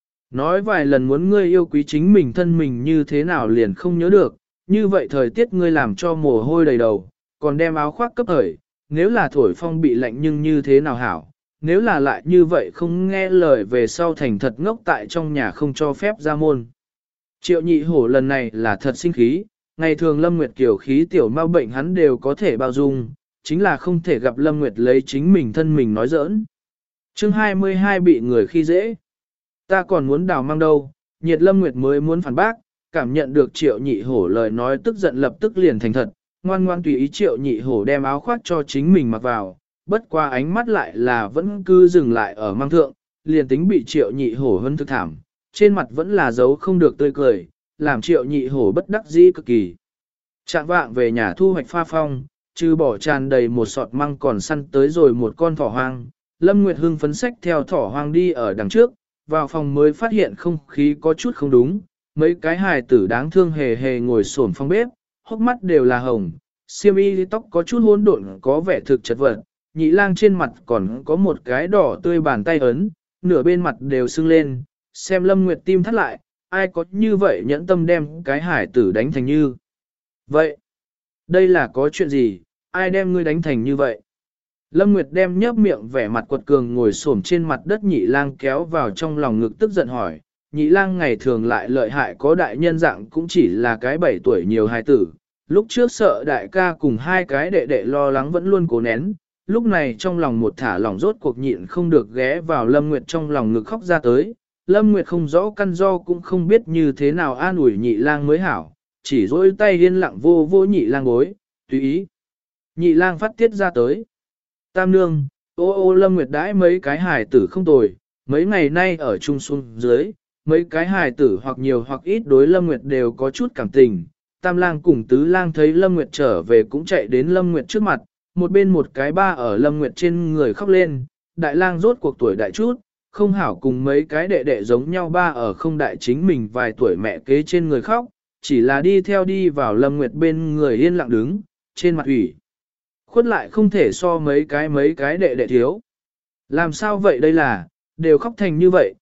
Nói vài lần muốn ngươi yêu quý chính mình thân mình như thế nào liền không nhớ được, như vậy thời tiết ngươi làm cho mồ hôi đầy đầu, còn đem áo khoác cấp thời, nếu là thổi phong bị lạnh nhưng như thế nào hảo, nếu là lại như vậy không nghe lời về sau thành thật ngốc tại trong nhà không cho phép ra môn. Triệu Nhị Hổ lần này là thật sinh khí, ngày thường Lâm Nguyệt kiểu khí tiểu ma bệnh hắn đều có thể bao dung, chính là không thể gặp Lâm Nguyệt lấy chính mình thân mình nói giỡn. Chương 22 bị người khi dễ. Ta còn muốn đào mang đâu, nhiệt Lâm Nguyệt mới muốn phản bác, cảm nhận được Triệu Nhị Hổ lời nói tức giận lập tức liền thành thật, ngoan ngoan tùy ý Triệu Nhị Hổ đem áo khoác cho chính mình mặc vào, bất qua ánh mắt lại là vẫn cứ dừng lại ở mang thượng, liền tính bị Triệu Nhị Hổ hơn thực thảm, trên mặt vẫn là dấu không được tươi cười, làm Triệu Nhị Hổ bất đắc dĩ cực kỳ. Trạng vạng về nhà thu hoạch pha phong, trừ bỏ tràn đầy một sọt măng còn săn tới rồi một con thỏ hoang, Lâm Nguyệt hưng phấn sách theo thỏ hoang đi ở đằng trước, vào phòng mới phát hiện không khí có chút không đúng, mấy cái hài tử đáng thương hề hề ngồi xổm phòng bếp, hốc mắt đều là hồng, xiêm y tóc có chút hỗn độn có vẻ thực chật vật, Nhị Lang trên mặt còn có một cái đỏ tươi bàn tay ấn, nửa bên mặt đều sưng lên, xem Lâm Nguyệt tim thắt lại, ai có như vậy nhẫn tâm đem cái hải tử đánh thành như vậy. Đây là có chuyện gì, ai đem ngươi đánh thành như vậy? Lâm Nguyệt đem nhấp miệng vẻ mặt quật cường ngồi xổm trên mặt đất Nhị Lang kéo vào trong lòng ngực tức giận hỏi. Nhị Lang ngày thường lại lợi hại có đại nhân dạng cũng chỉ là cái 7 tuổi nhiều hài tử. Lúc trước sợ đại ca cùng hai cái đệ đệ lo lắng vẫn luôn cố nén. Lúc này trong lòng một thả lỏng rốt cuộc nhịn không được ghé vào Lâm Nguyệt trong lòng ngực khóc ra tới. Lâm Nguyệt không rõ căn do cũng không biết như thế nào an ủi Nhị Lang mới hảo. Chỉ dỗi tay yên lặng vô vô Nhị Lang bối, tùy ý. Nhị Lang phát tiết ra tới. Tam nương, ô Lâm Nguyệt đãi mấy cái hài tử không tồi, mấy ngày nay ở chung xuống dưới, mấy cái hài tử hoặc nhiều hoặc ít đối Lâm Nguyệt đều có chút cảm tình. Tam lang cùng tứ lang thấy Lâm Nguyệt trở về cũng chạy đến Lâm Nguyệt trước mặt, một bên một cái ba ở Lâm Nguyệt trên người khóc lên, đại lang rốt cuộc tuổi đại chút, không hảo cùng mấy cái đệ đệ giống nhau ba ở không đại chính mình vài tuổi mẹ kế trên người khóc, chỉ là đi theo đi vào Lâm Nguyệt bên người yên lặng đứng, trên mặt ủy. Khuất lại không thể so mấy cái đệ đệ thiếu. Làm sao vậy đây là, đều khóc thành như vậy,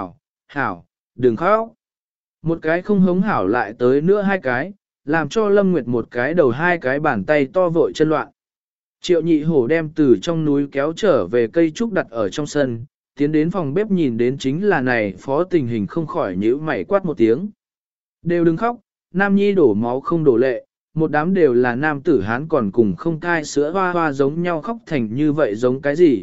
hảo, đừng khóc. Một cái không hống hảo lại tới nữa hai cái, làm cho Lâm Nguyệt một cái đầu hai cái bàn tay to vội chân loạn. Triệu Nhị Hổ đem từ trong núi kéo trở về cây trúc đặt ở trong sân, tiến đến phòng bếp nhìn đến chính là này phó tình hình không khỏi nhíu mày quát một tiếng. Đều đừng khóc, Nam Nhi đổ máu không đổ lệ, một đám đều là nam tử Hán còn cùng không cai sữa hoa hoa giống nhau khóc thành như vậy giống cái gì.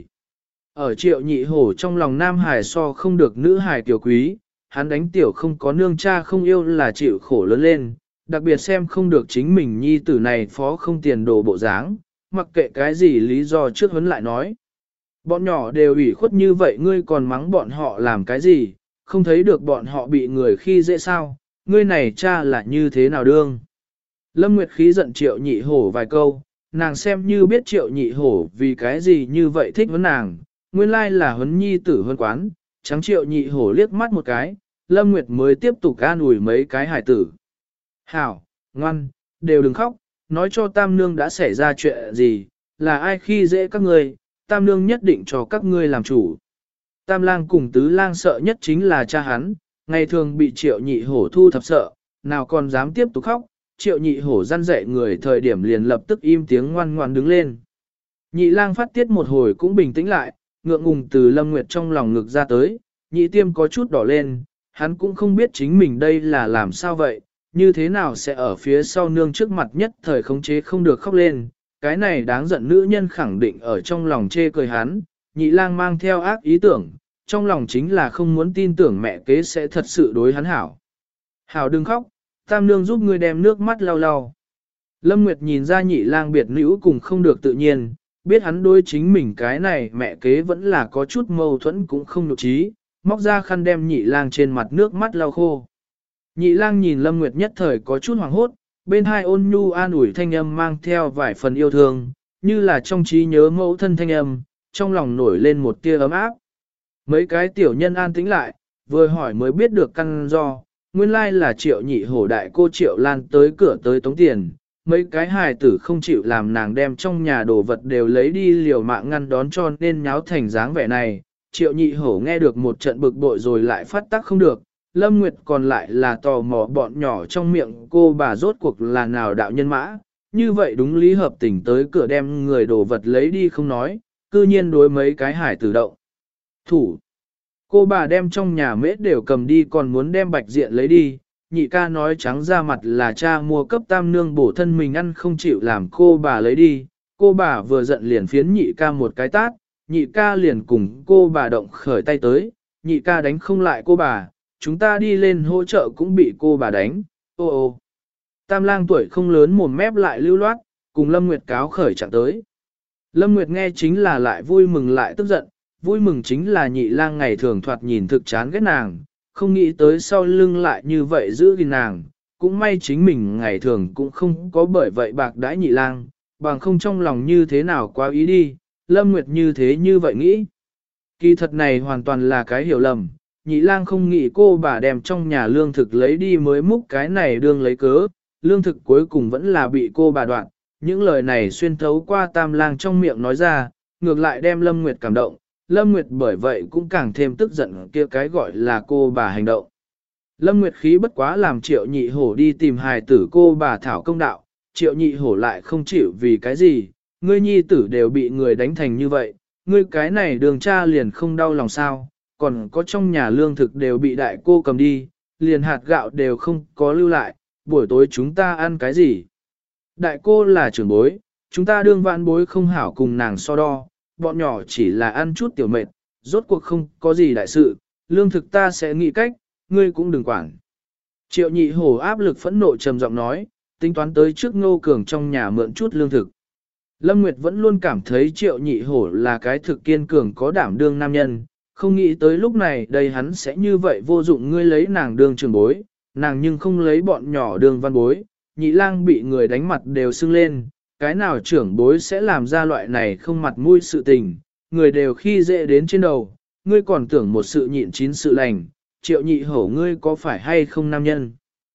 Ở Triệu Nhị Hổ trong lòng nam hài so không được nữ hài tiểu quý, hắn đánh tiểu không có nương cha không yêu là chịu khổ lớn lên, đặc biệt xem không được chính mình nhi tử này phó không tiền đồ bộ dáng, mặc kệ cái gì lý do trước huấn lại nói. Bọn nhỏ đều ủy khuất như vậy ngươi còn mắng bọn họ làm cái gì, không thấy được bọn họ bị người khi dễ sao, ngươi này cha là như thế nào đương. Lâm Nguyệt khí giận Triệu Nhị Hổ vài câu, nàng xem như biết Triệu Nhị Hổ vì cái gì như vậy thích huấn nàng, nguyên lai là huấn nhi tử huấn quán, trắng Triệu Nhị Hổ liếc mắt một cái, Lâm Nguyệt mới tiếp tục an ủi mấy cái hải tử. Hảo, ngoan, đều đừng khóc, nói cho Tam Nương đã xảy ra chuyện gì, là ai khi dễ các ngươi, Tam Nương nhất định cho các ngươi làm chủ. Tam Lang cùng Tứ Lang sợ nhất chính là cha hắn, ngày thường bị Triệu Nhị Hổ thu thập sợ, nào còn dám tiếp tục khóc, Triệu Nhị Hổ răn dạy người thời điểm liền lập tức im tiếng ngoan ngoan đứng lên. Nhị Lang phát tiết một hồi cũng bình tĩnh lại, ngượng ngùng từ Lâm Nguyệt trong lòng ngực ra tới, nhị tiêm có chút đỏ lên, hắn cũng không biết chính mình đây là làm sao vậy, như thế nào sẽ ở phía sau nương trước mặt nhất thời khống chế không được khóc lên, cái này đáng giận nữ nhân khẳng định ở trong lòng chê cười hắn, nhị lang mang theo ác ý tưởng, trong lòng chính là không muốn tin tưởng mẹ kế sẽ thật sự đối hắn hảo. Hảo đừng khóc, tam nương giúp ngươi đem nước mắt lau lau. Lâm Nguyệt nhìn ra nhị lang biệt nữ cùng không được tự nhiên, biết hắn đối chính mình cái này mẹ kế vẫn là có chút mâu thuẫn cũng không nhục trí, móc ra khăn đem nhị lang trên mặt nước mắt lau khô. Nhị lang nhìn Lâm Nguyệt nhất thời có chút hoảng hốt, bên hai ôn nhu an ủi thanh âm mang theo vài phần yêu thương, như là trong trí nhớ mẫu thân thanh âm, trong lòng nổi lên một tia ấm áp. Mấy cái tiểu nhân an tĩnh lại, vừa hỏi mới biết được căn do, nguyên lai là Triệu Nhị Hổ đại cô Triệu Lan tới cửa tới tống tiền, mấy cái hài tử không chịu làm nàng đem trong nhà đồ vật đều lấy đi liều mạng ngăn đón cho nên nháo thành dáng vẻ này. Triệu Nhị Hổ nghe được một trận bực bội rồi lại phát tác không được, Lâm Nguyệt còn lại là tò mò bọn nhỏ trong miệng cô bà rốt cuộc là nào đạo nhân mã, như vậy đúng lý hợp tình tới cửa đem người đồ vật lấy đi không nói, cư nhiên đối mấy cái hải tử động. Thủ, cô bà đem trong nhà mễ đều cầm đi còn muốn đem bạch diện lấy đi, nhị ca nói trắng ra mặt là cha mua cấp tam nương bổ thân mình ăn không chịu làm cô bà lấy đi, cô bà vừa giận liền phiến nhị ca một cái tát, nhị ca liền cùng cô bà động khởi tay tới, nhị ca đánh không lại cô bà, chúng ta đi lên hỗ trợ cũng bị cô bà đánh, ô ô. Tam lang tuổi không lớn mồm mép lại lưu loát, cùng Lâm Nguyệt cáo khởi chẳng tới. Lâm Nguyệt nghe chính là lại vui mừng lại tức giận, vui mừng chính là nhị lang ngày thường thoạt nhìn thực chán ghét nàng, không nghĩ tới sau lưng lại như vậy giữ gìn nàng, cũng may chính mình ngày thường cũng không có bởi vậy bạc đãi nhị lang, bằng không trong lòng như thế nào quá ý đi, Lâm Nguyệt như thế như vậy nghĩ. Kỳ thật này hoàn toàn là cái hiểu lầm, nhị lang không nghĩ cô bà đem trong nhà lương thực lấy đi mới múc cái này đương lấy cớ, lương thực cuối cùng vẫn là bị cô bà đoạn, những lời này xuyên thấu qua tam lang trong miệng nói ra, ngược lại đem Lâm Nguyệt cảm động, Lâm Nguyệt bởi vậy cũng càng thêm tức giận kia cái gọi là cô bà hành động. Lâm Nguyệt khí bất quá làm Triệu Nhị Hổ đi tìm hài tử cô bà thảo công đạo, Triệu Nhị Hổ lại không chịu vì cái gì, ngươi nhi tử đều bị người đánh thành như vậy, ngươi cái này đường cha liền không đau lòng sao, còn có trong nhà lương thực đều bị đại cô cầm đi, liền hạt gạo đều không có lưu lại, buổi tối chúng ta ăn cái gì? Đại cô là trưởng bối, chúng ta đương vạn bối không hảo cùng nàng so đo, bọn nhỏ chỉ là ăn chút tiểu mệt, rốt cuộc không có gì đại sự, lương thực ta sẽ nghĩ cách, ngươi cũng đừng quản. Triệu Nhị Hổ áp lực phẫn nộ trầm giọng nói, tính toán tới trước Ngô Cường trong nhà mượn chút lương thực. Lâm Nguyệt vẫn luôn cảm thấy Triệu Nhị Hổ là cái thực kiên cường có đảm đương nam nhân, không nghĩ tới lúc này đây hắn sẽ như vậy vô dụng ngươi lấy nàng đương trưởng bối, nàng nhưng không lấy bọn nhỏ đương văn bối, nhị lang bị người đánh mặt đều sưng lên, cái nào trưởng bối sẽ làm ra loại này không mặt mũi sự tình, người đều khi dễ đến trên đầu, ngươi còn tưởng một sự nhịn chín sự lành, Triệu Nhị Hổ ngươi có phải hay không nam nhân?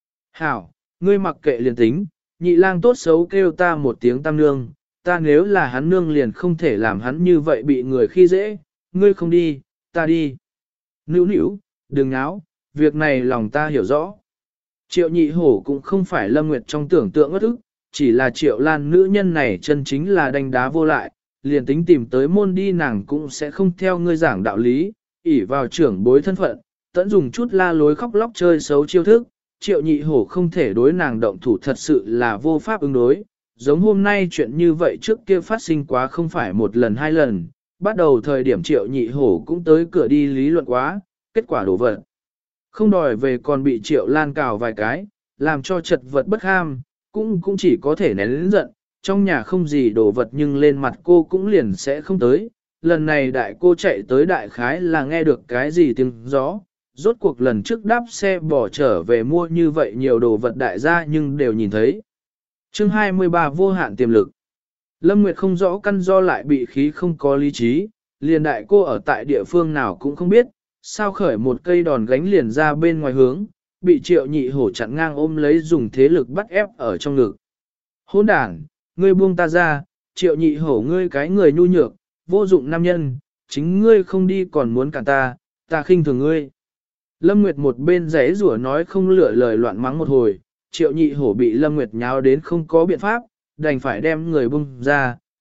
Hảo, ngươi mặc kệ liền tính, nhị lang tốt xấu kêu ta một tiếng tam nương, ta nếu là hắn nương liền không thể làm hắn như vậy bị người khi dễ, ngươi không đi, ta đi. Nữu nữu, đừng náo, việc này lòng ta hiểu rõ. Triệu Nhị Hổ cũng không phải Lâm Nguyệt trong tưởng tượng ất ức, chỉ là Triệu Lan nữ nhân này chân chính là đánh đá vô lại, liền tính tìm tới môn đi nàng cũng sẽ không theo ngươi giảng đạo lý, ỷ vào trưởng bối thân phận, tận dùng chút la lối khóc lóc chơi xấu chiêu thức, Triệu Nhị Hổ không thể đối nàng động thủ thật sự là vô pháp ứng đối. Giống hôm nay chuyện như vậy trước kia phát sinh quá không phải một lần hai lần, bắt đầu thời điểm Triệu Nhị Hổ cũng tới cửa đi lý luận quá, kết quả đổ vật. Không đòi về còn bị Triệu Lan cào vài cái, làm cho chật vật bất ham, cũng chỉ có thể nén lĩnh giận, trong nhà không gì đổ vật nhưng lên mặt cô cũng liền sẽ không tới. Lần này đại cô chạy tới đại khái là nghe được cái gì tiếng gió, rốt cuộc lần trước đáp xe bỏ trở về mua như vậy nhiều đồ vật đại gia nhưng đều nhìn thấy. Chương 23 vô hạn tiềm lực. Lâm Nguyệt không rõ căn do lại bị khí không có lý trí, liền đại cô ở tại địa phương nào cũng không biết, sao khởi một cây đòn gánh liền ra bên ngoài hướng, bị Triệu Nhị Hổ chặn ngang ôm lấy dùng thế lực bắt ép ở trong ngực. Hỗn đản, ngươi buông ta ra, Triệu Nhị Hổ ngươi cái người nhu nhược, vô dụng nam nhân, chính ngươi không đi còn muốn cản ta khinh thường ngươi. Lâm Nguyệt một bên giấy rủa nói không lựa lời loạn mắng một hồi, Triệu Nhị Hổ bị Lâm Nguyệt nháo đến không có biện pháp, đành phải đem người bung ra,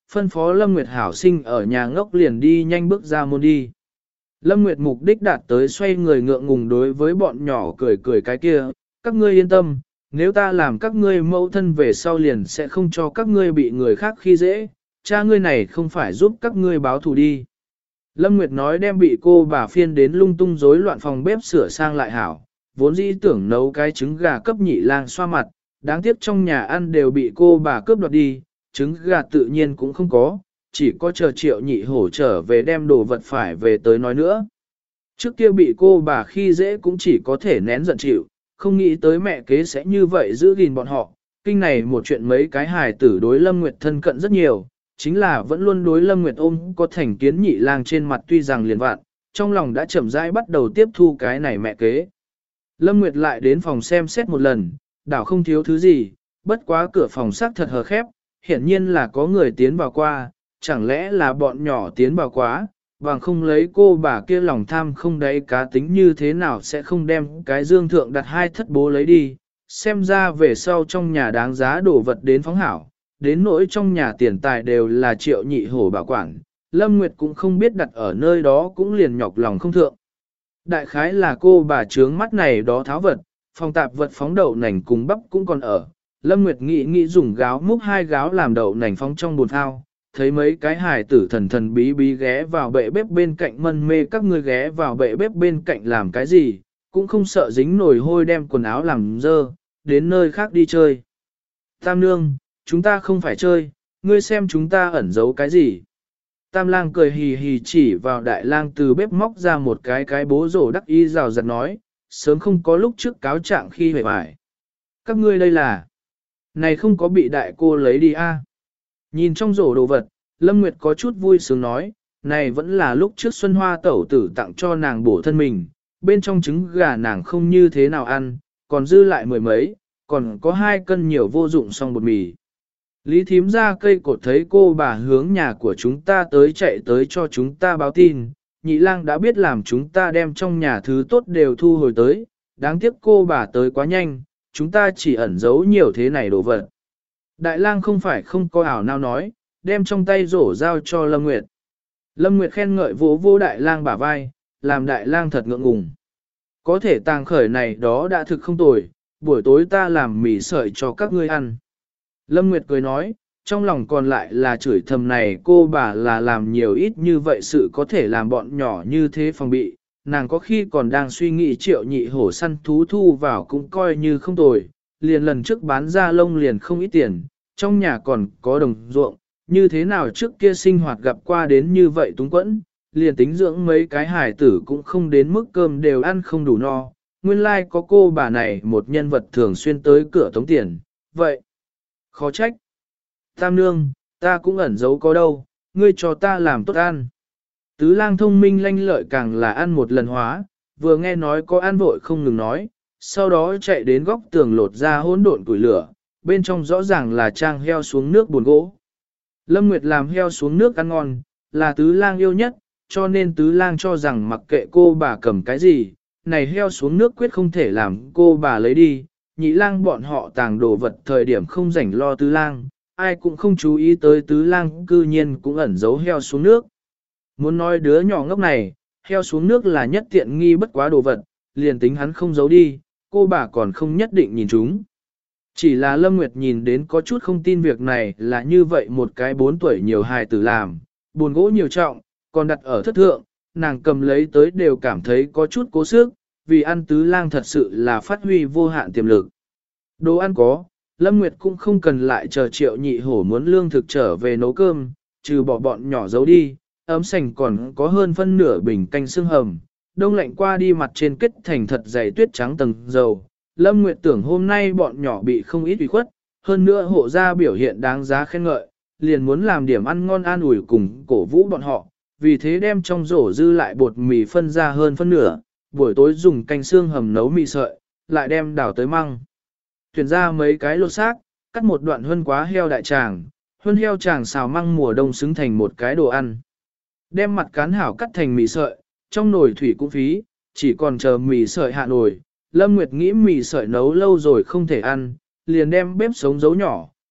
phân phó Lâm Nguyệt hảo sinh ở nhà ngốc liền đi nhanh bước ra môn đi. Lâm Nguyệt mục đích đạt tới xoay người ngượng ngùng đối với bọn nhỏ cười cười cái kia, các ngươi yên tâm, nếu ta làm các ngươi mẫu thân về sau liền sẽ không cho các ngươi bị người khác khi dễ, cha ngươi này không phải giúp các ngươi báo thù đi. Lâm Nguyệt nói đem bị cô bà phiên đến lung tung rối loạn phòng bếp sửa sang lại hảo, vốn dĩ tưởng nấu cái trứng gà cấp nhị lang xoa mặt, đáng tiếc trong nhà ăn đều bị cô bà cướp đoạt đi, trứng gà tự nhiên cũng không có, chỉ có chờ Triệu Nhị Hổ trở về đem đồ vật phải về tới nói nữa. Trước kia bị cô bà khi dễ cũng chỉ có thể nén giận chịu, không nghĩ tới mẹ kế sẽ như vậy giữ gìn bọn họ. Kinh này một chuyện mấy cái hài tử đối Lâm Nguyệt thân cận rất nhiều, chính là vẫn luôn đối Lâm Nguyệt ôm có thành kiến nhị lang trên mặt tuy rằng liền vạn, trong lòng đã chậm rãi bắt đầu tiếp thu cái này mẹ kế. Lâm Nguyệt lại đến phòng xem xét một lần, đảo không thiếu thứ gì, bất quá cửa phòng xác thật hờ khép, hiển nhiên là có người tiến vào qua, chẳng lẽ là bọn nhỏ tiến vào quá, bằng không lấy cô bà kia lòng tham không đáy cá tính như thế nào sẽ không đem cái dương thượng đặt hai thất bố lấy đi, xem ra về sau trong nhà đáng giá đổ vật đến phóng hảo, đến nỗi trong nhà tiền tài đều là Triệu Nhị Hổ bảo quản, Lâm Nguyệt cũng không biết đặt ở nơi đó cũng liền nhọc lòng không thượng. Đại khái là cô bà trướng mắt này đó tháo vật, phòng tạp vật phóng đậu nành cùng bắp cũng còn ở, Lâm Nguyệt nghĩ dùng gáo múc hai gáo làm đậu nành phóng trong bồn thao. Thấy mấy cái hài tử thần thần bí bí ghé vào bệ bếp bên cạnh mân mê các ngươi ghé vào bệ bếp bên cạnh làm cái gì, cũng không sợ dính nồi hôi đem quần áo làm dơ, đến nơi khác đi chơi. Tam nương, chúng ta không phải chơi, ngươi xem chúng ta ẩn giấu cái gì. Tam lang cười hì hì chỉ vào đại lang từ bếp móc ra một cái bố rổ đắc y rào rạt nói, sớm không có lúc trước cáo trạng khi hề bại. Các ngươi đây là, này không có bị đại cô lấy đi a? Nhìn trong rổ đồ vật, Lâm Nguyệt có chút vui sướng nói, này vẫn là lúc trước Xuân Hoa tẩu tử tặng cho nàng bổ thân mình, bên trong trứng gà nàng không như thế nào ăn, còn dư lại mười mấy, còn có 2 cân nhiều vô dụng xong bột mì. Lý thím ra cây cột thấy cô bà hướng nhà của chúng ta tới chạy tới cho chúng ta báo tin, nhị lang đã biết làm chúng ta đem trong nhà thứ tốt đều thu hồi tới, đáng tiếc cô bà tới quá nhanh, chúng ta chỉ ẩn giấu nhiều thế này đồ vật. Đại lang không phải không có ảo nào nói, đem trong tay rổ giao cho Lâm Nguyệt. Lâm Nguyệt khen ngợi vỗ vỗ đại lang bả vai, làm đại lang thật ngượng ngùng. Có thể tàng khởi này đó đã thực không tồi, buổi tối ta làm mì sợi cho các ngươi ăn. Lâm Nguyệt cười nói, trong lòng còn lại là chửi thầm này cô bà là làm nhiều ít như vậy sự có thể làm bọn nhỏ như thế phòng bị. Nàng có khi còn đang suy nghĩ Triệu Nhị Hổ săn thú thu vào cũng coi như không tồi, liền lần trước bán ra lông liền không ít tiền, trong nhà còn có đồng ruộng, như thế nào trước kia sinh hoạt gặp qua đến như vậy túng quẫn, liền tính dưỡng mấy cái hài tử cũng không đến mức cơm đều ăn không đủ no, nguyên lai có cô bà này một nhân vật thường xuyên tới cửa tống tiền, vậy, khó trách. Tam nương, ta cũng ẩn giấu có đâu, ngươi cho ta làm tốt ăn. Tứ lang thông minh lanh lợi càng là ăn một lần hóa, vừa nghe nói có ăn vội không ngừng nói, sau đó chạy đến góc tường lột ra hỗn độn củi lửa, bên trong rõ ràng là trang heo xuống nước buồn gỗ. Lâm Nguyệt làm heo xuống nước ăn ngon, là tứ lang yêu nhất, cho nên tứ lang cho rằng mặc kệ cô bà cầm cái gì, này heo xuống nước quyết không thể làm cô bà lấy đi, nhị lang bọn họ tàng đồ vật thời điểm không rảnh lo tứ lang, ai cũng không chú ý tới tứ lang cư nhiên cũng ẩn giấu heo xuống nước. Muốn nói đứa nhỏ ngốc này, heo xuống nước là nhất tiện nghi bất quá đồ vật, liền tính hắn không giấu đi, cô bà còn không nhất định nhìn chúng. Chỉ là Lâm Nguyệt nhìn đến có chút không tin việc này là như vậy một cái 4 tuổi nhiều hài tử làm, buồn gỗ nhiều trọng, còn đặt ở thất thượng, nàng cầm lấy tới đều cảm thấy có chút cố sức, vì ăn tứ lang thật sự là phát huy vô hạn tiềm lực. Đồ ăn có, Lâm Nguyệt cũng không cần lại chờ Triệu Nhị Hổ muốn lương thực trở về nấu cơm, trừ bỏ bọn nhỏ giấu đi, ấm sành còn có hơn phân nửa bình canh xương hầm, đông lạnh qua đi mặt trên kết thành thật dày tuyết trắng tầng dầu. Lâm Nguyệt tưởng hôm nay bọn nhỏ bị không ít ủy khuất, hơn nữa hộ gia biểu hiện đáng giá khen ngợi, liền muốn làm điểm ăn ngon an ủi cùng cổ vũ bọn họ, vì thế đem trong rổ dư lại bột mì phân ra hơn phân nửa, buổi tối dùng canh xương hầm nấu mì sợi, lại đem đảo tới măng. Tuyển ra mấy cái lột xác, cắt một đoạn huân quá heo đại tràng, huân heo tràng xào măng mùa đông xứng thành một cái đồ ăn. Đem mặt cán hảo cắt thành mì sợi, trong nồi thủy cũng phí, chỉ còn chờ mì sợi hạ nồi. Lâm Nguyệt nghĩ mì sợi nấu lâu rồi không thể ăn, liền đem bếp sống dấu nhỏ,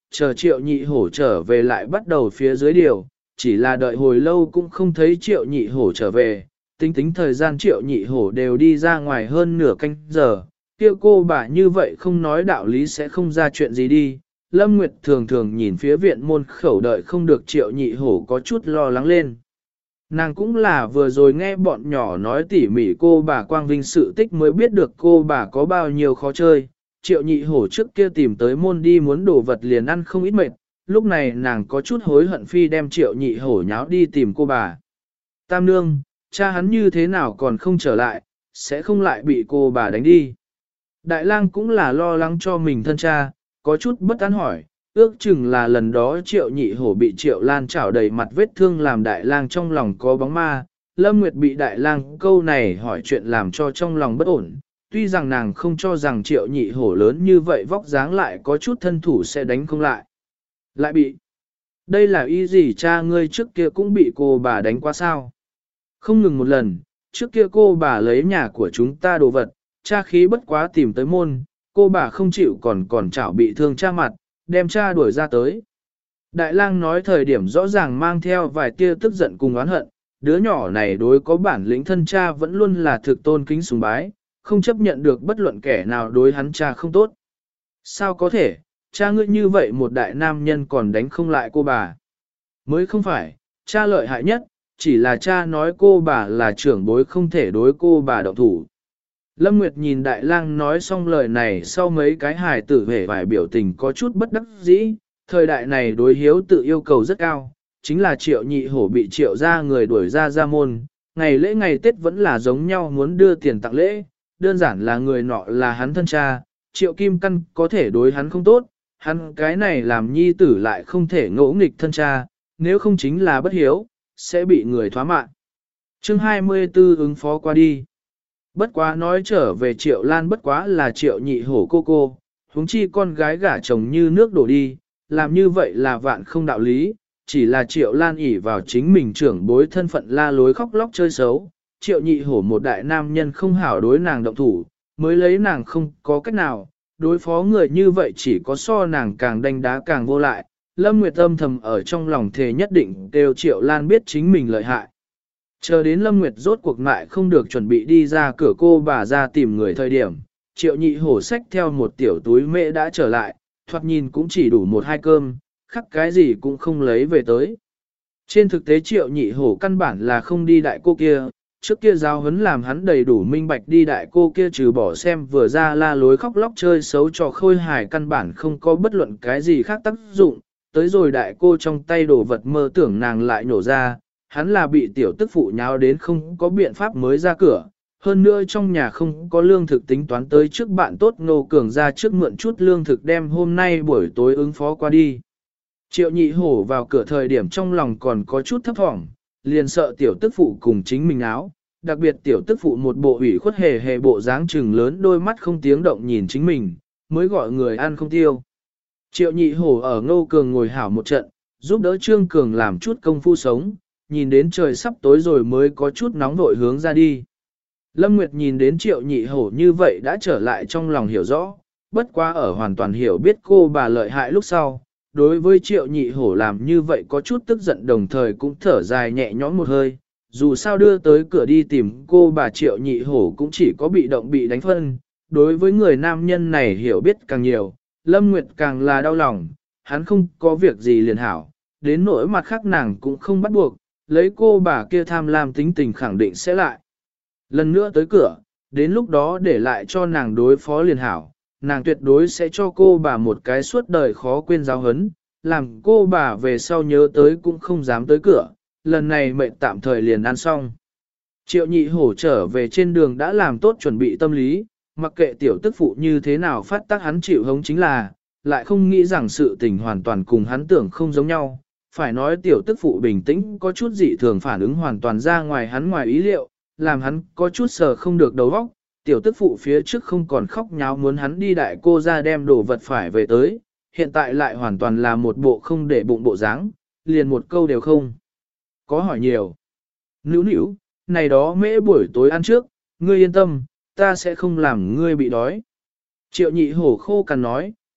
chờ triệu nhị hổ trở về lại bắt đầu phía dưới điều, chỉ là đợi hồi lâu cũng không thấy triệu nhị hổ trở về, tính tính thời gian triệu nhị hổ đều đi ra ngoài hơn nửa canh giờ, kia cô bà như vậy không nói đạo lý sẽ không ra chuyện gì đi. Lâm Nguyệt thường thường nhìn phía viện môn khẩu đợi không được triệu nhị hổ có chút lo lắng lên. Nàng cũng là vừa rồi nghe bọn nhỏ nói tỉ mỉ cô bà Quang Vinh sự tích mới biết được cô bà có bao nhiêu khó chơi. Triệu nhị hổ trước kia tìm tới môn đi muốn đổ vật liền ăn không ít mệt, lúc này nàng có chút hối hận phi đem triệu nhị hổ nháo đi tìm cô bà. Tam nương, cha hắn như thế nào còn không trở lại, sẽ không lại bị cô bà đánh đi. Đại lang cũng là lo lắng cho mình thân cha, có chút bất an hỏi, ước chừng là lần đó triệu nhị hổ bị triệu lan chảo đầy mặt vết thương làm đại lang trong lòng có bóng ma. Lâm Nguyệt bị đại lang câu này hỏi chuyện làm cho trong lòng bất ổn, tuy rằng nàng không cho rằng triệu nhị hổ lớn như vậy vóc dáng lại có chút thân thủ sẽ đánh không lại. Lại bị. Đây là ý gì cha ngươi trước kia cũng bị cô bà đánh qua sao? Không ngừng một lần, trước kia cô bà lấy nhà của chúng ta đồ vật, cha khí bất quá tìm tới môn, cô bà không chịu còn chảo bị thương cha mặt, đem cha đuổi ra tới. Đại lang nói thời điểm rõ ràng mang theo vài tia tức giận cùng oán hận, đứa nhỏ này đối có bản lĩnh thân cha vẫn luôn là thực tôn kính sùng bái, không chấp nhận được bất luận kẻ nào đối hắn cha không tốt. Sao có thể, cha ngươi như vậy một đại nam nhân còn đánh không lại cô bà? Mới không phải, cha lợi hại nhất, chỉ là cha nói cô bà là trưởng bối không thể đối cô bà động thủ. Lâm Nguyệt nhìn đại lang nói xong lời này sau mấy cái hài tử hề vài biểu tình có chút bất đắc dĩ, thời đại này đối hiếu tự yêu cầu rất cao, chính là triệu nhị hổ bị triệu ra người đuổi ra môn, ngày lễ ngày Tết vẫn là giống nhau muốn đưa tiền tặng lễ, đơn giản là người nọ là hắn thân cha, triệu kim căn có thể đối hắn không tốt, hắn cái này làm nhi tử lại không thể ngỗ nghịch thân cha, nếu không chính là bất hiếu, sẽ bị người thoá mạng. Chương 24 ứng phó qua đi. Bất quá nói trở về triệu lan bất quá là triệu nhị hổ cô, huống chi con gái gả chồng như nước đổ đi, làm như vậy là vạn không đạo lý, chỉ là triệu lan ỷ vào chính mình trưởng bối thân phận la lối khóc lóc chơi xấu, triệu nhị hổ một đại nam nhân không hảo đối nàng động thủ, mới lấy nàng không có cách nào, đối phó người như vậy chỉ có so nàng càng đánh đá càng vô lại. Lâm Nguyệt âm thầm ở trong lòng thề nhất định đều triệu lan biết chính mình lợi hại. Chờ đến Lâm Nguyệt rốt cuộc mại không được chuẩn bị đi ra cửa cô bà ra tìm người thời điểm, triệu nhị hổ xách theo một tiểu túi mễ đã trở lại, thoạt nhìn cũng chỉ đủ một hai cơm, khắc cái gì cũng không lấy về tới. Trên thực tế triệu nhị hổ căn bản là không đi đại cô kia, trước kia giao huấn làm hắn đầy đủ minh bạch đi đại cô kia trừ bỏ xem vừa ra la lối khóc lóc chơi xấu trò khôi hài căn bản không có bất luận cái gì khác tác dụng, tới rồi đại cô trong tay đồ vật mơ tưởng nàng lại nổ ra, hắn là bị tiểu tức phụ nháo đến không có biện pháp mới ra cửa, hơn nữa trong nhà không có lương thực tính toán tới trước bạn tốt Ngô Cường ra trước mượn chút lương thực đem hôm nay buổi tối ứng phó qua đi. Triệu nhị hổ vào cửa thời điểm trong lòng còn có chút thấp thỏm, liền sợ tiểu tức phụ cùng chính mình áo, đặc biệt tiểu tức phụ một bộ ủy khuất hề hề bộ dáng trừng lớn đôi mắt không tiếng động nhìn chính mình, mới gọi người ăn không tiêu. Triệu nhị hổ ở Ngô Cường ngồi hảo một trận, giúp đỡ Trương Cường làm chút công phu sống, nhìn đến trời sắp tối rồi mới có chút nóng vội hướng ra đi. Lâm Nguyệt nhìn đến triệu nhị hổ như vậy đã trở lại trong lòng hiểu rõ, bất quá ở hoàn toàn hiểu biết cô bà lợi hại lúc sau, đối với triệu nhị hổ làm như vậy có chút tức giận đồng thời cũng thở dài nhẹ nhõm một hơi, dù sao đưa tới cửa đi tìm cô bà triệu nhị hổ cũng chỉ có bị động bị đánh phân, đối với người nam nhân này hiểu biết càng nhiều, Lâm Nguyệt càng là đau lòng, hắn không có việc gì liền hảo, đến nỗi mặt khác nàng cũng không bắt buộc, lấy cô bà kia tham lam tính tình khẳng định sẽ lại. Lần nữa tới cửa, đến lúc đó để lại cho nàng đối phó liền hảo, nàng tuyệt đối sẽ cho cô bà một cái suốt đời khó quên giáo hấn, làm cô bà về sau nhớ tới cũng không dám tới cửa, lần này mệnh tạm thời liền ăn xong. Triệu nhị hổ trở về trên đường đã làm tốt chuẩn bị tâm lý, mặc kệ tiểu tức phụ như thế nào phát tác hắn chịu hống chính là, lại không nghĩ rằng sự tình hoàn toàn cùng hắn tưởng không giống nhau. Phải nói tiểu tức phụ bình tĩnh có chút dị thường phản ứng hoàn toàn ra ngoài hắn ngoài ý liệu, làm hắn có chút sờ không được đầu óc. Tiểu tức phụ phía trước không còn khóc nháo muốn hắn đi đại cô ra đem đồ vật phải về tới, hiện tại lại hoàn toàn là một bộ không để bụng bộ dáng, liền một câu đều không. Có hỏi nhiều. Nữu nữu, này đó mễ buổi tối ăn trước, ngươi yên tâm, ta sẽ không làm ngươi bị đói. Triệu nhị hổ khô cằn nói,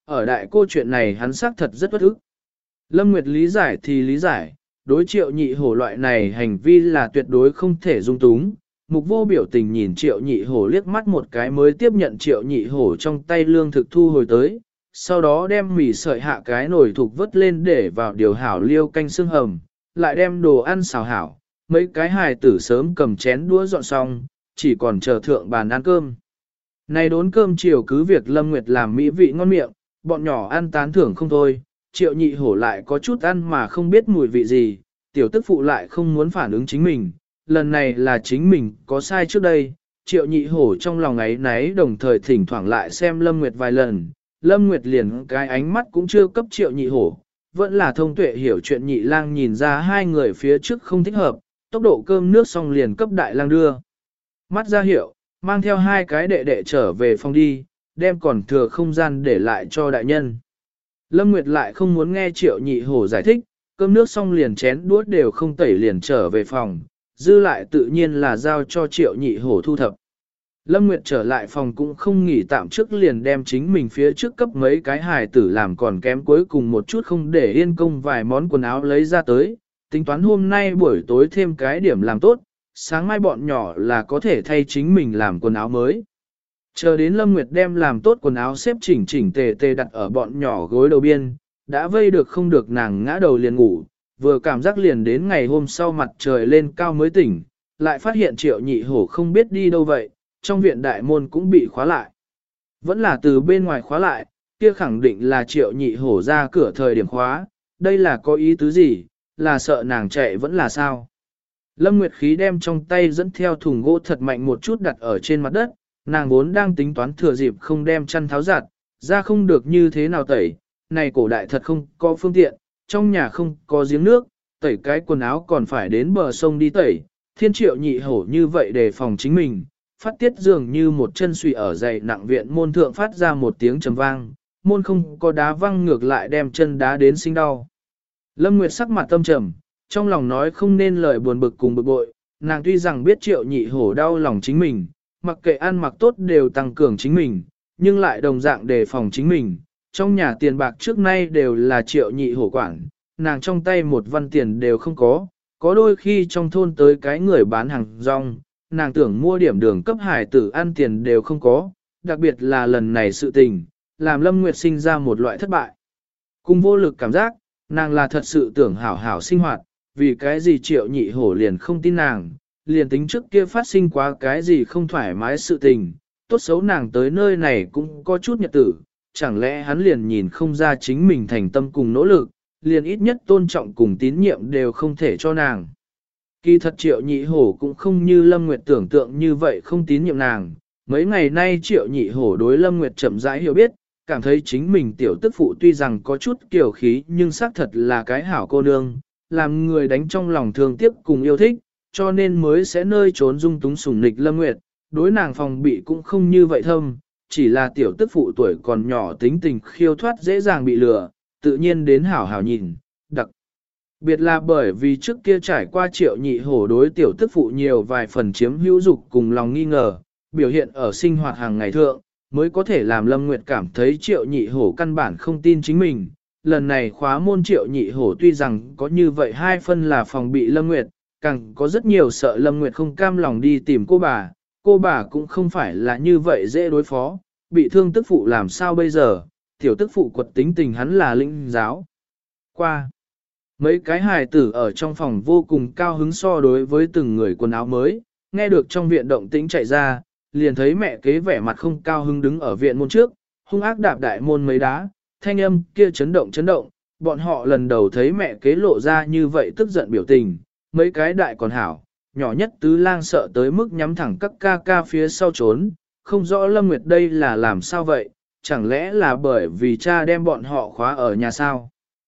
ở đại cô chuyện này hắn xác thật rất bất ức. Lâm Nguyệt lý giải thì lý giải, đối Triệu Nhị Hổ loại này hành vi là tuyệt đối không thể dung túng. Mục Vô biểu tình nhìn Triệu Nhị Hổ liếc mắt một cái mới tiếp nhận Triệu Nhị Hổ trong tay lương thực thu hồi tới, sau đó đem mì sợi hạ cái nồi thục vớt lên để vào điều hảo liêu canh xương hầm, lại đem đồ ăn xào hảo, mấy cái hài tử sớm cầm chén đũa dọn xong, chỉ còn chờ thượng bàn ăn cơm. Này đốn cơm chiều cứ việc Lâm Nguyệt làm mỹ vị ngon miệng, bọn nhỏ ăn tán thưởng không thôi, Triệu Nhị Hổ lại có chút ăn mà không biết mùi vị gì, tiểu tức phụ lại không muốn phản ứng chính mình, lần này là chính mình có sai trước đây, Triệu Nhị Hổ trong lòng ấy náy đồng thời thỉnh thoảng lại xem Lâm Nguyệt vài lần, Lâm Nguyệt liền cái ánh mắt cũng chưa cấp Triệu Nhị Hổ, vẫn là thông tuệ hiểu chuyện Nhị Lang nhìn ra hai người phía trước không thích hợp, tốc độ cơm nước xong liền cấp Đại Lang đưa. Mắt ra hiệu, mang theo hai cái đệ đệ trở về phòng đi, đem còn thừa không gian để lại cho đại nhân. Lâm Nguyệt lại không muốn nghe Triệu Nhị Hổ giải thích, cơm nước xong liền chén đũa đều không tẩy liền trở về phòng, dư lại tự nhiên là giao cho Triệu Nhị Hổ thu thập. Lâm Nguyệt trở lại phòng cũng không nghỉ tạm trước liền đem chính mình phía trước cấp mấy cái hài tử làm còn kém cuối cùng một chút không để yên công vài món quần áo lấy ra tới, tính toán hôm nay buổi tối thêm cái điểm làm tốt, sáng mai bọn nhỏ là có thể thay chính mình làm quần áo mới. Chờ đến Lâm Nguyệt đem làm tốt quần áo xếp chỉnh chỉnh tề tề đặt ở bọn nhỏ gối đầu biên, đã vây được không được nàng ngã đầu liền ngủ, vừa cảm giác liền đến ngày hôm sau mặt trời lên cao mới tỉnh, lại phát hiện Triệu Nhị Hổ không biết đi đâu vậy, trong viện đại môn cũng bị khóa lại. Vẫn là từ bên ngoài khóa lại, kia khẳng định là Triệu Nhị Hổ ra cửa thời điểm khóa, đây là có ý tứ gì, là sợ nàng chạy vẫn là sao. Lâm Nguyệt Khí đem trong tay dẫn theo thùng gỗ thật mạnh một chút đặt ở trên mặt đất, nàng vốn đang tính toán thừa dịp không đem chăn tháo giặt, ra không được như thế nào tẩy, này cổ đại thật không có phương tiện, trong nhà không có giếng nước, tẩy cái quần áo còn phải đến bờ sông đi tẩy, Thiên Triệu Nhị Hổ như vậy để phòng chính mình, phát tiết dường như một chân suy ở dày nặng viện môn thượng phát ra một tiếng trầm vang, môn không có đá văng ngược lại đem chân đá đến sinh đau. Lâm Nguyệt sắc mặt tâm trầm, trong lòng nói không nên lời buồn bực cùng bực bội, nàng tuy rằng biết Triệu Nhị Hổ đau lòng chính mình, mặc kệ ăn mặc tốt đều tăng cường chính mình, nhưng lại đồng dạng đề phòng chính mình. Trong nhà tiền bạc trước nay đều là Triệu Nhị Hổ quản, nàng trong tay một văn tiền đều không có đôi khi trong thôn tới cái người bán hàng rong, nàng tưởng mua điểm đường cấp hải tử ăn tiền đều không có, đặc biệt là lần này sự tình, làm Lâm Nguyệt sinh ra một loại thất bại. Cùng vô lực cảm giác, nàng là thật sự tưởng hảo hảo sinh hoạt, vì cái gì Triệu Nhị Hổ liền không tin nàng, liền tính trước kia phát sinh quá cái gì không thoải mái sự tình, tốt xấu nàng tới nơi này cũng có chút nhật tử, chẳng lẽ hắn liền nhìn không ra chính mình thành tâm cùng nỗ lực, liền ít nhất tôn trọng cùng tín nhiệm đều không thể cho nàng. Kỳ thật Triệu Nhị Hổ cũng không như Lâm Nguyệt tưởng tượng như vậy không tín nhiệm nàng, mấy ngày nay Triệu Nhị Hổ đối Lâm Nguyệt chậm rãi hiểu biết, cảm thấy chính mình tiểu tức phụ tuy rằng có chút kiều khí nhưng xác thật là cái hảo cô nương, làm người đánh trong lòng thương tiếc cùng yêu thích, cho nên mới sẽ nơi trốn dung túng sủng nịch Lâm Nguyệt, đối nàng phòng bị cũng không như vậy thâm, chỉ là tiểu tức phụ tuổi còn nhỏ tính tình khiêu thoát dễ dàng bị lừa, tự nhiên đến hảo hảo nhìn, đặc biệt là bởi vì trước kia trải qua Triệu Nhị Hổ đối tiểu tức phụ nhiều vài phần chiếm hữu dục cùng lòng nghi ngờ, biểu hiện ở sinh hoạt hàng ngày thượng, mới có thể làm Lâm Nguyệt cảm thấy Triệu Nhị Hổ căn bản không tin chính mình. Lần này khóa môn Triệu Nhị Hổ tuy rằng có như vậy hai phân là phòng bị Lâm Nguyệt, càng có rất nhiều sợ Lâm Nguyệt không cam lòng đi tìm cô bà cũng không phải là như vậy dễ đối phó, bị thương tức phụ làm sao bây giờ, tiểu tức phụ quật tính tình hắn là lĩnh giáo. Qua, mấy cái hài tử ở trong phòng vô cùng cao hứng so đối với từng người quần áo mới, nghe được trong viện động tĩnh chạy ra, liền thấy mẹ kế vẻ mặt không cao hứng đứng ở viện môn trước, hung ác đạp đại môn mấy đá, thanh âm kia chấn động, bọn họ lần đầu thấy mẹ kế lộ ra như vậy tức giận biểu tình, mấy cái đại còn hảo, nhỏ nhất Tứ Lang sợ tới mức nhắm thẳng các ca ca phía sau trốn, không rõ Lâm Nguyệt đây là làm sao vậy, chẳng lẽ là bởi vì cha đem bọn họ khóa ở nhà sao?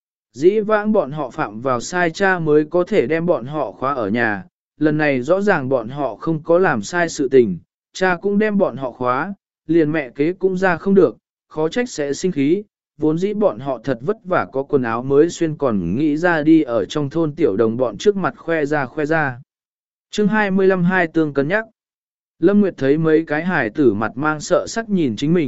Dĩ vãng bọn họ phạm vào sai cha mới có thể đem bọn họ khóa ở nhà, lần này rõ ràng bọn họ không có làm sai sự tình, cha cũng đem bọn họ khóa, liền mẹ kế cũng ra không được, khó trách sẽ sinh khí, vốn dĩ bọn họ thật vất vả có quần áo mới xuyên còn nghĩ ra đi ở trong thôn tiểu đồng bọn trước mặt khoe ra. Chương 25 hai tương cân nhắc. Lâm Nguyệt thấy mấy cái hài tử mặt mang sợ sắc nhìn chính mình,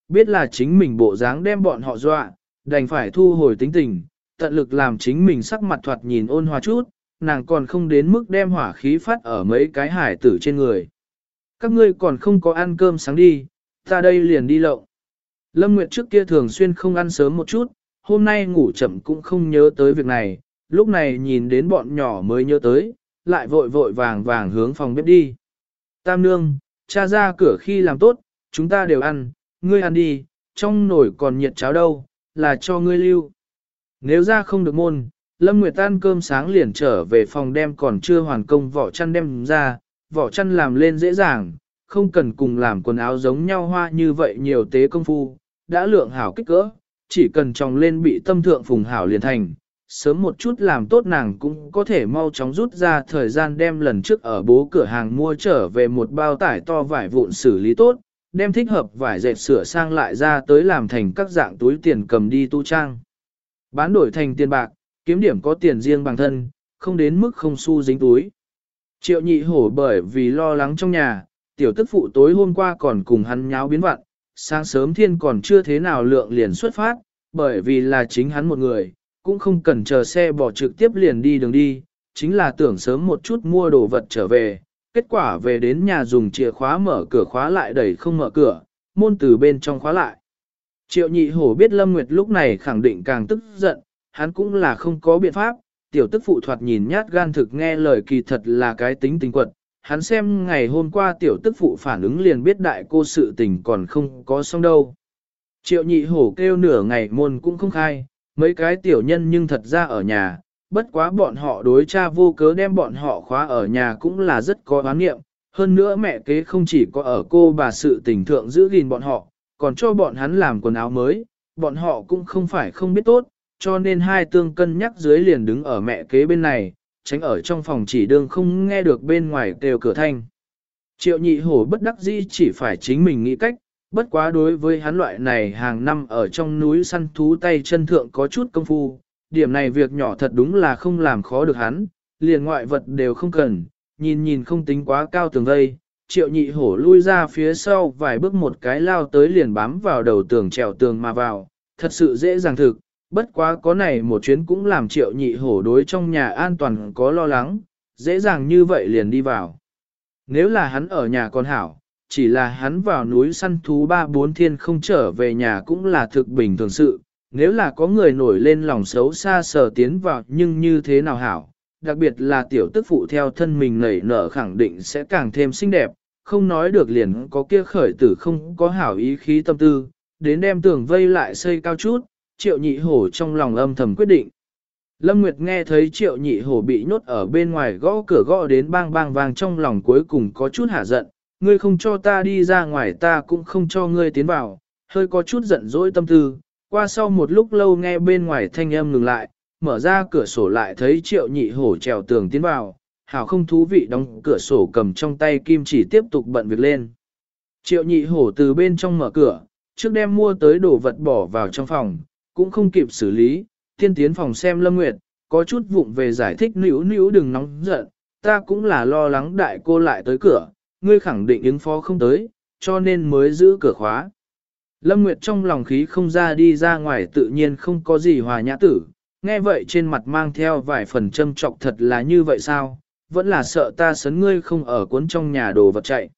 biết là chính mình bộ dáng đem bọn họ dọa, đành phải thu hồi tính tình, tận lực làm chính mình sắc mặt thoạt nhìn ôn hòa chút, nàng còn không đến mức đem hỏa khí phát ở mấy cái hải tử trên người. Các ngươi còn không có ăn cơm sáng đi, ta đây liền đi lộng. Lâm Nguyệt trước kia thường xuyên không ăn sớm một chút, hôm nay ngủ chậm cũng không nhớ tới việc này, lúc này nhìn đến bọn nhỏ mới nhớ tới, lại vội vội vàng vàng hướng phòng bếp đi. Tam nương, cha ra cửa khi làm tốt, chúng ta đều ăn, ngươi ăn đi, trong nồi còn nhiệt cháo đâu, là cho ngươi lưu. Nếu ra không được môn, Lâm Nguyệt ăn cơm sáng liền trở về phòng đem còn chưa hoàn công vỏ chăn đem ra, vỏ chăn làm lên dễ dàng, không cần cùng làm quần áo giống nhau hoa như vậy nhiều tế công phu, đã lượng hảo kích cỡ, chỉ cần tròng lên bị tâm thượng phùng hảo liền thành. Sớm một chút làm tốt nàng cũng có thể mau chóng rút ra thời gian đem lần trước ở bố cửa hàng mua trở về một bao tải to vải vụn xử lý tốt, đem thích hợp vải dệt sửa sang lại ra tới làm thành các dạng túi tiền cầm đi tu trang. Bán đổi thành tiền bạc, kiếm điểm có tiền riêng bằng thân, không đến mức không xu dính túi. Triệu nhị hổ bởi vì lo lắng trong nhà, tiểu tức phụ tối hôm qua còn cùng hắn nháo biến vặn, sáng sớm thiên còn chưa thế nào lượng liền xuất phát, bởi vì là chính hắn một người, cũng không cần chờ xe bỏ trực tiếp liền đi đường đi, chính là tưởng sớm một chút mua đồ vật trở về, kết quả về đến nhà dùng chìa khóa mở cửa khóa lại đẩy không mở cửa, môn từ bên trong khóa lại. Triệu nhị hổ biết Lâm Nguyệt lúc này khẳng định càng tức giận, hắn cũng là không có biện pháp, tiểu tức phụ thoạt nhìn nhát gan thực nghe lời kỳ thật là cái tính tình quật. Hắn xem ngày hôm qua tiểu tức phụ phản ứng liền biết đại cô sự tình còn không có xong đâu. Triệu nhị hổ kêu nửa ngày môn cũng không khai, mấy cái tiểu nhân nhưng thật ra ở nhà, bất quá bọn họ đối cha vô cớ đem bọn họ khóa ở nhà cũng là rất có oán nghiệm. Hơn nữa mẹ kế không chỉ có ở cô bà sự tình thượng giữ gìn bọn họ, còn cho bọn hắn làm quần áo mới, bọn họ cũng không phải không biết tốt, cho nên hai tương cân nhắc dưới liền đứng ở mẹ kế bên này, tránh ở trong phòng chỉ đương không nghe được bên ngoài kêu cửa thanh. Triệu nhị hổ bất đắc dĩ chỉ phải chính mình nghĩ cách, bất quá đối với hắn loại này hàng năm ở trong núi săn thú tay chân thượng có chút công phu, điểm này việc nhỏ thật đúng là không làm khó được hắn, liền ngoại vật đều không cần, nhìn không tính quá cao tường vây. Triệu nhị hổ lui ra phía sau vài bước một cái lao tới liền bám vào đầu tường trèo tường mà vào, thật sự dễ dàng thực, bất quá có này một chuyến cũng làm triệu nhị hổ đối trong nhà an toàn có lo lắng, dễ dàng như vậy liền đi vào. Nếu là hắn ở nhà còn hảo, chỉ là hắn vào núi săn thú 3-4 thiên không trở về nhà cũng là thực bình thường sự, nếu là có người nổi lên lòng xấu xa sờ tiến vào nhưng như thế nào hảo, đặc biệt là tiểu tức phụ theo thân mình nảy nở khẳng định sẽ càng thêm xinh đẹp, không nói được liền có kia khởi tử không có hảo ý khí tâm tư, đến đem tường vây lại xây cao chút, triệu nhị hổ trong lòng âm thầm quyết định. Lâm Nguyệt nghe thấy triệu nhị hổ bị nhốt ở bên ngoài gõ cửa gõ đến bang bang vang trong lòng cuối cùng có chút hả giận, ngươi không cho ta đi ra ngoài ta cũng không cho ngươi tiến vào, hơi có chút giận dỗi tâm tư, qua sau một lúc lâu nghe bên ngoài thanh âm ngừng lại, mở ra cửa sổ lại thấy triệu nhị hổ trèo tường tiến vào, hảo không thú vị đóng cửa sổ cầm trong tay kim chỉ tiếp tục bận việc lên. Triệu nhị hổ từ bên trong mở cửa, trước đem mua tới đồ vật bỏ vào trong phòng, cũng không kịp xử lý, tiên tiến phòng xem Lâm Nguyệt, có chút vụng về giải thích nữu đừng nóng giận, ta cũng là lo lắng đại cô lại tới cửa, ngươi khẳng định ứng phó không tới, cho nên mới giữ cửa khóa. Lâm Nguyệt trong lòng khí không ra đi ra ngoài tự nhiên không có gì hòa nhã tử, nghe vậy trên mặt mang theo vài phần châm trọng thật là như vậy sao, vẫn là sợ ta sấn ngươi không ở cuốn trong nhà đồ vật chạy.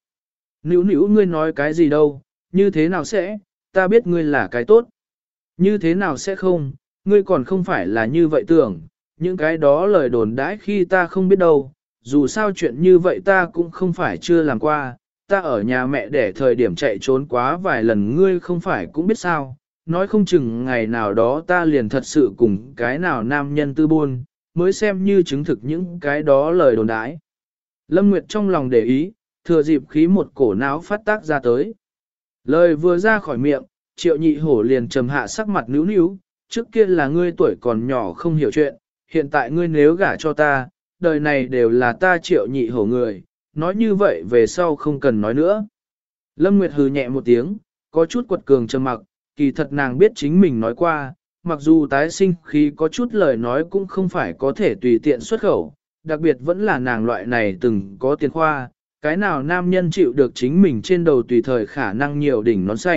Nữu ngươi nói cái gì đâu, như thế nào sẽ, ta biết ngươi là cái tốt. Như thế nào sẽ không, ngươi còn không phải là như vậy tưởng, những cái đó lời đồn đãi khi ta không biết đâu, dù sao chuyện như vậy ta cũng không phải chưa làm qua, ta ở nhà mẹ để thời điểm chạy trốn quá vài lần ngươi không phải cũng biết sao, nói không chừng ngày nào đó ta liền thật sự cùng cái nào nam nhân tư buôn, mới xem như chứng thực những cái đó lời đồn đãi. Lâm Nguyệt trong lòng để ý, thừa dịp khí một cổ não phát tác ra tới. Lời vừa ra khỏi miệng, triệu nhị hổ liền trầm hạ sắc mặt níu, trước kia là ngươi tuổi còn nhỏ không hiểu chuyện, hiện tại ngươi nếu gả cho ta, đời này đều là ta triệu nhị hổ người, nói như vậy về sau không cần nói nữa. Lâm Nguyệt hừ nhẹ một tiếng, có chút quật cường trầm mặc, kỳ thật nàng biết chính mình nói qua, mặc dù tái sinh khí có chút lời nói cũng không phải có thể tùy tiện xuất khẩu, đặc biệt vẫn là nàng loại này từng có tiền khoa, cái nào nam nhân chịu được chính mình trên đầu tùy thời khả năng nhiều đỉnh nón xanh,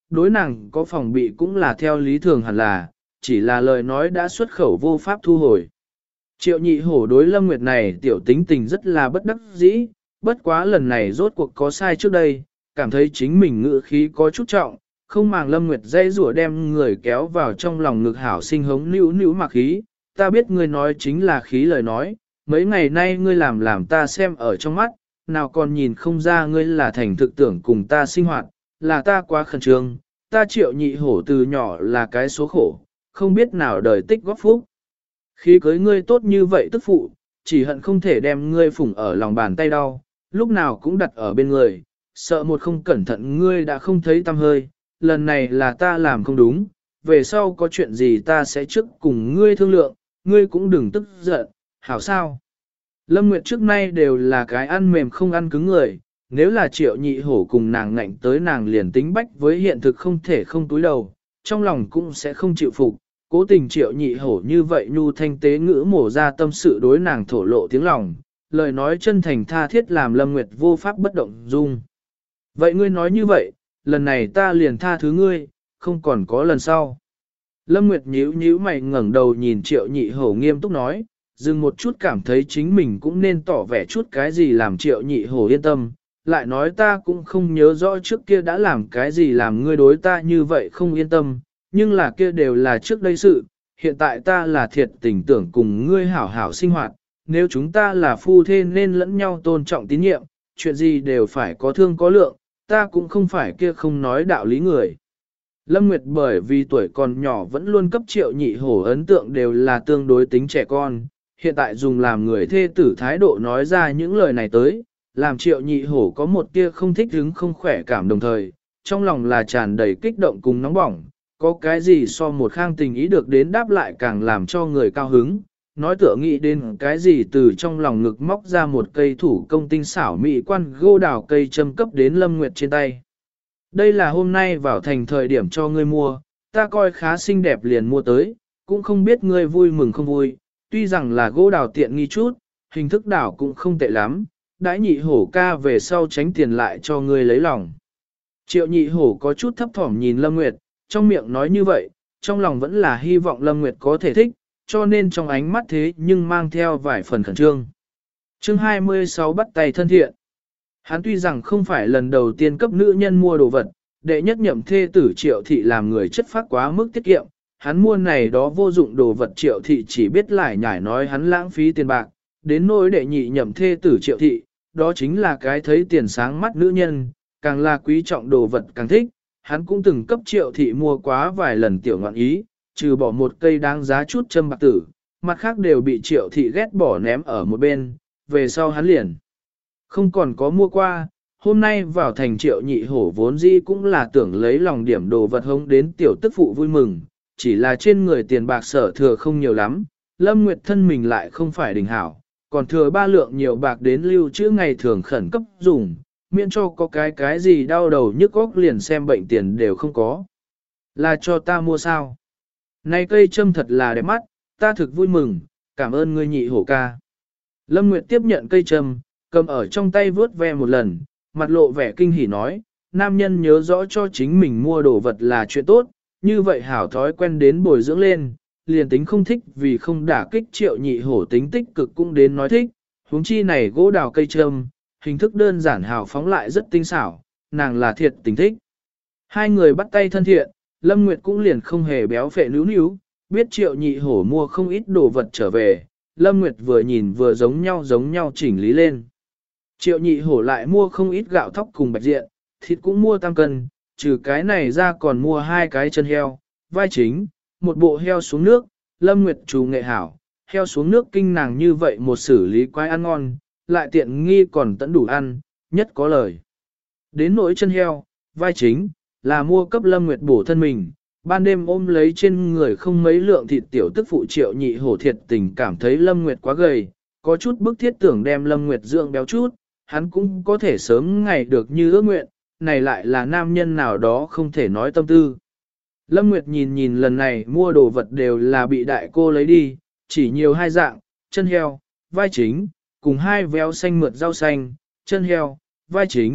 đối nàng có phòng bị cũng là theo lý thường hẳn là, chỉ là lời nói đã xuất khẩu vô pháp thu hồi. Triệu nhị hổ đối Lâm Nguyệt này tiểu tính tình rất là bất đắc dĩ, bất quá lần này rốt cuộc có sai trước đây, cảm thấy chính mình ngữ khí có chút trọng, không màng Lâm Nguyệt dây rủa đem người kéo vào trong lòng ngực hảo sinh hống nữu nữu mặc khí, ta biết ngươi nói chính là khí lời nói, mấy ngày nay ngươi làm ta xem ở trong mắt, nào còn nhìn không ra ngươi là thành thực tưởng cùng ta sinh hoạt, là ta quá khẩn trương, ta Triệu nhị hổ từ nhỏ là cái số khổ, không biết nào đời tích góp phúc. Khi cưới ngươi tốt như vậy tức phụ, chỉ hận không thể đem ngươi phủng ở lòng bàn tay đau, lúc nào cũng đặt ở bên người, sợ một không cẩn thận ngươi đã không thấy tâm hơi, lần này là ta làm không đúng, về sau có chuyện gì ta sẽ trước cùng ngươi thương lượng, ngươi cũng đừng tức giận, hảo sao. Lâm Nguyệt trước nay đều là cái ăn mềm không ăn cứng người, nếu là Triệu nhị hổ cùng nàng ngạnh tới nàng liền tính bách với hiện thực không thể không túi đầu, trong lòng cũng sẽ không chịu phục. Cố tình Triệu nhị hổ như vậy nhu thanh tế ngữ mổ ra tâm sự đối nàng thổ lộ tiếng lòng, lời nói chân thành tha thiết làm Lâm Nguyệt vô pháp bất động dung. Vậy ngươi nói như vậy, lần này ta liền tha thứ ngươi, không còn có lần sau. Lâm Nguyệt nhíu mày ngẩng đầu nhìn Triệu nhị hổ nghiêm túc nói, dừng một chút cảm thấy chính mình cũng nên tỏ vẻ chút cái gì làm Triệu nhị hổ yên tâm, lại nói ta cũng không nhớ rõ trước kia đã làm cái gì làm ngươi đối ta như vậy không yên tâm, nhưng là kia đều là trước đây sự, hiện tại ta là thiệt tình tưởng cùng ngươi hảo hảo sinh hoạt, nếu chúng ta là phu thê nên lẫn nhau tôn trọng tín nhiệm, chuyện gì đều phải có thương có lượng, ta cũng không phải kia không nói đạo lý người. Lâm Nguyệt bởi vì tuổi còn nhỏ vẫn luôn cấp Triệu nhị hổ ấn tượng đều là tương đối tính trẻ con, hiện tại dùng làm người thê tử thái độ nói ra những lời này tới, làm Triệu nhị hổ có một tia không thích hứng không khỏe cảm đồng thời, trong lòng là tràn đầy kích động cùng nóng bỏng, có cái gì so một khang tình ý được đến đáp lại càng làm cho người cao hứng, nói tựa nghĩ đến cái gì từ trong lòng ngực móc ra một cây thủ công tinh xảo mỹ quan gô đào cây châm cấp đến Lâm Nguyệt trên tay. Đây là hôm nay vào thành thời điểm cho ngươi mua, ta coi khá xinh đẹp liền mua tới, cũng không biết ngươi vui mừng không vui, tuy rằng là gỗ đào tiện nghi chút, hình thức đảo cũng không tệ lắm, đãi nhị hổ ca về sau tránh tiền lại cho ngươi lấy lòng. Triệu nhị hổ có chút thấp thỏm nhìn Lâm Nguyệt, trong miệng nói như vậy, trong lòng vẫn là hy vọng Lâm Nguyệt có thể thích, cho nên trong ánh mắt thế nhưng mang theo vài phần khẩn trương. Chương 26 bắt tay thân thiện. Hắn tuy rằng không phải lần đầu tiên cấp nữ nhân mua đồ vật, đệ nhất nhậm thê tử Triệu thị làm người chất phác quá mức tiết kiệm, hắn mua này đó vô dụng đồ vật Triệu thị chỉ biết lải nhải nói hắn lãng phí tiền bạc, đến nỗi đệ nhị nhậm thê tử Triệu thị, đó chính là cái thấy tiền sáng mắt nữ nhân, càng là quý trọng đồ vật càng thích, hắn cũng từng cấp Triệu thị mua quá vài lần tiểu ngoạn ý, trừ bỏ một cây đáng giá chút châm bạc tử, mặt khác đều bị Triệu thị ghét bỏ ném ở một bên, về sau hắn liền không còn có mua qua, hôm nay vào thành Triệu nhị hổ vốn dĩ cũng là tưởng lấy lòng điểm đồ vật hống đến tiểu tức phụ vui mừng, chỉ là trên người tiền bạc sở thừa không nhiều lắm, Lâm Nguyệt thân mình lại không phải đình hảo, còn thừa 3 lượng nhiều bạc đến lưu trữ ngày thường khẩn cấp dùng, miễn cho có cái gì đau đầu nhức óc liền xem bệnh tiền đều không có. Là cho ta mua sao? Này cây châm thật là đẹp mắt, ta thực vui mừng, cảm ơn ngươi nhị hổ ca. Lâm Nguyệt tiếp nhận cây châm, cầm ở trong tay vướt ve một lần, mặt lộ vẻ kinh hỉ nói, nam nhân nhớ rõ cho chính mình mua đồ vật là chuyện tốt, như vậy hảo thói quen đến bồi dưỡng lên, liền tính không thích vì không đả kích Triệu nhị hổ tính tích cực cũng đến nói thích, huống chi này gỗ đào cây châm, hình thức đơn giản hào phóng lại rất tinh xảo, nàng là thiệt tình thích. Hai người bắt tay thân thiện, Lâm Nguyệt cũng liền không hề béo phệ níu níu, biết Triệu nhị hổ mua không ít đồ vật trở về, Lâm Nguyệt vừa nhìn vừa giống nhau chỉnh lý lên. Triệu nhị hổ lại mua không ít gạo thóc cùng bạch diện, thịt cũng mua tăng cân, trừ cái này ra còn mua 2 cái chân heo, vai chính, một bộ heo xuống nước, Lâm Nguyệt chủ nghệ hảo, heo xuống nước kinh nàng như vậy một xử lý quái ăn ngon, lại tiện nghi còn tận đủ ăn, nhất có lời. Đến nỗi chân heo, vai chính, là mua cấp Lâm Nguyệt bổ thân mình, ban đêm ôm lấy trên người không mấy lượng thịt tiểu tức phụ Triệu nhị hổ thiệt tình cảm thấy Lâm Nguyệt quá gầy, có chút bức thiết tưởng đem Lâm Nguyệt dưỡng béo chút, hắn cũng có thể sớm ngày được như ước nguyện, này lại là nam nhân nào đó không thể nói tâm tư. Lâm Nguyệt nhìn lần này mua đồ vật đều là bị đại cô lấy đi, chỉ nhiều 2 dạng, chân heo, vai chính, cùng 2 véo xanh mượt rau xanh, chân heo, vai chính,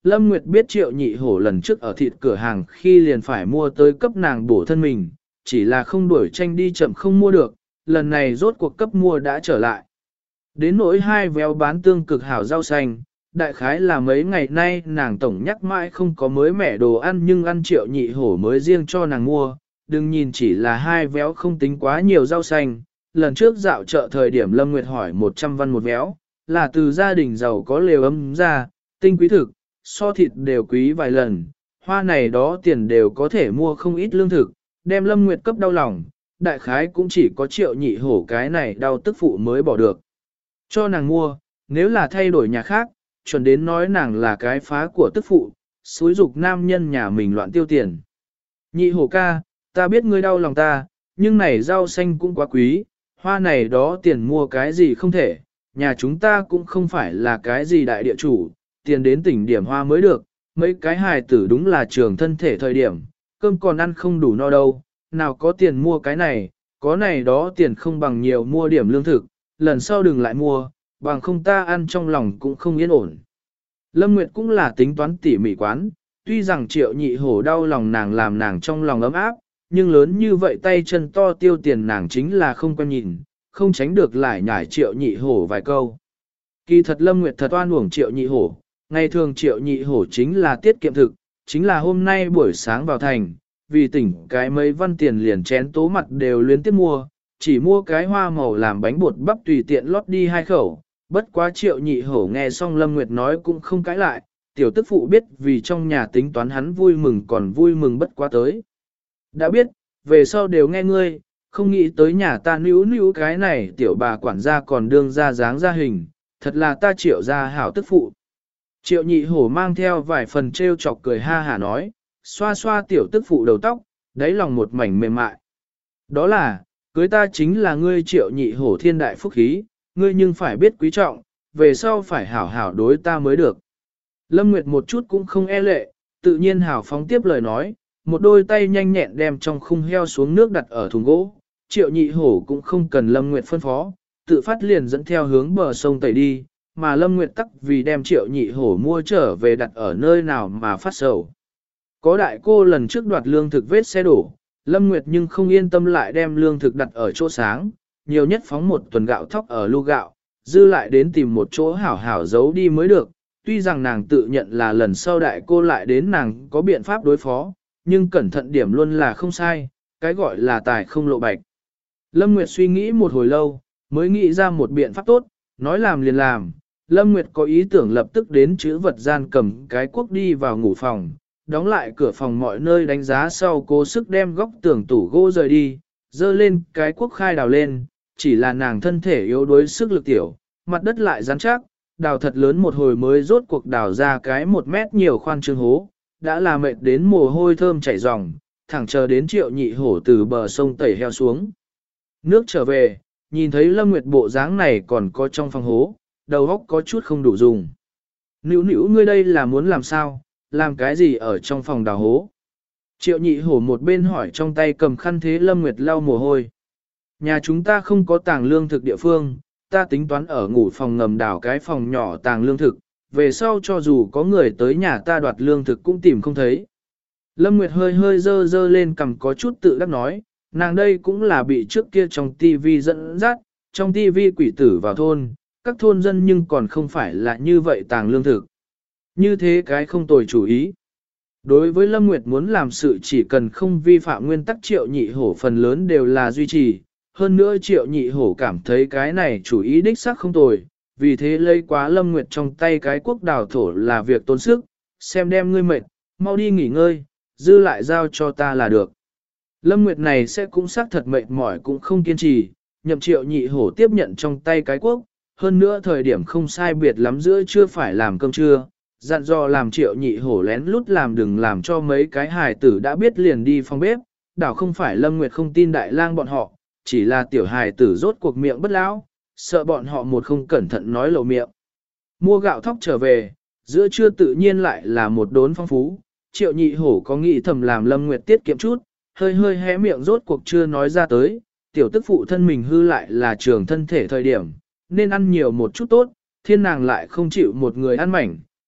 Lâm Nguyệt biết Triệu Nhị Hổ lần trước ở thịt cửa hàng khi liền phải mua tới cấp nàng bổ thân mình, chỉ là không đuổi tranh đi chậm không mua được, lần này rốt cuộc cấp mua đã trở lại. Đến nỗi hai véo bán tương cực hảo rau xanh, đại khái là mấy ngày nay nàng tổng nhắc mãi không có mới mẻ đồ ăn nhưng ăn Triệu Nhị Hổ mới riêng cho nàng mua, đừng nhìn chỉ là hai véo không tính quá nhiều rau xanh. Lần trước dạo chợ thời điểm Lâm Nguyệt hỏi 100 văn một véo, là từ gia đình giàu có lều ấm ra, tinh quý thực, so thịt đều quý vài lần, hoa này đó tiền đều có thể mua không ít lương thực, đem Lâm Nguyệt cấp đau lòng, đại khái cũng chỉ có Triệu Nhị Hổ cái này đau tức phụ mới bỏ được. Cho nàng mua, nếu là thay đổi nhà khác, chuẩn đến nói nàng là cái phá của tức phụ, xúi dục nam nhân nhà mình loạn tiêu tiền. Nhị Hổ ca, ta biết ngươi đau lòng ta, nhưng này rau xanh cũng quá quý, hoa này đó tiền mua cái gì không thể, nhà chúng ta cũng không phải là cái gì đại địa chủ, tiền đến tỉnh điểm hoa mới được, mấy cái hài tử đúng là trường thân thể thời điểm, cơm còn ăn không đủ no đâu, nào có tiền mua cái này, có này đó tiền không bằng nhiều mua điểm lương thực, lần sau đừng lại mua, bằng không ta ăn trong lòng cũng không yên ổn. Lâm Nguyệt cũng là tính toán tỉ mỉ quán, tuy rằng Triệu Nhị Hổ đau lòng nàng làm nàng trong lòng ấm áp, nhưng lớn như vậy tay chân to tiêu tiền nàng chính là không quen nhìn, không tránh được lại nhải Triệu Nhị Hổ vài câu. Kỳ thật Lâm Nguyệt thật oan uổng Triệu Nhị Hổ, ngày thường Triệu Nhị Hổ chính là tiết kiệm thực, chính là hôm nay buổi sáng vào thành, vì tỉnh cái mấy văn tiền liền chén tố mặt đều luyến tiếp mua, chỉ mua cái hoa màu làm bánh bột bắp tùy tiện lót đi 2 khẩu, bất quá Triệu Nhị Hổ nghe xong Lâm Nguyệt nói cũng không cãi lại, tiểu tức phụ biết vì trong nhà tính toán hắn vui mừng còn vui mừng bất quá tới. Đã biết, về sau đều nghe ngươi, không nghĩ tới nhà ta níu cái này tiểu bà quản gia còn đương ra dáng ra hình, thật là ta Triệu gia hảo tức phụ. Triệu Nhị Hổ mang theo vài phần trêu chọc cười ha hả nói, xoa xoa tiểu tức phụ đầu tóc, đáy lòng một mảnh mềm mại. Đó là, cưới ta chính là ngươi Triệu Nhị Hổ thiên đại phúc khí, ngươi nhưng phải biết quý trọng, về sau phải hảo hảo đối ta mới được. Lâm Nguyệt một chút cũng không e lệ, tự nhiên hảo phóng tiếp lời nói, một đôi tay nhanh nhẹn đem trong khung heo xuống nước đặt ở thùng gỗ. Triệu Nhị Hổ cũng không cần Lâm Nguyệt phân phó, tự phát liền dẫn theo hướng bờ sông tẩy đi, mà Lâm Nguyệt tắc vì đem Triệu Nhị Hổ mua trở về đặt ở nơi nào mà phát sầu. Có đại cô lần trước đoạt lương thực vết xe đổ, Lâm Nguyệt nhưng không yên tâm lại đem lương thực đặt ở chỗ sáng, nhiều nhất phóng một tuần gạo thóc ở lu gạo, dư lại đến tìm một chỗ hảo hảo giấu đi mới được. Tuy rằng nàng tự nhận là lần sau đại cô lại đến nàng có biện pháp đối phó, nhưng cẩn thận điểm luôn là không sai, cái gọi là tài không lộ bạch. Lâm Nguyệt suy nghĩ một hồi lâu, mới nghĩ ra một biện pháp tốt, nói làm liền làm. Lâm Nguyệt có ý tưởng lập tức đến chữ vật gian cầm cái cuốc đi vào ngủ phòng, đóng lại cửa phòng mọi nơi đánh giá sau cố sức đem góc tường tủ gỗ rời đi, dơ lên cái cuốc khai đào lên, chỉ là nàng thân thể yếu đuối sức lực tiểu, mặt đất lại rắn chắc, đào thật lớn một hồi mới rốt cuộc đào ra cái 1 mét nhiều khoan trương hố, đã là mệt đến mồ hôi thơm chảy ròng, thẳng chờ đến Triệu Nhị Hổ từ bờ sông tẩy heo xuống. Nước trở về, nhìn thấy Lâm Nguyệt bộ dáng này còn có trong phòng hố, đầu óc có chút không đủ dùng. Nữu nữu ngươi đây là muốn làm sao, làm cái gì ở trong phòng đào hố? Triệu Nhị Hổ một bên hỏi trong tay cầm khăn thế Lâm Nguyệt lau mồ hôi. Nhà chúng ta không có tàng lương thực địa phương, ta tính toán ở ngủ phòng ngầm đào cái phòng nhỏ tàng lương thực, về sau cho dù có người tới nhà ta đoạt lương thực cũng tìm không thấy. Lâm Nguyệt hơi hơi dơ dơ lên cầm có chút tự đắc nói, nàng đây cũng là bị trước kia trong tivi dẫn dắt, trong tivi quỷ tử vào thôn, các thôn dân nhưng còn không phải là như vậy tàng lương thực. Như thế cái không tồi chủ ý. Đối với Lâm Nguyệt muốn làm sự chỉ cần không vi phạm nguyên tắc Triệu Nhị Hổ phần lớn đều là duy trì, hơn nữa Triệu Nhị Hổ cảm thấy cái này chủ ý đích xác không tồi, vì thế lấy quá Lâm Nguyệt trong tay cái cuốc đào thổ là việc tốn sức, xem đem ngươi mệt, mau đi nghỉ ngơi, dư lại giao cho ta là được. Lâm Nguyệt này sẽ cũng xác thật mệt mỏi cũng không kiên trì, nhậm Triệu Nhị Hổ tiếp nhận trong tay cái cuốc, hơn nữa thời điểm không sai biệt lắm giữa chưa phải làm cơm trưa, dặn dò làm Triệu Nhị Hổ lén lút làm đừng làm cho mấy cái hài tử đã biết liền đi phòng bếp, đảo không phải Lâm Nguyệt không tin đại lang bọn họ, chỉ là tiểu hài tử rốt cuộc miệng bất lão, sợ bọn họ một không cẩn thận nói lầu miệng. Mua gạo thóc trở về, giữa trưa tự nhiên lại là một đốn phong phú, Triệu Nhị Hổ có nghĩ thầm làm Lâm Nguyệt tiết kiệm chút, hơi hơi hé miệng rốt cuộc chưa nói ra tới, tiểu tức phụ thân mình hư lại là trường thân thể thời điểm, nên ăn nhiều một chút tốt, thiên nàng lại không chịu một người ăn mảnh,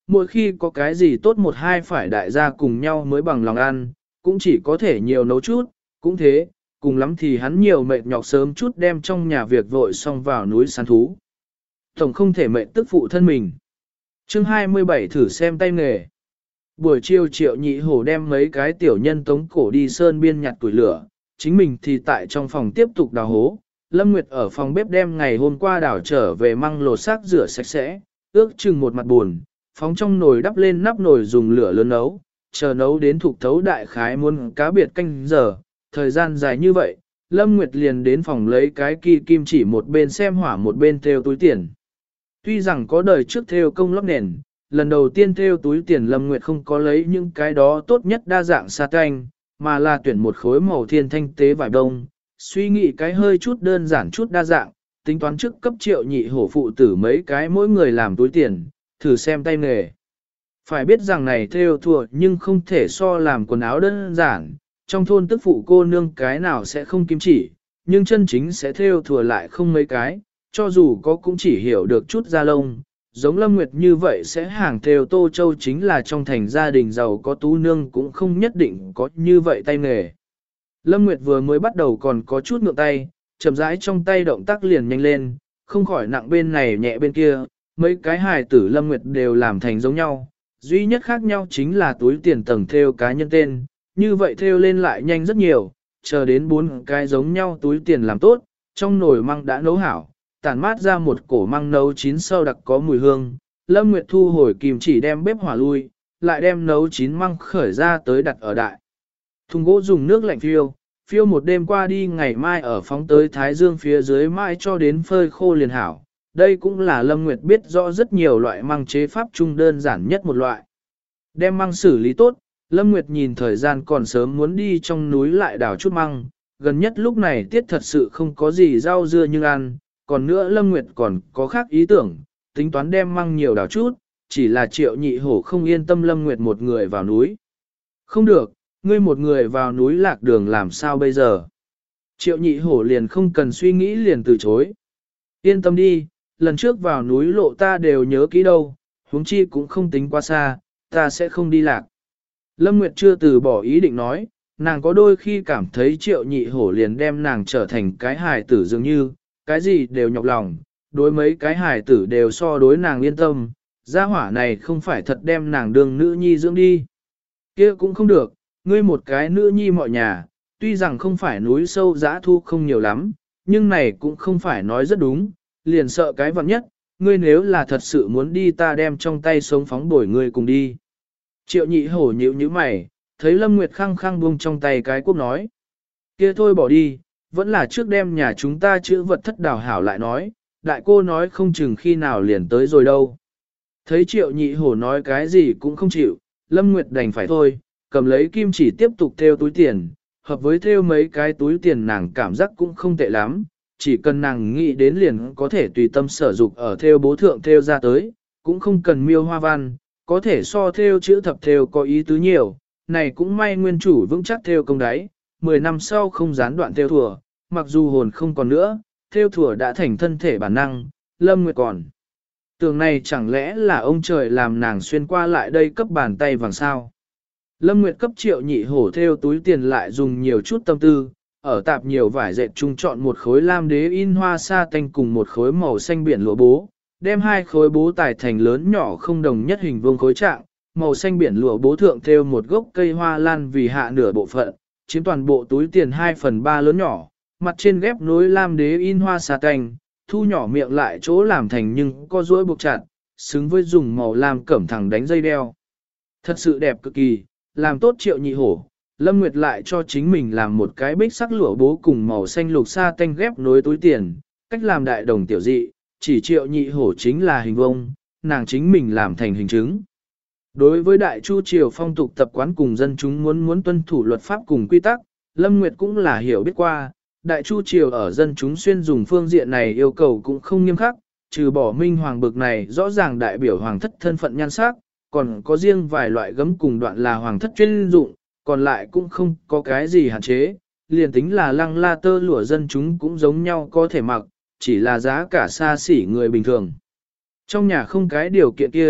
mỗi khi có cái gì tốt một hai phải đại gia cùng nhau mới bằng lòng ăn, cũng chỉ có thể nhiều nấu chút, cũng thế, cùng lắm thì hắn nhiều mệt nhọc sớm chút đem trong nhà việc vội xong vào núi săn thú. Tổng không thể mệt tức phụ thân mình. Chương 27 thử xem tay nghề. Buổi chiều Triệu Nhị Hổ đem mấy cái tiểu nhân tống cổ đi sơn biên nhặt củi lửa, chính mình thì tại trong phòng tiếp tục đào hố. Lâm Nguyệt ở phòng bếp đem ngày hôm qua đào trở về măng lột xác rửa sạch sẽ, ước chừng một mặt buồn, phóng trong nồi đắp lên nắp nồi dùng lửa lớn nấu, chờ nấu đến thục thấu đại khái muôn cá biệt canh giờ, thời gian dài như vậy, Lâm Nguyệt liền đến phòng lấy cái kỳ kim chỉ một bên xem hỏa một bên thêu túi tiền. Tuy rằng có đời trước thêu công lót nền, lần đầu tiên thêu túi tiền Lâm Nguyệt không có lấy những cái đó tốt nhất đa dạng sa tanh, mà là tuyển một khối màu thiên thanh tế vải đông, suy nghĩ cái hơi chút đơn giản chút đa dạng, tính toán trước cấp Triệu Nhị Hổ phụ tử mấy cái mỗi người làm túi tiền, thử xem tay nghề. Phải biết rằng này thêu thùa nhưng không thể so làm quần áo đơn giản, trong thôn tức phụ cô nương cái nào sẽ không kim chỉ, nhưng chân chính sẽ thêu thùa lại không mấy cái, cho dù có cũng chỉ hiểu được chút da lông. Giống Lâm Nguyệt như vậy sẽ hàng thêu Tô Châu chính là trong thành gia đình giàu có tú nương cũng không nhất định có như vậy tay nghề. Lâm Nguyệt vừa mới bắt đầu còn có chút ngượng tay, chậm rãi trong tay động tác liền nhanh lên, không khỏi nặng bên này nhẹ bên kia, mấy cái hài tử Lâm Nguyệt đều làm thành giống nhau, duy nhất khác nhau chính là túi tiền tầng thêu cá nhân tên, như vậy thêu lên lại nhanh rất nhiều, chờ đến 4 cái giống nhau túi tiền làm tốt, trong nồi măng đã nấu hảo, tản mát ra một cổ măng nấu chín sâu đặc có mùi hương. Lâm Nguyệt thu hồi kìm chỉ đem bếp hỏa lui, lại đem nấu chín măng khởi ra tới đặt ở đại thùng gỗ dùng nước lạnh phiêu một đêm qua đi ngày mai ở phóng tới thái dương phía dưới mai cho đến phơi khô liền hảo. Đây cũng là Lâm Nguyệt biết rõ rất nhiều loại măng chế pháp chung đơn giản nhất một loại. Đem măng xử lý tốt, Lâm Nguyệt nhìn thời gian còn sớm muốn đi trong núi lại đào chút măng, gần nhất lúc này tiết thật sự không có gì rau dưa nhưng ăn, còn nữa Lâm Nguyệt còn có khác ý tưởng, tính toán đem măng nhiều đào chút, chỉ là Triệu Nhị Hổ không yên tâm Lâm Nguyệt một người vào núi. Không được, ngươi một người vào núi lạc đường làm sao bây giờ? Triệu Nhị Hổ liền không cần suy nghĩ liền từ chối. Yên tâm đi, lần trước vào núi lộ ta đều nhớ kỹ đâu, huống chi cũng không tính quá xa, ta sẽ không đi lạc. Lâm Nguyệt chưa từ bỏ ý định nói, nàng có đôi khi cảm thấy Triệu Nhị Hổ liền đem nàng trở thành cái hài tử dường như, cái gì đều nhọc lòng, đối mấy cái hài tử đều so đối nàng yên tâm, gia hỏa này không phải thật đem nàng đương nữ nhi dưỡng đi. Kia cũng không được, ngươi một cái nữ nhi mọi nhà, tuy rằng không phải núi sâu dã thu không nhiều lắm, nhưng này cũng không phải nói rất đúng, liền sợ cái vặn nhất, ngươi nếu là thật sự muốn đi ta đem trong tay sống phóng bổi ngươi cùng đi. Triệu Nhị Hổ nhíu nhíu mày, thấy Lâm Nguyệt khăng khăng buông trong tay cái cuốc nói. Kia thôi bỏ đi, vẫn là trước đem nhà chúng ta chữ vật thất đào hảo lại nói, đại cô nói không chừng khi nào liền tới rồi đâu. Thấy Triệu Nhị Hổ nói cái gì cũng không chịu, Lâm Nguyệt đành phải thôi, cầm lấy kim chỉ tiếp tục thêu túi tiền, hợp với thêu mấy cái túi tiền nàng cảm giác cũng không tệ lắm, chỉ cần nàng nghĩ đến liền có thể tùy tâm sở dục ở thêu bố thượng thêu ra tới, cũng không cần miêu hoa văn, có thể so thêu chữ thập thêu có ý tứ nhiều, này cũng may nguyên chủ vững chắc thêu công đáy, 10 năm sau không gián đoạn thêu thùa, mặc dù hồn không còn nữa, thêu thùa đã thành thân thể bản năng, Lâm Nguyệt còn. Tường này chẳng lẽ là ông trời làm nàng xuyên qua lại đây cấp bàn tay vàng sao? Lâm Nguyệt cấp Triệu Nhị Hổ thêu túi tiền lại dùng nhiều chút tâm tư, ở tạp nhiều vải dệt chung chọn một khối lam đế in hoa sa tanh cùng một khối màu xanh biển lụa bố, đem hai khối bố tải thành lớn nhỏ không đồng nhất hình vuông khối trạng, màu xanh biển lụa bố thượng thêu một gốc cây hoa lan vì hạ nửa bộ phận, chiếm toàn bộ túi tiền 2/3 lớn nhỏ, mặt trên ghép nối lam đế in hoa sa tanh, thu nhỏ miệng lại chỗ làm thành nhưng có duỗi buộc chặt, xứng với dùng màu lam cẩm thẳng đánh dây đeo. Thật sự đẹp cực kỳ, làm tốt Triệu Nhị Hổ, Lâm Nguyệt lại cho chính mình làm một cái bích sắc lụa bố cùng màu xanh lục sa tanh ghép nối túi tiền, cách làm đại đồng tiểu dị, chỉ Triệu Nhị Hổ chính là hình vông, nàng chính mình làm thành hình chứng. Đối với đại chu triều phong tục tập quán cùng dân chúng muốn tuân thủ luật pháp cùng quy tắc, Lâm Nguyệt cũng là hiểu biết qua, đại chu triều ở dân chúng xuyên dùng phương diện này yêu cầu cũng không nghiêm khắc, trừ bỏ minh hoàng bực này rõ ràng đại biểu hoàng thất thân phận nhan sắc, còn có riêng vài loại gấm cùng đoạn là hoàng thất chuyên dụng, còn lại cũng không có cái gì hạn chế, liền tính là lăng la tơ lụa dân chúng cũng giống nhau có thể mặc, chỉ là giá cả xa xỉ người bình thường. Trong nhà không cái điều kiện kia,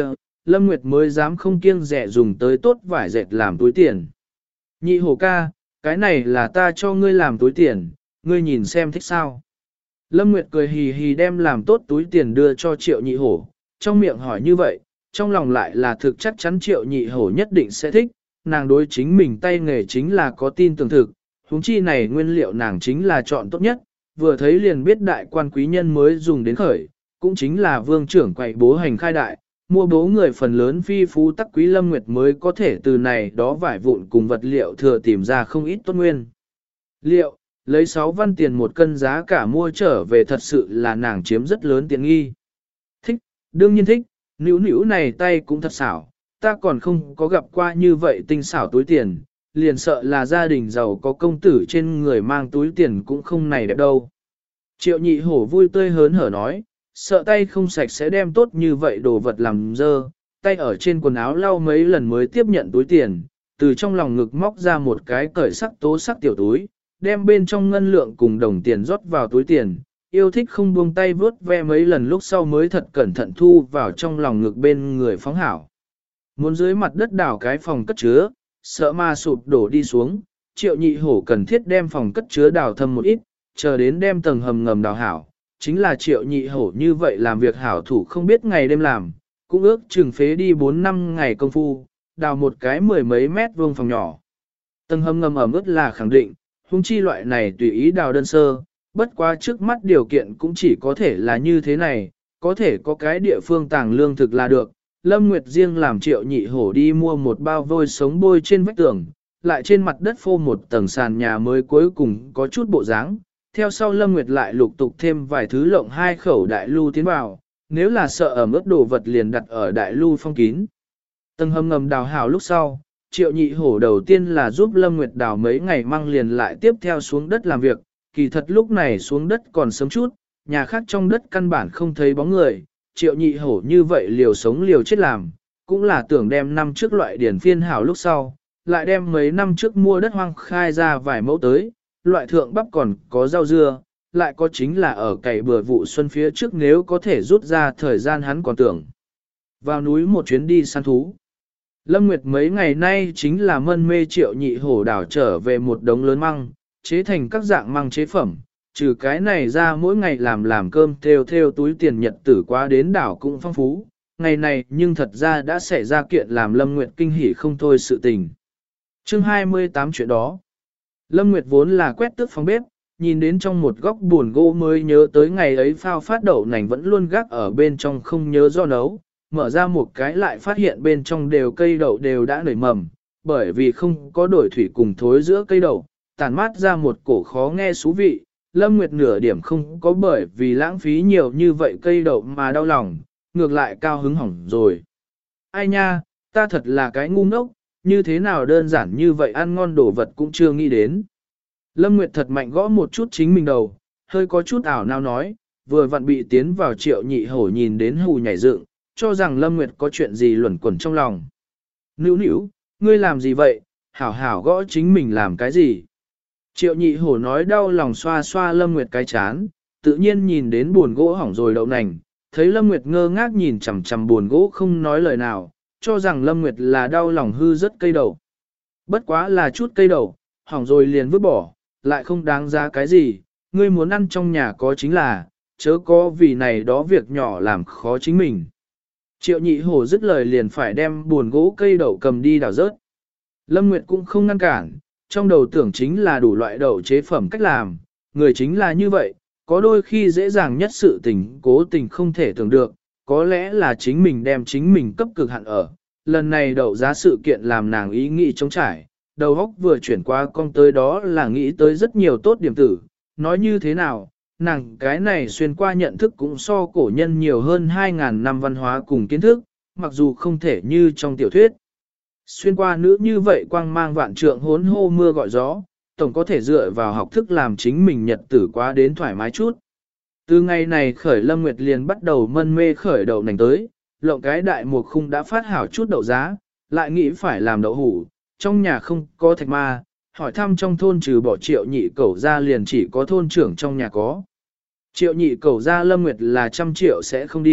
Lâm Nguyệt mới dám không kiêng dè dùng tới tốt vải dệt làm túi tiền. Nhị hổ ca, cái này là ta cho ngươi làm túi tiền, ngươi nhìn xem thích sao. Lâm Nguyệt cười hì hì đem làm tốt túi tiền đưa cho Triệu Nhị Hổ, trong miệng hỏi như vậy, trong lòng lại là thực chắc chắn Triệu Nhị Hổ nhất định sẽ thích, nàng đối chính mình tay nghề chính là có tin tưởng thực, huống chi này nguyên liệu nàng chính là chọn tốt nhất, vừa thấy liền biết đại quan quý nhân mới dùng đến khởi, cũng chính là vương trưởng quậy bố hành khai đại, mua bố người phần lớn phi phú tắc quý. Lâm Nguyệt mới có thể từ này đó vải vụn cùng vật liệu thừa tìm ra không ít tốt nguyên liệu, lấy 6 văn tiền một cân giá cả mua trở về thật sự là nàng chiếm rất lớn tiện nghi. Thích, đương nhiên thích, nữu nữu này tay cũng thật xảo, ta còn không có gặp qua như vậy tinh xảo túi tiền, liền sợ là gia đình giàu có công tử trên người mang túi tiền cũng không này đẹp đâu. Triệu Nhị Hổ vui tươi hớn hở nói, sợ tay không sạch sẽ đem tốt như vậy đồ vật làm dơ, tay ở trên quần áo lau mấy lần mới tiếp nhận túi tiền, từ trong lòng ngực móc ra một cái cởi sắc tố sắc tiểu túi, đem bên trong ngân lượng cùng đồng tiền rót vào túi tiền, yêu thích không buông tay vướt ve mấy lần lúc sau mới thật cẩn thận thu vào trong lòng ngực bên người phóng hảo. Muốn dưới mặt đất đào cái phòng cất chứa, sợ ma sụp đổ đi xuống, Triệu Nhị Hổ cần thiết đem phòng cất chứa đào thâm một ít, chờ đến đem tầng hầm ngầm đào hảo. Chính là Triệu Nhị Hổ như vậy làm việc hảo thủ không biết ngày đêm làm, cũng ước chừng phế đi 4-5 ngày công phu, đào một cái 10 mấy mét vuông phòng nhỏ. Tầng hầm ngầm ẩm ướt là khẳng định, huống chi loại này tùy ý đào đơn sơ, bất quá trước mắt điều kiện cũng chỉ có thể là như thế này, có thể có cái địa phương tàng lương thực là được. Lâm Nguyệt riêng làm Triệu Nhị Hổ đi mua một bao vôi sống bôi trên vách tường, lại trên mặt đất phô một tầng sàn nhà mới cuối cùng có chút bộ dáng. Theo sau Lâm Nguyệt lại lục tục thêm vài thứ lộng 2 khẩu đại lưu tiến vào, nếu là sợ ẩm ướt đồ vật liền đặt ở đại lưu phong kín. Tầng hầm ngầm đào hảo lúc sau, Triệu Nhị Hổ đầu tiên là giúp Lâm Nguyệt đào mấy ngày măng liền lại tiếp theo xuống đất làm việc, kỳ thật lúc này xuống đất còn sớm chút, nhà khác trong đất căn bản không thấy bóng người, Triệu Nhị Hổ như vậy liều sống liều chết làm, cũng là tưởng đem năm trước loại điển phiên hảo lúc sau, lại đem mấy năm trước mua đất hoang khai ra vài mẫu tới, loại thượng bắp còn có rau dưa, lại có chính là ở cày bừa vụ xuân phía trước nếu có thể rút ra thời gian hắn còn tưởng vào núi một chuyến đi săn thú. Lâm Nguyệt mấy ngày nay chính là mân mê Triệu Nhị Hổ đảo trở về một đống lớn măng, chế thành các dạng măng chế phẩm, trừ cái này ra mỗi ngày làm cơm theo túi tiền nhật tử quá đến đảo cũng phong phú, ngày này nhưng thật ra đã xảy ra kiện làm Lâm Nguyệt kinh hỉ không thôi sự tình. Chương 28 chuyện đó. Lâm Nguyệt vốn là quét tước phòng bếp, nhìn đến trong một góc buồn gỗ mới nhớ tới ngày ấy phao phát đậu nành vẫn luôn gác ở bên trong không nhớ do nấu, mở ra một cái lại phát hiện bên trong đều cây đậu đều đã nảy mầm, bởi vì không có đổi thủy cùng thối giữa cây đậu, tản mát ra một cổ khó nghe xú vị. Lâm Nguyệt nửa điểm không có bởi vì lãng phí nhiều như vậy cây đậu mà đau lòng, ngược lại cao hứng hỏng rồi. Ai nha, ta thật là cái ngu ngốc, như thế nào đơn giản như vậy ăn ngon đồ vật cũng chưa nghĩ đến. Lâm Nguyệt thật mạnh gõ một chút chính mình đầu, hơi có chút ảo nào nói, vừa vặn bị tiến vào Triệu Nhị Hổ nhìn đến hù nhảy dựng, cho rằng Lâm Nguyệt có chuyện gì luẩn quẩn trong lòng. Nữu nữu, ngươi làm gì vậy, hảo hảo gõ chính mình làm cái gì. Triệu Nhị Hổ nói đau lòng xoa xoa Lâm Nguyệt cái chán, tự nhiên nhìn đến buồn gỗ hỏng rồi đậu nành, thấy Lâm Nguyệt ngơ ngác nhìn chằm chằm buồn gỗ không nói lời nào, cho rằng Lâm Nguyệt là đau lòng hư rất cây đậu. Bất quá là chút cây đậu, hỏng rồi liền vứt bỏ, lại không đáng giá cái gì, ngươi muốn ăn trong nhà có chính là, chớ có vì này đó việc nhỏ làm khó chính mình. Triệu Nhị Hổ dứt lời liền phải đem buồn gỗ cây đậu cầm đi đào rớt. Lâm Nguyệt cũng không ngăn cản, trong đầu tưởng chính là đủ loại đậu chế phẩm cách làm, người chính là như vậy, có đôi khi dễ dàng nhất sự tình cố tình không thể tưởng được, có lẽ là chính mình đem chính mình cấp cực hạn ở. Lần này đậu giá sự kiện làm nàng ý nghĩ trống trải, đầu óc vừa chuyển qua con tới đó là nghĩ tới rất nhiều tốt điểm tử, nói như thế nào, nàng cái này xuyên qua nhận thức cũng so cổ nhân nhiều hơn 2.000 năm văn hóa cùng kiến thức, mặc dù không thể như trong tiểu thuyết. Xuyên qua nữ như vậy quang mang vạn trượng hốn hô mưa gọi gió, tổng có thể dựa vào học thức làm chính mình nhật tử quá đến thoải mái chút. Từ ngày này khởi Lâm Nguyệt liền bắt đầu mân mê khởi đậu nành tới, lộng cái đại mùa khung đã phát hảo chút đậu giá, lại nghĩ phải làm đậu hủ, trong nhà không có thạch ma, hỏi thăm trong thôn trừ bỏ Triệu Nhị Cẩu ra liền chỉ có thôn trưởng trong nhà có. Triệu Nhị Cẩu ra Lâm Nguyệt là 100 triệu sẽ không đi,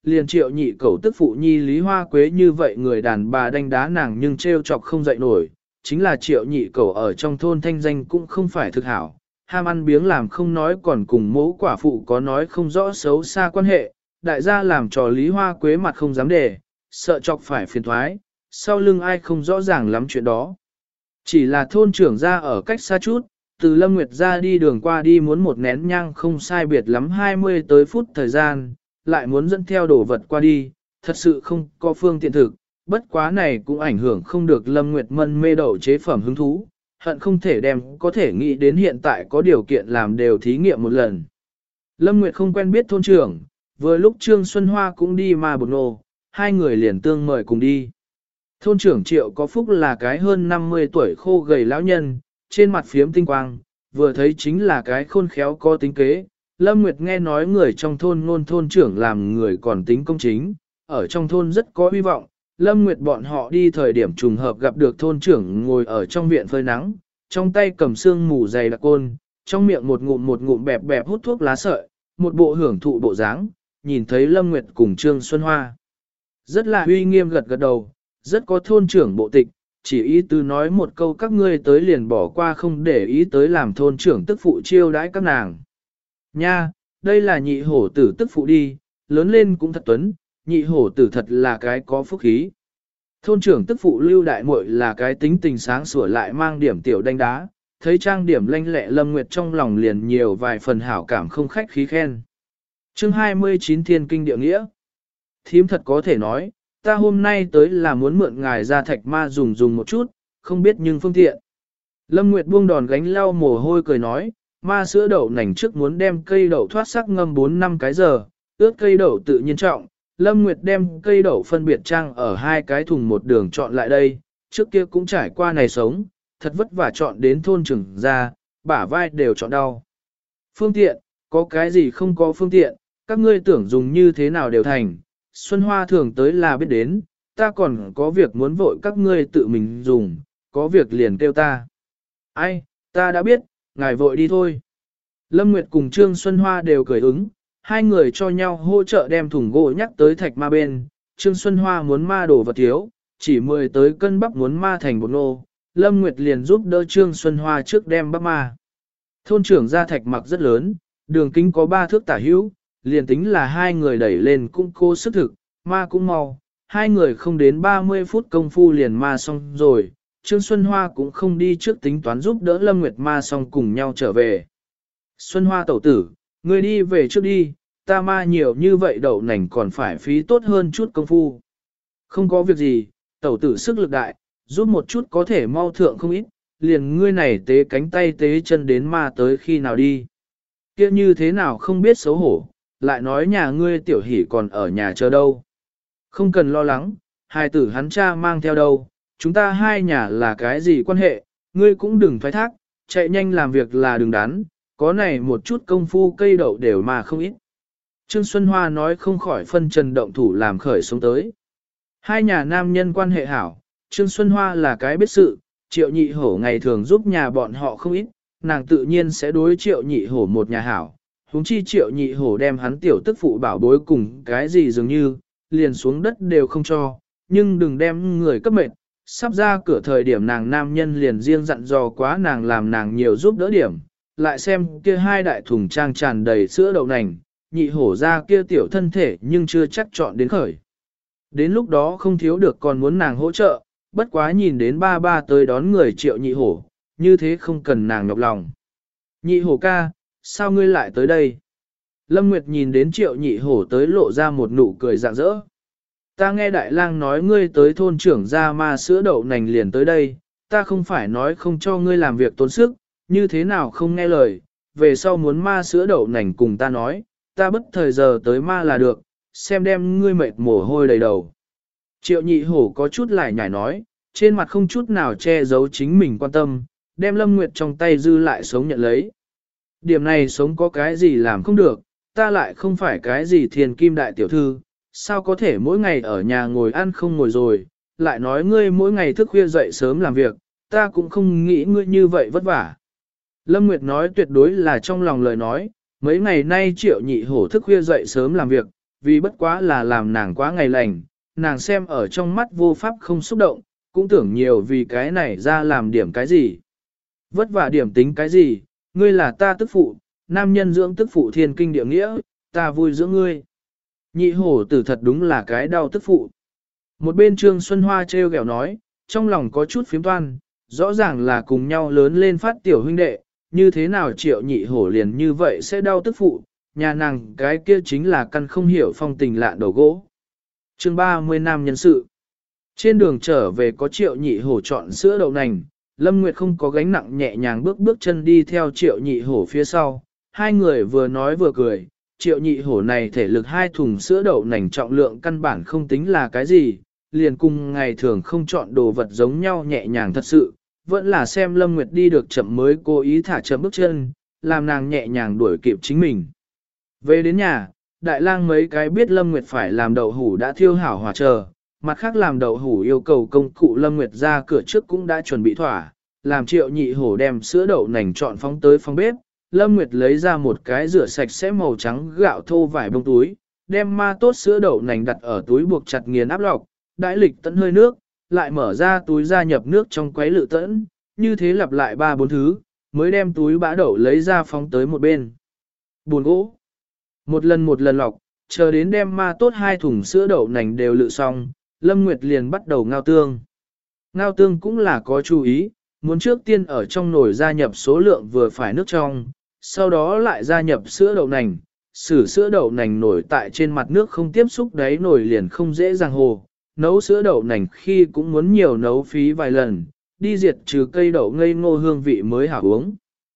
liền triệu nhị cẩu tức phụ nhi Lý Hoa Quế như vậy người đàn bà đánh đá nàng nhưng trêu chọc không dậy nổi, chính là triệu nhị cẩu ở trong thôn thanh danh cũng không phải thực hảo, ham ăn biếng làm không nói còn cùng mẫu quả phụ có nói không rõ xấu xa quan hệ, đại gia làm trò Lý Hoa Quế mặt không dám để, sợ chọc phải phiền thoái, sau lưng ai không rõ ràng lắm chuyện đó. Chỉ là thôn trưởng ra ở cách xa chút, từ Lâm Nguyệt ra đi đường qua đi muốn một nén nhang không sai biệt lắm 20 tới phút thời gian, lại muốn dẫn theo đồ vật qua đi, thật sự không có phương tiện thực, bất quá này cũng ảnh hưởng không được Lâm Nguyệt Mân mê đậu chế phẩm hứng thú, hận không thể đem có thể nghĩ đến hiện tại có điều kiện làm đều thí nghiệm một lần. Lâm Nguyệt không quen biết thôn trưởng, vừa lúc Trương Xuân Hoa cũng đi mà bột nô, hai người liền tương mời cùng đi. Thôn trưởng Triệu có phúc là cái hơn 50 tuổi khô gầy lão nhân, trên mặt phiếm tinh quang, vừa thấy chính là cái khôn khéo có tính kế. Lâm Nguyệt nghe nói người trong thôn ngôn thôn trưởng làm người còn tính công chính, ở trong thôn rất có hy vọng. Lâm Nguyệt bọn họ đi thời điểm trùng hợp gặp được thôn trưởng ngồi ở trong viện phơi nắng, trong tay cầm xương mù dày đặc côn, trong miệng một ngụm bẹp bẹp hút thuốc lá sợi, một bộ hưởng thụ bộ dáng, nhìn thấy Lâm Nguyệt cùng Trương Xuân Hoa. Rất là uy nghiêm gật gật đầu, rất có thôn trưởng bộ tịch, chỉ ý tứ nói một câu các ngươi tới liền bỏ qua không để ý tới làm thôn trưởng tức phụ chiêu đãi các nàng. Nha, đây là nhị hổ tử tức phụ đi, lớn lên cũng thật tuấn, nhị hổ tử thật là cái có phúc khí. Thôn trưởng tức phụ Lưu Đại Muội là cái tính tình sáng sủa lại mang điểm tiểu đánh đá, thấy trang điểm lanh lẹ Lâm Nguyệt trong lòng liền nhiều vài phần hảo cảm không khách khí khen. Chương 29 Thiên Kinh Địa Nghĩa. Thím thật có thể nói, ta hôm nay tới là muốn mượn ngài ra thạch ma dùng một chút, không biết nhưng phương tiện. Lâm Nguyệt buông đòn gánh lau mồ hôi cười nói, ma sữa đậu nành trước muốn đem cây đậu thoát sắc ngâm 4-5 cái giờ, ướt cây đậu tự nhiên trọng. Lâm Nguyệt đem cây đậu phân biệt trang ở hai cái thùng một đường chọn lại đây, trước kia cũng trải qua này sống, thật vất vả chọn đến thôn trưởng ra, bả vai đều chọn đau. Phương tiện, có cái gì không có phương tiện, các ngươi tưởng dùng như thế nào đều thành, Xuân Hoa thường tới là biết đến, ta còn có việc muốn vội các ngươi tự mình dùng, có việc liền kêu ta. Ai, ta đã biết, ngài vội đi thôi. Lâm Nguyệt cùng Trương Xuân Hoa đều cười ứng, hai người cho nhau hỗ trợ đem thùng gỗ nhắc tới thạch ma bên. Trương Xuân Hoa muốn ma đồ vật thiếu, chỉ 10 tới cân bắp muốn ma thành bột nô. Lâm Nguyệt liền giúp đỡ Trương Xuân Hoa trước đem bắp ma. Thôn trưởng ra thạch mặc rất lớn, đường kính có 3 thước tả hữu, liền tính là hai người đẩy lên cũng cố sức thực, ma cũng mau. Hai người không đến 30 phút công phu liền ma xong rồi, Trương Xuân Hoa cũng không đi trước tính toán giúp đỡ Lâm Nguyệt ma xong cùng nhau trở về. Xuân Hoa tẩu tử, ngươi đi về trước đi, ta ma nhiều như vậy đậu nành còn phải phí tốt hơn chút công phu. Không có việc gì, tẩu tử sức lực đại, giúp một chút có thể mau thượng không ít, liền ngươi này tế cánh tay tế chân đến ma tới khi nào đi. Kia như thế nào không biết xấu hổ, lại nói nhà ngươi tiểu hỷ còn ở nhà chờ đâu. Không cần lo lắng, hai tử hắn cha mang theo đâu, chúng ta hai nhà là cái gì quan hệ, ngươi cũng đừng thoái thác, chạy nhanh làm việc là đừng đắn, có này một chút công phu cây đậu đều mà không ít. Trương Xuân Hoa nói không khỏi phân trần động thủ làm khởi sống tới. Hai nhà nam nhân quan hệ hảo, Trương Xuân Hoa là cái biết sự, Triệu Nhị Hổ ngày thường giúp nhà bọn họ không ít, nàng tự nhiên sẽ đối Triệu Nhị Hổ một nhà hảo. Huống chi Triệu Nhị Hổ đem hắn tiểu tức phụ bảo bối cùng cái gì dường như, liền xuống đất đều không cho, nhưng đừng đem người cấp mệt. Sắp ra cửa thời điểm nàng nam nhân liền riêng dặn dò quá nàng làm nàng nhiều giúp đỡ điểm, lại xem kia hai đại thùng trang tràn đầy sữa đậu nành, Nhị Hổ ra kia tiểu thân thể nhưng chưa chắc chọn đến khởi. Đến lúc đó không thiếu được còn muốn nàng hỗ trợ, bất quá nhìn đến ba ba tới đón người Triệu Nhị Hổ, như thế không cần nàng nhọc lòng. Nhị Hổ ca, sao ngươi lại tới đây? Lâm Nguyệt nhìn đến Triệu Nhị Hổ tới lộ ra một nụ cười rạng rỡ. Ta nghe đại lang nói ngươi tới thôn trưởng ra ma sữa đậu nành liền tới đây, ta không phải nói không cho ngươi làm việc tốn sức, như thế nào không nghe lời, về sau muốn ma sữa đậu nành cùng ta nói, ta bất thời giờ tới ma là được, xem đem ngươi mệt mồ hôi đầy đầu. Triệu Nhị Hổ có chút lại nhảy nói, trên mặt không chút nào che giấu chính mình quan tâm, đem Lâm Nguyệt trong tay dư lại sống nhận lấy. Điểm này sống có cái gì làm không được, ta lại không phải cái gì thiền kim đại tiểu thư, sao có thể mỗi ngày ở nhà ngồi ăn không ngồi rồi, lại nói ngươi mỗi ngày thức khuya dậy sớm làm việc, ta cũng không nghĩ ngươi như vậy vất vả. Lâm Nguyệt nói tuyệt đối là trong lòng lời nói, mấy ngày nay Triệu Nhị Hổ thức khuya dậy sớm làm việc, vì bất quá là làm nàng quá ngày lành, nàng xem ở trong mắt vô pháp không xúc động, cũng tưởng nhiều vì cái này ra làm điểm cái gì. Vất vả điểm tính cái gì, ngươi là ta tức phụ, nam nhân dưỡng tức phụ thiên kinh địa nghĩa, ta vui dưỡng ngươi. Nhị hổ tử thật đúng là cái đau tức phụ. Một bên Trương Xuân Hoa treo ghẹo nói, trong lòng có chút phiếm toan, rõ ràng là cùng nhau lớn lên phát tiểu huynh đệ, như thế nào triệu nhị hổ liền như vậy sẽ đau tức phụ, nhà nàng cái kia chính là căn không hiểu phong tình lạ đầu gỗ. Chương 30 năm nhân sự. Trên đường trở về có triệu nhị hổ chọn sữa đậu nành, Lâm Nguyệt không có gánh nặng nhẹ nhàng bước bước chân đi theo triệu nhị hổ phía sau, hai người vừa nói vừa cười, triệu nhị hổ này thể lực 2 thùng sữa đậu nành trọng lượng căn bản không tính là cái gì, liền cùng ngày thường không chọn đồ vật giống nhau nhẹ nhàng thật sự, vẫn là xem Lâm Nguyệt đi được chậm mới cố ý thả chậm bước chân, làm nàng nhẹ nhàng đuổi kịp chính mình. Về đến nhà, đại lang mấy cái biết Lâm Nguyệt phải làm đậu hủ đã thiêu hảo hòa chờ, mặt khác làm đậu hủ yêu cầu công cụ Lâm Nguyệt ra cửa trước cũng đã chuẩn bị thỏa, làm triệu nhị hổ đem sữa đậu nành chọn phóng tới phòng bếp, Lâm Nguyệt lấy ra một cái rửa sạch sẽ màu trắng gạo thô vải bông túi, đem ma tốt sữa đậu nành đặt ở túi buộc chặt nghiền áp lọc, đãi lịch tận hơi nước, lại mở ra túi gia nhập nước trong quấy lự tẫn, như thế lặp lại 3-4 thứ, mới đem túi bã đậu lấy ra phóng tới một bên. Buồn gỗ. Một lần lọc, chờ đến đem ma tốt 2 thùng sữa đậu nành đều lự xong, Lâm Nguyệt liền bắt đầu ngao tương. Ngao tương cũng là có chú ý, muốn trước tiên ở trong nồi gia nhập số lượng vừa phải nước trong, sau đó lại gia nhập sữa đậu nành, xử sữa đậu nành nổi tại trên mặt nước không tiếp xúc đáy nồi liền không dễ dàng hồ. Nấu sữa đậu nành khi cũng muốn nhiều nấu phí vài lần, đi diệt trừ cây đậu ngây ngô hương vị mới hảo uống.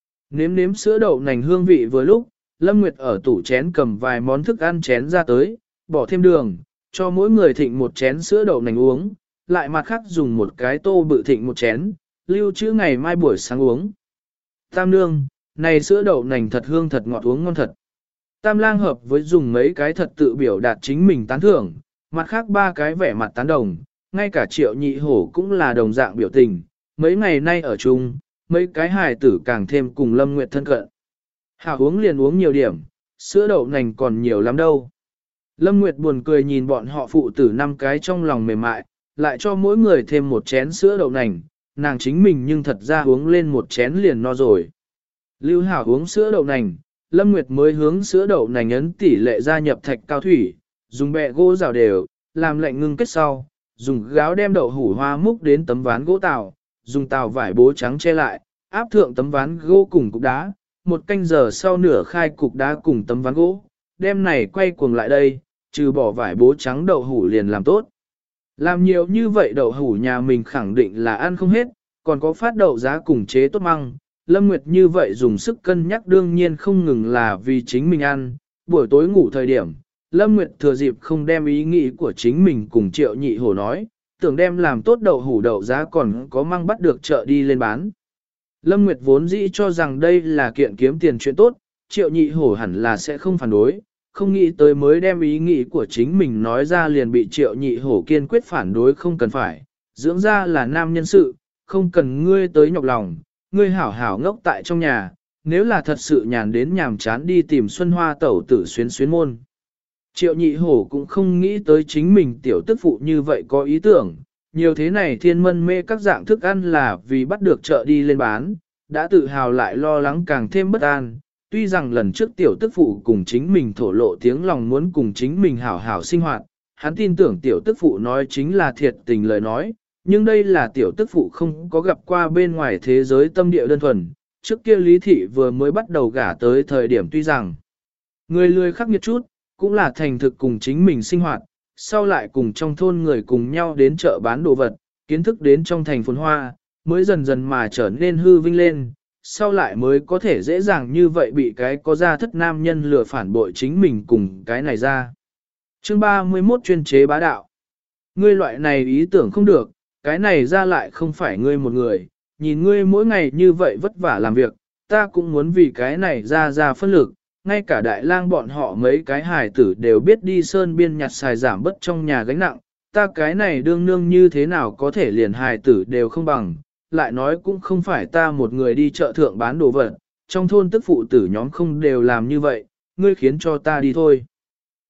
Nếm sữa đậu nành hương vị vừa lúc, Lâm Nguyệt ở tủ chén cầm vài món thức ăn chén ra tới, bỏ thêm đường, cho mỗi người thịnh một chén sữa đậu nành uống, lại mặt khác dùng một cái tô bự thịnh một chén, lưu trữ ngày mai buổi sáng uống. Tam nương, này sữa đậu nành thật hương thật ngọt uống ngon thật. Tam lang hợp với dùng mấy cái thật tự biểu đạt chính mình tán thưởng, mặt khác 3 cái vẻ mặt tán đồng, ngay cả triệu nhị hổ cũng là đồng dạng biểu tình, mấy ngày nay ở chung, mấy cái hài tử càng thêm cùng Lâm Nguyệt thân cận. Hảo uống liền uống nhiều điểm, sữa đậu nành còn nhiều lắm đâu. Lâm Nguyệt buồn cười nhìn bọn họ phụ tử 5 cái trong lòng mềm mại, lại cho mỗi người thêm một chén sữa đậu nành, nàng chính mình nhưng thật ra uống lên một chén liền no rồi. Lưu Hảo uống sữa đậu nành, Lâm Nguyệt mới hướng sữa đậu nành ấn tỷ lệ gia nhập thạch cao thủy, dùng bẹ gỗ rào đều, làm lạnh ngưng kết sau, dùng gáo đem đậu hủ hoa múc đến tấm ván gỗ tàu, dùng tàu vải bố trắng che lại, áp thượng tấm ván gỗ cùng cục đá, 1 canh giờ sau nửa khai cục đá cùng tấm ván gỗ, đem này quay cuồng lại đây, trừ bỏ vải bố trắng đậu hủ liền làm tốt. Làm nhiều như vậy đậu hủ nhà mình khẳng định là ăn không hết, còn có phát đậu giá cùng chế tốt măng. Lâm Nguyệt như vậy dùng sức cân nhắc đương nhiên không ngừng là vì chính mình ăn, buổi tối ngủ thời điểm, Lâm Nguyệt thừa dịp không đem ý nghĩ của chính mình cùng triệu nhị hổ nói, tưởng đem làm tốt đậu hủ đậu giá còn có măng bắt được chợ đi lên bán. Lâm Nguyệt vốn dĩ cho rằng đây là kiện kiếm tiền chuyện tốt, triệu nhị hổ hẳn là sẽ không phản đối, không nghĩ tới mới đem ý nghĩ của chính mình nói ra liền bị triệu nhị hổ kiên quyết phản đối không cần phải, dưỡng ra là nam nhân sự, không cần ngươi tới nhọc lòng, ngươi hảo hảo ngốc tại trong nhà, nếu là thật sự nhàn đến nhàm chán đi tìm Xuân Hoa tẩu tử xuyến môn. Triệu nhị hổ cũng không nghĩ tới chính mình tiểu tức phụ như vậy có ý tưởng, nhiều thế này thiên mân mê các dạng thức ăn là vì bắt được chợ đi lên bán, đã tự hào lại lo lắng càng thêm bất an. Tuy rằng lần trước tiểu tức phụ cùng chính mình thổ lộ tiếng lòng muốn cùng chính mình hảo hảo sinh hoạt, hắn tin tưởng tiểu tức phụ nói chính là thiệt tình lời nói, nhưng đây là tiểu tức phụ không có gặp qua bên ngoài thế giới tâm địa đơn thuần. Trước kia Lý Thị vừa mới bắt đầu gả tới thời điểm tuy rằng người lười khắc nghiệt chút, cũng là thành thực cùng chính mình sinh hoạt, sau lại cùng trong thôn người cùng nhau đến chợ bán đồ vật, kiến thức đến trong thành phồn hoa, mới dần dần mà trở nên hư vinh lên, sau lại mới có thể dễ dàng như vậy bị cái có gia thất nam nhân lừa phản bội chính mình cùng cái này ra. Chương 31 chuyên chế bá đạo. Ngươi loại này ý tưởng không được, cái này ra lại không phải ngươi một người, nhìn ngươi mỗi ngày như vậy vất vả làm việc, ta cũng muốn vì cái này ra phân lực, ngay cả đại lang bọn họ mấy cái hài tử đều biết đi sơn biên nhặt xài giảm bớt trong nhà gánh nặng, ta cái này đương nương như thế nào có thể liền hài tử đều không bằng, lại nói cũng không phải ta một người đi chợ thượng bán đồ vật, trong thôn tức phụ tử nhóm không đều làm như vậy, ngươi khiến cho ta đi thôi.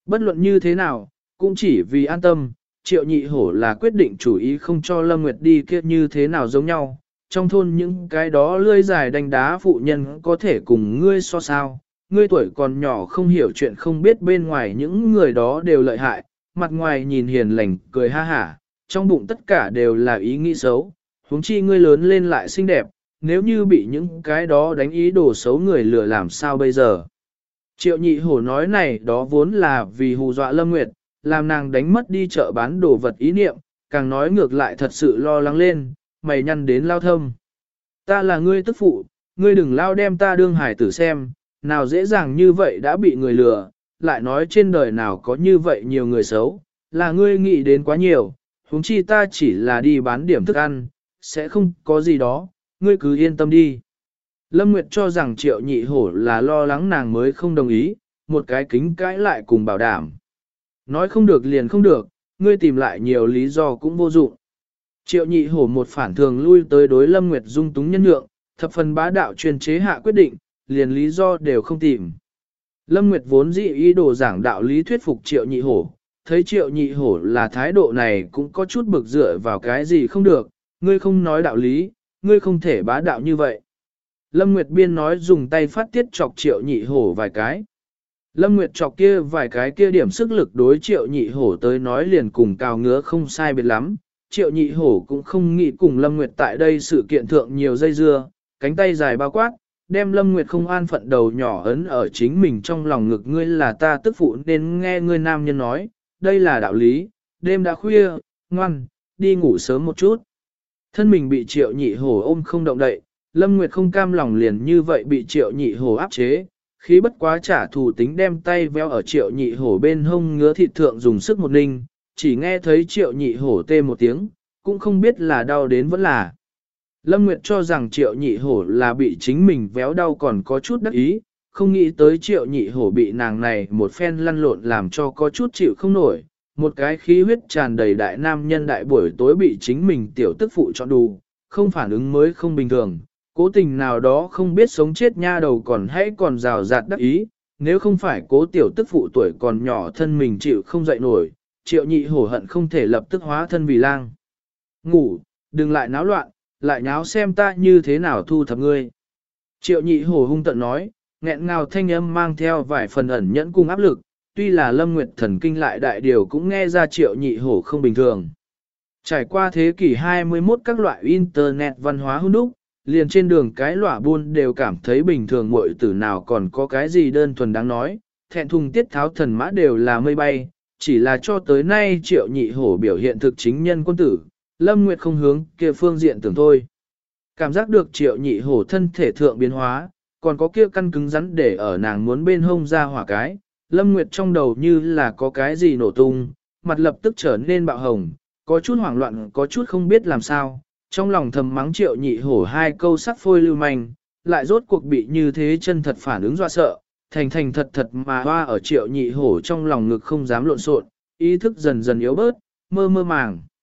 Bất luận như thế nào, cũng chỉ vì an tâm, Triệu Nhị Hổ là quyết định chủ ý không cho Lâm Nguyệt đi kia như thế nào giống nhau. Trong thôn những cái đó lươi dài đánh đá phụ nhân có thể cùng ngươi so sao, ngươi tuổi còn nhỏ không hiểu chuyện không biết bên ngoài những người đó đều lợi hại, mặt ngoài nhìn hiền lành cười ha hả, trong bụng tất cả đều là ý nghĩ xấu, huống chi ngươi lớn lên lại xinh đẹp, nếu như bị những cái đó đánh ý đồ xấu người lừa làm sao bây giờ. Triệu Nhị Hổ nói này đó vốn là vì hù dọa Lâm Nguyệt, làm nàng đánh mất đi chợ bán đồ vật ý niệm, càng nói ngược lại thật sự lo lắng lên, mày nhăn đến lao thâm. Ta là ngươi tức phụ, ngươi đừng lao đem ta đương hải tử xem, nào dễ dàng như vậy đã bị người lừa, lại nói trên đời nào có như vậy nhiều người xấu, là ngươi nghĩ đến quá nhiều, huống chi ta chỉ là đi bán điểm thức ăn, sẽ không có gì đó, ngươi cứ yên tâm đi. Lâm Nguyệt cho rằng Triệu Nhị Hổ là lo lắng nàng mới không đồng ý, một cái kính cãi lại cùng bảo đảm. Nói không được liền không được, ngươi tìm lại nhiều lý do cũng vô dụng. Triệu Nhị Hổ một phản thường lui tới đối Lâm Nguyệt dung túng nhân nhượng, thập phần bá đạo chuyên chế hạ quyết định, liền lý do đều không tìm. Lâm Nguyệt vốn dĩ ý đồ giảng đạo lý thuyết phục Triệu Nhị Hổ, thấy Triệu Nhị Hổ là thái độ này cũng có chút bực dựa vào cái gì không được, ngươi không nói đạo lý, ngươi không thể bá đạo như vậy. Lâm Nguyệt biên nói dùng tay phát tiết chọc Triệu Nhị Hổ vài cái. Lâm Nguyệt chọc kia vài cái kia điểm sức lực đối Triệu Nhị Hổ tới nói liền cùng cào ngứa không sai biệt lắm. Triệu Nhị Hổ cũng không nghĩ cùng Lâm Nguyệt tại đây sự kiện thượng nhiều dây dưa, cánh tay dài bao quát, đem Lâm Nguyệt không an phận đầu nhỏ ấn ở chính mình trong lòng ngực ngươi là ta tức phụ nên nghe ngươi nam nhân nói, đây là đạo lý, đêm đã khuya, ngoan, đi ngủ sớm một chút. Thân mình bị Triệu Nhị Hổ ôm không động đậy, Lâm Nguyệt không cam lòng liền như vậy bị Triệu Nhị Hổ áp chế, khí bất quá trả thù tính đem tay véo ở Triệu Nhị Hổ bên hông ngứa thịt thượng dùng sức một ninh, chỉ nghe thấy Triệu Nhị Hổ tê một tiếng, cũng không biết là đau đến vẫn là. Lâm Nguyệt cho rằng Triệu Nhị Hổ là bị chính mình véo đau còn có chút đắc ý, không nghĩ tới Triệu Nhị Hổ bị nàng này một phen lăn lộn làm cho có chút chịu không nổi, một cái khí huyết tràn đầy đại nam nhân đại buổi tối bị chính mình tiểu tức phụ chọn đù, không phản ứng mới không bình thường, cố tình nào đó không biết sống chết nha đầu còn hãy còn rào rạt đắc ý, nếu không phải cố tiểu tức phụ tuổi còn nhỏ thân mình chịu không dậy nổi, Triệu Nhị Hổ hận không thể lập tức hóa thân vì lang. Ngủ, đừng lại náo loạn, lại nháo xem ta như thế nào thu thập ngươi. Triệu Nhị Hổ hung tận nói, nghẹn ngào thanh âm mang theo vài phần ẩn nhẫn cùng áp lực, tuy là Lâm Nguyệt thần kinh lại đại điều cũng nghe ra Triệu Nhị Hổ không bình thường. Trải qua thế kỷ 21 các loại internet văn hóa hung đúc, liền trên đường cái lỏa buôn đều cảm thấy bình thường muội tử nào còn có cái gì đơn thuần đáng nói, thẹn thùng tiết tháo thần mã đều là mây bay, chỉ là cho tới nay Triệu Nhị Hổ biểu hiện thực chính nhân quân tử, Lâm Nguyệt không hướng kia phương diện tưởng thôi. Cảm giác được Triệu Nhị Hổ thân thể thượng biến hóa, còn có kia căn cứng rắn để ở nàng muốn bên hông ra hỏa cái, Lâm Nguyệt trong đầu như là có cái gì nổ tung, mặt lập tức trở nên bạo hồng, có chút hoảng loạn có chút không biết làm sao, trong lòng thầm mắng Triệu Nhị Hổ hai câu sắc phôi lưu manh, lại rốt cuộc bị như thế chân thật phản ứng dọa sợ, thành thành thật thật mà hoa ở Triệu Nhị Hổ trong lòng ngực không dám lộn xộn, ý thức dần dần yếu bớt, mơ mơ màng.